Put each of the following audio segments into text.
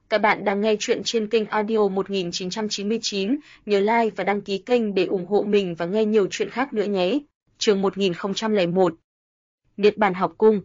Các bạn đang nghe chuyện trên kênh audio 1999, nhớ like và đăng ký kênh để ủng hộ mình và nghe nhiều chuyện khác nữa nhé. Chương 1001. Niết bàn học cung.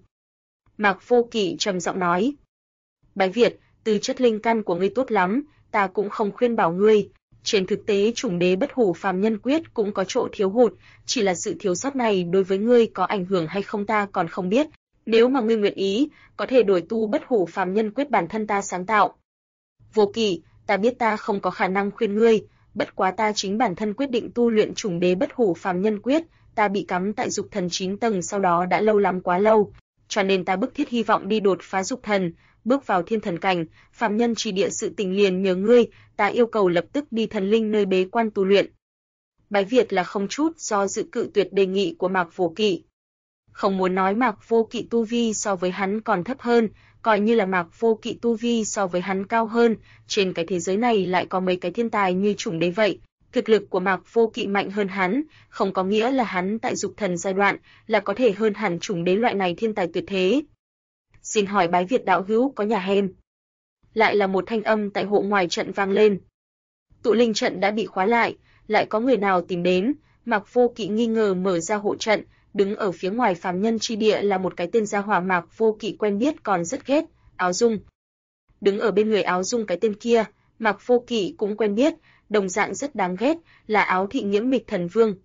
Mạc Vô Kỵ trầm giọng nói: Bái Việt, tư chất linh căn của ngươi tốt lắm, ta cũng không khuyên bảo ngươi. Trên thực tế chủng đế bất hủ phàm nhân quyết cũng có chỗ thiếu hụt, chỉ là sự thiếu sót này đối với ngươi có ảnh hưởng hay không ta còn không biết. Nếu mà ngươi nguyện ý, có thể đổi tu bất hủ phàm nhân quyết bản thân ta sáng tạo. Vô Kỵ, ta biết ta không có khả năng khuyên ngươi, bất quá ta chính bản thân quyết định tu luyện chủng đế bất hủ phàm nhân quyết, ta bị cắm tại dục thần 9 tầng sau đó đã lâu lắm quá lâu, cho nên ta bức thiết hy vọng đi đột phá dục thần, bước vào thiên thần cảnh, phàm nhân chỉ địa sự tình liền nhờ ngươi, ta yêu cầu lập tức đi thần linh nơi bế quan tu luyện. Bái Việt là không chút do dự cự tuyệt đề nghị của Mạc Vô Kỵ. Không muốn nói Mạc Vô Kỵ tu vi so với hắn còn thấp hơn, coi như là Mạc Vô Kỵ tu vi so với hắn cao hơn, trên cái thế giới này lại có mấy cái thiên tài như chủng đế vậy. Thực lực của Mạc Vô Kỵ mạnh hơn hắn, không có nghĩa là hắn tại dục thần giai đoạn là có thể hơn hẳn chủng đế loại này thiên tài tuyệt thế. Xin hỏi Bái Việt đạo hữu có nhà hem? Lại là một thanh âm tại hộ ngoài trận vang lên. Tụ linh trận đã bị khóa lại có người nào tìm đến? Mạc Vô Kỵ nghi ngờ mở ra hộ trận, đứng ở phía ngoài phàm nhân chi địa là một cái tên gia hỏa Mạc Vô Kỵ quen biết còn rất ghét, Áo Dung. Đứng ở bên người Áo Dung cái tên kia, Mạc Vô Kỵ cũng quen biết, đồng dạng rất đáng ghét, là Áo Thị Nghiễm Mịch Thần Vương.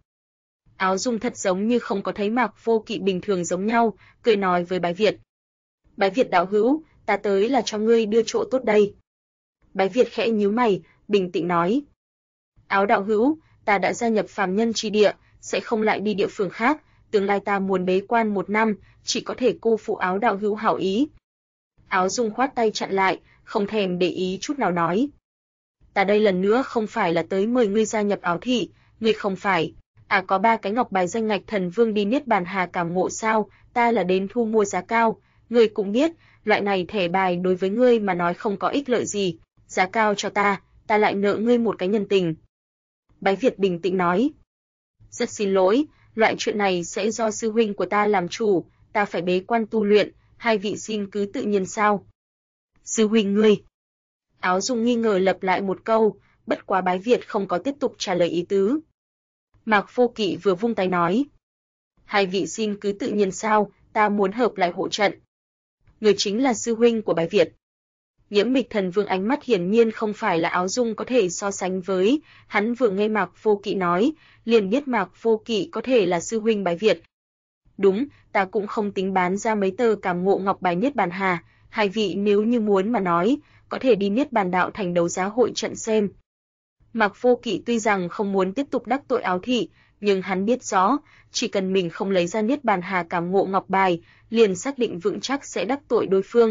Áo Dung thật giống như không có thấy Mạc Vô Kỵ bình thường giống nhau, cười nói với Bái Việt. Bái Việt đạo hữu, ta tới là cho ngươi đưa chỗ tốt đây. Bái Việt khẽ nhíu mày, bình tĩnh nói. Áo đạo hữu, ta đã gia nhập phàm nhân chi địa, sẽ không lại đi địa phương khác, tương lai ta muốn bế quan 1 năm, chỉ có thể cô phụ Áo đạo hữu hảo ý. Áo Dung khoát tay chặn lại, không thèm để ý chút nào nói. Ta đây lần nữa không phải là tới mời ngươi gia nhập Áo Thị, ngươi không phải. Có 3 cái ngọc bài danh ngạch thần vương đi niết bàn hà cảm ngộ sao, ta là đến thu mua giá cao, ngươi cũng biết, loại này thẻ bài đối với ngươi mà nói không có ích lợi gì, giá cao cho ta lại nợ ngươi một cái nhân tình. Bái Việt bình tĩnh nói. Rất xin lỗi, loại chuyện này sẽ do sư huynh của ta làm chủ, ta phải bế quan tu luyện, hai vị xin cứ tự nhiên sao. Sư huynh ngươi. Áo Dung nghi ngờ lặp lại một câu, bất quá Bái Việt không có tiếp tục trả lời ý tứ. Mạc Vô Kỵ vừa vung tay nói. Hai vị xin cứ tự nhiên sao, ta muốn hợp lại hộ trận. Người chính là sư huynh của Bái Việt. Nghiễm Mịch Thần Vương ánh mắt hiển nhiên không phải là Áo Dung có thể so sánh với, hắn vừa nghe Mạc Vô Kỵ nói, liền biết Mạc Vô Kỵ có thể là sư huynh Bái Việt. Đúng, ta cũng không tính bán ra mấy tờ cảm ngộ ngọc bài niết bàn hà, hai vị nếu như muốn mà nói, có thể đi niết bàn đạo thành đấu giá hội trận xem. Mạc Vô Kỵ tuy rằng không muốn tiếp tục đắc tội Áo Thị, nhưng hắn biết rõ, chỉ cần mình không lấy ra niết bàn hà cảm ngộ ngọc bài, liền xác định vững chắc sẽ đắc tội đối phương.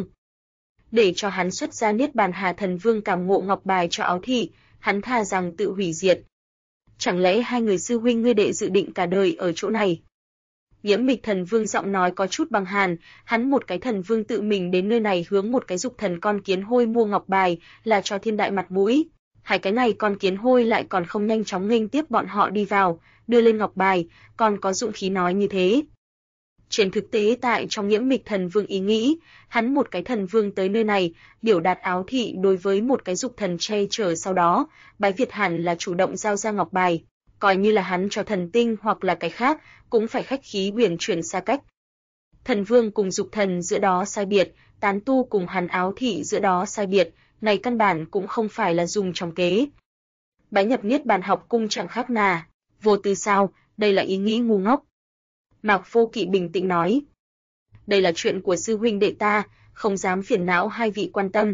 Để cho hắn xuất ra niết bàn hà thần vương cảm ngộ ngọc bài cho Áo Thị, hắn thà rằng tự hủy diệt. Chẳng lẽ hai người sư huynh ngươi đệ dự định cả đời ở chỗ này? Nghiễm Mịch Thần Vương giọng nói có chút băng hàn, hắn một cái thần vương tự mình đến nơi này hướng một cái dục thần con kiến hôi mua ngọc bài, là cho thiên đại mặt mũi. Hai cái này con kiến hôi lại còn không nhanh chóng nghênh tiếp bọn họ đi vào, đưa lên ngọc bài, còn có dũng khí nói như thế. Trên thực tế tại trong Nghiễm Mịch Thần Vương ý nghĩ, hắn một cái thần vương tới nơi này, biểu đạt Áo Thị đối với một cái dục thần che chở sau đó, Bái Việt hẳn là chủ động giao ra ngọc bài, coi như là hắn cho thần tinh hoặc là cái khác, cũng phải khách khí uyển chuyển xa cách. Thần vương cùng dục thần giữa đó sai biệt, tán tu cùng hắn Áo Thị giữa đó sai biệt, này căn bản cũng không phải là dùng trong kế. Bái nhập niết bàn học cung chẳng khác nào vô tư sao, đây là ý nghĩ ngu ngốc. Mạc Vô Kỵ bình tĩnh nói. Đây là chuyện của sư huynh đệ ta, không dám phiền não hai vị quan tâm.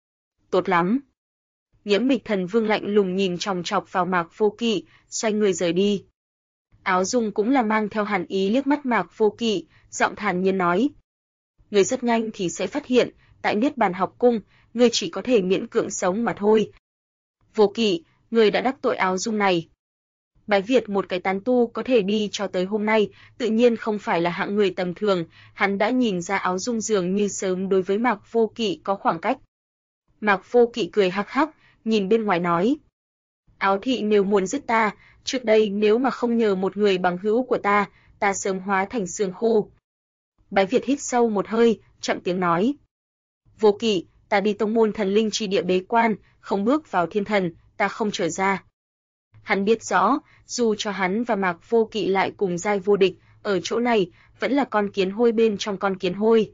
Tốt lắm. Nghiễm Mịch Thần Vương lạnh lùng nhìn chòng chọc vào Mạc Vô Kỵ, xoay người rời đi. Áo Dung cũng là mang theo hàn ý liếc mắt Mạc Vô Kỵ, giọng thản nhiên nói. Người rất nhanh thì sẽ phát hiện, tại niết bàn học cung, người chỉ có thể miễn cưỡng sống mà thôi. Vô Kỵ, người đã đắc tội Áo Dung này. Bái Việt một cái tán tu có thể đi cho tới hôm nay, tự nhiên không phải là hạng người tầm thường, hắn đã nhìn ra Áo Dung dường như sớm đối với Mạc Vô Kỵ có khoảng cách. Mạc Vô Kỵ cười hắc hắc, nhìn bên ngoài nói. Áo Thị nếu muốn giết ta, trước đây nếu mà không nhờ một người bằng hữu của ta sớm hóa thành xương khô. Bái Việt hít sâu một hơi, chậm tiếng nói. Vô Kỵ, ta đi tông môn thần linh chi địa bế quan, không bước vào thiên thần, ta không trở ra. Hắn biết rõ, dù cho hắn và Mạc Vô Kỵ lại cùng giai vô địch, ở chỗ này vẫn là con kiến hôi bên trong con kiến hôi.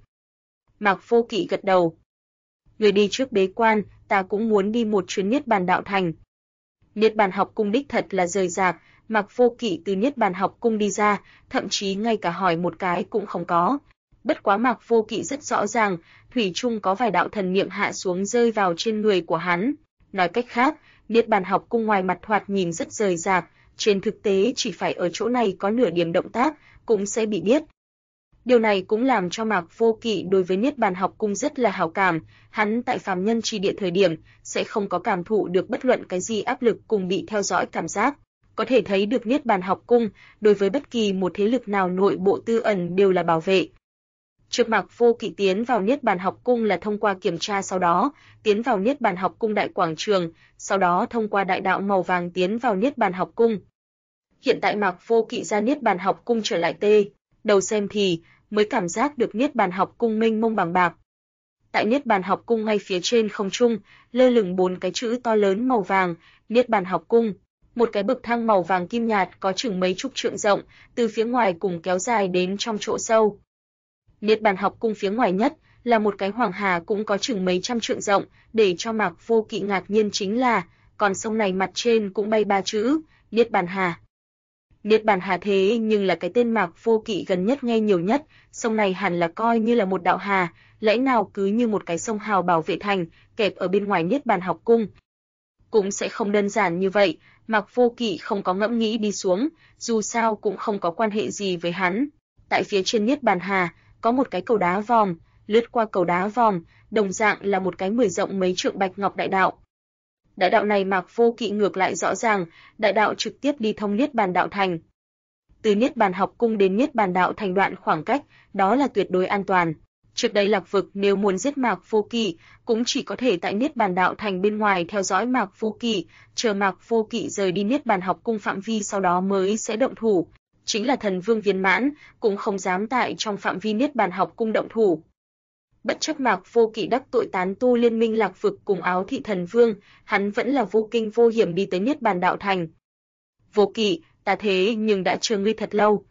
Mạc Vô Kỵ gật đầu. Người đi trước bế quan, ta cũng muốn đi một chuyến Niết Bàn Đạo Thành. Niết Bàn học cung đích thật là rời rạc, Mạc Vô Kỵ từ Niết Bàn học cung đi ra, thậm chí ngay cả hỏi một cái cũng không có. Bất quá Mạc Vô Kỵ rất rõ ràng, thủy chung có vài đạo thần niệm hạ xuống rơi vào trên người của hắn. Nói cách khác, Niết Bàn học cung ngoài mặt thoạt nhìn rất rời rạc, trên thực tế chỉ phải ở chỗ này có nửa điểm động tác, cũng sẽ bị biết. Điều này cũng làm cho Mạc Vô Kỵ đối với Niết Bàn học cung rất là hảo cảm, hắn tại phàm nhân chi địa thời điểm sẽ không có cảm thụ được bất luận cái gì áp lực cùng bị theo dõi cảm giác. Có thể thấy được Niết Bàn học cung đối với bất kỳ một thế lực nào nội bộ tư ẩn đều là bảo vệ. Trước Mạc Vô Kỵ tiến vào Niết Bàn học cung là thông qua kiểm tra, sau đó tiến vào Niết Bàn học cung đại quảng trường, sau đó thông qua đại đạo màu vàng tiến vào Niết Bàn học cung. Hiện tại Mạc Vô Kỵ ra Niết Bàn học cung trở lại đầu xem thì mới cảm giác được Niết Bàn học cung mênh mông bằng bạc. Tại Niết Bàn học cung ngay phía trên không trung, lơ lửng 4 cái chữ to lớn màu vàng, Niết Bàn học cung. Một cái bậc thang màu vàng kim nhạt có chừng mấy chục trượng rộng, từ phía ngoài cùng kéo dài đến trong chỗ sâu. Niết Bàn học cung phía ngoài nhất là một cái hoàng hà cũng có chừng mấy trăm trượng rộng, để cho Mạc Vô Kỵ ngạc nhiên chính là, con sông này mặt trên cũng bay 3 chữ, Niết Bàn Hà. Niết Bàn Hà thế nhưng là cái tên Mạc Vô Kỵ gần nhất nghe nhiều nhất, sông này hẳn là coi như là một đạo hà, lẽ nào cứ như một cái sông hào bảo vệ thành, kẹp ở bên ngoài Niết Bàn học cung. Cũng sẽ không đơn giản như vậy, Mạc Vô Kỵ không có ngẫm nghĩ đi xuống, dù sao cũng không có quan hệ gì với hắn. Tại phía trên Niết Bàn Hà, có một cái cầu đá vòm, lướt qua cầu đá vòm, đồng dạng là một cái 10 rộng mấy trượng bạch ngọc đại đạo. Đại đạo này Mạc Vô Kỵ ngược lại rõ ràng, đại đạo trực tiếp đi thông Niết Bàn Đạo Thành. Từ Niết Bàn học cung đến Niết Bàn Đạo Thành đoạn khoảng cách, đó là tuyệt đối an toàn. Trước đây Lạc Vực nếu muốn giết Mạc Vô Kỵ, cũng chỉ có thể tại Niết Bàn Đạo Thành bên ngoài theo dõi Mạc Vô Kỵ, chờ Mạc Vô Kỵ rời đi Niết Bàn học cung phạm vi sau đó mới sẽ động thủ. Chính là thần vương viên mãn, cũng không dám tại trong phạm vi Niết Bàn học cung động thủ. Bất chấp Mạc Vô Kỵ đắc tội tán tu liên minh Lạc Vực cùng Áo Thị Thần Vương, hắn vẫn là vô kinh vô hiểm đi tới Niết Bàn Đạo Thành. Vô Kỵ, ta thế nhưng đã chờ ngươi thật lâu.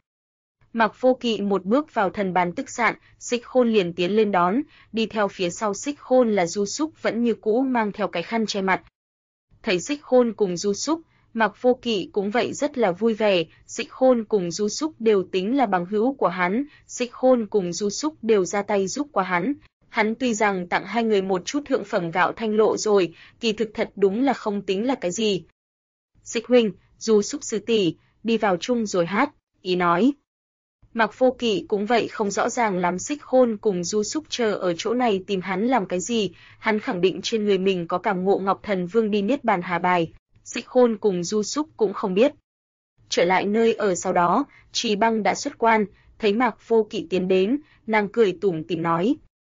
Mạc Vô Kỵ một bước vào thần bàn tức sạn, Xích Khôn liền tiến lên đón, đi theo phía sau Xích Khôn là Du Súc vẫn như cũ mang theo cái khăn che mặt. Thấy Xích Khôn cùng Du Súc, Mạc Vô Kỵ cũng vậy rất là vui vẻ, Xích Khôn cùng Du Súc đều tính là bằng hữu của hắn, Xích Khôn cùng Du Súc đều ra tay giúp qua hắn. Hắn tuy rằng tặng hai người một chút thượng phẩm gạo thanh lộ rồi, kỳ thực thật đúng là không tính là cái gì. Xích huynh, Du Súc sư tỷ, đi vào chung rồi hát, ý nói. Mạc Vô Kỵ cũng vậy không rõ ràng lắm Xích Khôn cùng Du Súc chờ ở chỗ này tìm hắn làm cái gì, hắn khẳng định trên người mình có cảm ngộ Ngọc Thần Vương đi Niết Bàn Hà bài. Xích Khôn cùng Du Súc cũng không biết. Trở lại nơi ở sau đó, Trì Băng đã xuất quan, thấy Mạc Vô Kỵ tiến đến, nàng cười tủm tỉm nói: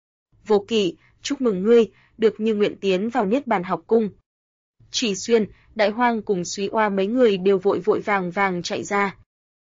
"Vô Kỵ, chúc mừng ngươi, được như nguyện tiến vào Niết Bàn học cung." Trì Xuyên, Đại Hoang cùng Súy Oa mấy người đều vội vội vàng vàng chạy ra.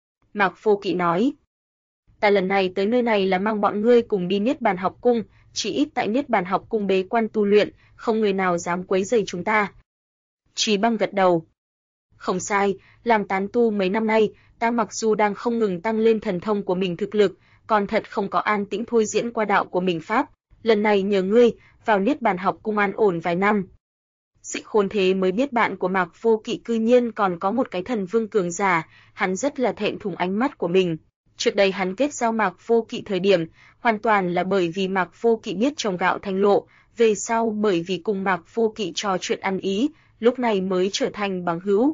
Mạc Vô Kỵ nói: "Ta lần này tới nơi này là mang bọn ngươi cùng đi Niết Bàn học cung, chỉ ít tại Niết Bàn học cung bế quan tu luyện, không người nào dám quấy rầy chúng ta." Trì Băng gật đầu. Không sai, làm tán tu mấy năm nay, ta mặc dù đang không ngừng tăng lên thần thông của mình thực lực, còn thật không có an tĩnh thôi diễn qua đạo của mình pháp, lần này nhờ ngươi, vào Niết Bàn học cung an ổn vài năm. Xích Khôn thế mới biết bạn của Mạc Vô Kỵ cư nhiên còn có một cái thần vương cường giả, hắn rất là thẹn thùng ánh mắt của mình. Trước đây hắn kết giao Mạc Vô Kỵ thời điểm, hoàn toàn là bởi vì Mạc Vô Kỵ biết trồng gạo thanh lộ, về sau bởi vì cùng Mạc Vô Kỵ trò chuyện ăn ý, lúc này mới trở thành bằng hữu.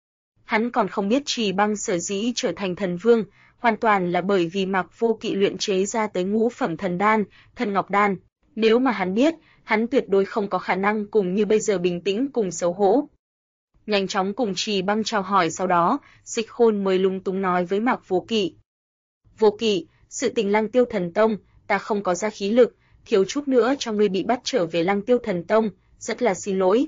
Hắn còn không biết Trì Băng sở dĩ trở thành thần vương, hoàn toàn là bởi vì Mạc Vô Kỵ luyện chế ra tới ngũ phẩm thần đan, Thần Ngọc đan. Nếu mà hắn biết, hắn tuyệt đối không có khả năng cùng như bây giờ bình tĩnh cùng xấu hổ. Nhanh chóng cùng Trì Băng chào hỏi sau đó, Xích Khôn mới lúng túng nói với Mạc Vô Kỵ: "Vô Kỵ, sự tình Lăng Tiêu Thần Tông, ta không có ra khí lực, thiếu chút nữa cho ngươi bị bắt trở về Lăng Tiêu Thần Tông, rất là xin lỗi."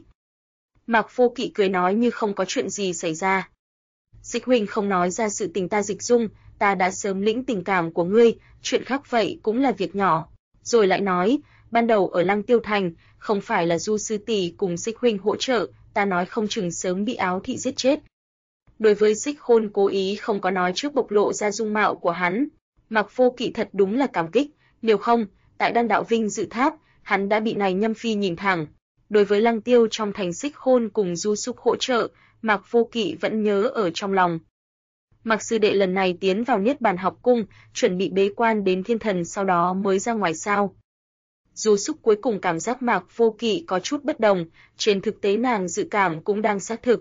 Mạc Vô Kỵ cười nói như không có chuyện gì xảy ra. "Xích huynh không nói ra sự tình ta dịch dung, ta đã sớm lĩnh tình cảm của ngươi, chuyện khác vậy cũng là việc nhỏ." Rồi lại nói, ban đầu ở Lăng Tiêu Thành, không phải là Du sư tỷ cùng Xích huynh hỗ trợ, ta nói không chừng sớm bị Áo thị giết chết. Đối với Xích Khôn cố ý không có nói trước bộc lộ ra dung mạo của hắn, Mạc Vô Kỵ thật đúng là cảm kích, nếu không, tại Đan Đạo Vinh dự tháp, hắn đã bị này Nhâm phi nhìn thẳng. Đối với Lăng Tiêu trong thành Xích Khôn cùng Du Súc hỗ trợ, Mạc Vô Kỵ vẫn nhớ ở trong lòng. Mạc sư đệ lần này tiến vào Niết Bàn học cung, chuẩn bị bế quan đến Thiên Thần sau đó mới ra ngoài sao? Du Súc cuối cùng cảm giác Mạc Vô Kỵ có chút bất đồng, trên thực tế nàng dự cảm cũng đang xác thực.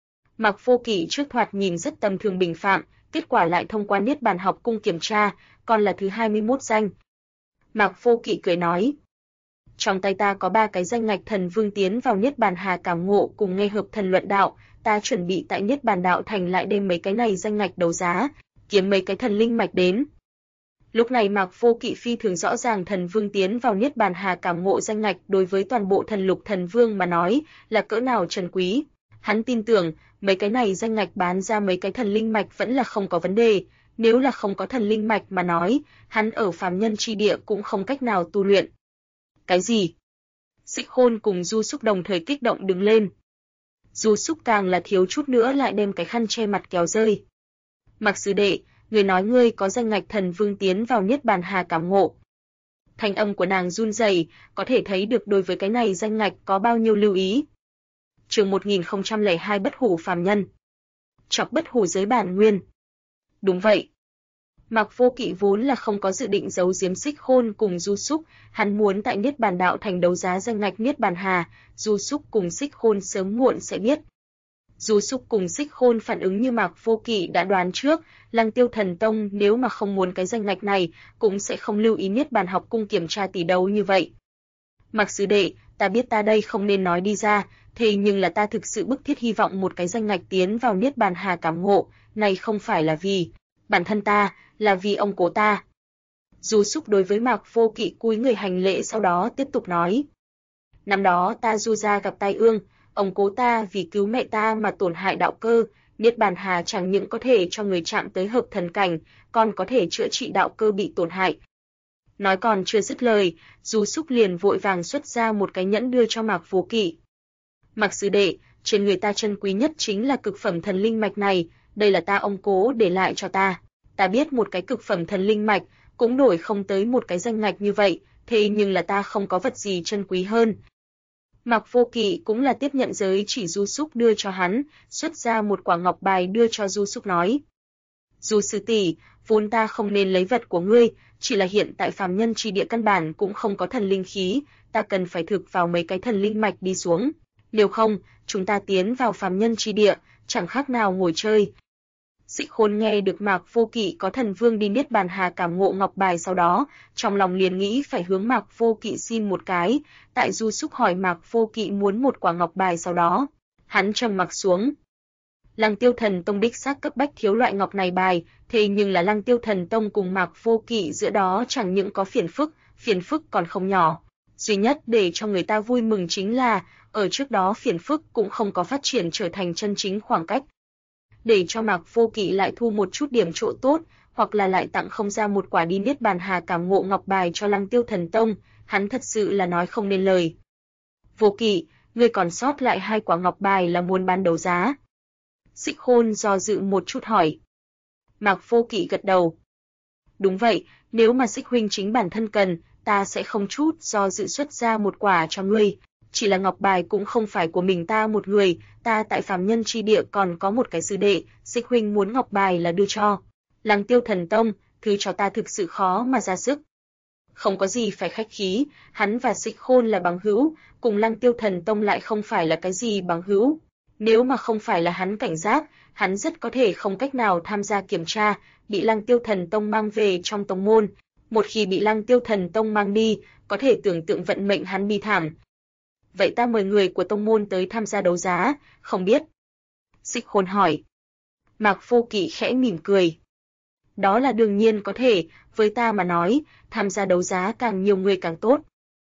Mạc Vô Kỵ trước thoạt nhìn rất tầm thường bình phạm, kết quả lại thông qua Niết Bàn học cung kiểm tra, còn là thứ 21 danh. Mạc Vô Kỵ cười nói, trong tay ta có 3 cái danh ngạch thần vương tiến vào Niết Bàn Hà cảm ngộ cùng nghe hợp thần luận đạo, ta chuẩn bị tại Niết Bàn đạo thành lại đem mấy cái này danh ngạch đấu giá, kiếm mấy cái thần linh mạch đến. Lúc này Mạc Vô Kỵ phi thường rõ ràng thần vương tiến vào Niết Bàn Hà cảm ngộ danh ngạch đối với toàn bộ thần lục thần vương mà nói là cỡ nào trân quý. Hắn tin tưởng, mấy cái này danh ngạch bán ra mấy cái thần linh mạch vẫn là không có vấn đề, nếu là không có thần linh mạch mà nói, hắn ở phàm nhân chi địa cũng không cách nào tu luyện. Cái gì? Xích Khôn cùng Du Súc đồng thời kích động đứng lên. Du Súc càng là thiếu chút nữa lại đem cái khăn che mặt kéo rơi. Mạc sư đệ, người nói ngươi có danh ngạch thần vương tiến vào Niết Bàn Hà cảm ngộ. Thanh âm của nàng run rẩy, có thể thấy được đối với cái này danh ngạch có bao nhiêu lưu ý. Chương 1002 bất hủ phàm nhân. Chọc bất hủ giới bản nguyên. Đúng vậy. Mạc Vô Kỵ vốn là không có dự định giấu giếm Xích Khôn cùng Du Súc, hắn muốn tại Niết Bàn đạo thành đấu giá danh ngạch Niết Bàn Hà, Du Súc cùng Xích Khôn sớm muộn sẽ biết. Du Súc cùng Xích Khôn phản ứng như Mạc Vô Kỵ đã đoán trước, Lăng Tiêu Thần Tông nếu mà không muốn cái danh ngạch này, cũng sẽ không lưu ý Niết Bàn học cung kiểm tra tỷ đấu như vậy. Mạc sư đệ, ta biết ta đây không nên nói đi ra, thế nhưng là ta thực sự bức thiết hy vọng một cái danh ngạch tiến vào Niết Bàn Hà cảm ngộ, này không phải là vì bản thân ta, là vì ông cố ta. Du Súc đối với Mạc Vô Kỵ cúi người hành lễ sau đó tiếp tục nói. Năm đó ta Du gia gặp tai ương, ông cố ta vì cứu mẹ ta mà tổn hại đạo cơ, Niết Bàn Hà chẳng những có thể cho người chạm tới hợp thần cảnh, còn có thể chữa trị đạo cơ bị tổn hại. Nói còn chưa dứt lời, Du Súc liền vội vàng xuất ra một cái nhẫn đưa cho Mạc Vô Kỵ. Mạc sư đệ, trên người ta chân quý nhất chính là cực phẩm thần linh mạch này, đây là ta ông cố để lại cho ta. Ta biết một cái cực phẩm thần linh mạch cũng đổi không tới một cái danh ngạch như vậy, thế nhưng là ta không có vật gì chân quý hơn. Mạc Vô Kỵ cũng là tiếp nhận giới chỉ Du Súc đưa cho hắn, xuất ra một quả ngọc bài đưa cho Du Súc nói. Du sư tỷ, vốn ta không nên lấy vật của ngươi, chỉ là hiện tại phàm nhân chi địa căn bản cũng không có thần linh khí, ta cần phải thực vào mấy cái thần linh mạch đi xuống. Nếu không, chúng ta tiến vào phàm nhân chi địa, chẳng khác nào ngồi chơi. Xích Khôn nghe được Mạc Vô Kỵ có thần vương đi Niết Bàn Hà cảm ngộ ngọc bài sau đó, trong lòng liền nghĩ phải hướng Mạc Vô Kỵ xin một cái, tại Du Súc hỏi Mạc Vô Kỵ muốn một quả ngọc bài sau đó, hắn trầm mặc xuống. Lăng Tiêu Thần Tông đích xác cấp bách thiếu loại ngọc này bài, thế nhưng là Lăng Tiêu Thần Tông cùng Mạc Vô Kỵ giữa đó chẳng những có phiền phức còn không nhỏ. Duy nhất để cho người ta vui mừng chính là, ở trước đó phiền phức cũng không có phát triển trở thành chân chính khoảng cách. Để cho Mạc Vô Kỵ lại thu một chút điểm chỗ tốt, hoặc là lại tặng không ra một quả đi Niết Bàn Hà cảm ngộ ngọc bài cho Lăng Tiêu Thần Tông, hắn thật sự là nói không nên lời. Vô Kỵ, ngươi còn sót lại 2 quả ngọc bài là muốn bán đấu giá. Xích Khôn do dự một chút hỏi. Mạc Vô Kỵ gật đầu. Đúng vậy, nếu mà Xích huynh chính bản thân cần, ta sẽ không chút do dự xuất ra một quả cho ngươi. Chỉ là ngọc bài cũng không phải của mình ta một người, ta tại phàm nhân chi địa còn có một cái sư đệ, Xích huynh muốn ngọc bài là đưa cho. Lăng Tiêu Thần Tông, thứ cho ta thực sự khó mà ra sức. Không có gì phải khách khí, hắn và Xích Khôn là bằng hữu, cùng Lăng Tiêu Thần Tông lại không phải là cái gì bằng hữu. Nếu mà không phải là hắn cảnh giác, hắn rất có thể không cách nào tham gia kiểm tra, bị Lăng Tiêu Thần Tông mang về trong tông môn. Một khi bị Lăng Tiêu Thần Tông mang đi, có thể tưởng tượng vận mệnh hắn bi thảm. Vậy ta mời người của tông môn tới tham gia đấu giá, không biết. Xích Khôn hỏi. Mạc Vô Kỵ khẽ mỉm cười. Đó là đương nhiên có thể, với ta mà nói, tham gia đấu giá càng nhiều người càng tốt.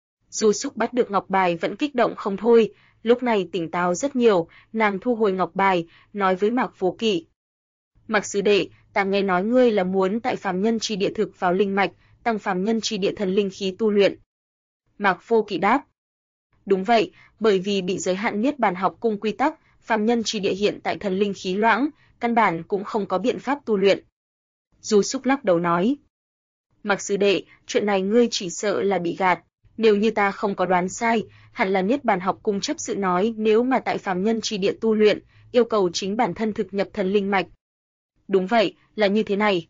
Du Súc bắt được ngọc bài vẫn kích động không thôi, lúc này tỉnh táo rất nhiều, nàng thu hồi ngọc bài, nói với Mạc Vô Kỵ. Mạc sư đệ, ta nghe nói ngươi là muốn tại phàm nhân chi địa thực vào linh mạch, tăng phàm nhân chi địa thần linh khí tu luyện. Mạc Vô Kỵ đáp. Đúng vậy, bởi vì bị giới hạn niết bàn học cung quy tắc, phàm nhân chỉ địa hiện tại thần linh khí loãng, căn bản cũng không có biện pháp tu luyện. Du Súc lắc đầu nói. Mạc sư đệ, chuyện này ngươi chỉ sợ là bị gạt. Nếu như ta không có đoán sai, hẳn là niết bàn học cung chấp sự nói nếu mà tại phàm nhân chỉ địa tu luyện, yêu cầu chính bản thân thực nhập thần linh mạch. Đúng vậy, là như thế này.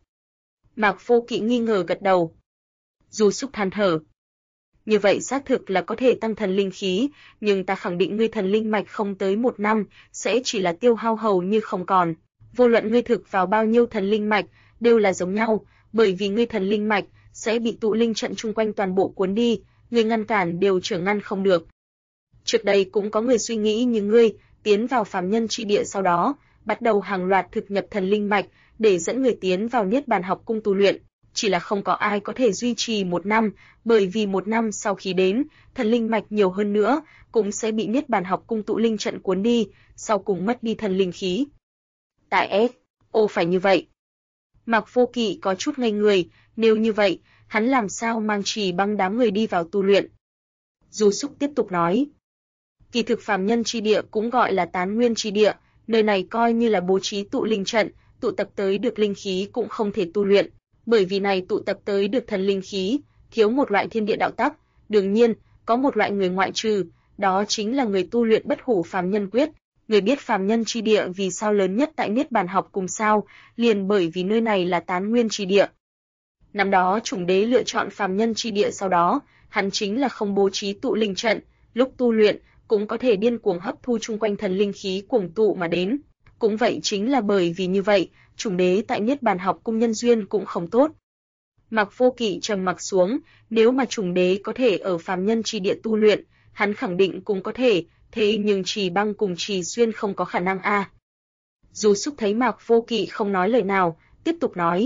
Mạc Vô Kỵ nghi ngờ gật đầu. Du Súc than thở. Như vậy xác thực là có thể tăng thần linh khí, nhưng ta khẳng định ngươi thần linh mạch không tới 1 năm, sẽ chỉ là tiêu hao hầu như không còn. Vô luận ngươi thực vào bao nhiêu thần linh mạch, đều là giống nhau, bởi vì ngươi thần linh mạch sẽ bị tụ linh trận chung quanh toàn bộ cuốn đi, ngươi ngăn cản đều trưởng ngăn không được. Trước đây cũng có người suy nghĩ như ngươi, tiến vào phàm nhân chi địa sau đó, bắt đầu hàng loạt thực nhập thần linh mạch để dẫn người tiến vào niết bàn học cung tu luyện. Chỉ là không có ai có thể duy trì 1 năm, bởi vì 1 năm sau khi đến, thần linh mạch nhiều hơn nữa, cũng sẽ bị niết bàn học cung tụ linh trận cuốn đi, sau cùng mất đi thần linh khí. Tại phải như vậy. Mạc Vô Kỵ có chút ngây người, nếu như vậy, hắn làm sao mang Trì Băng đám người đi vào tu luyện. Du Súc tiếp tục nói. Kỳ thực phàm nhân chi địa cũng gọi là tán nguyên chi địa, nơi này coi như là bố trí tụ linh trận, tụ tập tới được linh khí cũng không thể tu luyện. Bởi vì này tụ tập tới được thần linh khí, thiếu một loại thiên địa đạo tắc, đương nhiên, có một loại người ngoại trừ, đó chính là người tu luyện bất hủ phàm nhân quyết. Người biết phàm nhân chi địa vì sao lớn nhất tại niết bàn học cùng sao, liền bởi vì nơi này là tán nguyên chi địa. Năm đó chủng đế lựa chọn phàm nhân chi địa sau đó, hắn chính là không bố trí tụ linh trận, lúc tu luyện cũng có thể điên cuồng hấp thu chung quanh thần linh khí cuồng tụ mà đến. Cũng vậy chính là bởi vì như vậy, chủng đế tại niết bàn học cung nhân duyên cũng không tốt. Mạc Vô Kỵ trầm mặc xuống, nếu mà chủng đế có thể ở phàm nhân chi địa tu luyện, hắn khẳng định cũng có thể, thế nhưng Trì Băng cùng Trì Xuyên không có khả năng a. Du Súc thấy Mạc Vô Kỵ không nói lời nào, tiếp tục nói.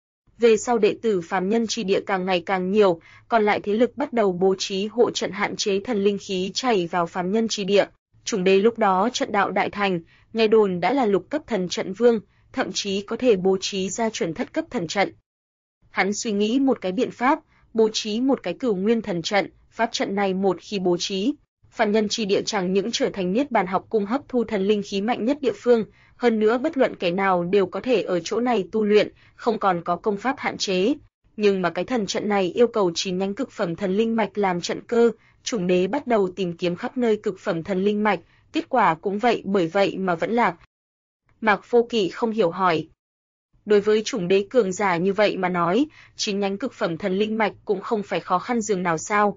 Về sau đệ tử phàm nhân chi địa càng ngày càng nhiều, còn lại thế lực bắt đầu bố trí hộ trận hạn chế thần linh khí chảy vào phàm nhân chi địa. Chủng đế lúc đó trận đạo đại thành, nghe đồn đã là lục cấp thần trận vương, thậm chí có thể bố trí ra chuẩn thất cấp thần trận. Hắn suy nghĩ một cái biện pháp, bố trí một cái cửu nguyên thần trận, pháp trận này một khi bố trí, phàm nhân chi địa chẳng những trở thành niết bàn học cung hấp thu thần linh khí mạnh nhất địa phương, hơn nữa bất luận kẻ nào đều có thể ở chỗ này tu luyện, không còn có công pháp hạn chế. Nhưng mà cái thần trận này yêu cầu 9 nhánh cực phẩm thần linh mạch làm trận cơ, chủng đế bắt đầu tìm kiếm khắp nơi cực phẩm thần linh mạch, kết quả cũng vậy, bởi vậy mà vẫn lạc. Mạc Vô Kỵ không hiểu hỏi. Đối với chủng đế cường giả như vậy mà nói, 9 nhánh cực phẩm thần linh mạch cũng không phải khó khăn dường nào sao?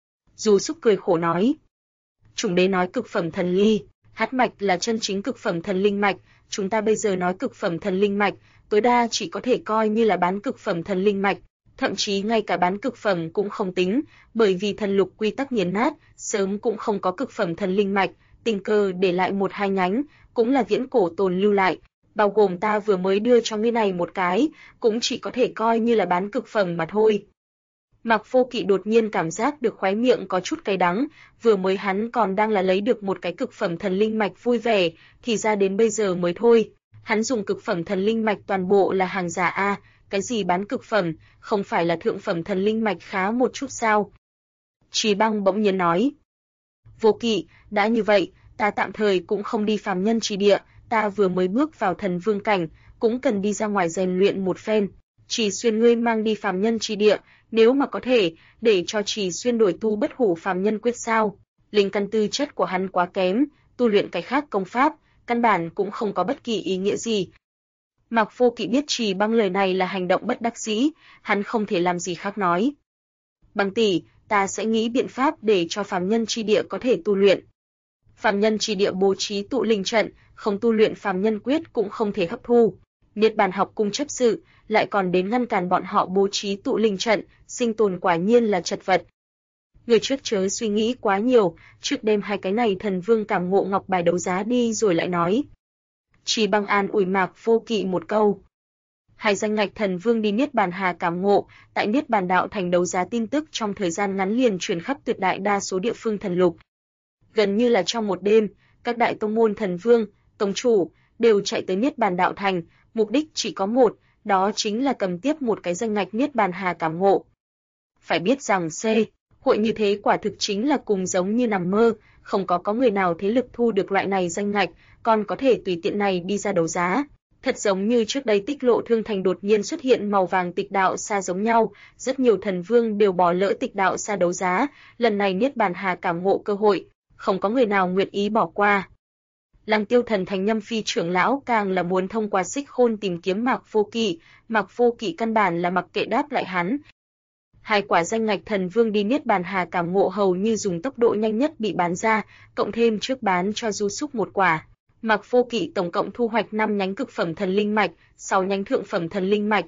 Du Súc cười khổ nói. Chủng đế nói cực phẩm thần ly, hát mạch là chân chính cực phẩm thần linh mạch, chúng ta bây giờ nói cực phẩm thần linh mạch, tối đa chỉ có thể coi như là bán cực phẩm thần linh mạch, thậm chí ngay cả bán cực phẩm cũng không tính, bởi vì thần lục quy tắc nghiền nát, sớm cũng không có cực phẩm thần linh mạch, tình cờ để lại 1-2 nhánh, cũng là viễn cổ tồn lưu lại, bao gồm ta vừa mới đưa cho ngươi này một cái, cũng chỉ có thể coi như là bán cực phẩm mà thôi. Mạc Vô Kỵ đột nhiên cảm giác được khóe miệng có chút cay đắng, vừa mới hắn còn đang là lấy được một cái cực phẩm thần linh mạch vui vẻ, thì ra đến bây giờ mới thôi. Hắn dùng cực phẩm thần linh mạch toàn bộ là hàng giả a, cái gì bán cực phẩm, không phải là thượng phẩm thần linh mạch khá một chút sao? Trì Băng bỗng nhiên nói. Vô Kỵ, đã như vậy, ta tạm thời cũng không đi phàm nhân chi địa, ta vừa mới bước vào thần vương cảnh, cũng cần đi ra ngoài rèn luyện một phen. Trì Xuyên ngươi mang đi phàm nhân chi địa, nếu mà có thể, để cho Trì Xuyên đổi tu bất hủ phàm nhân quyết sao? Linh căn tư chất của hắn quá kém, tu luyện cái khác công pháp, căn bản cũng không có bất kỳ ý nghĩa gì. Mạc Vô Kỵ biết Trì Băng lời này là hành động bất đắc dĩ, hắn không thể làm gì khác nói. Băng tỷ, ta sẽ nghĩ biện pháp để cho phàm nhân chi địa có thể tu luyện. Phàm nhân chi địa bố trí tụ linh trận, không tu luyện phàm nhân quyết cũng không thể hấp thu. Niết bàn học cung chấp sự, lại còn đến ngăn cản bọn họ bố trí tụ linh trận, sinh tồn quả nhiên là chật vật. Người trước chớ suy nghĩ quá nhiều, trước đêm hai cái này thần vương cảm ngộ ngọc bài đấu giá đi rồi lại nói. Trì Băng an ủi Mạc Vô Kỵ một câu. Hai danh ngạch thần vương đi Niết Bàn Hà cảm ngộ, tại Niết Bàn Đạo thành đấu giá tin tức trong thời gian ngắn liền truyền khắp tuyệt đại đa số địa phương thần lục. Gần như là trong một đêm, các đại tông môn thần vương, tông chủ đều chạy tới Niết Bàn Đạo thành, mục đích chỉ có một, đó chính là cầm tiếp một cái danh ngạch Niết Bàn Hà cảm ngộ. Phải biết rằng Hội như thế quả thực chính là cùng giống như nằm mơ, không có người nào thế lực thu được loại này danh ngạch, còn có thể tùy tiện này đi ra đấu giá. Thật giống như trước đây Tích Lộ Thương Thành đột nhiên xuất hiện màu vàng tịch đạo sa giống nhau, rất nhiều thần vương đều bỏ lỡ tịch đạo sa đấu giá, lần này Niết Bàn Hà cảm ngộ cơ hội, không có người nào nguyện ý bỏ qua. Lăng Tiêu Thần Thành Nhâm Phi trưởng lão càng là muốn thông qua Xích Khôn tìm kiếm Mạc Vô Kỵ căn bản là mặc kệ đáp lại hắn. Hai quả danh ngạch thần vương đi Niết Bàn Hà cảm ngộ hầu như dùng tốc độ nhanh nhất bị bán ra, cộng thêm trước bán cho Du Súc một quả. Mạc Vô Kỵ tổng cộng thu hoạch 5 nhánh cực phẩm thần linh mạch, 6 nhánh thượng phẩm thần linh mạch,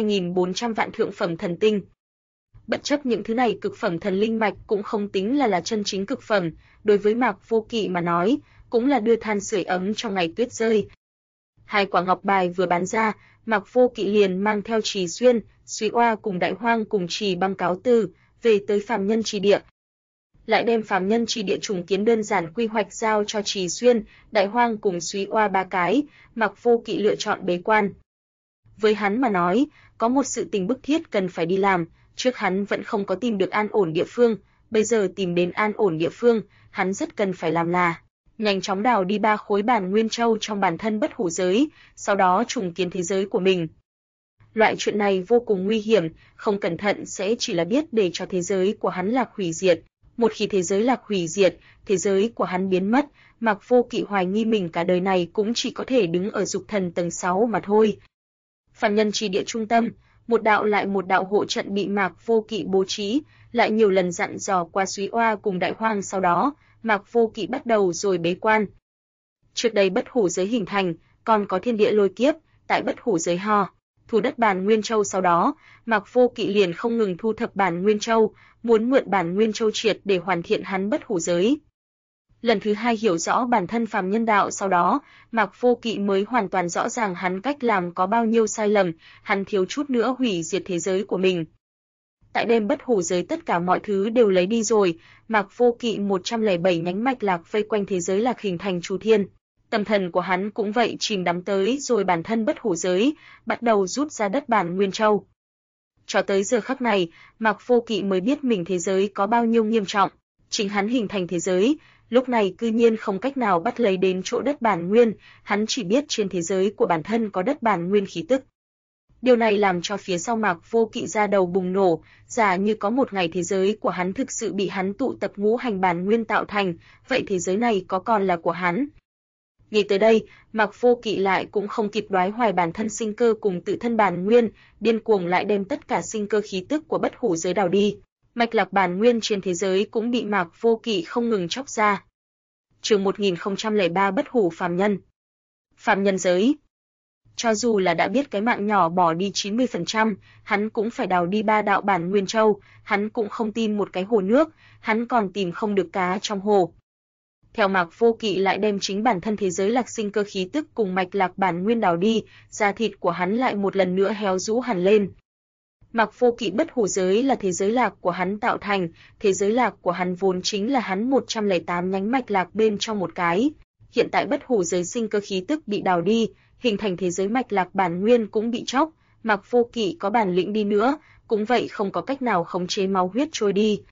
2.400 vạn thượng phẩm thần tinh. Bất chấp những thứ này cực phẩm thần linh mạch cũng không tính là chân chính cực phẩm, đối với Mạc Vô Kỵ mà nói, cũng là đưa than sưởi ấm trong ngày tuyết rơi. Hai quả ngọc bài vừa bán ra, Mạc Vô Kỵ liền mang theo Trì Xuyên, Súy Oa cùng Đại Hoang cùng Trì Băng cáo từ, về tới Phàm Nhân Trì Địa. Lại đem Phàm Nhân Trì Địa trùng kiến đơn giản quy hoạch giao cho Trì Xuyên, Đại Hoang cùng Súy Oa ba cái, Mạc Vô Kỵ lựa chọn bế quan. Với hắn mà nói, có một sự tình bức thiết cần phải đi làm, trước hắn vẫn không có tìm được an ổn địa phương, bây giờ tìm đến an ổn địa phương, hắn rất cần phải làm là nhanh chóng đào đi 3 khối bản nguyên châu trong bản thân bất hủ giới, sau đó trùng kiến thế giới của mình. Loại chuyện này vô cùng nguy hiểm, không cẩn thận sẽ chỉ là biết để cho thế giới của hắn lạc hủy diệt. Một khi thế giới lạc hủy diệt, thế giới của hắn biến mất, Mạc Vô Kỵ hoài nghi mình cả đời này cũng chỉ có thể đứng ở dục thần tầng 6 mà thôi. Phàm Nhân Trì Địa trung tâm, một đạo lại một đạo hộ trận bị Mạc Vô Kỵ bố trí, lại nhiều lần dặn dò qua Súy Oa cùng Đại Hoang, sau đó Mạc Vô Kỵ bắt đầu rồi bế quan. Trước đây bất hủ giới hình thành, còn có thiên địa lôi kiếp, tại bất hủ giới thu đất bản nguyên châu, sau đó Mạc Vô Kỵ liền không ngừng thu thập bản nguyên châu, muốn mượn bản nguyên châu triệt để hoàn thiện hắn bất hủ giới. Lần thứ hai hiểu rõ bản thân phàm nhân đạo, sau đó Mạc Vô Kỵ mới hoàn toàn rõ ràng hắn cách làm có bao nhiêu sai lầm, hắn thiếu chút nữa hủy diệt thế giới của mình. Tại đêm bất hủ giới tất cả mọi thứ đều lấy đi rồi, Mạc Vô Kỵ 107 nhánh mạch lạc vây quanh thế giới lạc hình thành chu thiên. Tâm thần của hắn cũng vậy chìm đắm tới rồi bản thân bất hủ giới, bắt đầu rút ra đất bản nguyên châu. Cho tới giờ khắc này, Mạc Vô Kỵ mới biết mình thế giới có bao nhiêu nghiêm trọng. Chính hắn hình thành thế giới, lúc này cư nhiên không cách nào bắt lấy đến chỗ đất bản nguyên, hắn chỉ biết trên thế giới của bản thân có đất bản nguyên khí tức. Điều này làm cho phía sau Mạc Vô Kỵ ra đầu bùng nổ, giả như có một ngày thế giới của hắn thực sự bị hắn tụ tập ngũ hành bản nguyên tạo thành, vậy thế giới này có còn là của hắn? Nghĩ tới đây, Mạc Vô Kỵ lại cũng không kịp đoái hoài bản thân sinh cơ cùng tự thân bản nguyên, điên cuồng lại đem tất cả sinh cơ khí tức của bất hủ giới đào đi. Mạch lạc bản nguyên trên thế giới cũng bị Mạc Vô Kỵ không ngừng chóc ra. Chương 1003 Bất hủ phàm nhân. Phàm nhân giới. Cho dù là đã biết cái mạng nhỏ bỏ đi 90%, hắn cũng phải đào đi 3 đạo bản nguyên châu, hắn cũng không tin một cái hồ nước, hắn còn tìm không được cá trong hồ. Theo Mạc Vô Kỵ lại đem chính bản thân thế giới lạc sinh cơ khí tức cùng mạch lạc bản nguyên đào đi, da thịt của hắn lại một lần nữa héo rũ hẳn lên. Mạc Vô Kỵ bất hủ giới là thế giới lạc của hắn tạo thành, thế giới lạc của hắn vốn chính là hắn 108 nhánh mạch lạc bên trong một cái. Hiện tại bất hủ giới sinh cơ khí tức bị đào đi, hình thành thế giới mạch lạc bản nguyên cũng bị chóc, Mạc Vô Kỵ có bản lĩnh đi nữa, cũng vậy không có cách nào khống chế máu huyết trôi đi.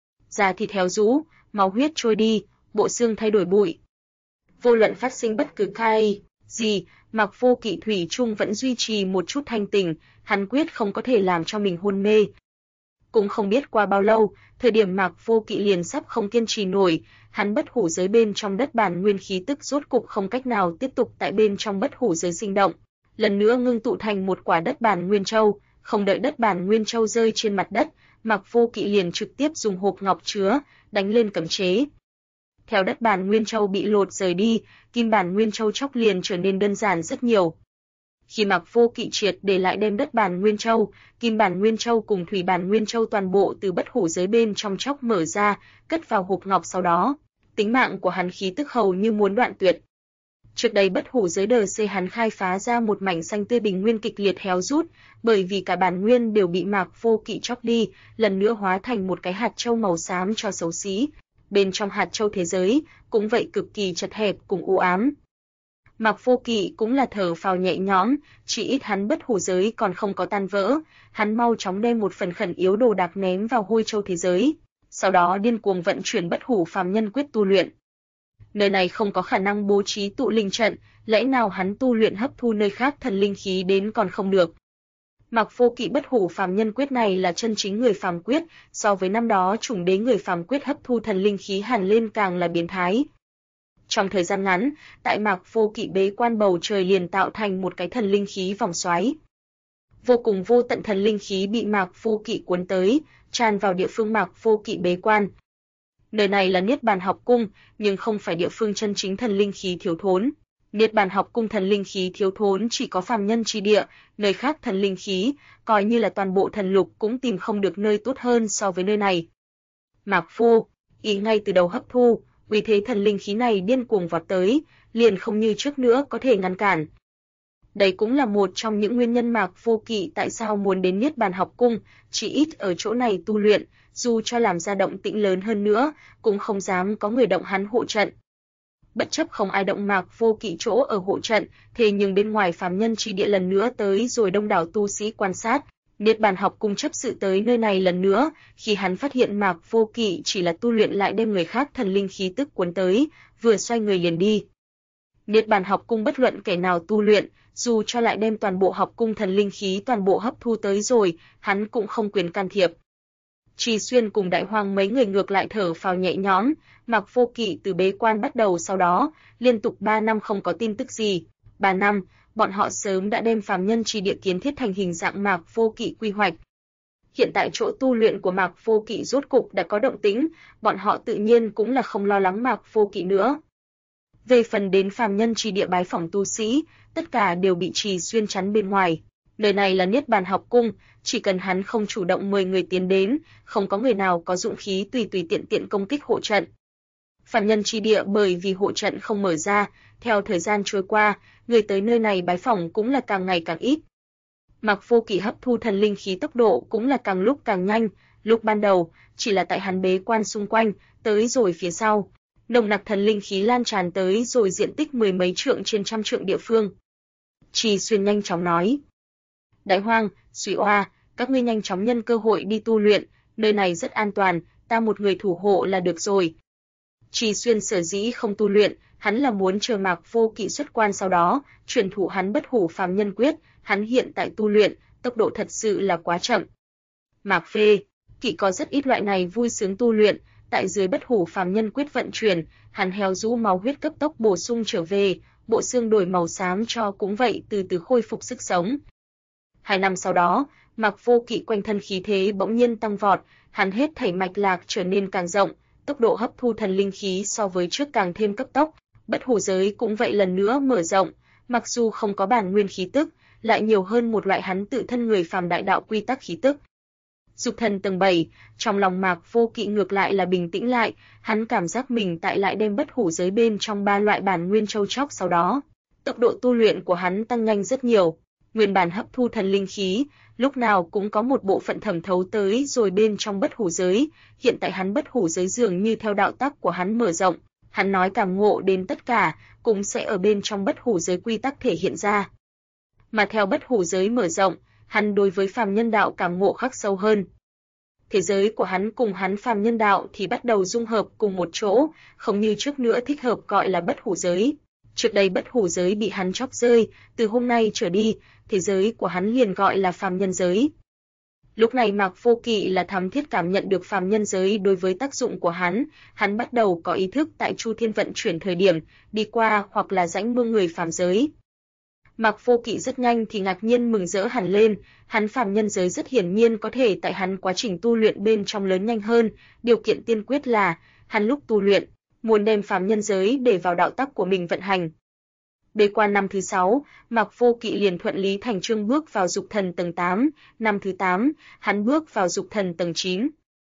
Da thịt héo rũ, máu huyết trôi đi, bộ xương thay đổi bụi. Vô luận phát sinh bất cứ cái gì, Mạc Vô Kỵ thủy chung vẫn duy trì một chút thanh tỉnh, hắn quyết không có thể làm cho mình hôn mê. Cũng không biết qua bao lâu, thời điểm Mạc Vô Kỵ liền sắp không kiên trì nổi, hắn bất hủ giới bên trong đất bản nguyên khí tức rốt cục không cách nào tiếp tục tại bên trong bất hủ giới sinh động, lần nữa ngưng tụ thành một quả đất bản nguyên châu, không đợi đất bản nguyên châu rơi trên mặt đất, Mạc Vô Kỵ liền trực tiếp dùng hộp ngọc chứa, đánh lên cấm chế. Theo đất bản nguyên châu bị lột rời đi, kim bản nguyên châu chóc liền trở nên đơn giản rất nhiều. Khi Mạc Vô Kỵ triệt để lại đem đất bản nguyên châu, kim bản nguyên châu cùng thủy bản nguyên châu toàn bộ từ bất hủ giới bên trong chóc mở ra, cất vào hộp ngọc, sau đó, tính mạng của hắn khí tức hầu như muốn đoạn tuyệt. Trước đây bất hủ giới đờ C hắn khai phá ra một mảnh xanh tươi bình nguyên kịch liệt héo rút, bởi vì cả bản nguyên đều bị Mạc Vô Kỵ chóc đi, lần nữa hóa thành một cái hạt châu màu xám cho xấu xí. Bên trong hạt châu thế giới cũng vậy cực kỳ chật hẹp cùng u ám. Mạc Vô Kỵ cũng là thở phào nhẹ nhõm, chỉ ít hắn bất hủ giới còn không có tan vỡ, hắn mau chóng đem một phần khẩn yếu đồ đạc ném vào hôi châu thế giới. sau đó điên cuồng vận chuyển bất hủ phàm nhân quyết tu luyện. Nơi này không có khả năng bố trí tụ linh trận, lẽ nào hắn tu luyện hấp thu nơi khác thần linh khí đến còn không được. Mạc Vô Kỵ bất hủ phàm nhân quyết này là chân chính người phàm quyết, so với năm đó chủng đế người phàm quyết hấp thu thần linh khí hàn lên càng là biến thái. Trong thời gian ngắn, tại Mạc Vô Kỵ bế quan bầu trời liền tạo thành một cái thần linh khí vòng xoáy. Vô cùng vô tận thần linh khí bị Mạc Vô Kỵ cuốn tới, tràn vào địa phương Mạc Vô Kỵ bế quan. Nơi này là Niết Bàn học cung, nhưng không phải địa phương chân chính thần linh khí thiếu thốn. Niết Bàn học cung thần linh khí thiếu thốn chỉ có phàm nhân chi địa, nơi khác thần linh khí, coi như là toàn bộ thần lục cũng tìm không được nơi tốt hơn so với nơi này. Mạc Vô Kỵ ngay từ đầu hấp thu, uy thế thần linh khí này điên cuồng vọt tới, liền không như trước nữa có thể ngăn cản. Đây cũng là một trong những nguyên nhân Mạc Vô Kỵ tại sao muốn đến Niết Bàn học cung, chỉ ít ở chỗ này tu luyện, dù cho làm ra động tĩnh lớn hơn nữa, cũng không dám có người động hắn hộ trận. Bất chấp không ai động Mạc Vô Kỵ chỗ ở hộ trận, thế nhưng bên ngoài phàm nhân chi địa lần nữa tới rồi đông đảo tu sĩ quan sát, Niết Bàn học cung chấp sự tới nơi này lần nữa, khi hắn phát hiện Mạc Vô Kỵ chỉ là tu luyện lại đem người khác thần linh khí tức cuốn tới, vừa xoay người liền đi. Niết Bàn học cung bất luận kẻ nào tu luyện, dù cho lại đem toàn bộ học cung thần linh khí toàn bộ hấp thu tới rồi, hắn cũng không quyền can thiệp. Trì Xuyên cùng Đại Hoang mấy người ngược lại thở phào nhẹ nhõm, Mạc Vô Kỵ từ bế quan bắt đầu sau đó, liên tục 3 năm không có tin tức gì. 3 năm, bọn họ sớm đã đem phàm nhân chi địa kiến thiết thành hình dạng Mạc Vô Kỵ quy hoạch. Hiện tại chỗ tu luyện của Mạc Vô Kỵ rốt cục đã có động tĩnh, bọn họ tự nhiên cũng là không lo lắng Mạc Vô Kỵ nữa. Về phần đến phàm nhân chi địa bái phỏng tu sĩ, tất cả đều bị Trì Xuyên chắn bên ngoài. Nơi này là Niết Bàn học cung, chỉ cần hắn không chủ động mời người tiến đến, không có người nào có dũng khí tùy tùy tiện tiện công kích hộ trận. Phàm nhân chi địa bởi vì hộ trận không mở ra, theo thời gian trôi qua, người tới nơi này bái phỏng cũng là càng ngày càng ít. Mạc Vô Kỵ hấp thu thần linh khí tốc độ cũng là càng lúc càng nhanh, lúc ban đầu chỉ là tại hắn bế quan xung quanh, tới rồi phía sau, nồng nặc thần linh khí lan tràn tới rồi diện tích mười mấy trượng trên trăm trượng địa phương. Trì Xuyên nhanh chóng nói: Đại Hoang, Suy Oa, các ngươi nhanh chóng nhân cơ hội đi tu luyện, nơi này rất an toàn, ta một người thủ hộ là được rồi. Trì Xuyên sở dĩ không tu luyện, hắn là muốn chờ Mạc Vô Kỵ xuất quan sau đó, truyền thụ hắn bất hủ phàm nhân quyết, hắn hiện tại tu luyện, tốc độ thật sự là quá chậm. Mạc Phê, Kỵ có rất ít loại này vui sướng tu luyện, tại dưới bất hủ phàm nhân quyết vận chuyển, hắn heo rũ máu huyết cấp tốc bổ sung trở về, bộ xương đổi màu xám cho cũng vậy từ từ khôi phục sức sống. 2 năm sau đó, Mạc Vô Kỵ quanh thân khí thế bỗng nhiên tăng vọt, hắn hết thảy mạch lạc trở nên càng rộng, tốc độ hấp thu thần linh khí so với trước càng thêm cấp tốc, bất hủ giới cũng vậy lần nữa mở rộng, mặc dù không có bản nguyên khí tức, lại nhiều hơn một loại hắn tự thân người phàm đại đạo quy tắc khí tức. Dục thần tầng 7, trong lòng Mạc Vô Kỵ ngược lại là bình tĩnh lại, hắn cảm giác mình tại lại đem bất hủ giới bên trong 3 loại bản nguyên châu chóc sau đó, tốc độ tu luyện của hắn tăng nhanh rất nhiều. Nguyên bản hấp thu thần linh khí, lúc nào cũng có một bộ phận thẩm thấu tới rồi bên trong bất hủ giới, hiện tại hắn bất hủ giới dường như theo đạo tắc của hắn mở rộng, hắn nói cảm ngộ đến tất cả, cũng sẽ ở bên trong bất hủ giới quy tắc thể hiện ra. Mà theo bất hủ giới mở rộng, hắn đối với phàm nhân đạo cảm ngộ khắc sâu hơn. Thế giới của hắn cùng hắn phàm nhân đạo thì bắt đầu dung hợp cùng một chỗ, không như trước nữa thích hợp gọi là bất hủ giới. Trước đây bất hủ giới bị hắn chóc rơi, từ hôm nay trở đi, thế giới của hắn liền gọi là phàm nhân giới. Lúc này Mạc Vô Kỵ là thám thiết cảm nhận được phàm nhân giới đối với tác dụng của hắn bắt đầu có ý thức tại Chu Thiên vận chuyển thời điểm, đi qua hoặc là rãnh mương người phàm giới. Mạc Vô Kỵ rất nhanh thì ngạc nhiên mừng rỡ hẳn lên, hắn phàm nhân giới rất hiển nhiên có thể tại hắn quá trình tu luyện bên trong lớn nhanh hơn, điều kiện tiên quyết là, hắn lúc tu luyện, muốn đem phàm nhân giới để vào đạo tắc của mình vận hành. Bế quan năm thứ 6, Mạc Vô Kỵ liền thuận lý thành chương bước vào dục thần tầng 8, năm thứ 8, hắn bước vào dục thần tầng 9.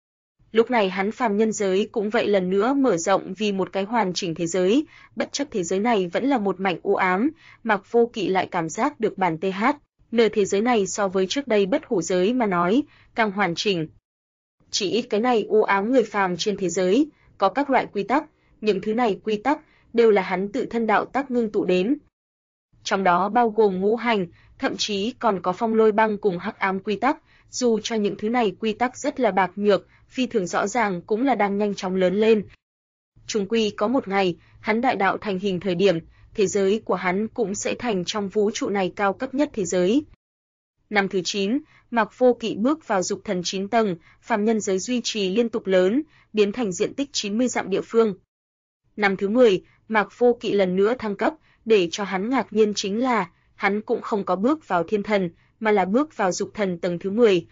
Lúc này hắn phàm nhân giới cũng vậy lần nữa mở rộng vì một cái hoàn chỉnh thế giới, bất chấp thế giới này vẫn là một mảnh u ám, Mạc Vô Kỵ lại cảm giác được bản TH, nửa thế giới này so với trước đây bất hủ giới mà nói, càng hoàn chỉnh. Chỉ ít cái này u ám người phàm trên thế giới, có các loại quy tắc, những thứ này quy tắc đều là hắn tự thân đạo tắc ngưng tụ đến. Trong đó bao gồm ngũ hành, thậm chí còn có phong lôi băng cùng hắc ám quy tắc, dù cho những thứ này quy tắc rất là bạc nhược, phi thường rõ ràng cũng là đang nhanh chóng lớn lên. Chung quy có một ngày, hắn đại đạo thành hình thời điểm, thế giới của hắn cũng sẽ thành trong vũ trụ này cao cấp nhất thế giới. Năm thứ 9, Mạc Vô Kỵ bước vào dục thần 9 tầng, phàm nhân giới duy trì liên tục lớn, biến thành diện tích 90 dặm địa phương. Năm thứ 10, Mạc Vô Kỵ lần nữa thăng cấp, để cho hắn ngạc nhiên chính là, hắn cũng không có bước vào thiên thần, mà là bước vào dục thần tầng thứ 10.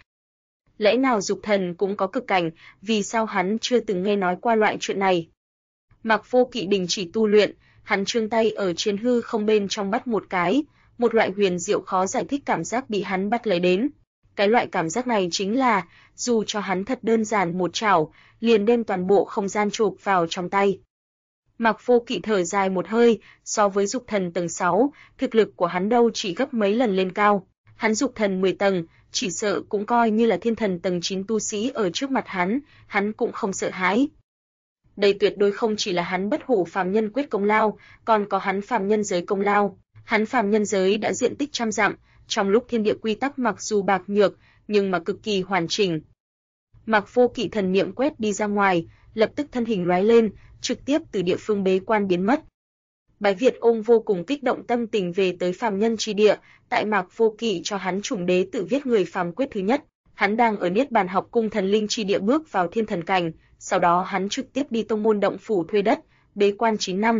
Lẽ nào dục thần cũng có cực cảnh, vì sao hắn chưa từng nghe nói qua loại chuyện này? Mạc Vô Kỵ đình chỉ tu luyện, hắn trương tay ở trên hư không bên trong bắt một cái, một loại huyền diệu khó giải thích cảm giác bị hắn bắt lấy đến. Cái loại cảm giác này chính là, dù cho hắn thật đơn giản một chảo, liền đem toàn bộ không gian chụp vào trong tay. Mạc Vô Kỵ thở dài một hơi, so với dục thần tầng 6, thực lực của hắn đâu chỉ gấp mấy lần lên cao. Hắn dục thần 10 tầng, chỉ sợ cũng coi như là thiên thần tầng 9 tu sĩ ở trước mặt hắn cũng không sợ hãi. Đây tuyệt đối không chỉ là hắn bất hủ phàm nhân quyết công lao, còn có hắn phàm nhân giới công lao. Hắn phàm nhân giới đã diện tích trăm dặm, trong lúc thiên địa quy tắc mặc dù bạc nhược, nhưng mà cực kỳ hoàn chỉnh. Mạc Vô Kỵ thần niệm quét đi ra ngoài, lập tức thân hình lóe lên, trực tiếp từ địa phương bế quan biến mất. Bái Việt ôm vô cùng kích động tâm tình về tới phàm nhân chi địa, tại Mạc Vô Kỵ cho hắn trùng đế tự viết người phàm quyết thứ nhất, hắn đang ở Niết Bàn học cung thần linh chi địa bước vào thiên thần cảnh, sau đó hắn trực tiếp đi tông môn động phủ thuê đất, bế quan 9 năm.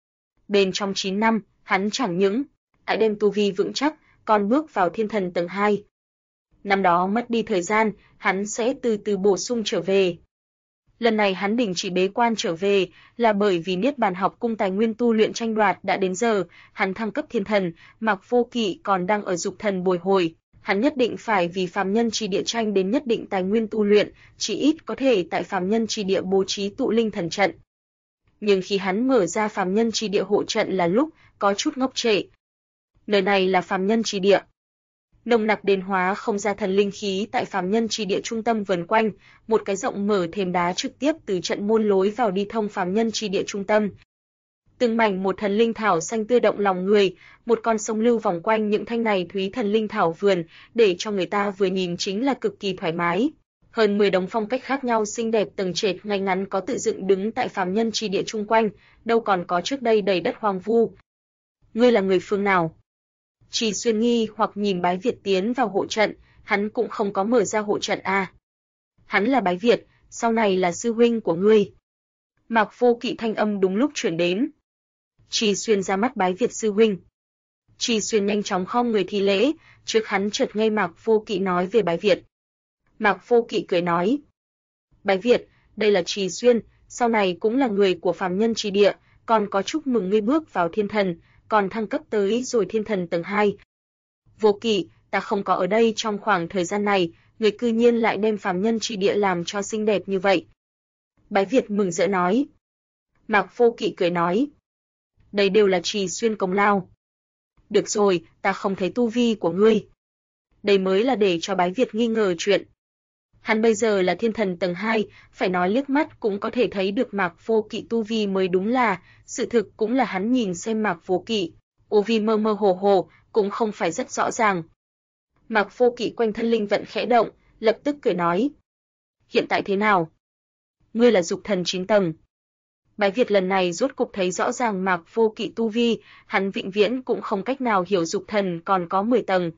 Bên trong 9 năm, hắn chẳng những đã đem tu vi vững chắc, còn bước vào thiên thần tầng 2. Năm đó mất đi thời gian, hắn sẽ từ từ bổ sung trở về. Lần này hắn đình chỉ bế quan trở về là bởi vì Niết Bàn học cung tài nguyên tu luyện tranh đoạt đã đến giờ, hắn thăng cấp thiên thần, Mạc Vô Kỵ còn đang ở dục thần bồi hồi, hắn nhất định phải vì phàm nhân chi địa tranh đến nhất định tài nguyên tu luyện, chỉ ít có thể tại phàm nhân chi địa bố trí tụ linh thần trận. Nhưng khi hắn mở ra phàm nhân chi địa hộ trận là lúc có chút ngốc trệ. Nơi này là phàm nhân chi địa. Nồng nặc đền hóa không ra thần linh khí tại phàm nhân chi địa trung tâm vần quanh, một cái rộng mở thềm đá trực tiếp từ trận môn lối vào đi thông phàm nhân chi địa trung tâm. Từng mảnh một thần linh thảo xanh tươi động lòng người, một con sông lưu vòng quanh những thanh này thúy thần linh thảo vườn, để cho người ta vừa nhìn chính là cực kỳ thoải mái. Hơn 10 đống phong cách khác nhau xinh đẹp tầng trệt ngay ngắn có tự dựng đứng tại phàm nhân chi địa chung quanh, đâu còn có trước đây đầy đất hoang vu. Ngươi là người phương nào? Trì Xuyên nghi hoặc nhìn Bái Việt tiến vào hộ trận, hắn cũng không có mở ra hộ trận à. Hắn là Bái Việt, sau này là sư huynh của ngươi. Mạc Vô Kỵ thanh âm đúng lúc chuyển đến. Trì Xuyên ra mắt Bái Việt sư huynh. Trì Xuyên nhanh chóng khom người thi lễ, trước hắn chợt nghe Mạc Vô Kỵ nói về Bái Việt. Mạc Vô Kỵ cười nói. Bái Việt, đây là Trì Xuyên, sau này cũng là người của phàm nhân chi địa, còn có chúc mừng ngươi bước vào thiên thần, còn thăng cấp tới rồi thiên thần tầng 2. Vô Kỵ, ta không có ở đây trong khoảng thời gian này, người cư nhiên lại đem phàm nhân chi địa làm cho xinh đẹp như vậy. Bái Việt mừng rỡ nói. Mạc Vô Kỵ cười nói. Đây đều là Trì Xuyên công lao. Được rồi, ta không thấy tu vi của ngươi. Đây mới là để cho Bái Việt nghi ngờ chuyện. Hắn bây giờ là thiên thần tầng 2, phải nói liếc mắt cũng có thể thấy được Mạc Vô Kỵ tu vi mới đúng là, sự thực cũng là hắn nhìn xem Mạc Vô Kỵ, tu vi mơ mơ hồ hồ, cũng không phải rất rõ ràng. Mạc Vô Kỵ quanh thân linh vận khẽ động, lập tức cười nói. Hiện tại thế nào? Ngươi là dục thần 9 tầng. Bái Việt lần này rốt cục thấy rõ ràng Mạc Vô Kỵ tu vi, hắn vĩnh viễn cũng không cách nào hiểu dục thần còn có 10 tầng.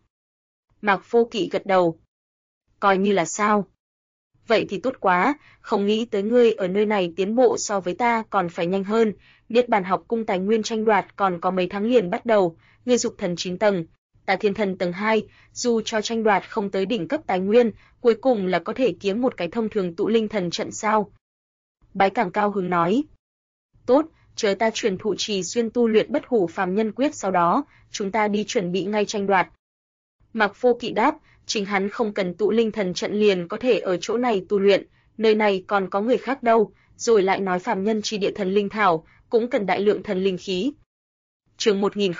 Mạc Vô Kỵ gật đầu. Coi như là sao? Vậy thì tốt quá, không nghĩ tới ngươi ở nơi này tiến bộ so với ta còn phải nhanh hơn, Niết Bàn học cung tài nguyên tranh đoạt còn có mấy tháng liền bắt đầu, ngươi dục thần 9 tầng, ta thiên thần tầng 2, dù cho tranh đoạt không tới đỉnh cấp tài nguyên, cuối cùng là có thể kiếm một cái thông thường tụ linh thần trận sao? Bái Cảng cao hứng nói. Tốt, chờ ta truyền thụ Trì Xuyên tu luyện bất hủ phàm nhân quyết sau đó, chúng ta đi chuẩn bị ngay tranh đoạt. Mạc Vô Kỵ đáp, chính hắn không cần tụ linh thần trận liền có thể ở chỗ này tu luyện, nơi này còn có người khác đâu, rồi lại nói phàm nhân chi địa thần linh thảo, cũng cần đại lượng thần linh khí. Chương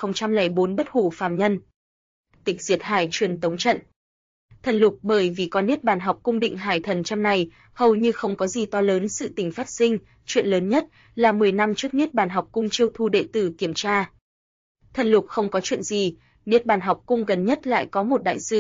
1004 bất hủ phàm nhân. Tịch diệt hải truyền tống trận. Thần lục bởi vì có Niết Bàn học cung định hải thần trăm này, hầu như không có gì to lớn sự tình phát sinh, chuyện lớn nhất là 10 năm trước Niết Bàn học cung chiêu thu đệ tử kiểm tra. Thần lục không có chuyện gì, Niết Bàn học cung gần nhất lại có một đại sự,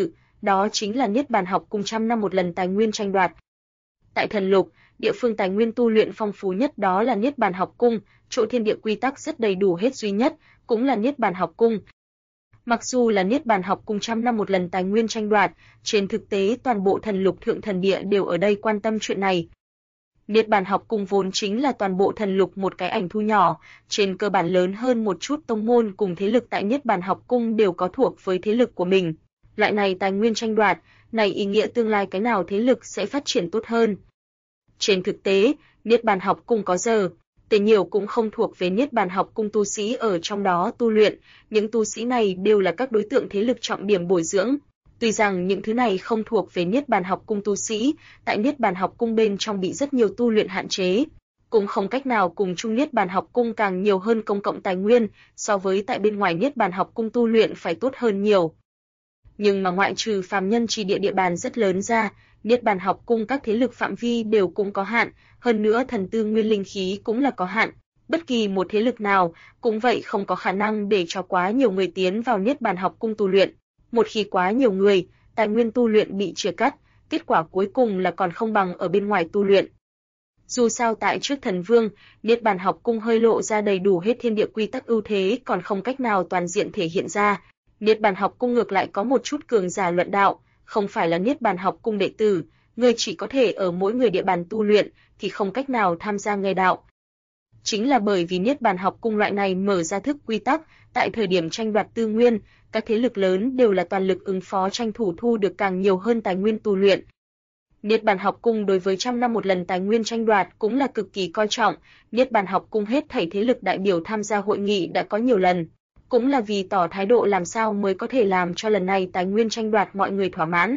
đó chính là Niết Bàn học cung trăm năm một lần tài nguyên tranh đoạt. Tại Thần Lục, địa phương tài nguyên tu luyện phong phú nhất đó là Niết Bàn học cung, chỗ thiên địa quy tắc rất đầy đủ hết duy nhất, cũng là Niết Bàn học cung. Mặc dù là Niết Bàn học cung trăm năm một lần tài nguyên tranh đoạt, trên thực tế toàn bộ Thần Lục Thượng Thần Địa đều ở đây quan tâm chuyện này. Niết Bàn học cung vốn chính là toàn bộ Thần Lục một cái ảnh thu nhỏ, trên cơ bản lớn hơn một chút tông môn cùng thế lực tại Niết Bàn học cung đều có thuộc với thế lực của mình. Loại này tài nguyên tranh đoạt, này ý nghĩa tương lai cái nào thế lực sẽ phát triển tốt hơn. Trên thực tế, Niết Bàn học cung có giờ, tệ nhiều cũng không thuộc về Niết Bàn học cung tu sĩ ở trong đó tu luyện, những tu sĩ này đều là các đối tượng thế lực trọng điểm bồi dưỡng. Tuy rằng những thứ này không thuộc về Niết Bàn học cung tu sĩ, tại Niết Bàn học cung bên trong bị rất nhiều tu luyện hạn chế, cũng không cách nào cùng chung Niết Bàn học cung càng nhiều hơn công cộng tài nguyên, so với tại bên ngoài Niết Bàn học cung tu luyện phải tốt hơn nhiều. Nhưng mà ngoại trừ phàm nhân chi địa bàn rất lớn ra, Niết Bàn học cung các thế lực phạm vi đều cũng có hạn, hơn nữa thần tư nguyên linh khí cũng là có hạn, bất kỳ một thế lực nào cũng vậy không có khả năng để cho quá nhiều người tiến vào Niết Bàn học cung tu luyện. Một khi quá nhiều người, tài nguyên tu luyện bị chia cắt, kết quả cuối cùng là còn không bằng ở bên ngoài tu luyện. Dù sao tại trước Thần Vương, Niết Bàn học cung hơi lộ ra đầy đủ hết thiên địa quy tắc ưu thế còn không cách nào toàn diện thể hiện ra. Niết Bàn học cung ngược lại có một chút cường giả luận đạo, không phải là Niết Bàn học cung đệ tử, người chỉ có thể ở mỗi người địa bàn tu luyện thì không cách nào tham gia nghe đạo. Chính là bởi vì Niết Bàn học cung loại này mở ra thức quy tắc, tại thời điểm tranh đoạt tư nguyên, các thế lực lớn đều là toàn lực ứng phó tranh thủ thu được càng nhiều hơn tài nguyên tu luyện. Niết Bàn học cung đối với trăm năm một lần tài nguyên tranh đoạt cũng là cực kỳ coi trọng, Niết Bàn học cung hết thảy thế lực đại biểu tham gia hội nghị đã có nhiều lần, cũng là vì tỏ thái độ làm sao mới có thể làm cho lần này tài nguyên tranh đoạt mọi người thỏa mãn.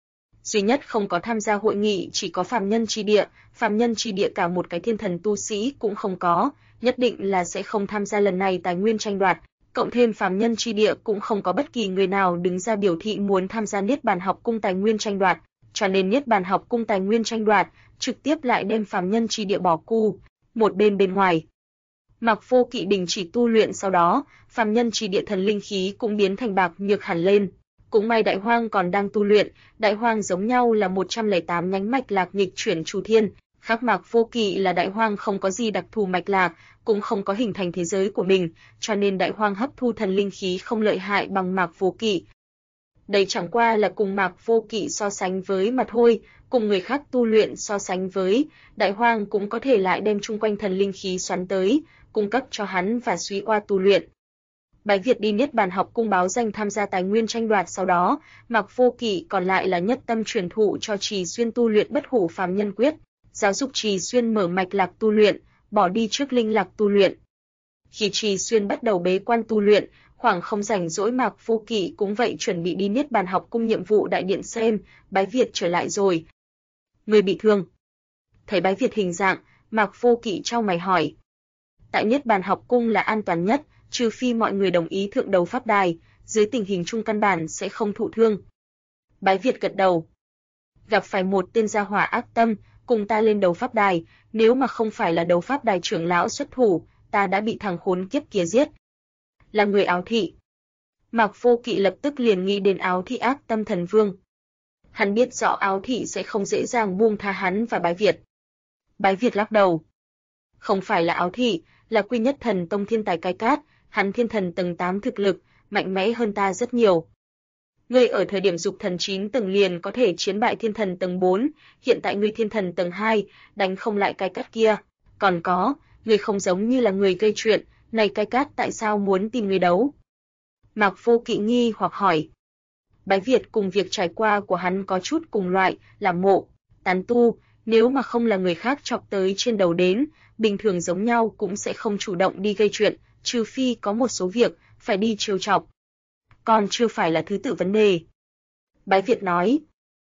Duy nhất không có tham gia hội nghị chỉ có phàm nhân chi địa cả một cái thiên thần tu sĩ cũng không có, nhất định là sẽ không tham gia lần này tài nguyên tranh đoạt, cộng thêm phàm nhân chi địa cũng không có bất kỳ người nào đứng ra biểu thị muốn tham gia Niết Bàn học cung tài nguyên tranh đoạt, cho nên Niết Bàn học cung tài nguyên tranh đoạt trực tiếp lại đem phàm nhân chi địa bỏ cu một bên ngoài. Mạc Vô Kỵ đình chỉ tu luyện sau đó, phàm nhân chi địa thần linh khí cũng biến thành bạc nhược hẳn lên. Cũng may Đại Hoang còn đang tu luyện, Đại Hoang giống nhau là 108 nhánh mạch lạc nghịch chuyển chủ thiên, khác Mạc Vô Kỵ là Đại Hoang không có gì đặc thù mạch lạc, cũng không có hình thành thế giới của mình, cho nên Đại Hoang hấp thu thần linh khí không lợi hại bằng Mạc Vô Kỵ. Đây chẳng qua là cùng Mạc Vô Kỵ so sánh với mà thôi, cùng người khác tu luyện so sánh với, Đại Hoang cũng có thể lại đem chung quanh thần linh khí xoắn tới, cung cấp cho hắn và Suy Oa tu luyện. Bái Việt đi Niết Bàn học cung báo danh tham gia tài nguyên tranh đoạt sau đó, Mạc Vô Kỵ còn lại là nhất tâm truyền thụ cho Trì Xuyên tu luyện Bất Hủ Phàm Nhân Quyết, giáo dục Trì Xuyên mở mạch lạc tu luyện, bỏ đi trước linh lạc tu luyện. Khi Trì Xuyên bắt đầu bế quan tu luyện, khoảng không rảnh rỗi Mạc Vô Kỵ cũng vậy chuẩn bị đi Niết Bàn học cung nhiệm vụ đại điện xem, Bái Việt trở lại rồi. Người bị thương. Thấy Bái Việt hình dạng, Mạc Vô Kỵ chau mày hỏi. Tại Niết Bàn học cung là an toàn nhất, trừ phi mọi người đồng ý thượng đấu pháp đài, dưới tình hình chung căn bản sẽ không thụ thương. Bái Việt gật đầu. Gặp phải một tên gia hỏa ác tâm, cùng ta lên đấu pháp đài, nếu mà không phải là đấu pháp đài trưởng lão xuất thủ, ta đã bị thằng khốn kiếp kia giết. Là người Áo Thị. Mạc Vô Kỵ lập tức liền nghĩ đến Áo Thị ác tâm thần vương. Hắn biết rõ Áo Thị sẽ không dễ dàng buông tha hắn và Bái Việt. Bái Việt lắc đầu. Không phải là Áo Thị, là Quy Nhất Thần Tông thiên tài cai cát, hắn thiên thần tầng 8 thực lực, mạnh mẽ hơn ta rất nhiều. Ngươi ở thời điểm dục thần 9 tầng liền có thể chiến bại thiên thần tầng 4, hiện tại ngươi thiên thần tầng 2, đánh không lại cai cát kia. Còn có, ngươi không giống như là người gây chuyện, này cai cát tại sao muốn tìm ngươi đấu? Mạc Vô Kỵ nghi hoặc hỏi. Bái Việt cùng việc trải qua của hắn có chút cùng loại, là mộ, tán tu, nếu mà không là người khác chọc tới trên đầu đến, bình thường giống nhau cũng sẽ không chủ động đi gây chuyện, trừ phi có một số việc phải đi trêu chọc. Còn chưa phải là thứ tự vấn đề. Bái Việt nói.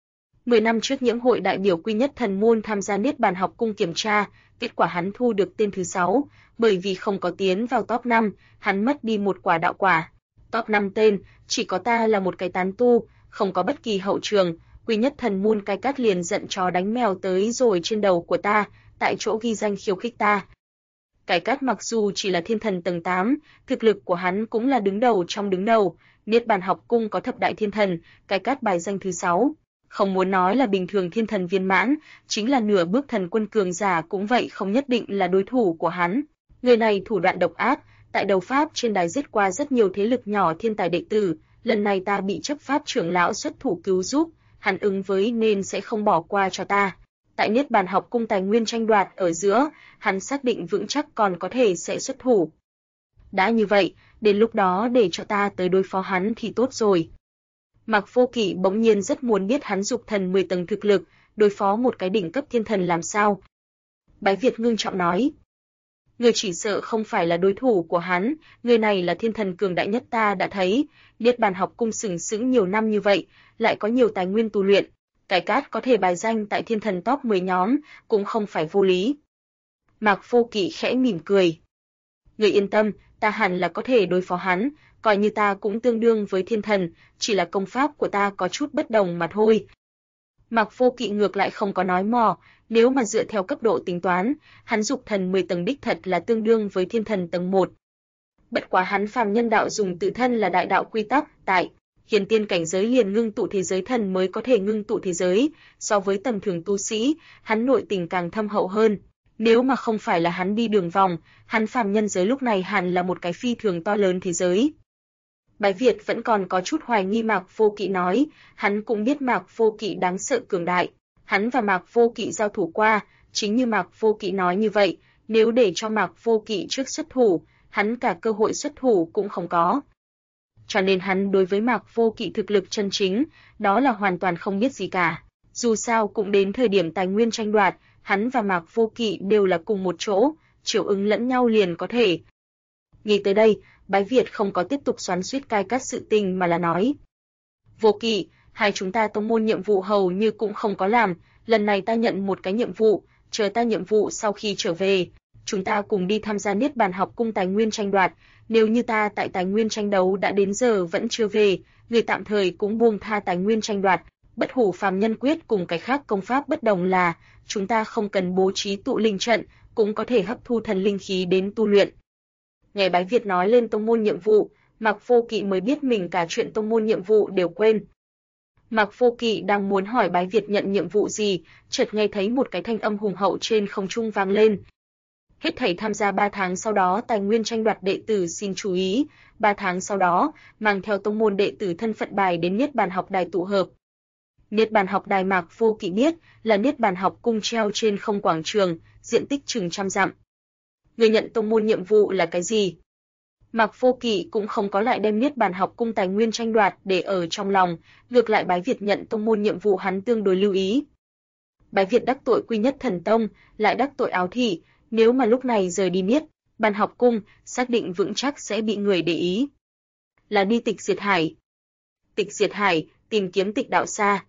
10 năm trước Nhiễm hội đại biểu Quy Nhất Thần môn tham gia Niết Bàn học cung kiểm tra, kết quả hắn thu được tên thứ 6, bởi vì không có tiến vào top 5, hắn mất đi một quả đạo quả. Top 5 tên, chỉ có ta là một cái tán tu, không có bất kỳ hậu trường, Quy Nhất Thần môn cai cát liền giận chó đánh mèo tới rồi trên đầu của ta, tại chỗ ghi danh khiêu khích ta. Cái Cát mặc dù chỉ là thiên thần tầng 8, thực lực của hắn cũng là đứng đầu trong đứng đầu. Niết Bàn học cung có thập đại thiên thần, Cái Cát bài danh thứ 6. Không muốn nói là bình thường thiên thần viên mãn, chính là nửa bước thần quân cường giả cũng vậy không nhất định là đối thủ của hắn. Người này thủ đoạn độc ác, tại đấu pháp trên đài giết qua rất nhiều thế lực nhỏ thiên tài đệ tử, lần này ta bị chấp pháp trưởng lão xuất thủ cứu giúp, hắn ứng với nên sẽ không bỏ qua cho ta. Tại Niết Bàn học cung tài nguyên tranh đoạt ở giữa, hắn xác định vững chắc còn có thể sẽ xuất thủ. Đã như vậy, đến lúc đó để cho ta tới đối phó hắn thì tốt rồi. Mạc Vô Kỵ bỗng nhiên rất muốn biết hắn dục thần 10 tầng thực lực, đối phó một cái đỉnh cấp thiên thần làm sao. Bái Việt ngưng trọng nói. Người chỉ sợ không phải là đối thủ của hắn, người này là thiên thần cường đại nhất ta đã thấy, Niết Bàn học cung sừng sững nhiều năm như vậy, lại có nhiều tài nguyên tu luyện, Cái Cát có thể bài danh tại thiên thần top 10 nhóm, cũng không phải vô lý. Mạc Vô Kỵ khẽ mỉm cười. Người yên tâm, ta hẳn là có thể đối phó hắn, coi như ta cũng tương đương với thiên thần, chỉ là công pháp của ta có chút bất đồng mà thôi. Mạc Vô Kỵ ngược lại không có nói mò, nếu mà dựa theo cấp độ tính toán, hắn dục thần 10 tầng đích thật là tương đương với thiên thần tầng 1. Bất quá hắn phàm nhân đạo dùng tự thân là đại đạo quy tắc, tại hiền tiên cảnh giới liền ngưng tụ thế giới thần mới có thể ngưng tụ thế giới, so với tầm thường tu sĩ, hắn nội tình càng thâm hậu hơn. Nếu mà không phải là hắn đi đường vòng, hắn phàm nhân giới lúc này hẳn là một cái phi thường to lớn thế giới. Bái Việt vẫn còn có chút hoài nghi Mạc Vô Kỵ nói, hắn cũng biết Mạc Vô Kỵ đáng sợ cường đại. Hắn và Mạc Vô Kỵ giao thủ qua, chính như Mạc Vô Kỵ nói như vậy, nếu để cho Mạc Vô Kỵ trước xuất thủ, hắn cả cơ hội xuất thủ cũng không có. Cho nên hắn đối với Mạc Vô Kỵ thực lực chân chính, đó là hoàn toàn không biết gì cả. Dù sao cũng đến thời điểm tài nguyên tranh đoạt, hắn và Mạc Vô Kỵ đều là cùng một chỗ, chiều ứng lẫn nhau liền có thể. Nghĩ tới đây, Bái Việt không có tiếp tục xoắn xuýt Cái Cát sự tình mà là nói. Vô Kỵ, hai chúng ta tông môn nhiệm vụ hầu như cũng không có làm, lần này ta nhận một cái nhiệm vụ, chờ ta nhiệm vụ sau khi trở về, chúng ta cùng đi tham gia Niết Bàn học cung tài nguyên tranh đoạt, nếu như ta tại tài nguyên tranh đấu đã đến giờ vẫn chưa về, người tạm thời cũng buông tha tài nguyên tranh đoạt, Bất Hủ phàm nhân quyết cùng cái khác công pháp bất đồng là, chúng ta không cần bố trí tụ linh trận, cũng có thể hấp thu thần linh khí đến tu luyện. Nghe Bái Việt nói lên tông môn nhiệm vụ, Mạc Vô Kỵ mới biết mình cả chuyện tông môn nhiệm vụ đều quên. Mạc Vô Kỵ đang muốn hỏi Bái Việt nhận nhiệm vụ gì, chợt nghe thấy một cái thanh âm hùng hậu trên không trung vang lên. Hết thảy tham gia 3 tháng sau đó tài nguyên tranh đoạt đệ tử xin chú ý, 3 tháng sau đó, mang theo tông môn đệ tử thân phận bài đến Niết Bàn học đài tụ hợp. Niết Bàn học đài Mạc Vô Kỵ biết là Niết Bàn học cung treo trên không quảng trường, diện tích chừng 100 dặm. Người nhận tông môn nhiệm vụ là cái gì? Mạc Vô Kỵ cũng không có lại đem Niết Bàn học cung tài nguyên tranh đoạt để ở trong lòng, ngược lại Bái Việt nhận tông môn nhiệm vụ hắn tương đối lưu ý. Bái Việt đắc tội Quy Nhất Thần Tông, lại đắc tội Áo Thị, nếu mà lúc này rời đi Niết Bàn học cung, xác định vững chắc sẽ bị người để ý. Là đi Tịch Diệt Hải. Tịch Diệt Hải, tìm kiếm Tịch Đạo Sa.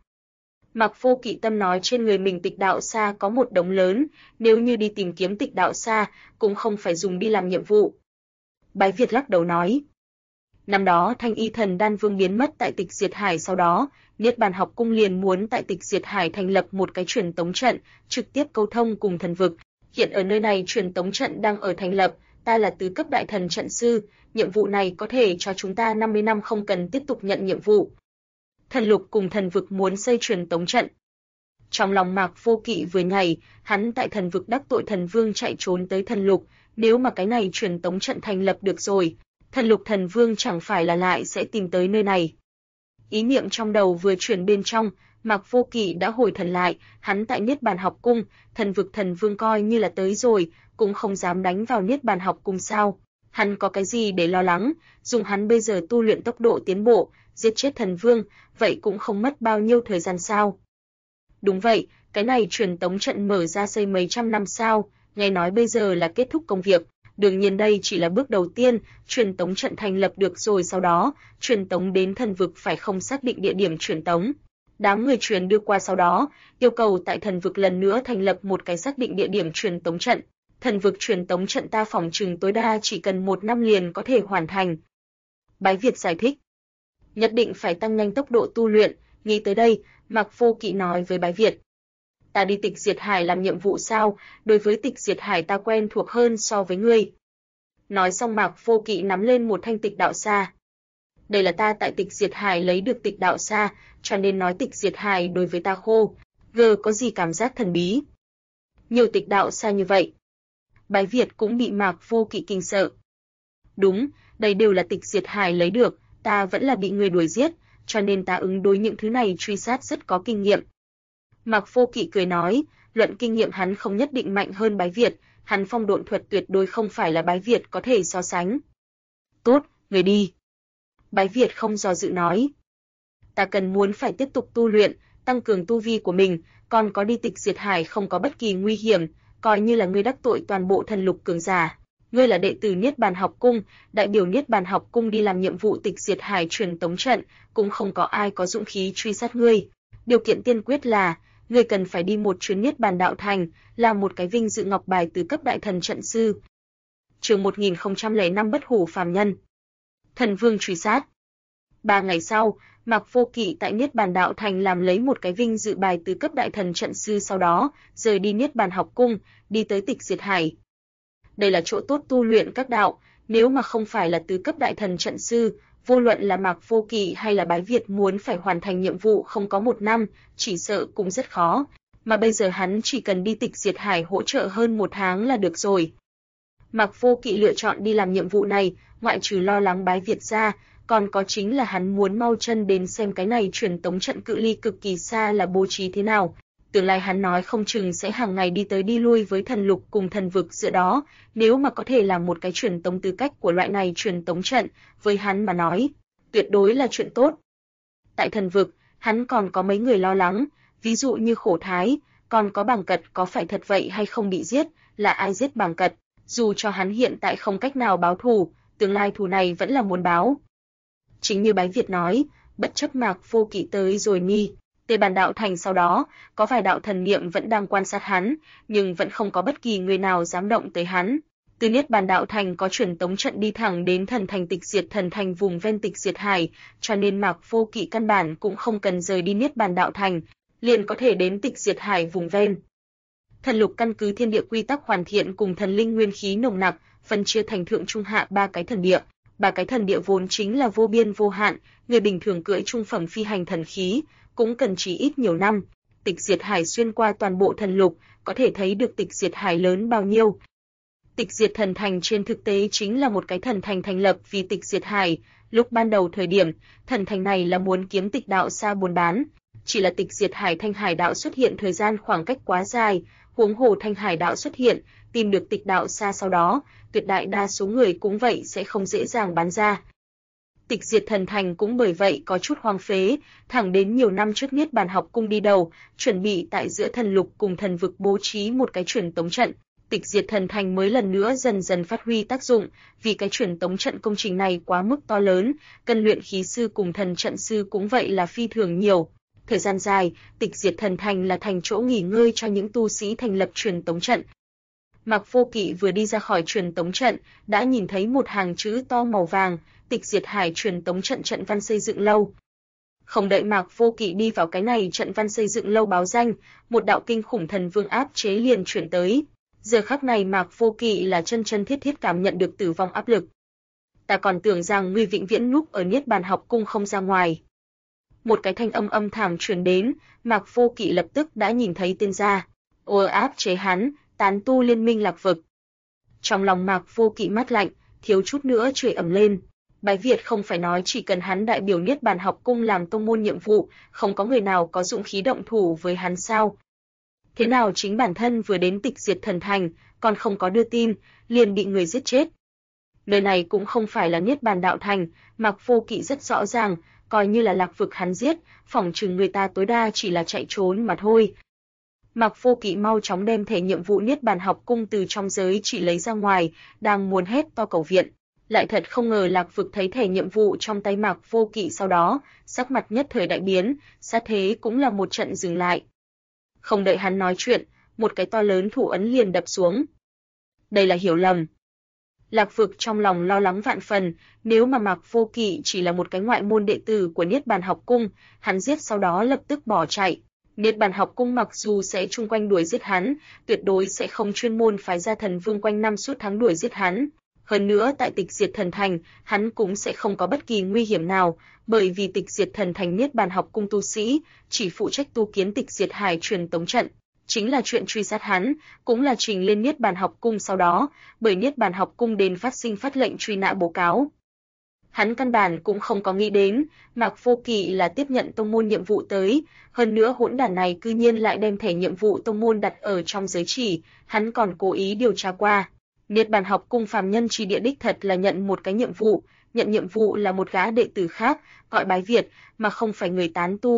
Mạc Vô Kỵ tâm nói trên người mình Tịch Đạo Sa có một đống lớn, nếu như đi tìm kiếm Tịch Đạo Sa, cũng không phải dùng đi làm nhiệm vụ. Bái Việt lắc đầu nói. Năm đó Thanh Y Thần Đan Vương biến mất tại Tịch Diệt Hải, sau đó, Niết Bàn học cung liền muốn tại Tịch Diệt Hải thành lập một cái truyền tống trận, trực tiếp câu thông cùng thần vực. Hiện ở nơi này truyền tống trận đang ở thành lập, ta là tứ cấp đại thần trận sư, nhiệm vụ này có thể cho chúng ta 50 năm không cần tiếp tục nhận nhiệm vụ. Thần lục cùng thần vực muốn xây truyền tống trận. Trong lòng Mạc Vô Kỵ vừa nhảy, hắn tại thần vực đắc tội thần vương chạy trốn tới thần lục, nếu mà cái này truyền tống trận thành lập được rồi, thần lục thần vương chẳng phải là lại sẽ tìm tới nơi này. Ý niệm trong đầu vừa chuyển bên trong, Mạc Vô Kỵ đã hồi thần lại, hắn tại Niết Bàn học cung, thần vực thần vương coi như là tới rồi, cũng không dám đánh vào Niết Bàn học cung sao. Hắn có cái gì để lo lắng, dùng hắn bây giờ tu luyện tốc độ tiến bộ, giết chết thần vương, vậy cũng không mất bao nhiêu thời gian sao. Đúng vậy, cái này truyền tống trận mở ra xây mấy trăm năm sao, nghe nói bây giờ là kết thúc công việc. Đương nhiên đây chỉ là bước đầu tiên, truyền tống trận thành lập được rồi sau đó, truyền tống đến thần vực phải không xác định địa điểm truyền tống. Đám người truyền đưa qua sau đó, yêu cầu tại thần vực lần nữa thành lập một cái xác định địa điểm truyền tống trận. Thần vực truyền tống trận ta phỏng chừng tối đa chỉ cần 1 năm liền có thể hoàn thành. Bái Việt giải thích. Nhất định phải tăng nhanh tốc độ tu luyện, nghĩ tới đây, Mạc Vô Kỵ nói với Bái Việt. Ta đi Tịch Diệt Hải làm nhiệm vụ sao? Đối với Tịch Diệt Hải ta quen thuộc hơn so với ngươi. Nói xong Mạc Vô Kỵ nắm lên một thanh Tịch Đạo Sa. Đây là ta tại Tịch Diệt Hải lấy được Tịch Đạo Sa, cho nên nói Tịch Diệt Hải đối với ta khô, có gì cảm giác thần bí. Nhiều Tịch Đạo Sa như vậy. Bái Việt cũng bị Mạc Vô Kỵ kinh sợ. Đúng, đây đều là Tịch Diệt Hải lấy được, ta vẫn là bị người đuổi giết, cho nên ta ứng đối những thứ này truy sát rất có kinh nghiệm. Mạc Vô Kỵ cười nói, luận kinh nghiệm hắn không nhất định mạnh hơn Bái Việt, hắn phong độn thuật tuyệt đối không phải là Bái Việt có thể so sánh. Tốt, người đi. Bái Việt không do dự nói. Ta cần muốn phải tiếp tục tu luyện, tăng cường tu vi của mình, còn có đi Tịch Diệt Hải không có bất kỳ nguy hiểm, coi như là ngươi đắc tội toàn bộ thần lục cường giả. Ngươi là đệ tử Niết Bàn Học Cung, đại biểu Niết Bàn Học Cung đi làm nhiệm vụ Tịch Diệt Hải truyền tống trận, cũng không có ai có dũng khí truy sát ngươi. Điều kiện tiên quyết là ngươi cần phải đi một chuyến Niết Bàn Đạo Thành, làm một cái vinh dự ngọc bài từ cấp đại thần trận sư. Chương 1005 Bất hủ phàm nhân. Thần vương truy sát. 3 ngày sau, Mạc Vô Kỵ tại Niết Bàn Đạo Thành làm lấy một cái vinh dự bài từ cấp đại thần trận sư, sau đó rời đi Niết Bàn Học Cung, đi tới Tịch Diệt Hải. Đây là chỗ tốt tu luyện các đạo, nếu mà không phải là tứ cấp đại thần trận sư, vô luận là Mạc Vô Kỵ hay là Bái Việt muốn phải hoàn thành nhiệm vụ không có 1 năm, chỉ sợ cũng rất khó, mà bây giờ hắn chỉ cần đi Tịch Diệt Hải hỗ trợ hơn 1 tháng là được rồi. Mạc Vô Kỵ lựa chọn đi làm nhiệm vụ này, ngoại trừ lo lắng Bái Việt ra, còn có chính là hắn muốn mau chân đến xem cái này truyền tống trận cự ly cực kỳ xa là bố trí thế nào. Tương lai hắn nói không chừng sẽ hàng ngày đi tới đi lui với thần lục cùng thần vực giữa đó, nếu mà có thể làm một cái truyền tống tư cách của loại này truyền tống trận, với hắn mà nói, tuyệt đối là chuyện tốt. Tại thần vực, hắn còn có mấy người lo lắng, ví dụ như Khổ Thái, còn có Bàng Cật có phải thật vậy hay không bị giết, là ai giết Bàng Cật, dù cho hắn hiện tại không cách nào báo thù, tương lai thù này vẫn là muốn báo. Chính như Bái Việt nói, bất chấp Mạc Vô Kỵ tới rồi nghi. Tề Bàn Đạo Thành sau đó, có vài đạo thần niệm vẫn đang quan sát hắn, nhưng vẫn không có bất kỳ người nào dám động tới hắn. Từ Niết Bàn Đạo Thành có truyền tống trận đi thẳng đến thần thành Tịch Diệt thần thành vùng ven Tịch Diệt Hải, cho nên Mạc Vô Kỵ căn bản cũng không cần rời đi Niết Bàn Đạo Thành, liền có thể đến Tịch Diệt Hải vùng ven. Thần lục căn cứ thiên địa quy tắc hoàn thiện cùng thần linh nguyên khí nồng nặc, phân chia thành thượng trung hạ 3 cái thần địa. 3 cái thần địa vốn chính là vô biên vô hạn, người bình thường cưỡi trung phẩm phi hành thần khí cũng cần chỉ ít nhiều năm. Tịch Diệt Hải xuyên qua toàn bộ thần lục, có thể thấy được Tịch Diệt Hải lớn bao nhiêu. Tịch Diệt thần thành trên thực tế chính là một cái thần thành thành lập vì Tịch Diệt Hải, lúc ban đầu thời điểm, thần thành này là muốn kiếm Tịch Đạo Sa buôn bán, chỉ là Tịch Diệt Hải Thanh Hải đạo xuất hiện thời gian khoảng cách quá dài, huống hồ Thanh Hải đạo xuất hiện, tìm được Tịch Đạo Sa sau đó, tuyệt đại đa số người cũng vậy sẽ không dễ dàng bán ra. Tịch Diệt thần thành cũng bởi vậy có chút hoang phế, thẳng đến nhiều năm trước Niết Bàn Học Cung đi đầu, chuẩn bị tại giữa thần lục cùng thần vực bố trí một cái truyền tống trận, Tịch Diệt thần thành mới lần nữa dần dần phát huy tác dụng, vì cái truyền tống trận công trình này quá mức to lớn, cần luyện khí sư cùng thần trận sư cũng vậy là phi thường nhiều. Thời gian dài, Tịch Diệt thần thành là thành chỗ nghỉ ngơi cho những tu sĩ thành lập truyền tống trận. Mạc Vô Kỵ vừa đi ra khỏi truyền tống trận, đã nhìn thấy một hàng chữ to màu vàng, Tịch Diệt Hải truyền tống trận trận văn xây dựng lâu. Không đợi Mạc Vô Kỵ đi vào cái này trận văn xây dựng lâu báo danh, một đạo kinh khủng thần vương áp chế liền chuyển tới. Giờ khắc này Mạc Vô Kỵ là chân chân thiết thiết cảm nhận được tử vong áp lực. Ta còn tưởng rằng ngươi vĩnh viễn núp ở Niết Bàn Học Cung không ra ngoài. Một cái thanh âm âm thảm truyền đến, Mạc Vô Kỵ lập tức đã nhìn thấy tên ra. Áp chế hắn, tán tu liên minh Lạc Vực. Trong lòng Mạc Vô Kỵ mắt lạnh, thiếu chút nữa chửi ầm lên. Bái Việt không phải nói chỉ cần hắn đại biểu Niết Bàn Học Cung làm tông môn nhiệm vụ, không có người nào có dũng khí động thủ với hắn sao? Thế nào chính bản thân vừa đến Tịch Diệt thần thành, còn không có đưa tin, liền bị người giết chết. Nơi này cũng không phải là Niết Bàn Đạo Thành, Mạc Vô Kỵ rất rõ ràng, coi như là Lạc Vực hắn giết, phỏng chừng người ta tối đa chỉ là chạy trốn mà thôi. Mạc Vô Kỵ mau chóng đem thẻ nhiệm vụ Niết Bàn Học Cung từ trong giới chỉ lấy ra ngoài, đang muốn hét to cầu viện. Lại thật không ngờ Lạc Vực thấy thẻ nhiệm vụ trong tay Mạc Vô Kỵ sau đó, sắc mặt nhất thời đại biến, sát thế cũng là một trận dừng lại. Không đợi hắn nói chuyện, một cái to lớn thủ ấn liền đập xuống. Đây là hiểu lầm. Lạc Vực trong lòng lo lắng vạn phần, nếu mà Mạc Vô Kỵ chỉ là một cái ngoại môn đệ tử của Niết Bàn Học Cung, hắn giết sau đó lập tức bỏ chạy. Niết Bàn học cung mặc dù sẽ chung quanh đuổi giết hắn, tuyệt đối sẽ không chuyên môn phái ra thần vương quanh năm suốt tháng đuổi giết hắn. Hơn nữa tại Tịch Diệt Thần Thành, hắn cũng sẽ không có bất kỳ nguy hiểm nào, bởi vì Tịch Diệt Thần Thành Niết Bàn học cung tu sĩ chỉ phụ trách tu kiến Tịch Diệt Hải truyền tống trận, chính là chuyện truy sát hắn, cũng là trình lên Niết Bàn học cung sau đó, bởi Niết Bàn học cung đến phát lệnh truy nã báo cáo. Hắn căn bản cũng không có nghĩ đến, Mạc Vô Kỵ là tiếp nhận tông môn nhiệm vụ tới, hơn nữa hỗn đản này cư nhiên lại đem thẻ nhiệm vụ tông môn đặt ở trong giới chỉ, hắn còn cố ý điều tra qua. Niết Bàn học cung phàm nhân chi địa đích thật là nhận một cái nhiệm vụ, nhận nhiệm vụ là một gã đệ tử khác, gọi Bái Việt, mà không phải người tán tu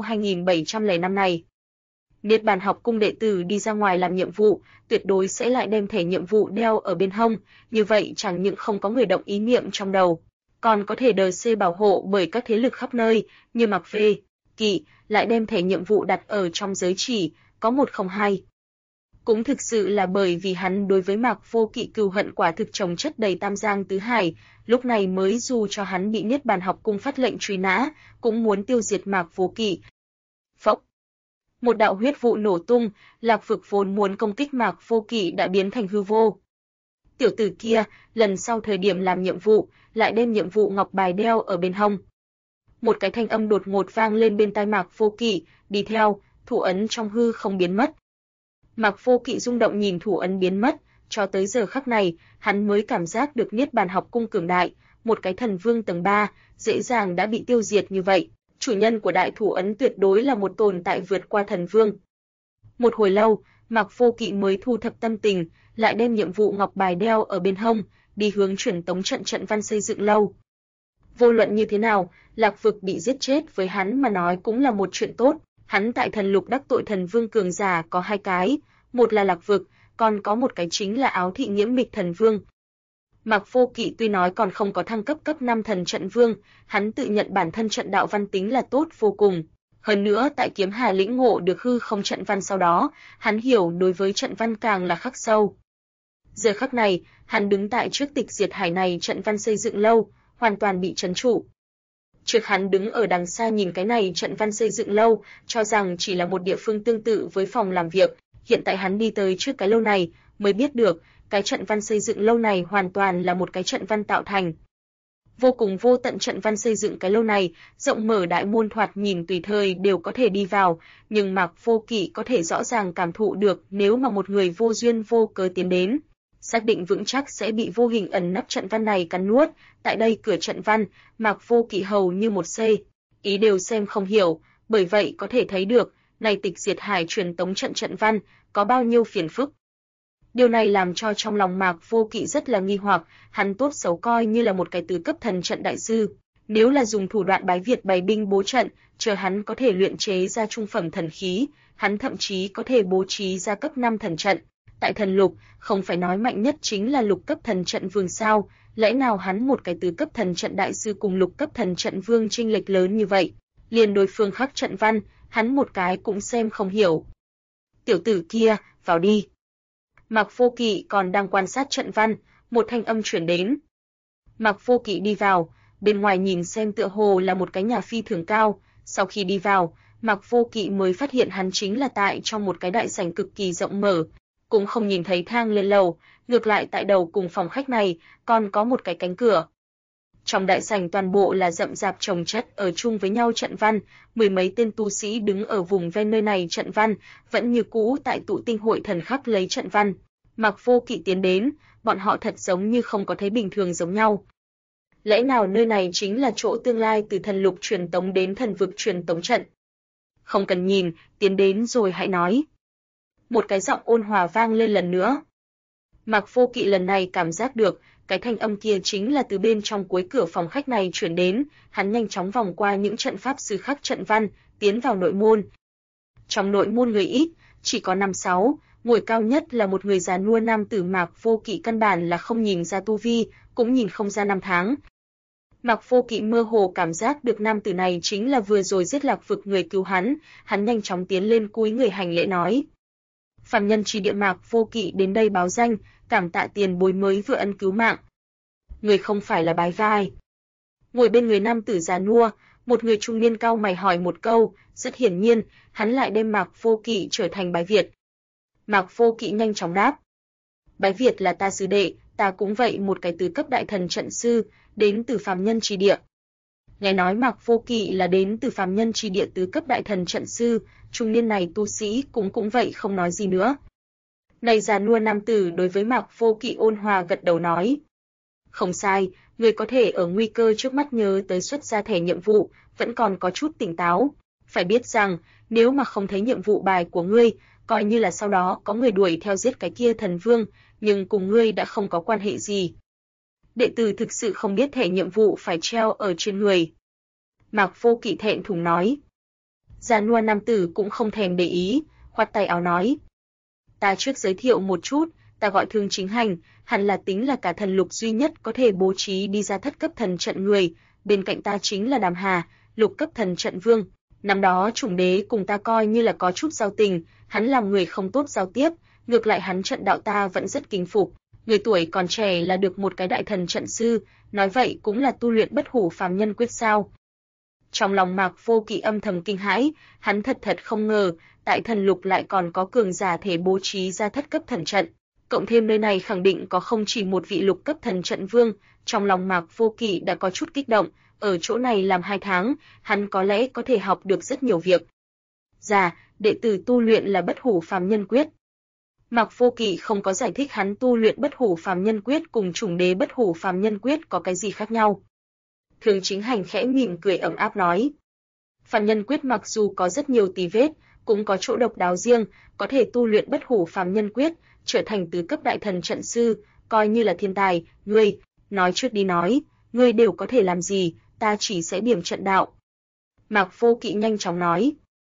2705 này. Niết Bàn học cung đệ tử đi ra ngoài làm nhiệm vụ, tuyệt đối sẽ lại đem thẻ nhiệm vụ đeo ở bên hông, như vậy chẳng những không có người động ý niệm trong đầu, còn có thể đời C bảo hộ bởi các thế lực khắp nơi, như Mạc Phê, Kỵ, lại đem thẻ nhiệm vụ đặt ở trong giới chỉ, có 102. Cũng thực sự là bởi vì hắn đối với Mạc Vô Kỵ cừu hận quả thực chồng chất đầy tam giang tứ hải, lúc này mới dù cho hắn bị Niết Bàn học cung phát lệnh truy nã, cũng muốn tiêu diệt Mạc Vô Kỵ. Phốc. Một đạo huyết vụ nổ tung, Lạc Vực vốn muốn công kích Mạc Vô Kỵ đã biến thành hư vô. Tiểu tử kia, lần sau thời điểm làm nhiệm vụ, lại đem nhiệm vụ ngọc bài đeo ở bên hông. Một cái thanh âm đột ngột vang lên bên tai Mạc Vô Kỵ, đi theo, thủ ấn trong hư không biến mất. Mạc Vô Kỵ rung động nhìn thủ ấn biến mất, cho tới giờ khắc này, hắn mới cảm giác được Niết Bàn học cung cường đại, một cái thần vương tầng 3, dễ dàng đã bị tiêu diệt như vậy. Chủ nhân của đại thủ ấn tuyệt đối là một tồn tại vượt qua thần vương. Một hồi lâu, Mạc Vô Kỵ mới thu thập tâm tình, lại đem nhiệm vụ ngọc bài đeo ở bên hông, đi hướng truyền tống trận văn xây dựng lâu. Vô luận như thế nào, Lạc Vực bị giết chết với hắn mà nói cũng là một chuyện tốt, hắn tại thần lục đắc tội thần vương cường giả có 2 cái, một là Lạc Vực, còn có một cái chính là Áo Thị Nghiễm Mịch thần vương. Mạc Vô Kỵ tuy nói còn không có thăng cấp 5 thần trận vương, hắn tự nhận bản thân trận đạo văn tính là tốt vô cùng. Hơn nữa tại Kiếm Hà lĩnh ngộ được hư không trận văn sau đó, hắn hiểu đối với trận văn càng là khắc sâu. Giờ khắc này, hắn đứng tại trước Tịch Diệt Hải này trận văn xây dựng lâu, hoàn toàn bị trấn trụ. Trước hắn đứng ở đằng xa nhìn cái này trận văn xây dựng lâu, cho rằng chỉ là một địa phương tương tự với phòng làm việc, hiện tại hắn đi tới trước cái lâu này, mới biết được, cái trận văn xây dựng lâu này hoàn toàn là một cái trận văn tạo thành. Vô cùng vô tận trận văn xây dựng cái lâu này, rộng mở đại môn thoạt nhìn tùy thời đều có thể đi vào, nhưng Mạc Vô Kỵ có thể rõ ràng cảm thụ được nếu mà một người vô duyên vô cớ tiến đến, xác định vững chắc sẽ bị vô hình ẩn nấp trận văn này cắn nuốt. Tại đây cửa trận văn, Mạc Vô Kỵ hầu như một ý đều xem không hiểu, bởi vậy có thể thấy được, này Tịch Diệt Hải truyền tống trận văn có bao nhiêu phiền phức. Điều này làm cho trong lòng Mạc Vô Kỵ rất là nghi hoặc, hắn tốt xấu coi như là một cái tứ cấp thần trận đại sư, nếu là dùng thủ đoạn Bái Việt bày binh bố trận, chờ hắn có thể luyện chế ra trung phẩm thần khí, hắn thậm chí có thể bố trí ra cấp 5 thần trận. Tại thần lục, không phải nói mạnh nhất chính là lục cấp thần trận vương sao, lẽ nào hắn một cái tứ cấp thần trận đại sư cùng lục cấp thần trận vương chênh lệch lớn như vậy? Liền đối phương khắc trận văn, hắn một cái cũng xem không hiểu. Tiểu tử kia, vào đi. Mạc Vô Kỵ còn đang quan sát trận văn, một thanh âm truyền đến. Mạc Vô Kỵ đi vào, bên ngoài nhìn xem tựa hồ là một cái nhà phi thường cao, sau khi đi vào, Mạc Vô Kỵ mới phát hiện hắn chính là tại trong một cái đại sảnh cực kỳ rộng mở, cũng không nhìn thấy thang lên lầu, ngược lại tại đầu cùng phòng khách này còn có một cái cánh cửa. Trong đại sảnh toàn bộ là rậm rạp chồng chất ở chung với nhau trận văn, mười mấy tên tu sĩ đứng ở vùng ven nơi này trận văn, vẫn như cũ tại tụ tinh hội thần khắc lấy trận văn. Mạc Vô Kỵ tiến đến, bọn họ thật giống như không có thấy bình thường giống nhau. Lẽ nào nơi này chính là chỗ tương lai từ thần lục truyền tống đến thần vực truyền tống trận? Không cần nhìn, tiến đến rồi hãy nói. Một cái giọng ôn hòa vang lên lần nữa. Mạc Vô Kỵ lần này cảm giác được, cái thanh âm kia chính là từ bên trong cuối cửa phòng khách này truyền đến, hắn nhanh chóng vòng qua những trận pháp sư khắc trận văn, tiến vào nội môn. Trong nội môn người ít, chỉ có 5-6, ngồi cao nhất là một người già nua nam tử. Mạc Vô Kỵ căn bản là không nhìn ra tu vi, cũng nhìn không ra năm tháng. Mạc Vô Kỵ mơ hồ cảm giác được nam tử này chính là vừa rồi giết Lạc Vực người cứu hắn nhanh chóng tiến lên cúi người hành lễ nói. Phàm nhân chi địa Mạc Vô Kỵ đến đây báo danh, cảm tạ tiền bối mới vừa ân cứu mạng. Người không phải là Bái Vai. Ngồi bên người nam tử già nua, Một người trung niên cao mày hỏi một câu, rất hiển nhiên, hắn lại đem Mạc Vô Kỵ trở thành Bái Việt. Mạc Vô Kỵ nhanh chóng đáp. Bái Việt là ta sư đệ, ta cũng vậy, một cái tứ cấp đại thần trận sư, đến từ phàm nhân chi địa. Nghe nói Mạc Vô Kỵ là đến từ phàm nhân chi địa tứ cấp đại thần trận sư, trung niên này tu sĩ cũng vậy không nói gì nữa. Này già nua nam tử đối với Mạc Vô Kỵ ôn hòa gật đầu nói. Không sai, người có thể ở nguy cơ trước mắt nhớ tới xuất ra thẻ nhiệm vụ, vẫn còn có chút tỉnh táo. Phải biết rằng, nếu mà không thấy nhiệm vụ bài của ngươi, coi như là sau đó có người đuổi theo giết cái kia thần vương, nhưng cùng ngươi đã không có quan hệ gì. Đệ tử thực sự không biết thẻ nhiệm vụ phải treo ở trên người. Mạc Vô Kỵ thẹn thùng nói. Già nua nam tử cũng không thèm để ý, khoát tay áo nói. Ta trước giới thiệu một chút, ta gọi Thương Chính Hành, hẳn là tính là cả thần lục duy nhất có thể bố trí đi ra thất cấp thần trận người, bên cạnh ta chính là Đàm Hà, lục cấp thần trận vương. Năm đó Trùng Đế cùng ta coi như là có chút giao tình, hắn làm người không tốt giao tiếp, ngược lại hắn trận đạo ta vẫn rất kính phục. Người tuổi còn trẻ là được một cái đại thần trận sư, nói vậy cũng là tu luyện bất hủ phàm nhân quyết sao. Trong lòng Mạc Vô Kỵ âm thầm kinh hãi, hắn thật không ngờ, tại thần lục lại còn có cường giả thể bố trí ra thất cấp thần trận. Cộng thêm nơi này khẳng định có không chỉ một vị lục cấp thần trận vương, trong lòng Mạc Vô Kỵ đã có chút kích động, ở chỗ này làm 2 tháng, hắn có lẽ có thể học được rất nhiều việc. Dạ, đệ tử tu luyện là bất hủ phàm nhân quyết. Mạc Vô Kỵ không có giải thích hắn tu luyện bất hủ phàm nhân quyết cùng Trùng Đế bất hủ phàm nhân quyết có cái gì khác nhau. Thương Chính Hành khẽ mỉm cười ấm áp nói. Phàm nhân quyết mặc dù có rất nhiều tì vết, cũng có chỗ độc đáo riêng, có thể tu luyện bất hủ phàm nhân quyết, trở thành tứ cấp đại thần trận sư, coi như là thiên tài, ngươi, nói trước đi nói, ngươi đều có thể làm gì, ta chỉ sẽ điểm trận đạo. Mạc Vô Kỵ nhanh chóng nói.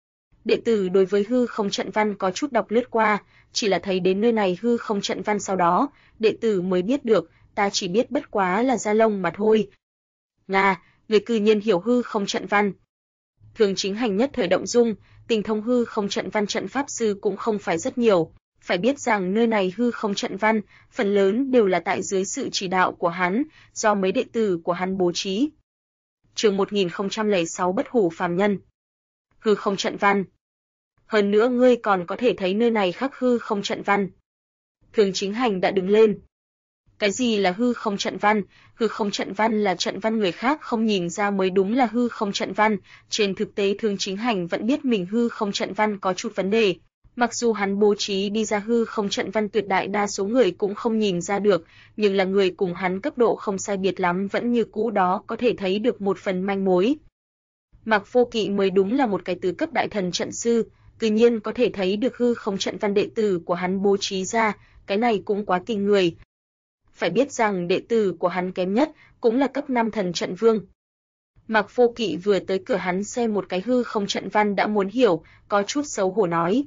Đệ tử đối với hư không trận văn có chút đọc lướt qua, chỉ là thấy đến nơi này hư không trận văn sau đó, đệ tử mới biết được, ta chỉ biết bất quá là da lông mà thôi. Nga, người cư nhiên hiểu hư không trận văn. Thương Chính Hành nhất thời động dung, tình thông hư không trận văn trận pháp sư cũng không phải rất nhiều, phải biết rằng nơi này hư không trận văn, phần lớn đều là tại dưới sự chỉ đạo của hắn, do mấy đệ tử của hắn bố trí. Chương 1006 bất hủ phàm nhân. Hư không trận văn. Hơn nữa ngươi còn có thể thấy nơi này khắc hư không trận văn. Thương Chính Hành đã đứng lên. Cái gì là hư không trận văn? Hư không trận văn là trận văn người khác không nhìn ra mới đúng là hư không trận văn. Trên thực tế Thương Chính Hành vẫn biết mình hư không trận văn có chút vấn đề. Mặc dù hắn bố trí đi ra hư không trận văn tuyệt đại đa số người cũng không nhìn ra được, nhưng là người cùng hắn cấp độ không sai biệt lắm vẫn như cũ đó có thể thấy được một phần manh mối. Mạc Vô Kỵ mới đúng là một cái tứ cấp đại thần trận sư, tự nhiên có thể thấy được hư không trận văn đệ tử của hắn bố trí ra, cái này cũng quá kinh người. Phải biết rằng đệ tử của hắn kém nhất cũng là cấp 5 thần trận vương. Mạc Vô Kỵ vừa tới cửa hắn xem một cái hư không trận văn đã muốn hiểu, có chút xấu hổ nói.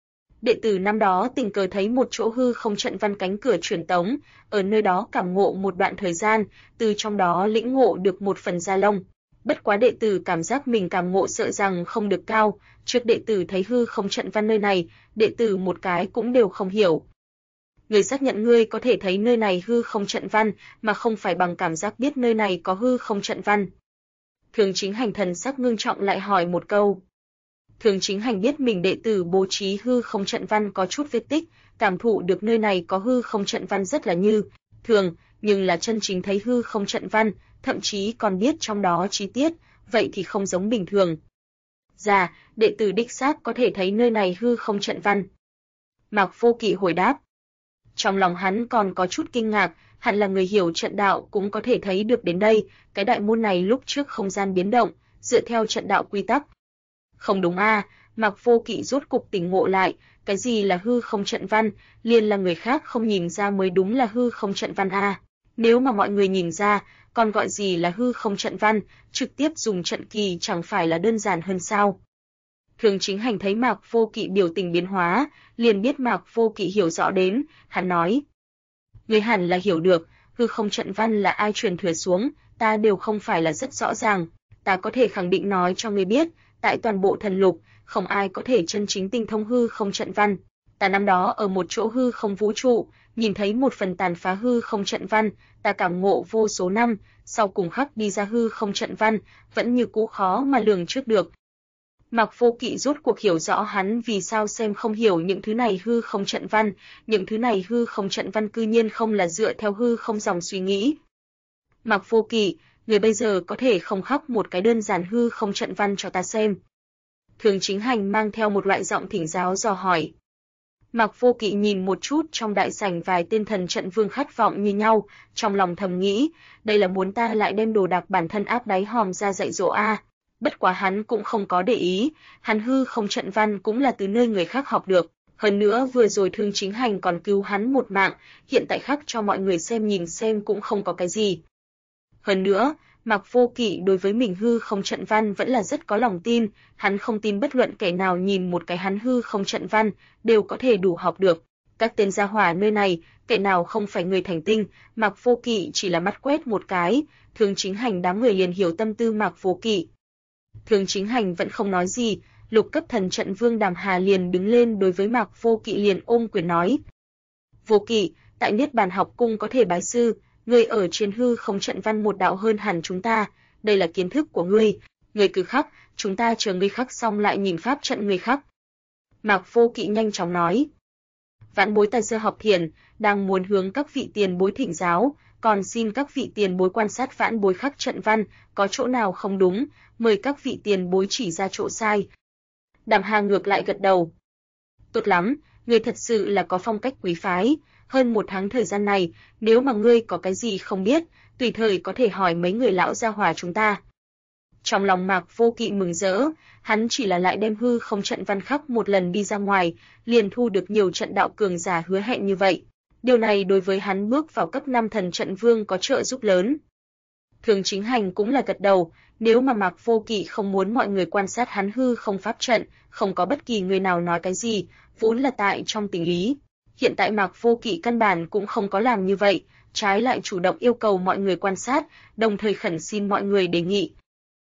Đệ tử năm đó tình cờ thấy một chỗ hư không trận văn cánh cửa truyền tống, ở nơi đó cảm ngộ một đoạn thời gian, từ trong đó lĩnh ngộ được một phần da lông. Bất quá đệ tử cảm giác mình cảm ngộ sợ rằng không được cao, trước đệ tử thấy hư không trận văn nơi này, đệ tử một cái cũng đều không hiểu. Người xác nhận ngươi có thể thấy nơi này hư không trận văn, mà không phải bằng cảm giác biết nơi này có hư không trận văn. Thương Chính Hành thần sắc ngưng trọng lại hỏi một câu. Thương Chính Hành biết mình đệ tử bố trí hư không trận văn có chút vết tích, cảm thụ được nơi này có hư không trận văn rất là như thường, nhưng là chân chính thấy hư không trận văn, thậm chí còn biết trong đó chi tiết, vậy thì không giống bình thường. Dạ, đệ tử đích xác có thể thấy nơi này hư không trận văn. Mạc Vô Kỵ hồi đáp. Trong lòng hắn còn có chút kinh ngạc, hẳn là người hiểu trận đạo cũng có thể thấy được đến đây, cái đại môn này lúc trước không gian biến động, dựa theo trận đạo quy tắc. Không đúng a, Mạc Vô Kỵ rốt cục tỉnh ngộ lại, cái gì là hư không trận văn, liền là người khác không nhìn ra mới đúng là hư không trận văn a. Nếu mà mọi người nhìn ra, còn gọi gì là hư không trận văn, trực tiếp dùng trận kỳ chẳng phải là đơn giản hơn sao? Thương Chính Hành thấy Mạc Vô Kỵ biểu tình biến hóa, liền biết Mạc Vô Kỵ hiểu rõ đến, hắn nói. Người hẳn là hiểu được, hư không trận văn là ai truyền thừa xuống, ta đều không phải là rất rõ ràng, ta có thể khẳng định nói cho ngươi biết, tại toàn bộ thần lục, không ai có thể chân chính tinh thông hư không trận văn. Ta năm đó ở một chỗ hư không vũ trụ, nhìn thấy một phần tàn phá hư không trận văn, ta cảm ngộ vô số năm, sau cùng khắc đi ra hư không trận văn, vẫn như cũ khó mà lường trước được. Mạc Vô Kỵ rốt cuộc hiểu rõ hắn vì sao xem không hiểu những thứ này hư không trận văn, những thứ này hư không trận văn cư nhiên không là dựa theo hư không dòng suy nghĩ. Mạc Vô Kỵ, người bây giờ có thể không khắc một cái đơn giản hư không trận văn cho ta xem. Thường Chính Hành mang theo một loại giọng thỉnh giáo dò hỏi. Mạc Vô Kỵ nhìn một chút trong đại sảnh vài tên thần trận vương khát vọng như nhau, trong lòng thầm nghĩ, đây là muốn ta lại đem đồ đạc bản thân áp đáy hòm ra dạy dỗ a. Bất quá hắn cũng không có để ý, hắn hư không trận văn cũng là từ nơi người khác học được, hơn nữa vừa rồi Thương Chính Hành còn cứu hắn một mạng, hiện tại khắc cho mọi người xem nhìn xem cũng không có cái gì. Hơn nữa, Mạc Vô Kỵ đối với mình hư không trận văn vẫn là rất có lòng tin, hắn không tin bất luận kẻ nào nhìn một cái hắn hư không trận văn đều có thể đủ học được. Các tên gia hỏa nơi này, kẻ nào không phải người thành tinh, Mạc Vô Kỵ chỉ là mắt quét một cái, Thương Chính Hành đám người liền hiểu tâm tư Mạc Vô Kỵ. Thương Chính Hành vẫn không nói gì, lục cấp thần trận vương Đàm Hà liền đứng lên đối với Mạc Vô Kỵ liền ôm quyền nói. Vô Kỵ, tại Niết Bàn học cung có thể bái sư, ngươi ở trên hư không trận văn một đạo hơn hẳn chúng ta, đây là kiến thức của ngươi cứ khắc, chúng ta chờ ngươi khắc xong lại nhìn pháp trận ngươi khắc. Mạc Vô Kỵ nhanh chóng nói. Vãn bối tài sơ học thiền, đang muốn hướng các vị tiền bối thỉnh giáo, còn xin các vị tiền bối quan sát vãn bối khắc trận văn, có chỗ nào không đúng, mời các vị tiền bối chỉ ra chỗ sai. Đàm Hà ngược lại gật đầu. Tốt lắm, ngươi thật sự là có phong cách quý phái, hơn một tháng thời gian này, nếu mà ngươi có cái gì không biết, tùy thời có thể hỏi mấy người lão gia hỏa chúng ta. Trong lòng Mạc Vô Kỵ mừng rỡ, hắn chỉ là lại đem hư không trận văn khắc một lần đi ra ngoài, liền thu được nhiều trận đạo cường giả hứa hẹn như vậy. Điều này đối với hắn bước vào cấp 5 thần trận vương có trợ giúp lớn. Thường Chính Hành cũng là gật đầu, nếu mà Mạc Vô Kỵ không muốn mọi người quan sát hắn hư không pháp trận, không có bất kỳ người nào nói cái gì, vốn là tại trong tình lý. Hiện tại Mạc Vô Kỵ căn bản cũng không có làm như vậy, trái lại chủ động yêu cầu mọi người quan sát, đồng thời khẩn xin mọi người đề nghị.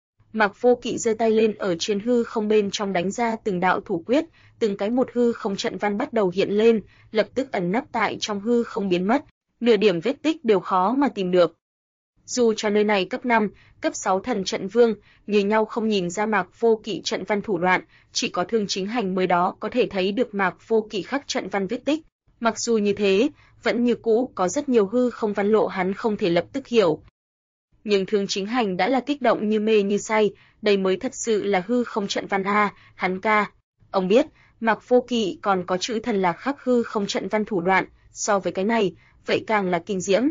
Mạc Vô Kỵ giơ tay lên ở trên hư không bên trong đánh ra từng đạo thủ quyết, từng cái một hư không trận văn bắt đầu hiện lên, lập tức ẩn nấp tại trong hư không biến mất, nửa điểm vết tích đều khó mà tìm được. Dù cho nơi này cấp 5, cấp 6 thần trận vương, như nhau không nhìn ra Mạc Vô Kỵ trận văn thủ đoạn, chỉ có Thương Chính Hành mới đó có thể thấy được Mạc Vô Kỵ khắc trận văn vết tích. Mặc dù như thế, vẫn như cũ có rất nhiều hư không văn lộ hắn không thể lập tức hiểu. Nhưng Thương Chính Hành đã là kích động như mê như say, đây mới thật sự là hư không trận văn a, hắn ca. Ông biết, Mạc Vô Kỵ còn có chữ thần lạc khắc hư không trận văn thủ đoạn, so với cái này, vậy càng là kinh diễm.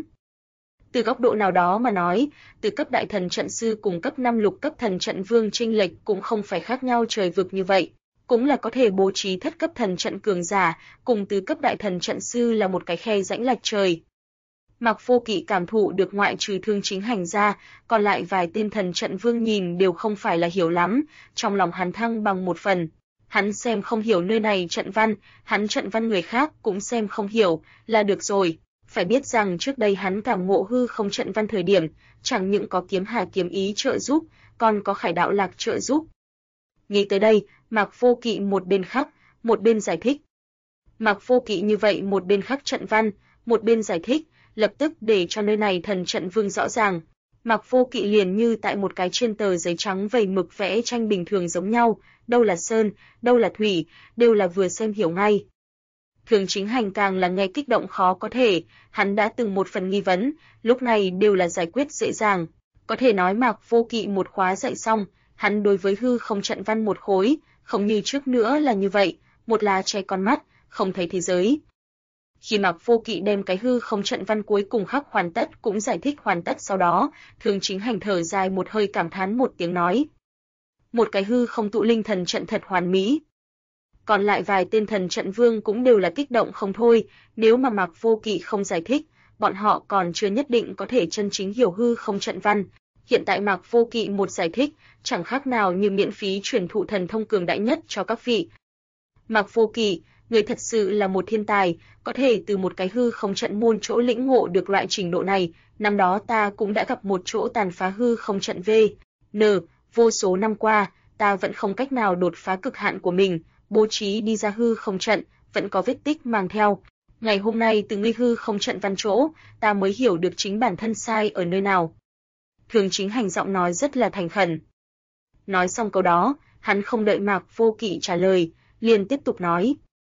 Từ góc độ nào đó mà nói, từ cấp đại thần trận sư cùng cấp 5 lục cấp thần trận vương chênh lệch cũng không phải khác nhau trời vực như vậy, cũng là có thể bố trí thất cấp thần trận cường giả, cùng từ cấp đại thần trận sư là một cái khe rãnh lệch trời. Mạc Vô Kỵ cảm thụ được ngoại trừ Thương Chính Hành ra, còn lại vài tên thần trận vương nhìn đều không phải là hiểu lắm, trong lòng hắn thăng bằng một phần. Hắn xem không hiểu nơi này trận văn, hắn trận văn người khác cũng xem không hiểu, là được rồi. Phải biết rằng trước đây hắn cảm ngộ hư không trận văn thời điểm, chẳng những có kiếm hà kiếm ý trợ giúp, còn có khải đạo lạc trợ giúp. Nghĩ tới đây, Mạc Vô Kỵ một bên khắc, một bên giải thích. Mạc Vô Kỵ như vậy một bên khắc trận văn, một bên giải thích, lập tức để cho nơi này thần trận vương rõ ràng. Mạc Vô Kỵ liền như tại một cái trên tờ giấy trắng vẩy mực vẽ tranh bình thường giống nhau, đâu là sơn, đâu là thủy, đều là vừa xem hiểu ngay. Thường Chính Hành càng là nghe kích động khó có thể, hắn đã từng một phần nghi vấn, lúc này đều là giải quyết dễ dàng. Có thể nói Mạc Vô Kỵ một khóa dạy xong, hắn đối với hư không trận văn một khối, không như trước nữa là như vậy, một là che con mắt, không thấy thế giới. Khi Mạc Vô Kỵ đem cái hư không trận văn cuối cùng khắc hoàn tất cũng giải thích hoàn tất sau đó, Thường Chính Hành thở dài một hơi cảm thán một tiếng nói. Một cái hư không tụ linh thần trận thật hoàn mỹ. Còn lại vài tên thần trận vương cũng đều là kích động không thôi, nếu mà Mạc Vô Kỵ không giải thích, bọn họ còn chưa nhất định có thể chân chính hiểu hư không trận văn. Hiện tại Mạc Vô Kỵ một giải thích, chẳng khác nào như miễn phí truyền thụ thần thông cường đại nhất cho các vị. Mạc Vô Kỵ, người thật sự là một thiên tài, có thể từ một cái hư không trận môn chỗ lĩnh ngộ được loại trình độ này, năm đó ta cũng đã gặp một chỗ tàn phá hư không trận V.N. Vô số năm qua, ta vẫn không cách nào đột phá cực hạn của mình, bố trí đi ra hư không trận, vẫn có vết tích mang theo. Ngày hôm nay từ ngươi hư không trận văn chỗ, ta mới hiểu được chính bản thân sai ở nơi nào. Thường Chính Hành giọng nói rất là thành khẩn. Nói xong câu đó, hắn không đợi Mạc Vô Kỵ trả lời, liền tiếp tục nói.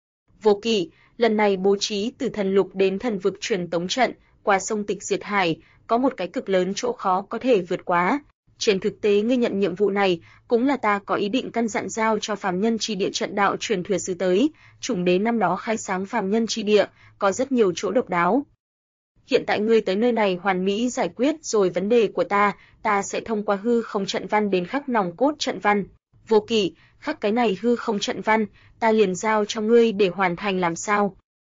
Vô Kỵ, lần này bố trí từ thần lục đến thần vực truyền tống trận, qua sông Tịch Diệt Hải, có một cái cực lớn chỗ khó có thể vượt quá. Trên thực tế ngươi nhận nhiệm vụ này, cũng là ta có ý định căn dặn giao cho phàm nhân chi địa trận đạo truyền thừa sư tới, chủng đế năm đó khai sáng phàm nhân chi địa, có rất nhiều chỗ độc đáo. Hiện tại ngươi tới nơi này hoàn mỹ giải quyết rồi vấn đề của ta sẽ thông qua hư không trận văn đến khắc nòng cốt trận văn. Vô Kỵ, khắc cái này hư không trận văn, ta liền giao cho ngươi để hoàn thành làm sao?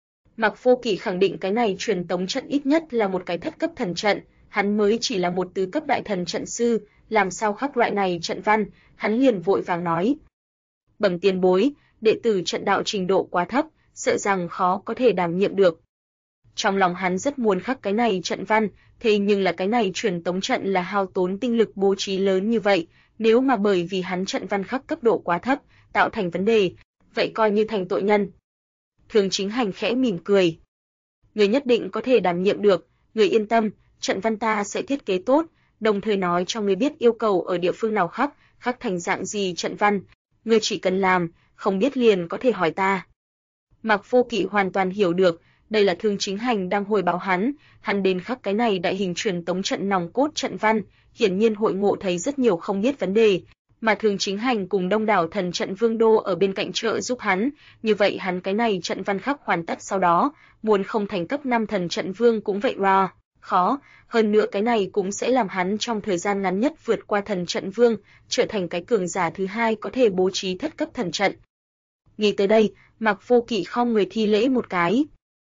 Mạc Vô Kỵ khẳng định cái này truyền tống trận ít nhất là một cái thất cấp thần trận, hắn mới chỉ là một tứ cấp đại thần trận sư, làm sao khắc loại này trận văn, hắn liền vội vàng nói. Bẩm tiền bối, đệ tử trận đạo trình độ quá thấp, sợ rằng khó có thể đảm nhiệm được. Trong lòng hắn rất muốn khắc cái này trận văn, thế nhưng là cái này truyền tống trận là hao tốn tinh lực bố trí lớn như vậy, nếu mà bởi vì hắn trận văn khắc cấp độ quá thấp, tạo thành vấn đề, vậy coi như thành tội nhân. Thường Chính Hành khẽ mỉm cười. Người nhất định có thể đảm nhiệm được, người yên tâm, trận văn ta sẽ thiết kế tốt, đồng thời nói cho người biết yêu cầu ở địa phương nào khắc thành dạng gì trận văn, người chỉ cần làm, không biết liền có thể hỏi ta. Mạc Vô Kỵ hoàn toàn hiểu được, đây là Thường Chính Hành đang hồi báo hắn đến khắc cái này đại hình truyền tống trận nòng cốt trận văn, hiển nhiên hội ngộ thấy rất nhiều không biết vấn đề, mà Thường Chính Hành cùng đông đảo thần trận vương đô ở bên cạnh trợ giúp hắn, như vậy hắn cái này trận văn khắc hoàn tất sau đó, muốn không thành cấp 5 thần trận vương cũng vậy khó, hơn nữa cái này cũng sẽ làm hắn trong thời gian ngắn nhất vượt qua thần trận vương, trở thành cái cường giả thứ hai có thể bố trí thất cấp thần trận. Nghĩ tới đây, Mạc Vô Kỵ khom người thi lễ một cái.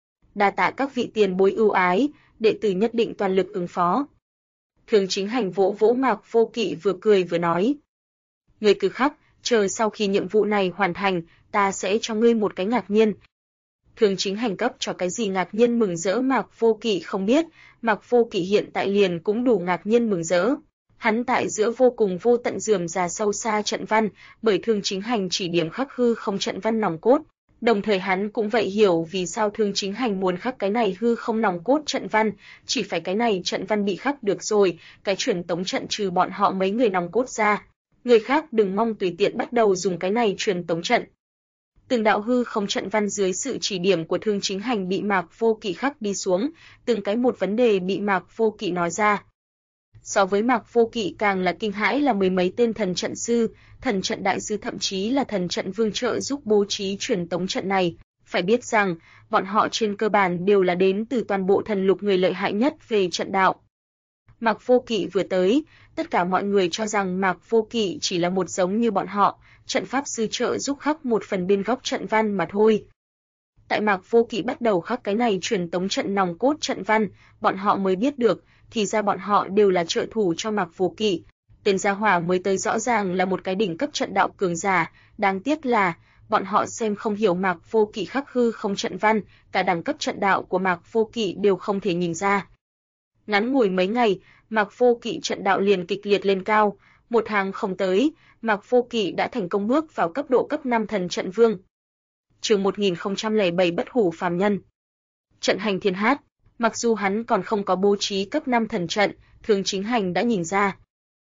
Đa tạ các vị tiền bối ưu ái, đệ tử nhất định toàn lực ứng phó. Thường Chính Hành vỗ vỗ Mạc Vô Kỵ vừa cười vừa nói. Ngươi cứ khắc, chờ sau khi nhiệm vụ này hoàn thành, ta sẽ cho ngươi một cái ngạc nhiên. Thường Chính Hành cấp cho cái gì ngạc nhiên mừng rỡ Mạc Vô Kỵ không biết, Mạc Vô Kỵ hiện tại liền cũng đủ ngạc nhiên mừng rỡ. Hắn tại giữa vô cùng vô tận rườm rà sâu xa trận văn, bởi Thường Chính Hành chỉ điểm khắc hư không trận văn nòng cốt. Đồng thời hắn cũng vậy hiểu vì sao Thường Chính Hành muốn khắc cái này hư không nòng cốt trận văn, chỉ phải cái này trận văn bị khắc được rồi, cái truyền tống trận trừ bọn họ mấy người nòng cốt ra. Người khác đừng mong tùy tiện bắt đầu dùng cái này truyền tống trận. Từng đạo hư không trận văn dưới sự chỉ điểm của Thường Chính Hành bị Mạc Vô Kỵ khắc đi xuống, từng cái một vấn đề bị Mạc Vô Kỵ nói ra. So với Mạc Vô Kỵ càng là kinh hãi là mười mấy tên thần trận sư, thần trận đại sư thậm chí là thần trận vương trợ giúp bố trí truyền tống trận này. Phải biết rằng, bọn họ trên cơ bản đều là đến từ toàn bộ thần lục người lợi hại nhất về trận đạo. Mạc Vô Kỵ vừa tới, tất cả mọi người cho rằng Mạc Vô Kỵ chỉ là một giống như bọn họ, trận pháp sư trợ giúp khắc một phần bên góc trận văn mà thôi. Tại Mạc Vô Kỵ bắt đầu khắc cái này truyền tống trận nòng cốt trận văn, bọn họ mới biết được, thì ra bọn họ đều là trợ thủ cho Mạc Vô Kỵ. Tên gia hỏa mới tới rõ ràng là một cái đỉnh cấp trận đạo cường giả, đáng tiếc là bọn họ xem không hiểu Mạc Vô Kỵ khắc hư không trận văn, cả đẳng cấp trận đạo của Mạc Vô Kỵ đều không thể nhìn ra. Ngắn ngủi mấy ngày, Mạc Vô Kỵ trận đạo liền kịch liệt lên cao, một tháng không tới, Mạc Vô Kỵ đã thành công bước vào cấp độ cấp 5 thần trận vương. Chương 1007 bất hủ phàm nhân. Trận hành thiên hát, mặc dù hắn còn không có bố trí cấp 5 thần trận, Thường Chính Hành đã nhìn ra.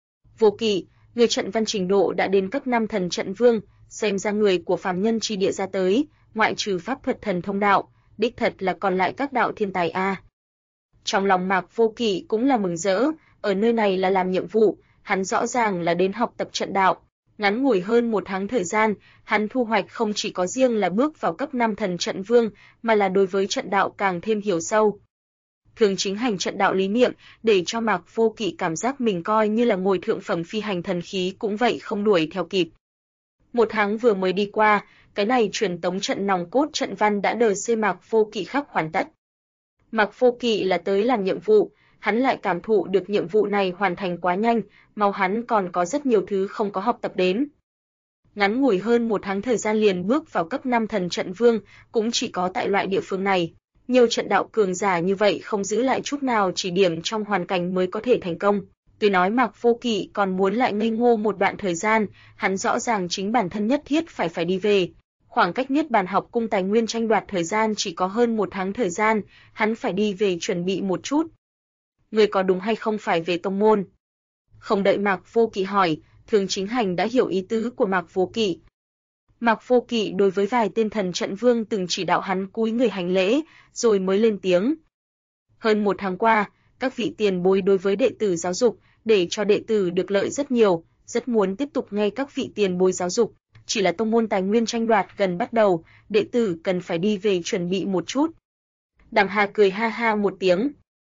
Vô Kỵ, người trận văn trình độ đã đến cấp 5 thần trận vương, xem ra người của phàm nhân chi địa ra tới, ngoại trừ pháp thuật thần thông đạo, đích thật là còn lại các đạo thiên tài a. Trong lòng Mạc Vô Kỵ cũng là mừng rỡ, ở nơi này là làm nhiệm vụ, hắn rõ ràng là đến học tập trận đạo. Ngắn ngủi hơn một tháng thời gian, hắn thu hoạch không chỉ có riêng là bước vào cấp 5 thần trận vương, mà là đối với trận đạo càng thêm hiểu sâu. Thường Chính Hành trận đạo lý niệm, để cho Mạc Vô Kỵ cảm giác mình coi như là ngồi thượng phẩm phi hành thần khí cũng vậy không đuổi theo kịp. Một tháng vừa mới đi qua, cái này truyền tống trận nòng cốt trận văn đã đờ xê Mạc Vô Kỵ khắc hoàn tất. Mạc Vô Kỵ là tới làm nhiệm vụ, hắn lại cảm thụ được nhiệm vụ này hoàn thành quá nhanh, mau hắn còn có rất nhiều thứ không có học tập đến. Ngắn ngủi hơn một tháng thời gian liền bước vào cấp 5 thần trận vương, cũng chỉ có tại loại địa phương này. Nhiều trận đạo cường giả như vậy không giữ lại chút nào chỉ điểm trong hoàn cảnh mới có thể thành công. Tuy nói Mạc Vô Kỵ còn muốn lại ngây ngô một đoạn thời gian, hắn rõ ràng chính bản thân nhất thiết phải đi về. Khoảng cách Niết Bàn học cung tài nguyên tranh đoạt thời gian chỉ có hơn 1 tháng thời gian, hắn phải đi về chuẩn bị một chút. Người có đúng hay không phải về tông môn? Không đợi Mạc Vô Kỵ hỏi, Thường Chính Hành đã hiểu ý tứ của Mạc Vô Kỵ. Mạc Vô Kỵ đối với vài tên thần trận vương từng chỉ đạo hắn cúi người hành lễ, rồi mới lên tiếng. Hơn 1 tháng qua, các vị tiền bối đối với đệ tử giáo dục, để cho đệ tử được lợi rất nhiều, rất muốn tiếp tục nghe các vị tiền bối giáo dục. Chỉ là tông môn tài nguyên tranh đoạt gần bắt đầu, đệ tử cần phải đi về chuẩn bị một chút. Đàm Hà cười ha ha một tiếng.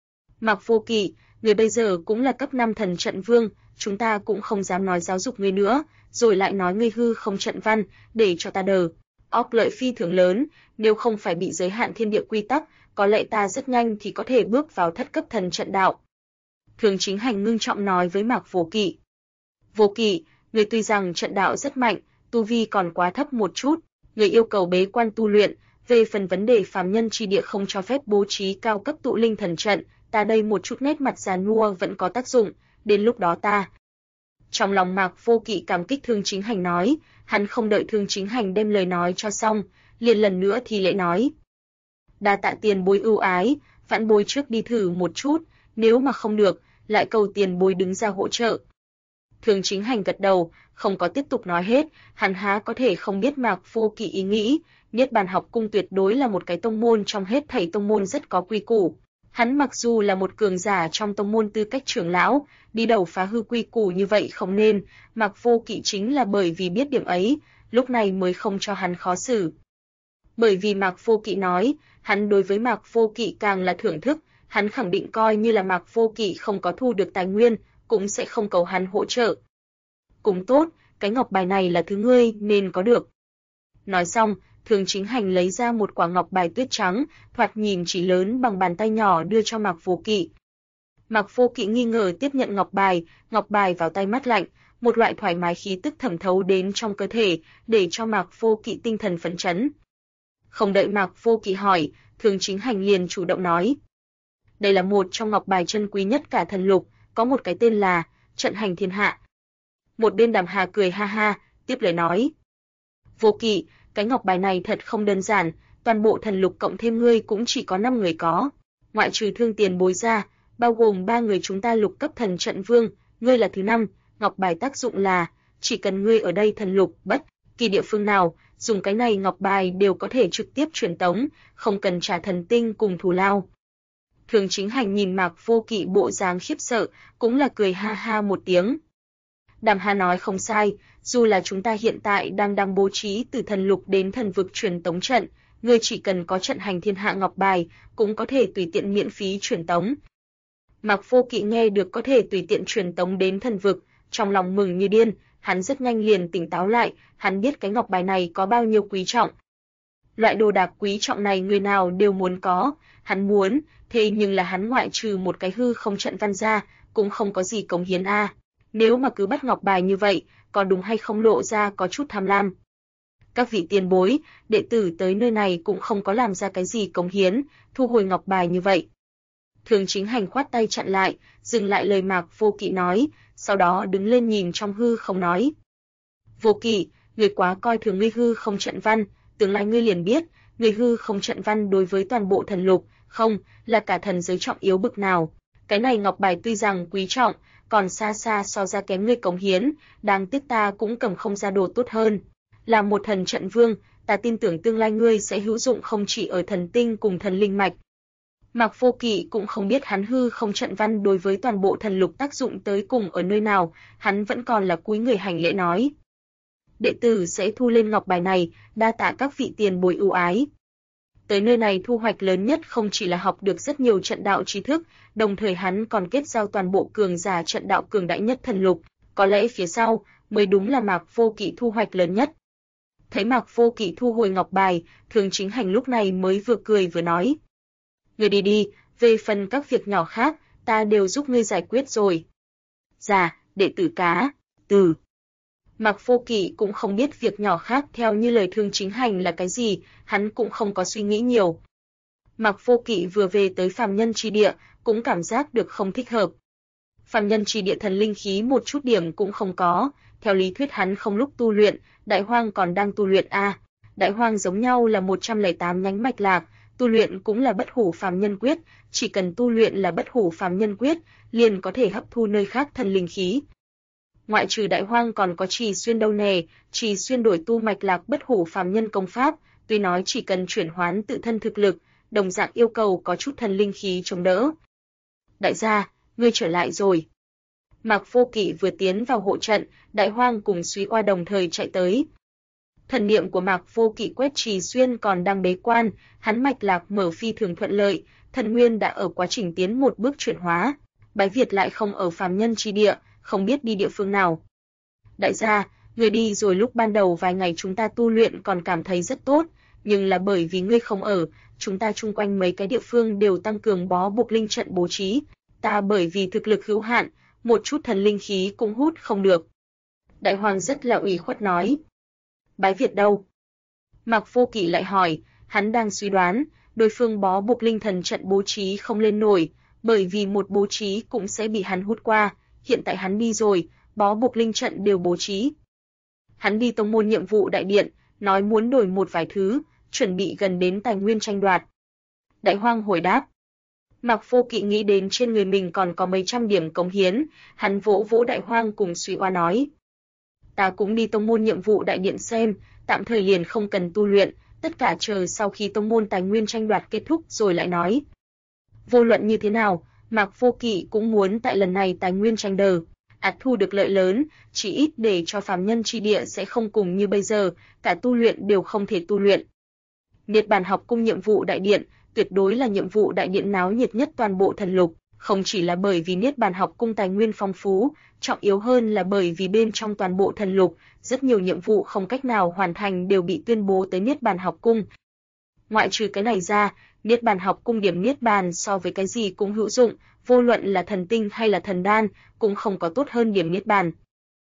Mạc Vô Kỵ, người bây giờ cũng là cấp 5 thần trận vương, chúng ta cũng không dám nói giáo dục ngươi nữa, rồi lại nói ngươi hư không trận văn, để cho ta đờ. Óc lợi phi thường lớn, nếu không phải bị giới hạn thiên địa quy tắc, có lẽ ta rất nhanh thì có thể bước vào thất cấp thần trận đạo. Thường Chính Hành ngưng trọng nói với Mạc Vô Kỵ. Vô Kỵ, người tuy rằng trận đạo rất mạnh, tu vi còn quá thấp một chút, người yêu cầu bế quan tu luyện, về phần vấn đề phàm nhân chi địa không cho phép bố trí cao cấp tụ linh thần trận, ta đây một chút nét mặt già nua vẫn có tác dụng, đến lúc đó ta. Trong lòng Mạc Vô Kỵ cảm kích Thương Chính Hành nói, hắn không đợi Thương Chính Hành đem lời nói cho xong, liền lần nữa thì lễ nói. Đa tạ tiền bối ưu ái, vãn bối trước đi thử một chút, nếu mà không được, lại cầu tiền bối đứng ra hỗ trợ. Thường Chính Hành gật đầu, không có tiếp tục nói hết, hắn há có thể không biết Mạc Vô Kỵ ý nghĩ, Niết Bàn học cung tuyệt đối là một cái tông môn trong hết thảy tông môn rất có quy củ. Hắn mặc dù là một cường giả trong tông môn tư cách trưởng lão, đi đầu phá hư quy củ như vậy không nên, Mạc Vô Kỵ chính là bởi vì biết điểm ấy, lúc này mới không cho hắn khó xử. Bởi vì Mạc Vô Kỵ nói, hắn đối với Mạc Vô Kỵ càng là thưởng thức, hắn khẳng định coi như là Mạc Vô Kỵ không có thu được tài nguyên, cũng sẽ không cầu hắn hỗ trợ. Cũng tốt, cái ngọc bài này là thứ ngươi nên có được. Nói xong, Thường Chính Hành lấy ra một quả ngọc bài tuyết trắng, thoạt nhìn chỉ lớn bằng bàn tay nhỏ đưa cho Mạc Vô Kỵ. Mạc Vô Kỵ nghi ngờ tiếp nhận ngọc bài vào tay mát lạnh, một loại thoải mái khí tức thẩm thấu đến trong cơ thể, để cho Mạc Vô Kỵ tinh thần phấn chấn. Không đợi Mạc Vô Kỵ hỏi, Thường Chính Hành liền chủ động nói. Đây là một trong ngọc bài chân quý nhất cả thần lục, có một cái tên là Trận Hành Thiên Hạ. Một bên Đàm Hà cười ha ha, tiếp lời nói. Vô Kỵ, cái ngọc bài này thật không đơn giản, toàn bộ thần lục cộng thêm ngươi cũng chỉ có 5 người có. Ngoại trừ Thương tiền bối ra, bao gồm 3 người chúng ta lục cấp thần trận vương, ngươi là thứ 5, ngọc bài tác dụng là, chỉ cần ngươi ở đây thần lục bất kỳ địa phương nào, dùng cái này ngọc bài đều có thể trực tiếp truyền tống, không cần trả thần tinh cùng thù lao. Thường Chính Hành nhìn Mạc Vô Kỵ bộ dáng khiếp sợ, cũng là cười ha ha một tiếng. Đàm Hà nói không sai, dù là chúng ta hiện tại đang bố trí từ thần lục đến thần vực truyền tống trận, ngươi chỉ cần có Trận Hành Thiên Hạ ngọc bài, cũng có thể tùy tiện miễn phí truyền tống. Mạc Vô Kỵ nghe được có thể tùy tiện truyền tống đến thần vực, trong lòng mừng như điên, hắn rất nhanh liền tỉnh táo lại, hắn biết cái ngọc bài này có bao nhiêu quý trọng. Loại đồ đạc quý trọng này người nào đều muốn có, hắn muốn, thế nhưng là hắn ngoại trừ một cái hư không trận văn ra, cũng không có gì cống hiến a. Nếu mà cứ bắt ngọc bài như vậy, có đúng hay không lộ ra có chút tham lam. Các vị tiền bối, đệ tử tới nơi này cũng không có làm ra cái gì cống hiến, thu hồi ngọc bài như vậy. Thường Chính Hành khoát tay chặn lại, dừng lại lời Mạc Vô Kỵ nói, sau đó đứng lên nhìn trong hư không nói. Vô Kỵ, ngươi quá coi thường ngươi hư không trận văn, tương lai ngươi liền biết, ngươi hư không trận văn đối với toàn bộ thần lục, không, là cả thần giới trọng yếu bực nào. Cái này ngọc bài tuy rằng quý trọng, còn xa xa so ra kém ngươi cống hiến, đáng tiếc ta cũng cầm không ra đồ tốt hơn. Là một thần trận vương, ta tin tưởng tương lai ngươi sẽ hữu dụng không chỉ ở thần tinh cùng thần linh mạch. Mạc Vô Kỵ cũng không biết hắn hư không trận văn đối với toàn bộ thần lục tác dụng tới cùng ở nơi nào, hắn vẫn còn là cúi người hành lễ nói. Đệ tử sẽ thu lên ngọc bài này, đa tạ các vị tiền bối ưu ái. Tới nơi này thu hoạch lớn nhất không chỉ là học được rất nhiều trận đạo tri thức, đồng thời hắn còn kết giao toàn bộ cường giả trận đạo cường đại nhất thần lục, có lẽ phía sau mới đúng là Mạc Vô Kỵ thu hoạch lớn nhất. Thấy Mạc Vô Kỵ thu hồi ngọc bài, Thường Chính Hành lúc này mới vừa cười vừa nói. Ngươi đi đi, về phần các việc nhỏ khác, ta đều giúp ngươi giải quyết rồi. Dạ, đệ tử cá, từ. Mạc Vô Kỵ cũng không biết việc nhỏ khác theo như lời Thường Chính Hành là cái gì, hắn cũng không có suy nghĩ nhiều. Mạc Vô Kỵ vừa về tới phàm nhân chi địa, cũng cảm giác được không thích hợp. Phàm nhân chi địa thần linh khí một chút điểm cũng không có, theo lý thuyết hắn không lúc tu luyện, Đại Hoang còn đang tu luyện a. Đại Hoang giống nhau là 108 nhánh mạch lạc, tu luyện cũng là Bất Hủ Phàm Nhân Quyết, chỉ cần tu luyện là Bất Hủ Phàm Nhân Quyết, liền có thể hấp thu nơi khác thần linh khí. Ngoại trừ Đại Hoang còn có Trì Xuyên đâu nè, Trì Xuyên đổi tu mạch lạc Bất Hủ Phàm Nhân công pháp, tuy nói chỉ cần chuyển hoán tự thân thực lực, đồng dạng yêu cầu có chút thần linh khí chống đỡ. Đại gia, ngươi trở lại rồi. Mạc Vô Kỵ vừa tiến vào hộ trận, Đại Hoang cùng Súy Oa đồng thời chạy tới. Thần niệm của Mạc Vô Kỵ quét Trì Xuyên còn đang bế quan, hắn mạch lạc mở phi thường thuận lợi, thần nguyên đã ở quá trình tiến một bước chuyển hóa. Bái Việt lại không ở phàm nhân chi địa, không biết đi địa phương nào. Đại gia, ngươi đi rồi lúc ban đầu vài ngày chúng ta tu luyện còn cảm thấy rất tốt, nhưng là bởi vì ngươi không ở, chúng ta chung quanh mấy cái địa phương đều tăng cường bó buộc linh trận bố trí, ta bởi vì thực lực hữu hạn, một chút thần linh khí cũng hút không được. Đại Hoàng rất là ủy khuất nói. Bái Việt đâu? Mạc Vô Kỵ lại hỏi, hắn đang suy đoán, đối phương bó buộc linh thần trận bố trí không lên nổi, bởi vì một bố trí cũng sẽ bị hắn hút qua, hiện tại hắn đi rồi, bó buộc linh trận đều bố trí. Hắn đi tông môn nhiệm vụ đại điện, nói muốn đổi một vài thứ, chuẩn bị gần đến tài nguyên tranh đoạt. Đại Hoang hồi đáp. Mạc Vô Kỵ nghĩ đến trên người mình còn có mấy trăm điểm cống hiến, hắn vỗ vỗ Đại Hoang cùng Súy Oa nói. Ta cũng đi tông môn nhiệm vụ đại điện xem, tạm thời liền không cần tu luyện, tất cả chờ sau khi tông môn tài nguyên tranh đoạt kết thúc rồi lại nói. Vô luận như thế nào, Mạc Vô Kỵ cũng muốn tại lần này tài nguyên tranh đờ, thu được lợi lớn, chỉ ít để cho phàm nhân chi địa sẽ không cùng như bây giờ, cả tu luyện đều không thể tu luyện. Niết Bàn học cung nhiệm vụ đại điện, tuyệt đối là nhiệm vụ đại điện náo nhiệt nhất toàn bộ thần lục, không chỉ là bởi vì Niết Bàn học cung tài nguyên phong phú, trọng yếu hơn là bởi vì bên trong toàn bộ thần lục, rất nhiều nhiệm vụ không cách nào hoàn thành đều bị tuyên bố tới Niết Bàn học cung. Ngoại trừ cái này ra, Niết Bàn học cung điểm Niết Bàn so với cái gì cũng hữu dụng, vô luận là thần tinh hay là thần đan, cũng không có tốt hơn điểm Niết Bàn.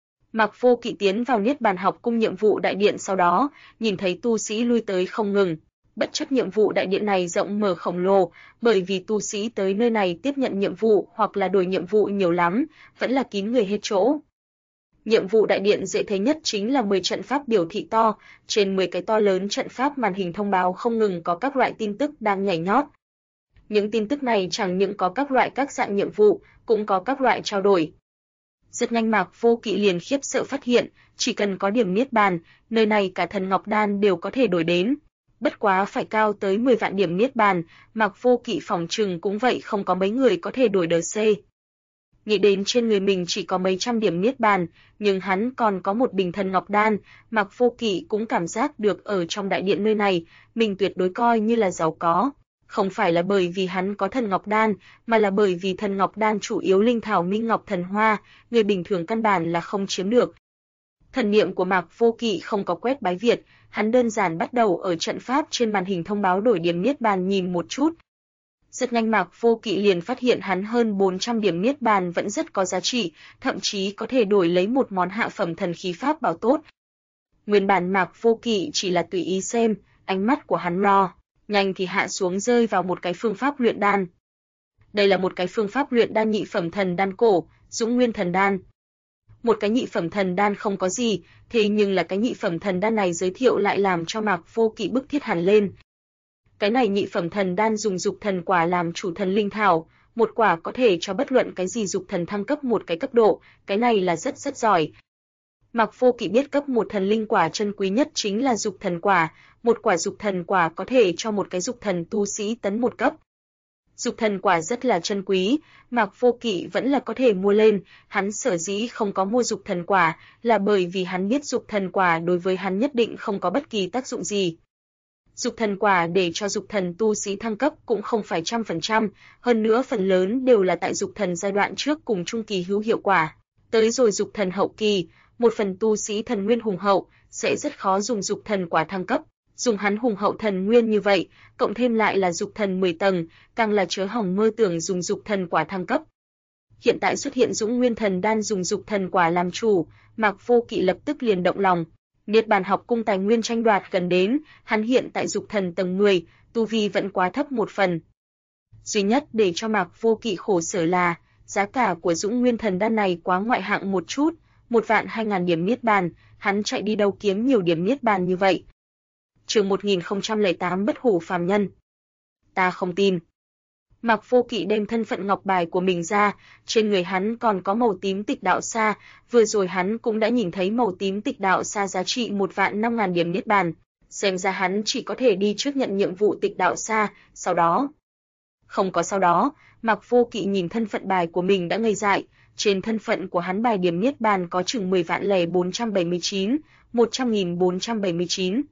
Mạc Vô Kỵ tiến vào Niết Bàn học cung nhiệm vụ đại điện sau đó, nhìn thấy tu sĩ lui tới không ngừng. Bất chấp nhiệm vụ đại điện này rộng mở khổng lồ, bởi vì tu sĩ tới nơi này tiếp nhận nhiệm vụ hoặc là đổi nhiệm vụ nhiều lắm, vẫn là kín người hết chỗ. Nhiệm vụ đại điện dễ thấy nhất chính là 10 trận pháp biểu thị to, trên 10 cái to lớn trận pháp màn hình thông báo không ngừng có các loại tin tức đang nhảy nhót. Những tin tức này chẳng những có các loại các dạng nhiệm vụ, cũng có các loại trao đổi. Rất nhanh Mạc Vô Kỵ liền khiếp sợ phát hiện, chỉ cần có điểm Niết Bàn, nơi này cả thần ngọc đan đều có thể đổi đến. Bất quá phải cao tới 10 vạn điểm Niết Bàn, Mạc Vô Kỵ phỏng chừng cũng vậy không có mấy người có thể đổi đờ C. Nghĩ đến trên người mình chỉ có mấy trăm điểm Niết Bàn, nhưng hắn còn có một bình thần ngọc đan, Mạc Vô Kỵ cũng cảm giác được ở trong đại điện nơi này, mình tuyệt đối coi như là giàu có. Không phải là bởi vì hắn có thần ngọc đan, mà là bởi vì thần ngọc đan chủ yếu linh thảo minh ngọc thần hoa, người bình thường căn bản là không chiếm được. Thần niệm của Mạc Vô Kỵ không có quét bái Việt, hắn đơn giản bắt đầu ở trận pháp trên màn hình thông báo đổi điểm Niết Bàn nhìn một chút. Rất nhanh Mạc Vô Kỵ liền phát hiện hắn hơn 400 điểm Niết Bàn vẫn rất có giá trị, thậm chí có thể đổi lấy một món hạ phẩm thần khí pháp bảo tốt. Nguyên bản Mạc Vô Kỵ chỉ là tùy ý xem, ánh mắt của hắn lo, nhanh thì hạ xuống rơi vào một cái phương pháp luyện đan. Đây là một cái phương pháp luyện đan nhị phẩm thần đan cổ, Dũng Nguyên thần đan. Một cái nhị phẩm thần đan không có gì, thế nhưng là cái nhị phẩm thần đan này giới thiệu lại làm cho Mạc Vô Kỵ bức thiết hẳn lên. Cái này nhị phẩm thần đan dùng dục thần quả làm chủ thần linh thảo, một quả có thể cho bất luận cái gì dục thần thăng cấp một cái cấp độ, cái này là rất giỏi. Mạc Vô Kỵ biết cấp một thần linh quả chân quý nhất chính là dục thần quả, một quả dục thần quả có thể cho một cái dục thần tu sĩ tấn một cấp. Dục thần quả rất là chân quý, Mạc Vô Kỵ vẫn là có thể mua lên, hắn sở dĩ không có mua dục thần quả là bởi vì hắn biết dục thần quả đối với hắn nhất định không có bất kỳ tác dụng gì. Dục thần quả để cho dục thần tu sĩ thăng cấp cũng không phải 100%, hơn nữa phần lớn đều là tại dục thần giai đoạn trước cùng trung kỳ hữu hiệu quả. Tới rồi dục thần hậu kỳ, một phần tu sĩ thần nguyên hùng hậu sẽ rất khó dùng dục thần quả thăng cấp. Dùng hắn hùng hậu thần nguyên như vậy, cộng thêm lại là dục thần 10 tầng, càng là chớ hỏng mơ tưởng dùng dục thần quả thăng cấp. Hiện tại xuất hiện Dũng Nguyên thần đan dùng dục thần quả làm chủ, Mạc Vô Kỵ lập tức liền động lòng. Niết Bàn học cung tài nguyên tranh đoạt gần đến, hắn hiện tại dục thần tầng 10, tu vi vẫn quá thấp một phần. Duy nhất để cho Mạc Vô Kỵ khổ sở là, giá cả của Dũng Nguyên thần đan này quá ngoại hạng một chút, 1.200.000 điểm Niết Bàn, hắn chạy đi đâu kiếm nhiều điểm Niết Bàn như vậy. Chương 1008 Bất hủ phàm nhân. Ta không tin. Mạc Vô Kỵ đem thân phận ngọc bài của mình ra, trên người hắn còn có màu tím tịch đạo sa, vừa rồi hắn cũng đã nhìn thấy màu tím tịch đạo sa giá trị 1.500.000 điểm niết bàn, xem ra hắn chỉ có thể đi trước nhận nhiệm vụ tịch đạo sa, sau đó. Không có sau đó, Mạc Vô Kỵ nhìn thân phận bài của mình đã ngây dại, trên thân phận của hắn bài điểm niết bàn có chừng 10.479, 100.479.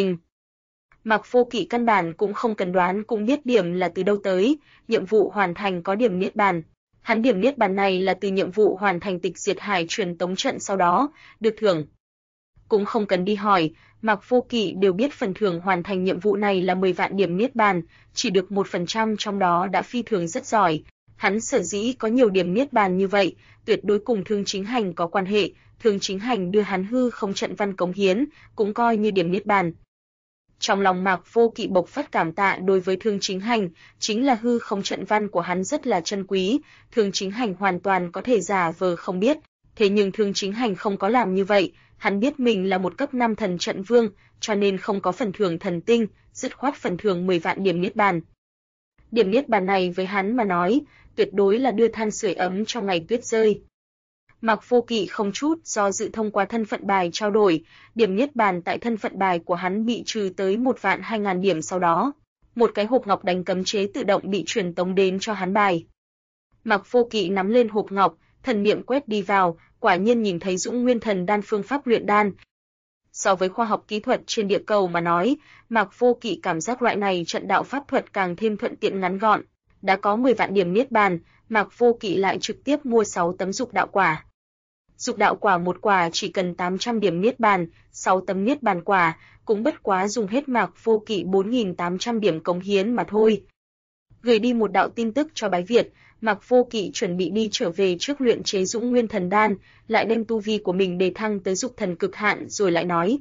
Mạc Vô Kỵ căn bản cũng không cần đoán cũng biết điểm là từ đâu tới, nhiệm vụ hoàn thành có điểm niết bàn. Hắn điểm niết bàn này là từ nhiệm vụ hoàn thành tịch diệt hải truyền tống trận sau đó, được thưởng. Cũng không cần đi hỏi, Mạc Vô Kỵ đều biết phần thưởng hoàn thành nhiệm vụ này là 10 vạn điểm niết bàn, chỉ được 1% trong đó đã phi thường rất giỏi. Hắn sở dĩ có nhiều điểm niết bàn như vậy, tuyệt đối cùng Thương Chính Hành có quan hệ, Thương Chính Hành đưa hắn hư không trận văn cống hiến, cũng coi như điểm niết bàn. Trong lòng Mạc Vô Kỵ bộc phát cảm tạ đối với Thương Chính Hành, chính là hư không trận văn của hắn rất là chân quý, Thương Chính Hành hoàn toàn có thể giả vờ không biết, thế nhưng Thương Chính Hành không có làm như vậy, hắn biết mình là một cấp 5 thần trận vương, cho nên không có phần thưởng thần tinh, dứt khoát phần thưởng 10 vạn điểm niết bàn. Điểm niết bàn này với hắn mà nói, tuyệt đối là đưa than sưởi ấm trong ngày tuyết rơi. Mạc Vô Kỵ không chút do dự thông qua thân phận bài trao đổi, điểm niết bàn tại thân phận bài của hắn bị trừ tới 1.200.000 điểm, sau đó, một cái hộp ngọc đánh cấm chế tự động bị truyền tống đến cho hắn bài. Mạc Vô Kỵ nắm lên hộp ngọc, thần niệm quét đi vào, quả nhiên nhìn thấy Dũng Nguyên Thần Đan phương pháp luyện đan. So với khoa học kỹ thuật trên địa cầu mà nói, Mạc Vô Kỵ cảm giác loại này trận đạo pháp thuật càng thêm thuận tiện ngắn gọn. Đã có 10 vạn điểm niết bàn, Mạc Vô Kỵ lại trực tiếp mua 6 tấm dục đạo quả. Dục đạo quả một quả chỉ cần 800 điểm niết bàn, 6 tấm niết bàn quả, cũng bất quá dùng hết Mạc Vô Kỵ 4.800 điểm cống hiến mà thôi. Gửi đi một đạo tin tức cho Bái Việt, Mạc Vô Kỵ chuẩn bị đi trở về trước luyện chế Dũng Nguyên Thần Đan, lại đem tu vi của mình đề thăng tới dục thần cực hạn rồi lại nói.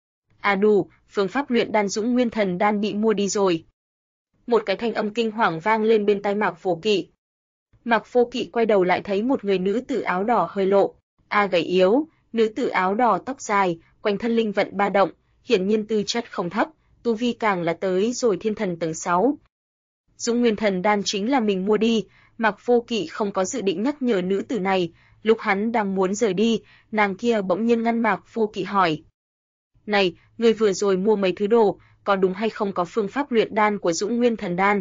Đủ, phương pháp luyện đan Dũng Nguyên Thần Đan bị mua đi rồi. Một cái thanh âm kinh hoàng vang lên bên tai Mạc Vô Kỵ. Mạc Vô Kỵ quay đầu lại thấy một người nữ tử áo đỏ hơi lộ, gầy yếu, nữ tử áo đỏ tóc dài, quanh thân linh vận ba động, hiển nhiên tư chất không thấp, tu vi càng là tới rồi thiên thần tầng 6. Dũng Nguyên Thần Đan chính là mình mua đi, Mạc Vô Kỵ không có dự định nhắc nhở nữ tử này, lúc hắn đang muốn rời đi, nàng kia bỗng nhiên ngăn Mạc Vô Kỵ hỏi. Này, người vừa rồi mua mấy thứ đồ, có đúng hay không có phương pháp luyện đan của Dũng Nguyên Thần Đan?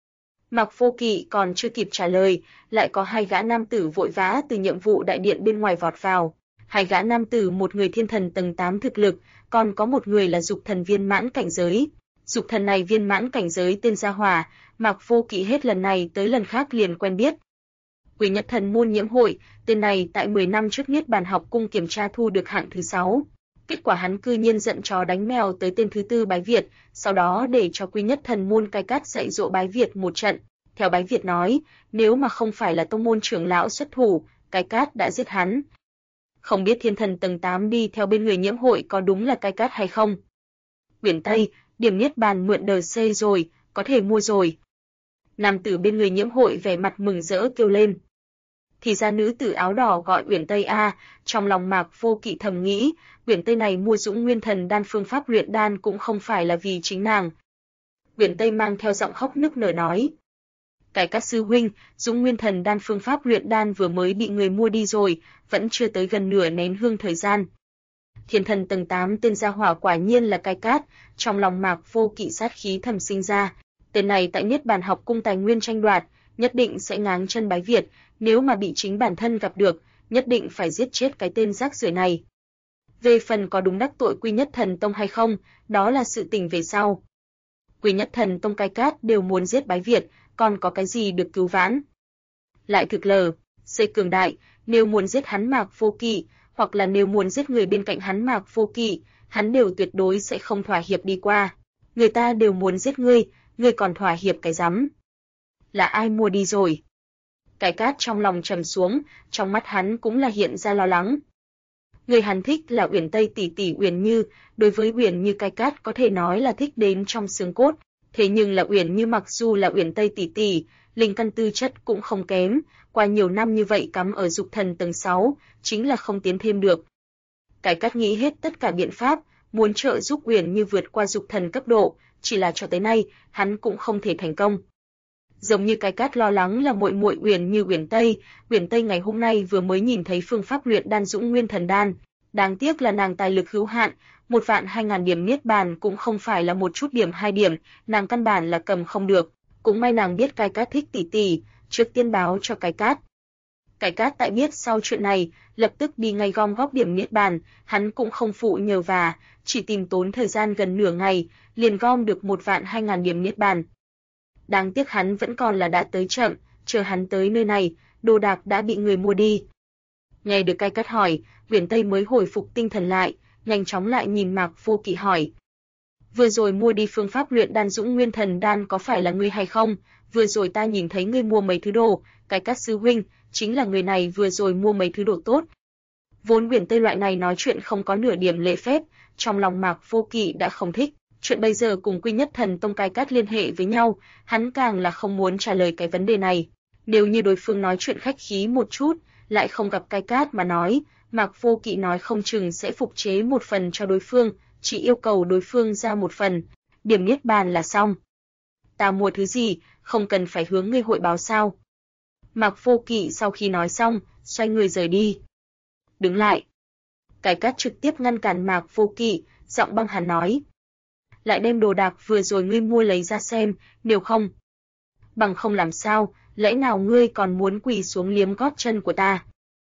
Mạc Vô Kỵ còn chưa kịp trả lời, lại có hai gã nam tử vội vã từ nhiệm vụ đại điện bên ngoài vọt vào. Hai gã nam tử, một người thiên thần tầng 8 thực lực, còn có một người là dục thần viên mãn cảnh giới. Dục thần này viên mãn cảnh giới tên Gia Hỏa, Mạc Vô Kỵ hết lần này tới lần khác liền quen biết. Quý Nhất Thần Môn Nhiễm Hội, tên này tại 10 năm trước Niết Bàn học cung kiểm tra thu được hạng thứ 6. Kết quả hắn cư nhiên giận chó đánh mèo tới tên thứ 4 Bái Việt, sau đó để cho Quý Nhất Thần Môn cai cát dạy dỗ Bái Việt một trận. Theo Bái Việt nói, nếu mà không phải là tông môn trưởng lão xuất thủ, cai cát đã giết hắn. Không biết thiên thần tầng 8 đi theo bên người Nhiễm Hội có đúng là cai cát hay không? Uyển Tây, điểm niết bàn mượn đờ C rồi, có thể mua rồi. Nam tử bên người Nhiễm Hội vẻ mặt mừng rỡ kêu lên. Thì ra nữ tử áo đỏ gọi Uyển Tây trong lòng Mạc Vô Kỵ thầm nghĩ, Uyển Tây này mua Dũng Nguyên Thần Đan phương pháp luyện đan cũng không phải là vì chính nàng. Uyển Tây mang theo giọng khóc nức nở nói. Cai cát sư huynh, Dũng Nguyên Thần Đan phương pháp luyện đan vừa mới bị người mua đi rồi, vẫn chưa tới gần nửa nén hương thời gian. Thiên thần tầng 8 tên Gia Hỏa quả nhiên là cai cát, trong lòng Mạc Vô Kỵ sát khí thầm sinh ra. Tên này tại Niết Bàn học cung tài nguyên tranh đoạt, nhất định sẽ ngáng chân Bái Việt, nếu mà bị chính bản thân gặp được, nhất định phải giết chết cái tên rác rưởi này. Về phần có đúng đắc tội Quy Nhất Thần Tông hay không, đó là sự tình về sau. Quy Nhất Thần Tông cai cát đều muốn giết Bái Việt, còn có cái gì được cứu vãn? Lại thực lờ, C cường đại, nếu muốn giết hắn Mạc Vô Kỵ, hoặc là nếu muốn giết người bên cạnh hắn Mạc Vô Kỵ, hắn đều tuyệt đối sẽ không thỏa hiệp đi qua. Người ta đều muốn giết ngươi còn thỏa hiệp cái rắm? Là ai mua đi rồi? Cai cát trong lòng trầm xuống, trong mắt hắn cũng là hiện ra lo lắng. Người hắn thích là Uyển Tây tỷ tỷ Uyển Như, đối với Uyển Như cai cát có thể nói là thích đến trong xương cốt, thế nhưng là Uyển Như mặc dù là Uyển Tây tỷ tỷ, linh căn tư chất cũng không kém, qua nhiều năm như vậy cắm ở dục thần tầng 6, chính là không tiến thêm được. Cai cát nghĩ hết tất cả biện pháp, muốn trợ giúp Uyển Như vượt qua dục thần cấp độ, chỉ là cho tới nay, hắn cũng không thể thành công. Giống như cái Cát lo lắng là muội muội Uyển Như Uyển Tây ngày hôm nay vừa mới nhìn thấy phương pháp luyện đan Dũng Nguyên Thần Đan, đáng tiếc là nàng tài lực hữu hạn, 1.200.000 điểm niết bàn cũng không phải là một chút điểm 2 điểm, nàng căn bản là cầm không được. Cũng may nàng biết cái Cát thích tỷ tỷ, trước tiên báo cho cái Cát. Cái Cát tại biết sau chuyện này, lập tức đi ngay gom góp điểm niết bàn, hắn cũng không phụ nhờ vả, chỉ tìm tốn thời gian gần nửa ngày, liền gom được 1.200.000 điểm niết bàn. Đáng tiếc hắn vẫn còn là đã tới chậm, chờ hắn tới nơi này, đồ đạc đã bị người mua đi. Nghe được cái Cát hỏi, Uyển Tây mới hồi phục tinh thần lại, nhanh chóng lại nhìn Mạc Vô Kỵ hỏi. Vừa rồi mua đi phương pháp luyện đan Dũng Nguyên Thần Đan có phải là ngươi hay không? Vừa rồi ta nhìn thấy ngươi mua mấy thứ đồ, cái Cát sư huynh, chính là người này vừa rồi mua mấy thứ đồ tốt. Vốn Uyển Tây loại này nói chuyện không có nửa điểm lễ phép, trong lòng Mạc Vô Kỵ đã không thích. Chuyện bây giờ cùng Quy Nhất Thần Tông cái Cát liên hệ với nhau, hắn càng là không muốn trả lời cái vấn đề này. Nếu như đối phương nói chuyện khách khí một chút, lại không gặp cái Cát mà nói, Mạc Vô Kỵ nói không chừng sẽ phục chế một phần cho đối phương, chỉ yêu cầu đối phương ra một phần, điểm niết bàn là xong. Ta mua thứ gì, không cần phải hướng ngươi hội báo sao? Mạc Vô Kỵ sau khi nói xong, xoay người rời đi. Đứng lại. Cái Cát trực tiếp ngăn cản Mạc Vô Kỵ, giọng băng hàn nói. Lại đem đồ đạc vừa rồi ngươi mua lấy ra xem, nếu không. Bằng không làm sao, lẽ nào ngươi còn muốn quỳ xuống liếm gót chân của ta?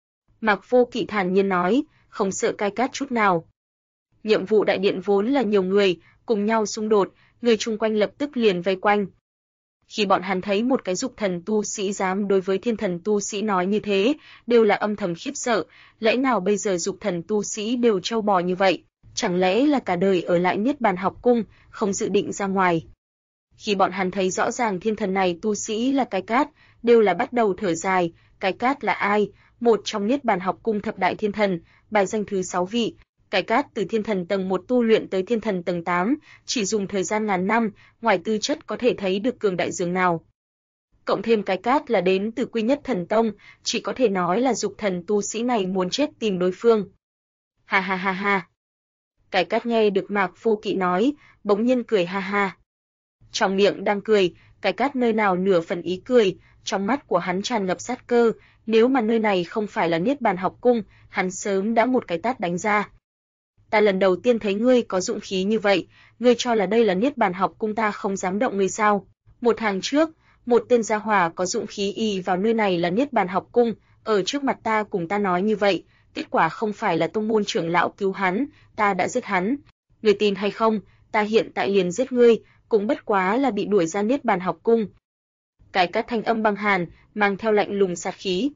Mạc Vô Kỵ thản nhiên nói, không sợ cái Cát chút nào. Nhiệm vụ đại điện vốn là nhiều người, cùng nhau xung đột, người chung quanh lập tức liền vây quanh. Khi bọn hắn thấy một cái dục thần tu sĩ dám đối với thiên thần tu sĩ nói như thế, đều là âm thầm khiếp sợ, lẽ nào bây giờ dục thần tu sĩ đều trâu bò như vậy, chẳng lẽ là cả đời ở lại Niết Bàn học cung, không dự định ra ngoài. Khi bọn hắn thấy rõ ràng thiên thần này tu sĩ là cái Cát, đều là bắt đầu thở dài, cái Cát là ai? Một trong Niết Bàn học cung thập đại thiên thần, bài danh thứ 6 vị. Cái Cát từ thiên thần tầng 1 tu luyện tới thiên thần tầng 8, chỉ dùng thời gian ngàn năm, ngoài tư chất có thể thấy được cường đại dường nào. Cộng thêm cái Cát là đến từ Quy Nhất Thần Tông, chỉ có thể nói là dục thần tu sĩ này muốn chết tìm đối phương. Ha ha ha ha. Cái Cát nghe được Mạc Vô Kỵ nói, bỗng nhiên cười ha ha. Trong miệng đang cười, cái Cát nơi nào nửa phần ý cười, trong mắt của hắn tràn ngập sát cơ, nếu mà nơi này không phải là Niết Bàn học cung, hắn sớm đã một cái tát đánh ra. Ta lần đầu tiên thấy ngươi có dũng khí như vậy, ngươi cho là đây là Niết Bàn học cung ta không dám động ngươi sao? Một tháng trước, một tên gia hỏa có dũng khí y vào nơi này là Niết Bàn học cung, ở trước mặt ta cùng ta nói như vậy, kết quả không phải là tông môn trưởng lão cứu hắn, ta đã giết hắn. Ngươi tin hay không, ta hiện tại liền giết ngươi, cũng bất quá là bị đuổi ra Niết Bàn học cung. Cái Cát thanh âm băng hàn, mang theo lạnh lùng sát khí.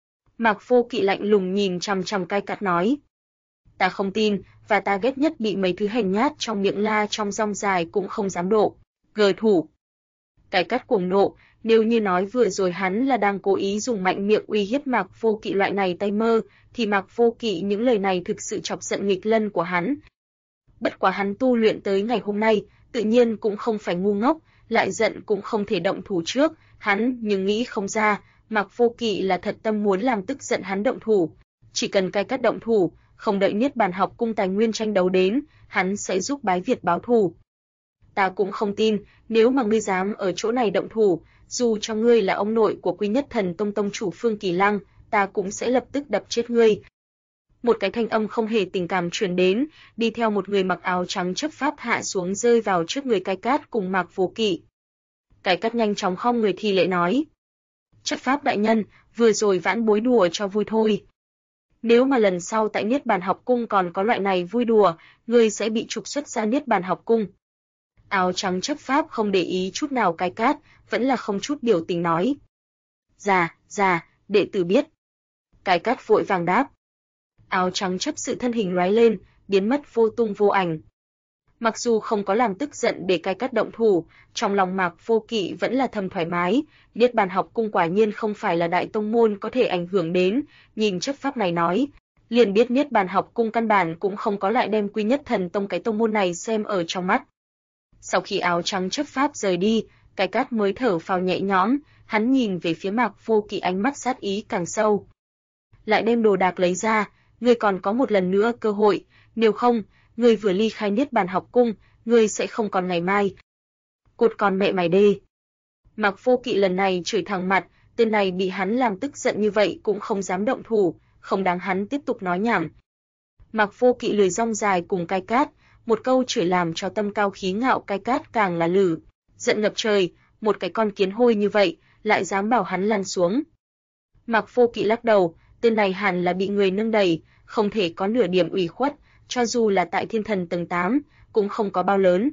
Mạc Vô Kỵ lạnh lùng nhìn chằm chằm cái Cát nói. Ta không tin, và ta ghét nhất bị mấy thứ hèn nhát trong miệng la trong rong dài cũng không dám độ. Gờ thủ. Cái Cát cuồng nộ, nếu như nói vừa rồi hắn là đang cố ý dùng mạnh miệng uy hiếp Mạc Vô Kỵ loại này tay mơ, thì Mạc Vô Kỵ những lời này thực sự chọc giận nghịch lân của hắn. Bất quá hắn tu luyện tới ngày hôm nay, tự nhiên cũng không phải ngu ngốc, lại giận cũng không thể động thủ trước, hắn nhưng nghĩ không ra, Mạc Vô Kỵ là thật tâm muốn làm tức giận hắn động thủ. Chỉ cần cái Cát động thủ, không đợi Niết Bàn học cung tài nguyên tranh đấu đến, hắn sẽ giúp Bái Việt báo thù. Ta cũng không tin, nếu mà ngươi dám ở chỗ này động thủ, dù cho ngươi là ông nội của Quy Nhất Thần Tông tông chủ Phương Kỳ Lăng, ta cũng sẽ lập tức đập chết ngươi. Một cái thanh âm không hề tình cảm truyền đến, đi theo một người mặc áo trắng chấp pháp hạ xuống rơi vào trước người cái Cát cùng Mạc Vô Kỵ. Cái Cát nhanh chóng khom người thi lễ nói: "Chấp pháp đại nhân, vừa rồi vãn bối đùa cho vui thôi. Nếu mà lần sau tại Niết Bàn học cung còn có loại này vui đùa, ngươi sẽ bị trục xuất ra Niết Bàn học cung." Áo trắng chấp pháp không để ý chút nào cái Cát, vẫn là không chút biểu tình nói: "Dạ, đệ tử biết." Cái Cát vội vàng đáp. Áo trắng chấp sự thân hình lóe lên, biến mất vô tung vô ảnh. Mặc dù không có làm tức giận để cái Cát động thủ, trong lòng Mạc Vô Kỵ vẫn là thầm thoải mái, Niết Bàn học cung quả nhiên không phải là đại tông môn có thể ảnh hưởng đến, nhìn chấp pháp này nói, liền biết Niết Bàn học cung căn bản cũng không có lại đem Quy Nhất Thần Tông cái tông môn này xem ở trong mắt. Sau khi áo trắng chấp pháp rời đi, cái Cát mới thở phào nhẹ nhõm, hắn nhìn về phía Mạc Vô Kỵ ánh mắt sát ý càng sâu. Lại đem đồ đạc lấy ra, ngươi còn có một lần nữa cơ hội, nếu không, ngươi vừa ly khai Niết Bàn học cung, ngươi sẽ không còn ngày mai. Cút con mẹ mày đê. Mạc Vô Kỵ lần này chửi thẳng mặt, tên này bị hắn làm tức giận như vậy cũng không dám động thủ, không đáng hắn tiếp tục nói nhảm. Mạc Vô Kỵ lười rong dài cùng Cai Cát, một câu chửi làm cho tâm cao khí ngạo Cai Cát càng là lử, giận ngập trời, một cái con kiến hôi như vậy, lại dám bảo hắn lăn xuống. Mạc Vô Kỵ lắc đầu, tên này hẳn là bị người nâng đẩy, không thể có nửa điểm ủy khuất, cho dù là tại Thiên Thần tầng 8, cũng không có bao lớn.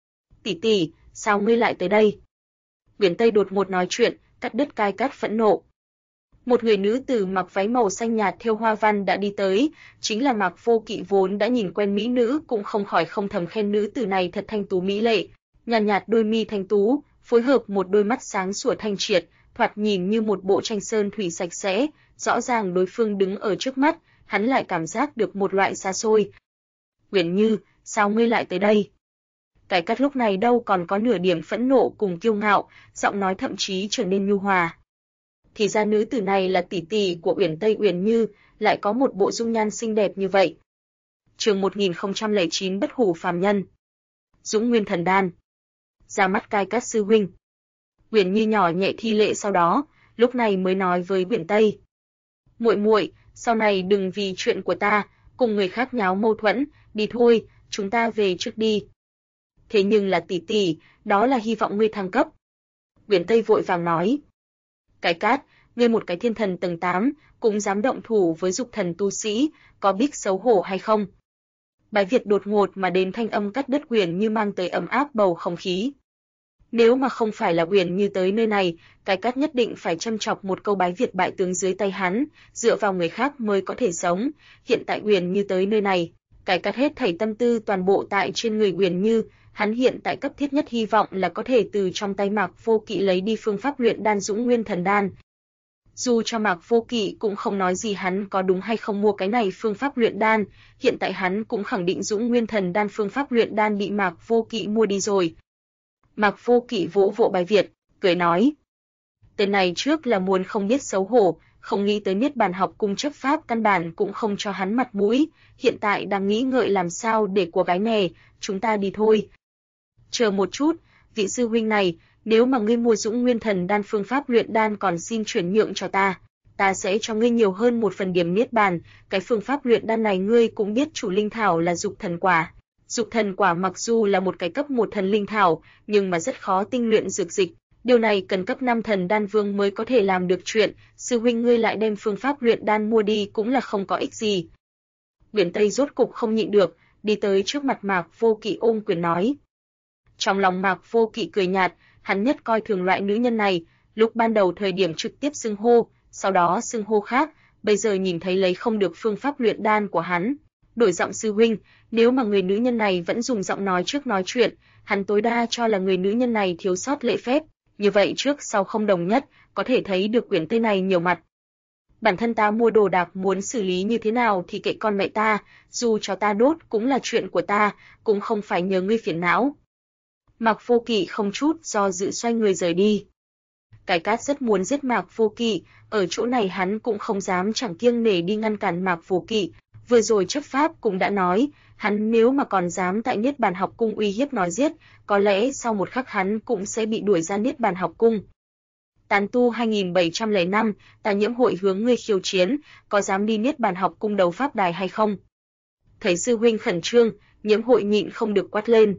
Tỷ tỷ, sao ngươi lại tới đây? Uyển Tây đột ngột nói chuyện, cắt đứt Cai Cát phẫn nộ. Một người nữ tử mặc váy màu xanh nhạt thêu hoa văn đã đi tới, chính là Mạc Vô Kỵ vốn đã nhìn quen mỹ nữ cũng không khỏi không thầm khen nữ tử này thật thanh tú mỹ lệ, nhàn nhạt đôi mi thanh tú, phối hợp một đôi mắt sáng sủa thanh triệt, thoạt nhìn như một bộ tranh sơn thủy sạch sẽ, rõ ràng đối phương đứng ở trước mắt, hắn lại cảm giác được một loại xa xôi. Uyển Như, sao ngươi lại tới đây? Cai Cát lúc này đâu còn có nửa điểm phẫn nộ cùng kiêu ngạo, giọng nói thậm chí trở nên nhu hòa. Thì ra nữ tử này là tỷ tỷ của Uyển Tây Uyển Như, lại có một bộ dung nhan xinh đẹp như vậy. Chương 1009 Bất hủ phàm nhân. Dũng Nguyên Thần Đan. Ra mắt Cai Cát sư huynh. Uyển Như nhỏ nhẹ thi lễ, sau đó, lúc này mới nói với Uyển Tây: "Muội muội, sau này đừng vì chuyện của ta cùng người khác nháo mâu thuẫn, đi thôi, chúng ta về trước đi." "Thế nhưng là tỷ tỷ, đó là hy vọng ngươi thăng cấp." Uyển Tây vội vàng nói. "Cai Cát, ngươi một cái thiên thần tầng 8, cũng dám động thủ với dục thần tu sĩ, có biết xấu hổ hay không?" Bái Việt đột ngột mà đến thanh âm cắt đứt Uyển Như mang tới ấm áp bầu không khí. Nếu mà không phải là Uyển Như tới nơi này, Cai Cát nhất định phải châm chọc một câu Bái Việt bại tướng dưới tay hắn, dựa vào người khác mới có thể sống. Hiện tại Uyển Như tới nơi này, Cai Cát hết thảy tâm tư toàn bộ tại trên người Uyển Như, hắn hiện tại cấp thiết nhất hy vọng là có thể từ trong tay Mạc Vô Kỵ lấy đi phương pháp luyện đan Dũng Nguyên Thần Đan. Dù cho Mạc Vô Kỵ cũng không nói gì hắn có đúng hay không mua cái này phương pháp luyện đan, hiện tại hắn cũng khẳng định Dũng Nguyên Thần Đan phương pháp luyện đan bị Mạc Vô Kỵ mua đi rồi. Mạc Vô Kỵ vỗ vỗ Bái Việt, cười nói: "Tên này trước là muốn không biết xấu hổ, không nghĩ tới Niết Bàn học cung chấp pháp căn bản cũng không cho hắn mặt mũi, hiện tại đang nghĩ ngợi làm sao để của gái nè, chúng ta đi thôi." "Chờ một chút, vị sư huynh này, nếu mà ngươi mua Dũng Nguyên Thần Đan phương pháp luyện đan còn xin chuyển nhượng cho ta, ta sẽ cho ngươi nhiều hơn một phần điểm Niết Bàn, cái phương pháp luyện đan này ngươi cũng biết chủ linh thảo là dục thần quả. Dục thần quả mặc dù là một cái cấp 1 thần linh thảo, nhưng mà rất khó tinh luyện dược dịch, điều này cần cấp 5 thần đan vương mới có thể làm được chuyện, sư huynh ngươi lại đem phương pháp luyện đan mua đi cũng là không có ích gì." Uyển Tây rốt cục không nhịn được, đi tới trước mặt Mạc Vô Kỵ ôm quyền nói. Trong lòng Mạc Vô Kỵ cười nhạt, hắn nhất coi thường loại nữ nhân này, lúc ban đầu thời điểm trực tiếp xưng hô, sau đó xưng hô khác, bây giờ nhìn thấy lấy không được phương pháp luyện đan của hắn, đổi giọng sư huynh, nếu mà người nữ nhân này vẫn dùng giọng nói trước nói chuyện, hắn tối đa cho là người nữ nhân này thiếu sót lễ phép, như vậy trước sau không đồng nhất, có thể thấy được Uyển Tây này nhiều mặt. Bản thân ta mua đồ đạc muốn xử lý như thế nào thì kệ con mẹ ta, dù cho ta đốt cũng là chuyện của ta, cũng không phải nhờ ngươi phiền não. Mạc Vô Kỵ không chút do dự xoay người rời đi. Cai Cát rất muốn giết Mạc Vô Kỵ, ở chỗ này hắn cũng không dám chẳng kiêng nể đi ngăn cản Mạc Vô Kỵ. Vừa rồi chấp pháp cũng đã nói, hắn nếu mà còn dám tại Niết Bàn học cung uy hiếp nói giết, có lẽ sau một khắc hắn cũng sẽ bị đuổi ra Niết Bàn học cung. Tán tu 2705, ta Nhiễm hội hướng ngươi khiêu chiến, có dám đi Niết Bàn học cung đấu pháp đài hay không? Thấy sư huynh khẩn trương, Nhiễm hội nhịn không được quát lên.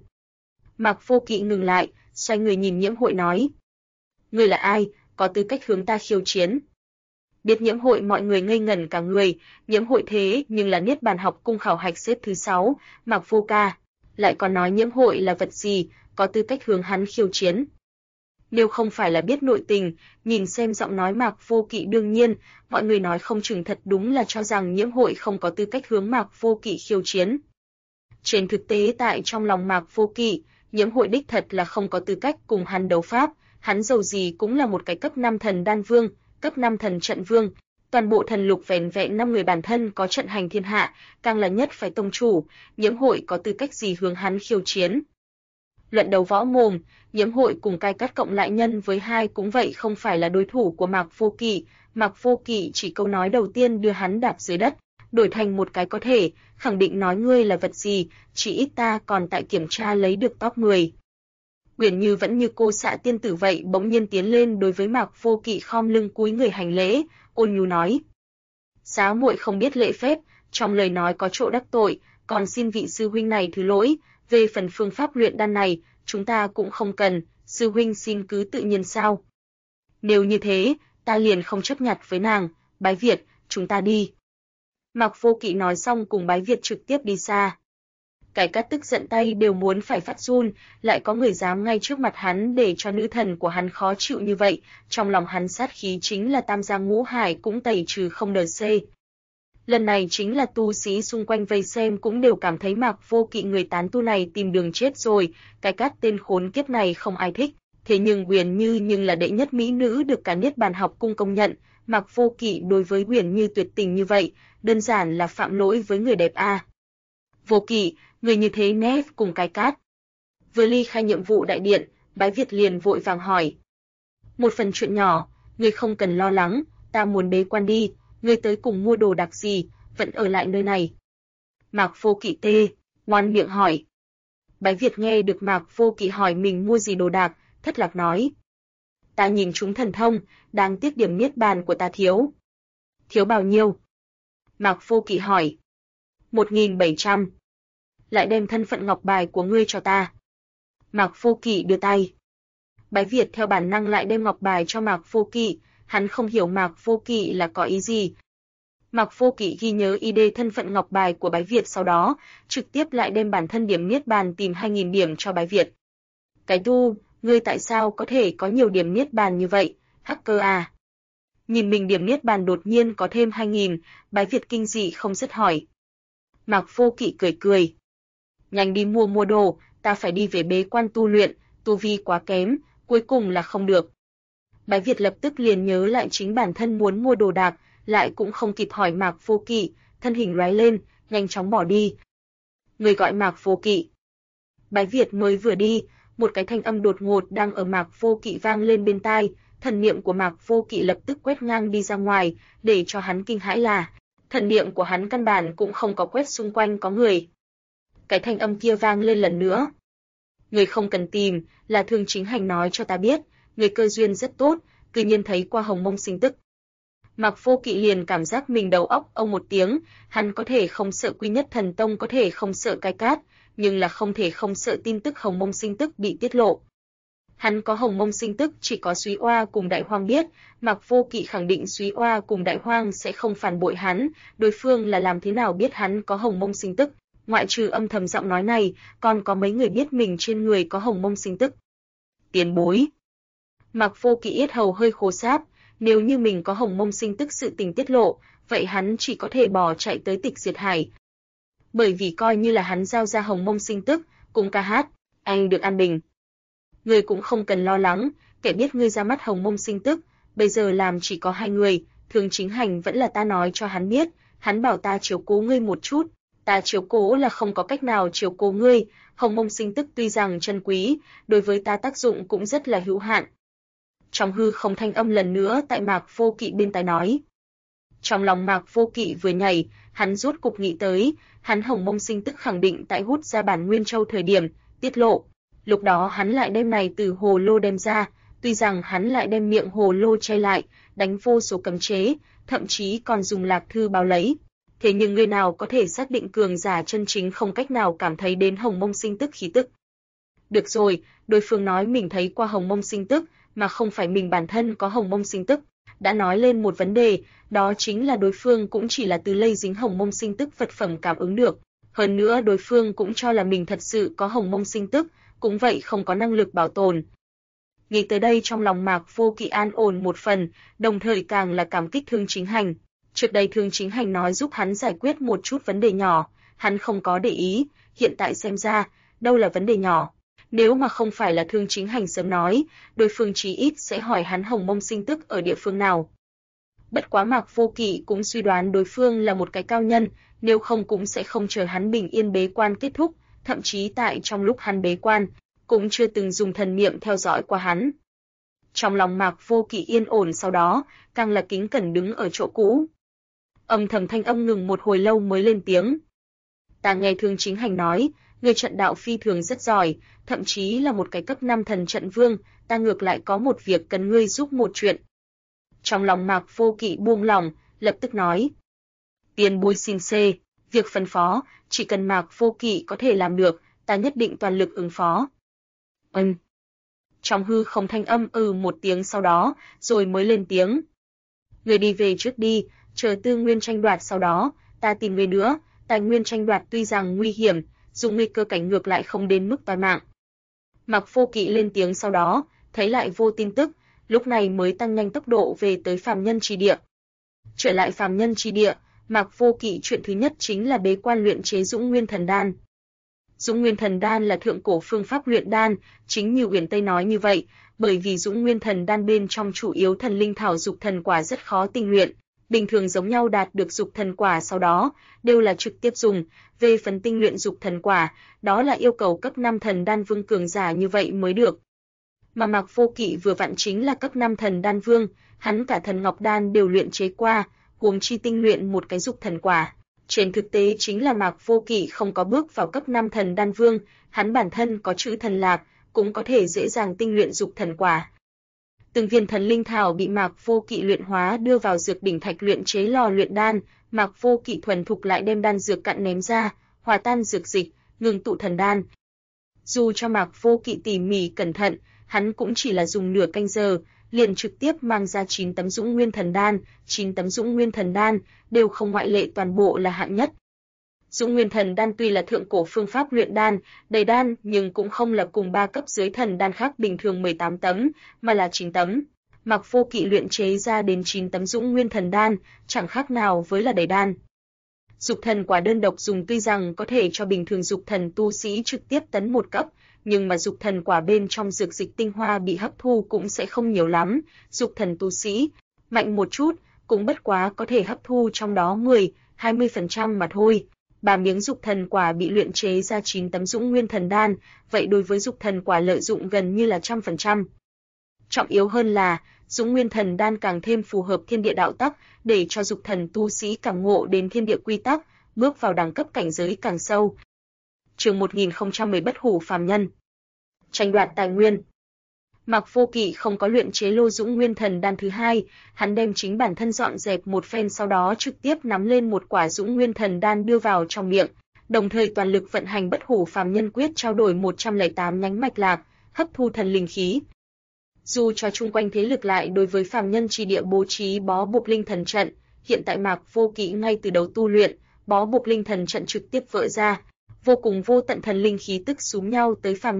Mạc Vô Kỵ ngừng lại, xoay người nhìn Nhiễm hội nói: "Ngươi là ai, có tư cách hướng ta khiêu chiến?" Biết Nhiễm hội mọi người ngây ngẩn cả người, Nhiễm hội thế nhưng là Niết Bàn học cung khảo hạch xếp thứ 6, Mạc Vô Ca, lại còn nói Nhiễm hội là vật gì, có tư cách hướng hắn khiêu chiến. Nếu không phải là biết nội tình, nhìn xem giọng nói Mạc Vô Kỵ đương nhiên, mọi người nói không chừng thật đúng là cho rằng Nhiễm hội không có tư cách hướng Mạc Vô Kỵ khiêu chiến. Trên thực tế tại trong lòng Mạc Vô Kỵ, Nhiễm hội đích thật là không có tư cách cùng hắn đấu pháp, hắn dầu gì cũng là một cái cấp 5 thần đan vương, cấp 5 thần trận vương, toàn bộ thần lục vẻn vẹn 5 người bản thân có trận hành thiên hạ, càng là nhất phải tông chủ, Nhiễm hội có tư cách gì hướng hắn khiêu chiến. Luận đấu võ mồm, Nhiễm hội cùng Cai Cát cộng lại nhân với 2 cũng vậy không phải là đối thủ của Mạc Vô Kỵ, Mạc Vô Kỵ chỉ câu nói đầu tiên đưa hắn đạp dưới đất, đổi thành một cái có thể, khẳng định nói ngươi là vật gì, chỉ ít ta còn tại kiểm tra lấy được top 10. Uyển Như vẫn như cô xạ tiên tử vậy bỗng nhiên tiến lên đối với Mạc Vô Kỵ khom lưng cúi người hành lễ, ôn nhu nói: "Giá muội không biết lễ phép, trong lời nói có chỗ đắc tội, còn xin vị sư huynh này thứ lỗi, về phần phương pháp luyện đan này, chúng ta cũng không cần, sư huynh xin cứ tự nhiên sao. Nếu như thế, ta liền không chấp nhặt với nàng, Bái Việt, chúng ta đi." Mạc Vô Kỵ nói xong cùng Bái Việt trực tiếp đi xa. Cái Cát tức giận tay đều muốn phải phát run, lại có người dám ngay trước mặt hắn để cho nữ thần của hắn khó chịu như vậy, trong lòng hắn sát khí chính là Tam Giang Ngũ Hải cũng tẩy trừ không đờ xê. Lần này chính là tu sĩ xung quanh vây xem cũng đều cảm thấy Mạc Vô Kỵ người tán tu này tìm đường chết rồi, cái Cát tên khốn kiếp này không ai thích, thế nhưng Uyển Như nhưng là đệ nhất mỹ nữ được cả Niết Bàn học cung công nhận, Mạc Vô Kỵ đối với Uyển Như tuyệt tình như vậy, đơn giản là phạm lỗi với người đẹp a. Vô Kỵ, người như thế nép cùng cái Cát. Vừa ly khai nhiệm vụ đại điện, Bái Việt liền vội vàng hỏi: "Một phần chuyện nhỏ, ngươi không cần lo lắng, ta muốn bế quan đi, ngươi tới cùng mua đồ đặc gì, vẫn ở lại nơi này?" Mạc Vô Kỵ ngoan miệng hỏi. Bái Việt nghe được Mạc Vô Kỵ hỏi mình mua gì đồ đạc, thất lạc nói: "Ta nhìn chúng thần thông, đáng tiếc điểm niết bàn của ta thiếu." "Thiếu bao nhiêu?" Mạc Vô Kỵ hỏi. 1.700. "Lại đem thân phận ngọc bài của ngươi cho ta." Mạc Vô Kỵ đưa tay. Bái Việt theo bản năng lại đem ngọc bài cho Mạc Vô Kỵ, hắn không hiểu Mạc Vô Kỵ là có ý gì. Mạc Vô Kỵ ghi nhớ ID thân phận ngọc bài của Bái Việt, sau đó trực tiếp lại đem bản thân điểm niết bàn tìm 2.000 điểm cho Bái Việt. "Cái tu, ngươi tại sao có thể có nhiều điểm niết bàn như vậy, hacker à?" Nhìn mình điểm niết bàn đột nhiên có thêm 2.000, Bái Việt kinh dị không dứt hỏi. Mạc Vô Kỵ cười cười. "Nhanh đi mua đồ, ta phải đi về bế quan tu luyện, tu vi quá kém, cuối cùng là không được." Bái Việt lập tức liền nhớ lại chính bản thân muốn mua đồ đạc, lại cũng không kịp hỏi Mạc Vô Kỵ, thân hình lóe lên, nhanh chóng bỏ đi. "Người gọi Mạc Vô Kỵ." Bái Việt mới vừa đi, một cái thanh âm đột ngột đang ở Mạc Vô Kỵ vang lên bên tai, thần niệm của Mạc Vô Kỵ lập tức quét ngang đi ra ngoài, để cho hắn kinh hãi là thần niệm của hắn căn bản cũng không có quét xung quanh có người. Cái thanh âm kia vang lên lần nữa. "Người không cần tìm, là Thương Chính Hành nói cho ta biết, người cơ duyên rất tốt, cư nhiên thấy qua Hồng Mông Sinh Tức." Mạc Vô Kỵ liền cảm giác mình đầu óc ông một tiếng, hắn có thể không sợ Quy Nhất Thần Tông, có thể không sợ cái Cát, nhưng là không thể không sợ tin tức Hồng Mông Sinh Tức bị tiết lộ. Hắn có Hồng Mông Sinh Tức chỉ có Súy Oa cùng Đại Hoang biết, Mạc Vô Kỵ khẳng định Súy Oa cùng Đại Hoang sẽ không phản bội hắn, đối phương là làm thế nào biết hắn có Hồng Mông Sinh Tức, ngoại trừ âm thầm giọng nói này, còn có mấy người biết mình trên người có Hồng Mông Sinh Tức. Tiền bối. Mạc Vô Kỵ yết hầu hơi khô sáp, nếu như mình có Hồng Mông Sinh Tức sự tình tiết lộ, vậy hắn chỉ có thể bỏ chạy tới Tịch Diệt Hải. Bởi vì coi như là hắn giao ra Hồng Mông Sinh Tức, cùng ca hát, anh được an bình. Ngươi cũng không cần lo lắng, kẻ biết ngươi ra mắt Hồng Mông Sinh Tức, bây giờ làm chỉ có 2 người, Thương Chính Hành vẫn là ta nói cho hắn biết, hắn bảo ta chiếu cố ngươi một chút, ta chiếu cố là không có cách nào chiếu cố ngươi, Hồng Mông Sinh Tức tuy rằng chân quý, đối với ta tác dụng cũng rất là hữu hạn. Trong hư không thanh âm lần nữa tại Mạc Vô Kỵ bên tai nói. Trong lòng Mạc Vô Kỵ vừa nhảy, hắn rốt cục nghĩ tới, hắn Hồng Mông Sinh Tức khẳng định tại hút ra bản Nguyên Châu thời điểm tiết lộ. Lúc đó hắn lại đem này từ hồ lô đem ra, tuy rằng hắn lại đem miệng hồ lô che lại, đánh vô số cấm chế, thậm chí còn dùng lạc thư bao lấy. Thế nhưng người nào có thể xác định cường giả chân chính không cách nào cảm thấy đến Hồng Mông Sinh Tức khí tức. Được rồi, đối phương nói mình thấy qua Hồng Mông Sinh Tức, mà không phải mình bản thân có Hồng Mông Sinh Tức, đã nói lên một vấn đề, đó chính là đối phương cũng chỉ là từ lây dính Hồng Mông Sinh Tức vật phẩm cảm ứng được. Hơn nữa đối phương cũng cho là mình thật sự có Hồng Mông Sinh Tức, cũng vậy không có năng lực bảo tồn. Nghĩ tới đây trong lòng Mạc Vô Kỵ an ổn một phần, đồng thời càng là cảm kích Thương Chính Hành. Trước đây Thương Chính Hành nói giúp hắn giải quyết một chút vấn đề nhỏ, hắn không có để ý, hiện tại xem ra, đâu là vấn đề nhỏ. Nếu mà không phải là Thương Chính Hành sớm nói, đối phương chí ít sẽ hỏi hắn Hồng Mông Sinh Tức ở địa phương nào. Bất quá Mạc Vô Kỵ cũng suy đoán đối phương là một cái cao nhân, nếu không cũng sẽ không chờ hắn bình yên bế quan kết thúc, thậm chí tại trong lúc hắn bế quan, cũng chưa từng dùng thần niệm theo dõi qua hắn. Trong lòng Mạc Vô Kỵ yên ổn, sau đó, càng là kính cẩn đứng ở chỗ cũ. Âm thầm thanh âm ngừng một hồi lâu mới lên tiếng. Ta nghe Thương Chính Hành nói, người trận đạo phi thường rất giỏi, thậm chí là một cái cấp 5 thần trận vương, ta ngược lại có một việc cần ngươi giúp một chuyện. Trong lòng Mạc Vô Kỵ buông lỏng, lập tức nói. Tiền bối xin xê, việc phân phó, chỉ cần Mạc Vô Kỵ có thể làm được, ta nhất định toàn lực ứng phó. Trong hư không thanh âm một tiếng sau đó, rồi mới lên tiếng. Người đi về trước đi, chờ tư nguyên tranh đoạt sau đó, ta tìm người nữa, tài nguyên tranh đoạt tuy rằng nguy hiểm, dùng nguy cơ cảnh ngược lại không đến mức toại mạng. Mạc Vô Kỵ lên tiếng sau đó, thấy lại vô tin tức, lúc này mới tăng nhanh tốc độ về tới phàm nhân chi địa. Trở lại phàm nhân chi địa, Mạc Vô Kỵ chuyện thứ nhất chính là bế quan luyện chế Dũng Nguyên Thần Đan. Dũng Nguyên Thần Đan là thượng cổ phương pháp luyện đan, chính như Uyển Tây nói như vậy, bởi vì Dũng Nguyên Thần Đan bên trong chủ yếu thần linh thảo dục thần quả rất khó tinh luyện, bình thường giống nhau đạt được dục thần quả sau đó đều là trực tiếp dùng, về phần tinh luyện dục thần quả, đó là yêu cầu cấp 5 thần đan vương cường giả như vậy mới được. Mà Mạc Vô Kỵ vừa vặn chính là cấp 5 thần đan vương, hắn cả thần ngọc đan đều luyện chế qua, huống chi tinh luyện một cái dục thần quả. Trên thực tế chính là Mạc Vô Kỵ không có bước vào cấp 5 thần đan vương, hắn bản thân có chữ thần lạc, cũng có thể dễ dàng tinh luyện dục thần quả. Từng viên thần linh thảo bị Mạc Vô Kỵ luyện hóa đưa vào dược đỉnh thạch luyện chế lò luyện đan, Mạc Vô Kỵ thuần thục lại đem đan dược cạn ném ra, hòa tan dược dịch, ngừng tụ thần đan. Dù cho Mạc Vô Kỵ tỉ mỉ cẩn thận, hắn cũng chỉ là dùng nửa canh giờ, liền trực tiếp mang ra 9 tấm Dũng Nguyên Thần Đan, 9 tấm Dũng Nguyên Thần Đan, đều không ngoại lệ toàn bộ là hạng nhất. Dũng Nguyên Thần Đan tuy là thượng cổ phương pháp luyện đan, đầy đan nhưng cũng không là cùng 3 cấp dưới thần đan khác bình thường 18 tấm, mà là 9 tấm. Mạc Vô Kỵ luyện chế ra đến 9 tấm Dũng Nguyên Thần Đan, chẳng khác nào với là đầy đan. Dục thần quả đơn độc dùng tuy rằng có thể cho bình thường dục thần tu sĩ trực tiếp tấn một cấp, nhưng mà dục thần quả bên trong dược dịch tinh hoa bị hấp thu cũng sẽ không nhiều lắm, dục thần tu sĩ mạnh một chút, cũng bất quá có thể hấp thu trong đó 10-20% mà thôi. 3 miếng dục thần quả bị luyện chế ra 9 tấm Dũng Nguyên Thần Đan, vậy đối với dục thần quả lợi dụng gần như là 100%. Trọng yếu hơn là, Dũng Nguyên Thần Đan càng thêm phù hợp thiên địa đạo tắc, để cho dục thần tu sĩ cảm ngộ đến thiên địa quy tắc, bước vào đẳng cấp cảnh giới càng sâu. Chương 1010 Bất hủ phàm nhân. Tranh đoạt tài nguyên. Mạc Vô Kỵ không có luyện chế lô Dũng Nguyên Thần Đan thứ hai, hắn đem chính bản thân dọn dẹp một phen sau đó trực tiếp nắm lên một quả Dũng Nguyên Thần Đan đưa vào trong miệng, đồng thời toàn lực vận hành Bất hủ phàm nhân quyết trao đổi 108 nhánh mạch lạc, hấp thu thần linh khí. Dù cho chung quanh thế lực lại đối với phàm nhân chi địa bố trí bó buộc linh thần trận, hiện tại Mạc Vô Kỵ ngay từ đầu tu luyện, bó buộc linh thần trận trực tiếp vỡ ra, vô cùng vô tận thần linh khí tức xúm nhau tới phàm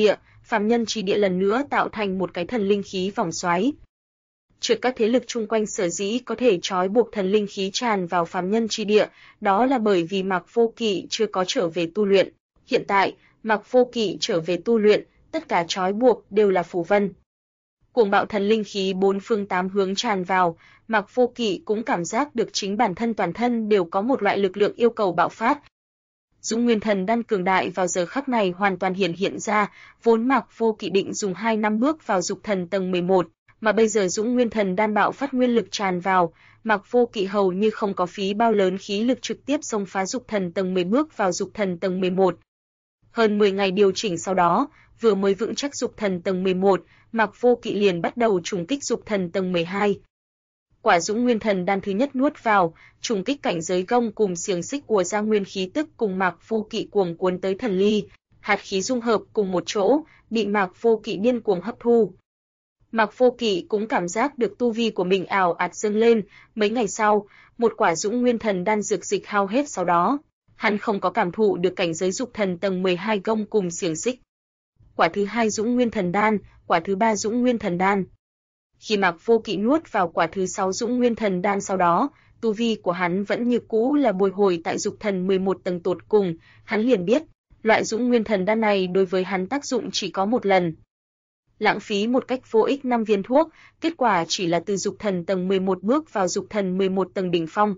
nhân chi địa lần nữa tạo thành một cái thần linh khí vòng xoáy. Trượt các thế lực chung quanh sở dĩ có thể trói buộc thần linh khí tràn vào phàm nhân chi địa, đó là bởi vì Mạc Vô Kỵ chưa có trở về tu luyện. Hiện tại, Mạc Vô Kỵ trở về tu luyện, tất cả trói buộc đều là phù vân. Cuồng bạo thần linh khí bốn phương tám hướng tràn vào, Mạc Vô Kỵ cũng cảm giác được chính bản thân toàn thân đều có một loại lực lượng yêu cầu bạo phát. Dũng Nguyên Thần Đan cường đại vào giờ khắc này hoàn toàn hiện ra, vốn Mạc Vô Kỵ định dùng 2 năm bước vào dục thần tầng 11, mà bây giờ Dũng Nguyên Thần Đan bạo phát nguyên lực tràn vào, Mạc Vô Kỵ hầu như không có phí bao lớn khí lực trực tiếp xông phá dục thần tầng 10 bước vào dục thần tầng 11. Hơn 10 ngày điều chỉnh sau đó, vừa mới vững chắc dục thần tầng 11, Mạc Vô Kỵ liền bắt đầu trùng kích dục thần tầng 12. Quả Dũng Nguyên Thần Đan thứ nhất nuốt vào, trùng kích cảnh giới gông cùng xiềng xích của ra nguyên khí tức cùng Mạc Vô Kỵ cuồng cuốn tới thần ly, hạt khí dung hợp cùng một chỗ, bị Mạc Vô Kỵ điên cuồng hấp thu. Mạc Vô Kỵ cũng cảm giác được tu vi của mình ảo ạt dâng lên, mấy ngày sau, một quả Dũng Nguyên Thần Đan dược dịch hao hết sau đó, hắn không có cảm thụ được cảnh giới dục thần tầng 12 gông cùng xiềng xích. Quả thứ hai Dũng Nguyên Thần Đan, quả thứ ba Dũng Nguyên Thần Đan. Khi Mạc Vô Kỵ nuốt vào quả thứ 6 Dũng Nguyên Thần Đan sau đó, tu vi của hắn vẫn như cũ là bồi hồi tại dục thần 11 tầng tột cùng, hắn liền biết, loại Dũng Nguyên Thần Đan này đối với hắn tác dụng chỉ có một lần. Lãng phí một cách vô ích 5 viên thuốc, kết quả chỉ là từ dục thần tầng 11 bước vào dục thần 11 tầng đỉnh phong.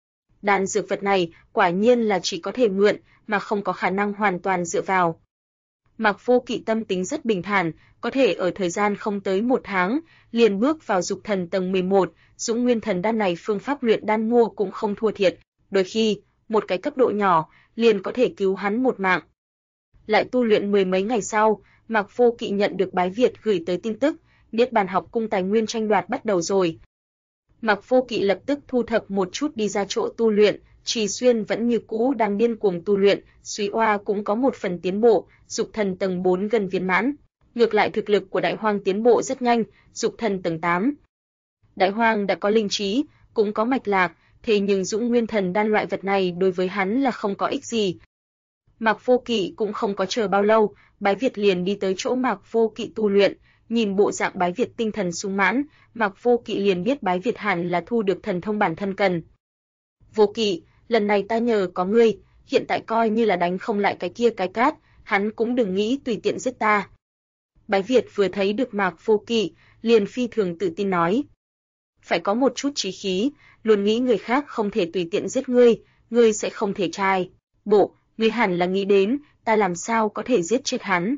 Đan dược vật này quả nhiên là chỉ có thể mượn, mà không có khả năng hoàn toàn dựa vào. Mạc Vô Kỵ tâm tính rất bình thản, có thể ở thời gian không tới 1 tháng, liền bước vào dục thần tầng 11, Dũng Nguyên Thần Đan này phương pháp luyện đan mua cũng không thua thiệt, đôi khi, một cái cấp độ nhỏ, liền có thể cứu hắn một mạng. Lại tu luyện 10 mấy ngày sau, Mạc Vô Kỵ nhận được Bái Việt gửi tới tin tức, Niết Bàn học cung tài nguyên tranh đoạt bắt đầu rồi. Mạc Vô Kỵ lập tức thu thập một chút đi ra chỗ tu luyện, Trì Xuyên vẫn như cũ đang điên cuồng tu luyện, Súy Oa cũng có một phần tiến bộ, dục thần tầng 4 gần viên mãn. Ngược lại thực lực của Đại Hoang tiến bộ rất nhanh, dục thần tầng 8. Đại Hoang đã có linh trí, cũng có mạch lạc, thế nhưng Dũng Nguyên Thần Đan loại vật này đối với hắn là không có ích gì. Mạc Vô Kỵ cũng không có chờ bao lâu, Bái Việt liền đi tới chỗ Mạc Vô Kỵ tu luyện, nhìn bộ dạng Bái Việt tinh thần sung mãn, Mạc Vô Kỵ liền biết Bái Việt hẳn là thu được thần thông bản thân cần. Vô Kỵ, lần này ta nhờ có ngươi, hiện tại coi như là đánh không lại cái kia cái cát, hắn cũng đừng nghĩ tùy tiện giết ta. Bái Việt vừa thấy được Mạc Vô Kỵ, liền phi thường tự tin nói. Phải có một chút chí khí, luôn nghĩ người khác không thể tùy tiện giết ngươi sẽ không thể trai. Bộ, ngươi hẳn là nghĩ đến, ta làm sao có thể giết chết hắn.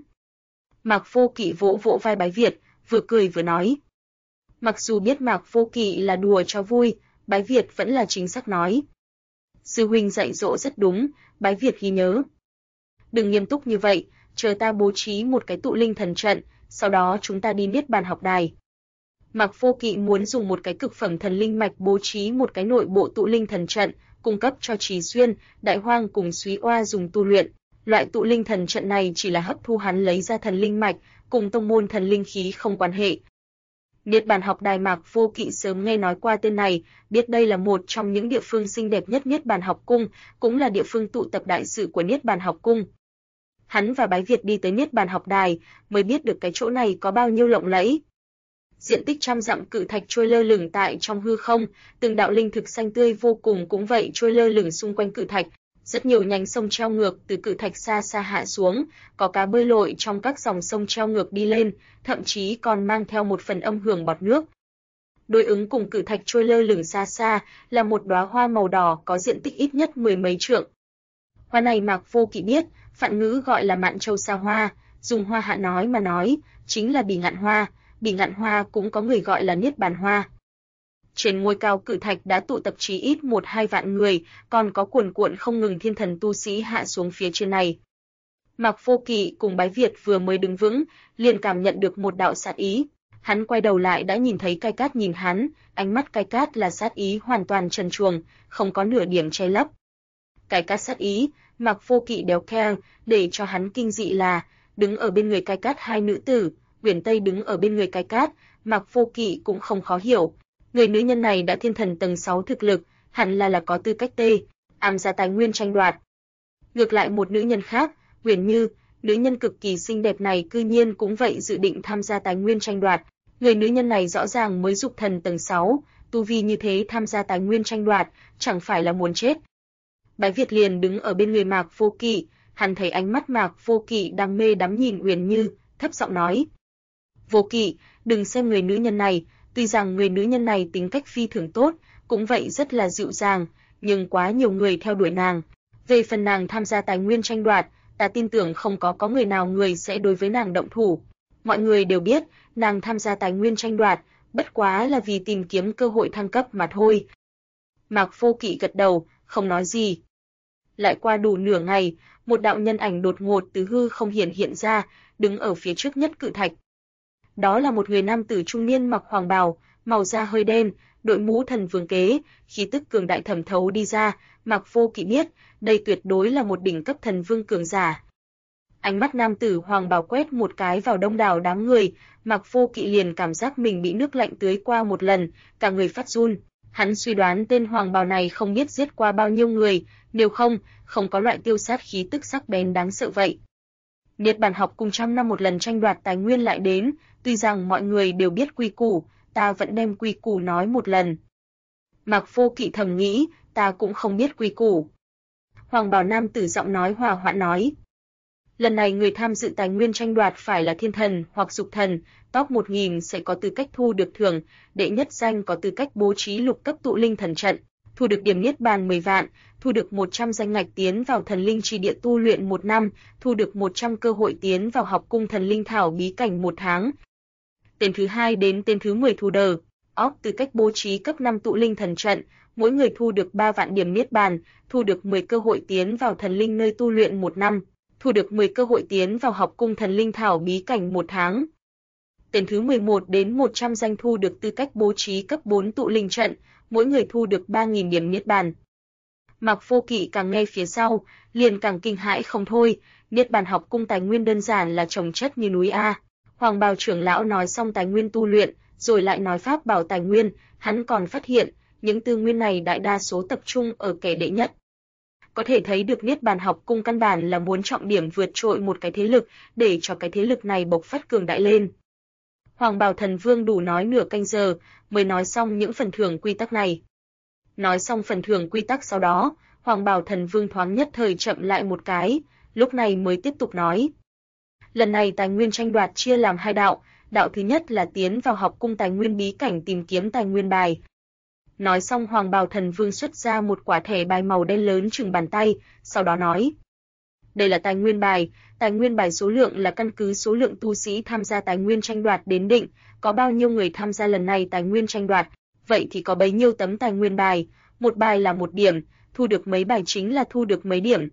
Mạc Vô Kỵ vỗ vỗ vai Bái Việt, vừa cười vừa nói. Mặc dù biết Mạc Vô Kỵ là đùa cho vui, Bái Việt vẫn là chính xác nói. Sư huynh dạy dỗ rất đúng, Bái Việt ghi nhớ. Đừng nghiêm túc như vậy, chờ ta bố trí một cái tụ linh thần trận, sau đó chúng ta đi Niết Bàn học đài. Mạc Vô Kỵ muốn dùng một cái cực phẩm thần linh mạch bố trí một cái nội bộ tụ linh thần trận, cung cấp cho Trì Xuyên, Đại Hoang cùng Súy Oa dùng tu luyện. Loại tụ linh thần trận này chỉ là hấp thu hắn lấy ra thần linh mạch, cùng tông môn thần linh khí không quan hệ. Niết Bàn học đài Mạc Vô Kỵ sớm nghe nói qua tên này, biết đây là một trong những địa phương xinh đẹp nhất Niết Bàn học cung, cũng là địa phương tụ tập đại sự của Niết Bàn học cung. Hắn và Bái Việt đi tới Niết Bàn học đài, mới biết được cái chỗ này có bao nhiêu lộng lẫy. Diện tích trăm dặm cự thạch trôi lơ lửng tại trong hư không, từng đạo linh thực xanh tươi vô cùng cũng vậy trôi lơ lửng xung quanh cự thạch. Rất nhiều nhánh sông treo ngược từ cự thạch xa xa hạ xuống, có cá bơi lội trong các dòng sông treo ngược đi lên, thậm chí còn mang theo một phần âm hưởng bọt nước. Đối ứng cùng cự thạch trôi lơ lửng xa xa là một đóa hoa màu đỏ có diện tích ít nhất 10 mấy trượng. Hoa này Mạc Vô Kỵ biết, Phạn ngữ gọi là Mạn Châu Sa Hoa, dùng Hoa Hạ nói mà nói, chính là Bỉ Ngạn Hoa, Bỉ Ngạn Hoa cũng có người gọi là Niết Bàn Hoa. Trên ngôi cao cự thạch đã tụ tập chí ít 1-2 vạn người, còn có cuồn cuộn không ngừng thiên thần tu sĩ hạ xuống phía trên này. Mạc Vô Kỵ cùng Bái Việt vừa mới đứng vững, liền cảm nhận được một đạo sát ý. Hắn quay đầu lại đã nhìn thấy Cai Cát nhìn hắn, ánh mắt Cai Cát là sát ý hoàn toàn trần truồng, không có nửa điểm che lấp. Cai Cát sát ý, Mạc Vô Kỵ đéo keng, để cho hắn kinh dị là, đứng ở bên người Cai Cát hai nữ tử, Uyển Tây đứng ở bên người Cai Cát, Mạc Vô Kỵ cũng không khó hiểu. Người nữ nhân này đã thiên thần tầng 6 thực lực, hẳn là có tư cách ám ra tài nguyên tranh đoạt. Ngược lại một nữ nhân khác, Uyển Như, nữ nhân cực kỳ xinh đẹp này cư nhiên cũng vậy dự định tham gia tài nguyên tranh đoạt. Người nữ nhân này rõ ràng mới dục thần tầng 6, tu vi như thế tham gia tài nguyên tranh đoạt, chẳng phải là muốn chết. Bái Việt liền đứng ở bên người Mạc Vô Kỵ, hắn thấy ánh mắt Mạc Vô Kỵ đang mê đắm nhìn Uyển Như, thấp giọng nói: "Vô Kỵ, đừng xem người nữ nhân này, tuy rằng người nữ nhân này tính cách phi thường tốt, cũng vậy rất là dịu dàng, nhưng quá nhiều người theo đuổi nàng. Về phần nàng tham gia tài nguyên tranh đoạt, ta tin tưởng không có người nào người sẽ đối với nàng động thủ. Mọi người đều biết, nàng tham gia tài nguyên tranh đoạt, bất quá là vì tìm kiếm cơ hội thăng cấp mà thôi." Mạc Vô Kỵ gật đầu, không nói gì. Lại qua đủ nửa ngày, một đạo nhân ảnh đột ngột từ hư không hiện ra, đứng ở phía trước nhất cự thạch. Đó là một người nam tử trung niên mặc hoàng bào, màu da hơi đen, đội mũ thần vương kế, khí tức cường đại thẩm thấu đi ra, Mạc Vô Kỵ biết, đây tuyệt đối là một đỉnh cấp thần vương cường giả. Ánh mắt nam tử hoàng bào quét một cái vào đông đảo đám người, Mạc Vô Kỵ liền cảm giác mình bị nước lạnh tưới qua một lần, cả người phát run. Hắn suy đoán tên hoàng bào này không biết giết qua bao nhiêu người, nếu không có loại tiêu sát khí tức sắc bén đáng sợ vậy. Niết Bàn học cùng trăm năm một lần tranh đoạt tài nguyên lại đến, tuy rằng mọi người đều biết quy củ, ta vẫn đem quy củ nói một lần. Mạc Vô Kỵ thầm nghĩ, ta cũng không biết quy củ. Hoàng bào nam tử giọng nói hòa hoãn nói: "Lần này người tham dự tài nguyên tranh đoạt phải là thiên thần hoặc dục thần, top 1000 sẽ có tư cách thu được thưởng, đệ nhất danh có tư cách bố trí lục cấp tụ linh thần trận. thu được điểm niết bàn 10 vạn, thu được 100 danh ngạch tiến vào thần linh chi địa tu luyện 1 năm, thu được 100 cơ hội tiến vào học cung thần linh thảo bí cảnh 1 tháng. Tên thứ 2 đến tên thứ 10 thu đờ, óc tư cách bố trí cấp 5 tụ linh thần trận, mỗi người thu được 3 vạn điểm niết bàn, thu được 10 cơ hội tiến vào thần linh nơi tu luyện 1 năm, thu được 10 cơ hội tiến vào học cung thần linh thảo bí cảnh 1 tháng. Tên thứ 11 đến 100 danh thu được tư cách bố trí cấp 4 tụ linh trận, mỗi người thu được 3.000 điểm niết bàn. Mạc Vô Kỵ càng nghe phía sau, liền càng kinh hãi không thôi, niết bàn học cung tài nguyên đơn giản là chồng chất như núi a. Hoàng bào trưởng lão nói xong tài nguyên tu luyện, rồi lại nói pháp bảo tài nguyên, hắn còn phát hiện, những tư nguyên này đại đa số tập trung ở kẻ đệ nhất. Có thể thấy được niết bàn học cung căn bản là muốn trọng điểm vượt trội một cái thế lực, để cho cái thế lực này bộc phát cường đại lên. Hoàng bào thần vương đủ nói nửa canh giờ, mới nói xong những phần thưởng quy tắc này. Nói xong phần thưởng quy tắc sau đó, Hoàng bào thần vương thoáng nhất thời chậm lại một cái, lúc này mới tiếp tục nói. Lần này tài nguyên tranh đoạt chia làm 2 đạo, đạo thứ nhất là tiến vào học cung tài nguyên bí cảnh tìm kiếm tài nguyên bài. Nói xong Hoàng bào thần vương xuất ra một quả thẻ bài màu đen lớn chừng bàn tay, sau đó nói. Đây là tài nguyên bài số lượng là căn cứ số lượng tu sĩ tham gia tài nguyên tranh đoạt đến định, có bao nhiêu người tham gia lần này tài nguyên tranh đoạt, vậy thì có bấy nhiêu tấm tài nguyên bài, một bài là 1 điểm, thu được mấy bài chính là thu được mấy điểm.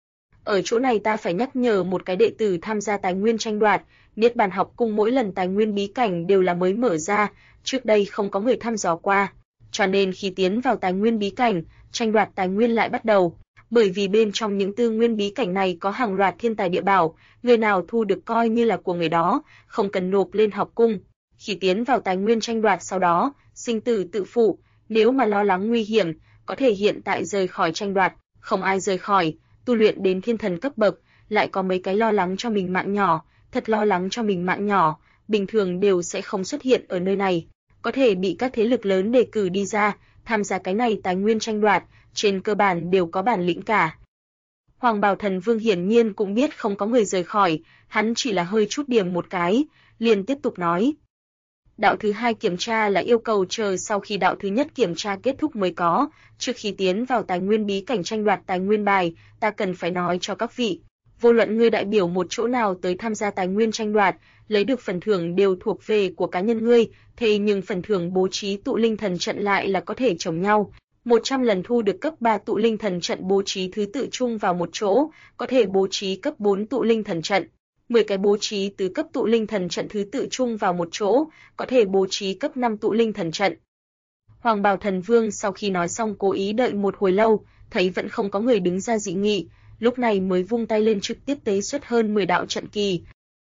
Ở chỗ này ta phải nhắc nhở một cái đệ tử tham gia tài nguyên tranh đoạt, niết bàn học cung mỗi lần tài nguyên bí cảnh đều là mới mở ra, trước đây không có người thăm dò qua, cho nên khi tiến vào tài nguyên bí cảnh, tranh đoạt tài nguyên lại bắt đầu. Bởi vì bên trong những tư nguyên bí cảnh này có hàng loạt thiên tài địa bảo, người nào thu được coi như là của người đó, không cần nộp lên học cung. Khi tiến vào tài nguyên tranh đoạt sau đó, sinh tử tự phụ, nếu mà lo lắng nguy hiểm, có thể hiện tại rời khỏi tranh đoạt, không ai rời khỏi, tu luyện đến thiên thần cấp bậc, lại có mấy cái lo lắng cho mình mạng nhỏ, thật lo lắng cho mình mạng nhỏ, bình thường đều sẽ không xuất hiện ở nơi này, có thể bị các thế lực lớn đề cử đi ra, tham gia cái này tài nguyên tranh đoạt, trên cơ bản đều có bản lĩnh cả. Hoàng bào thần vương hiển nhiên cũng biết không có người rời khỏi, hắn chỉ là hơi chút điểm một cái, liền tiếp tục nói. Đạo thứ 2 kiểm tra là yêu cầu chờ sau khi đạo thứ nhất kiểm tra kết thúc mới có, trước khi tiến vào tài nguyên bí cảnh tranh đoạt tài nguyên bài, ta cần phải nói cho các vị, vô luận ngươi đại biểu một chỗ nào tới tham gia tài nguyên tranh đoạt, lấy được phần thưởng đều thuộc về của cá nhân ngươi, thế nhưng phần thưởng bố trí tụ linh thần trận lại là có thể chồng nhau. 100 lần thu được cấp 3 tụ linh thần trận bố trí thứ tự chung vào một chỗ, có thể bố trí cấp 4 tụ linh thần trận. 10 cái bố trí từ cấp tụ linh thần trận thứ tự chung vào một chỗ, có thể bố trí cấp 5 tụ linh thần trận. Hoàng bào thần vương sau khi nói xong cố ý đợi một hồi lâu, thấy vẫn không có người đứng ra dị nghị, lúc này mới vung tay lên trực tiếp tế xuất hơn 10 đạo trận kỳ.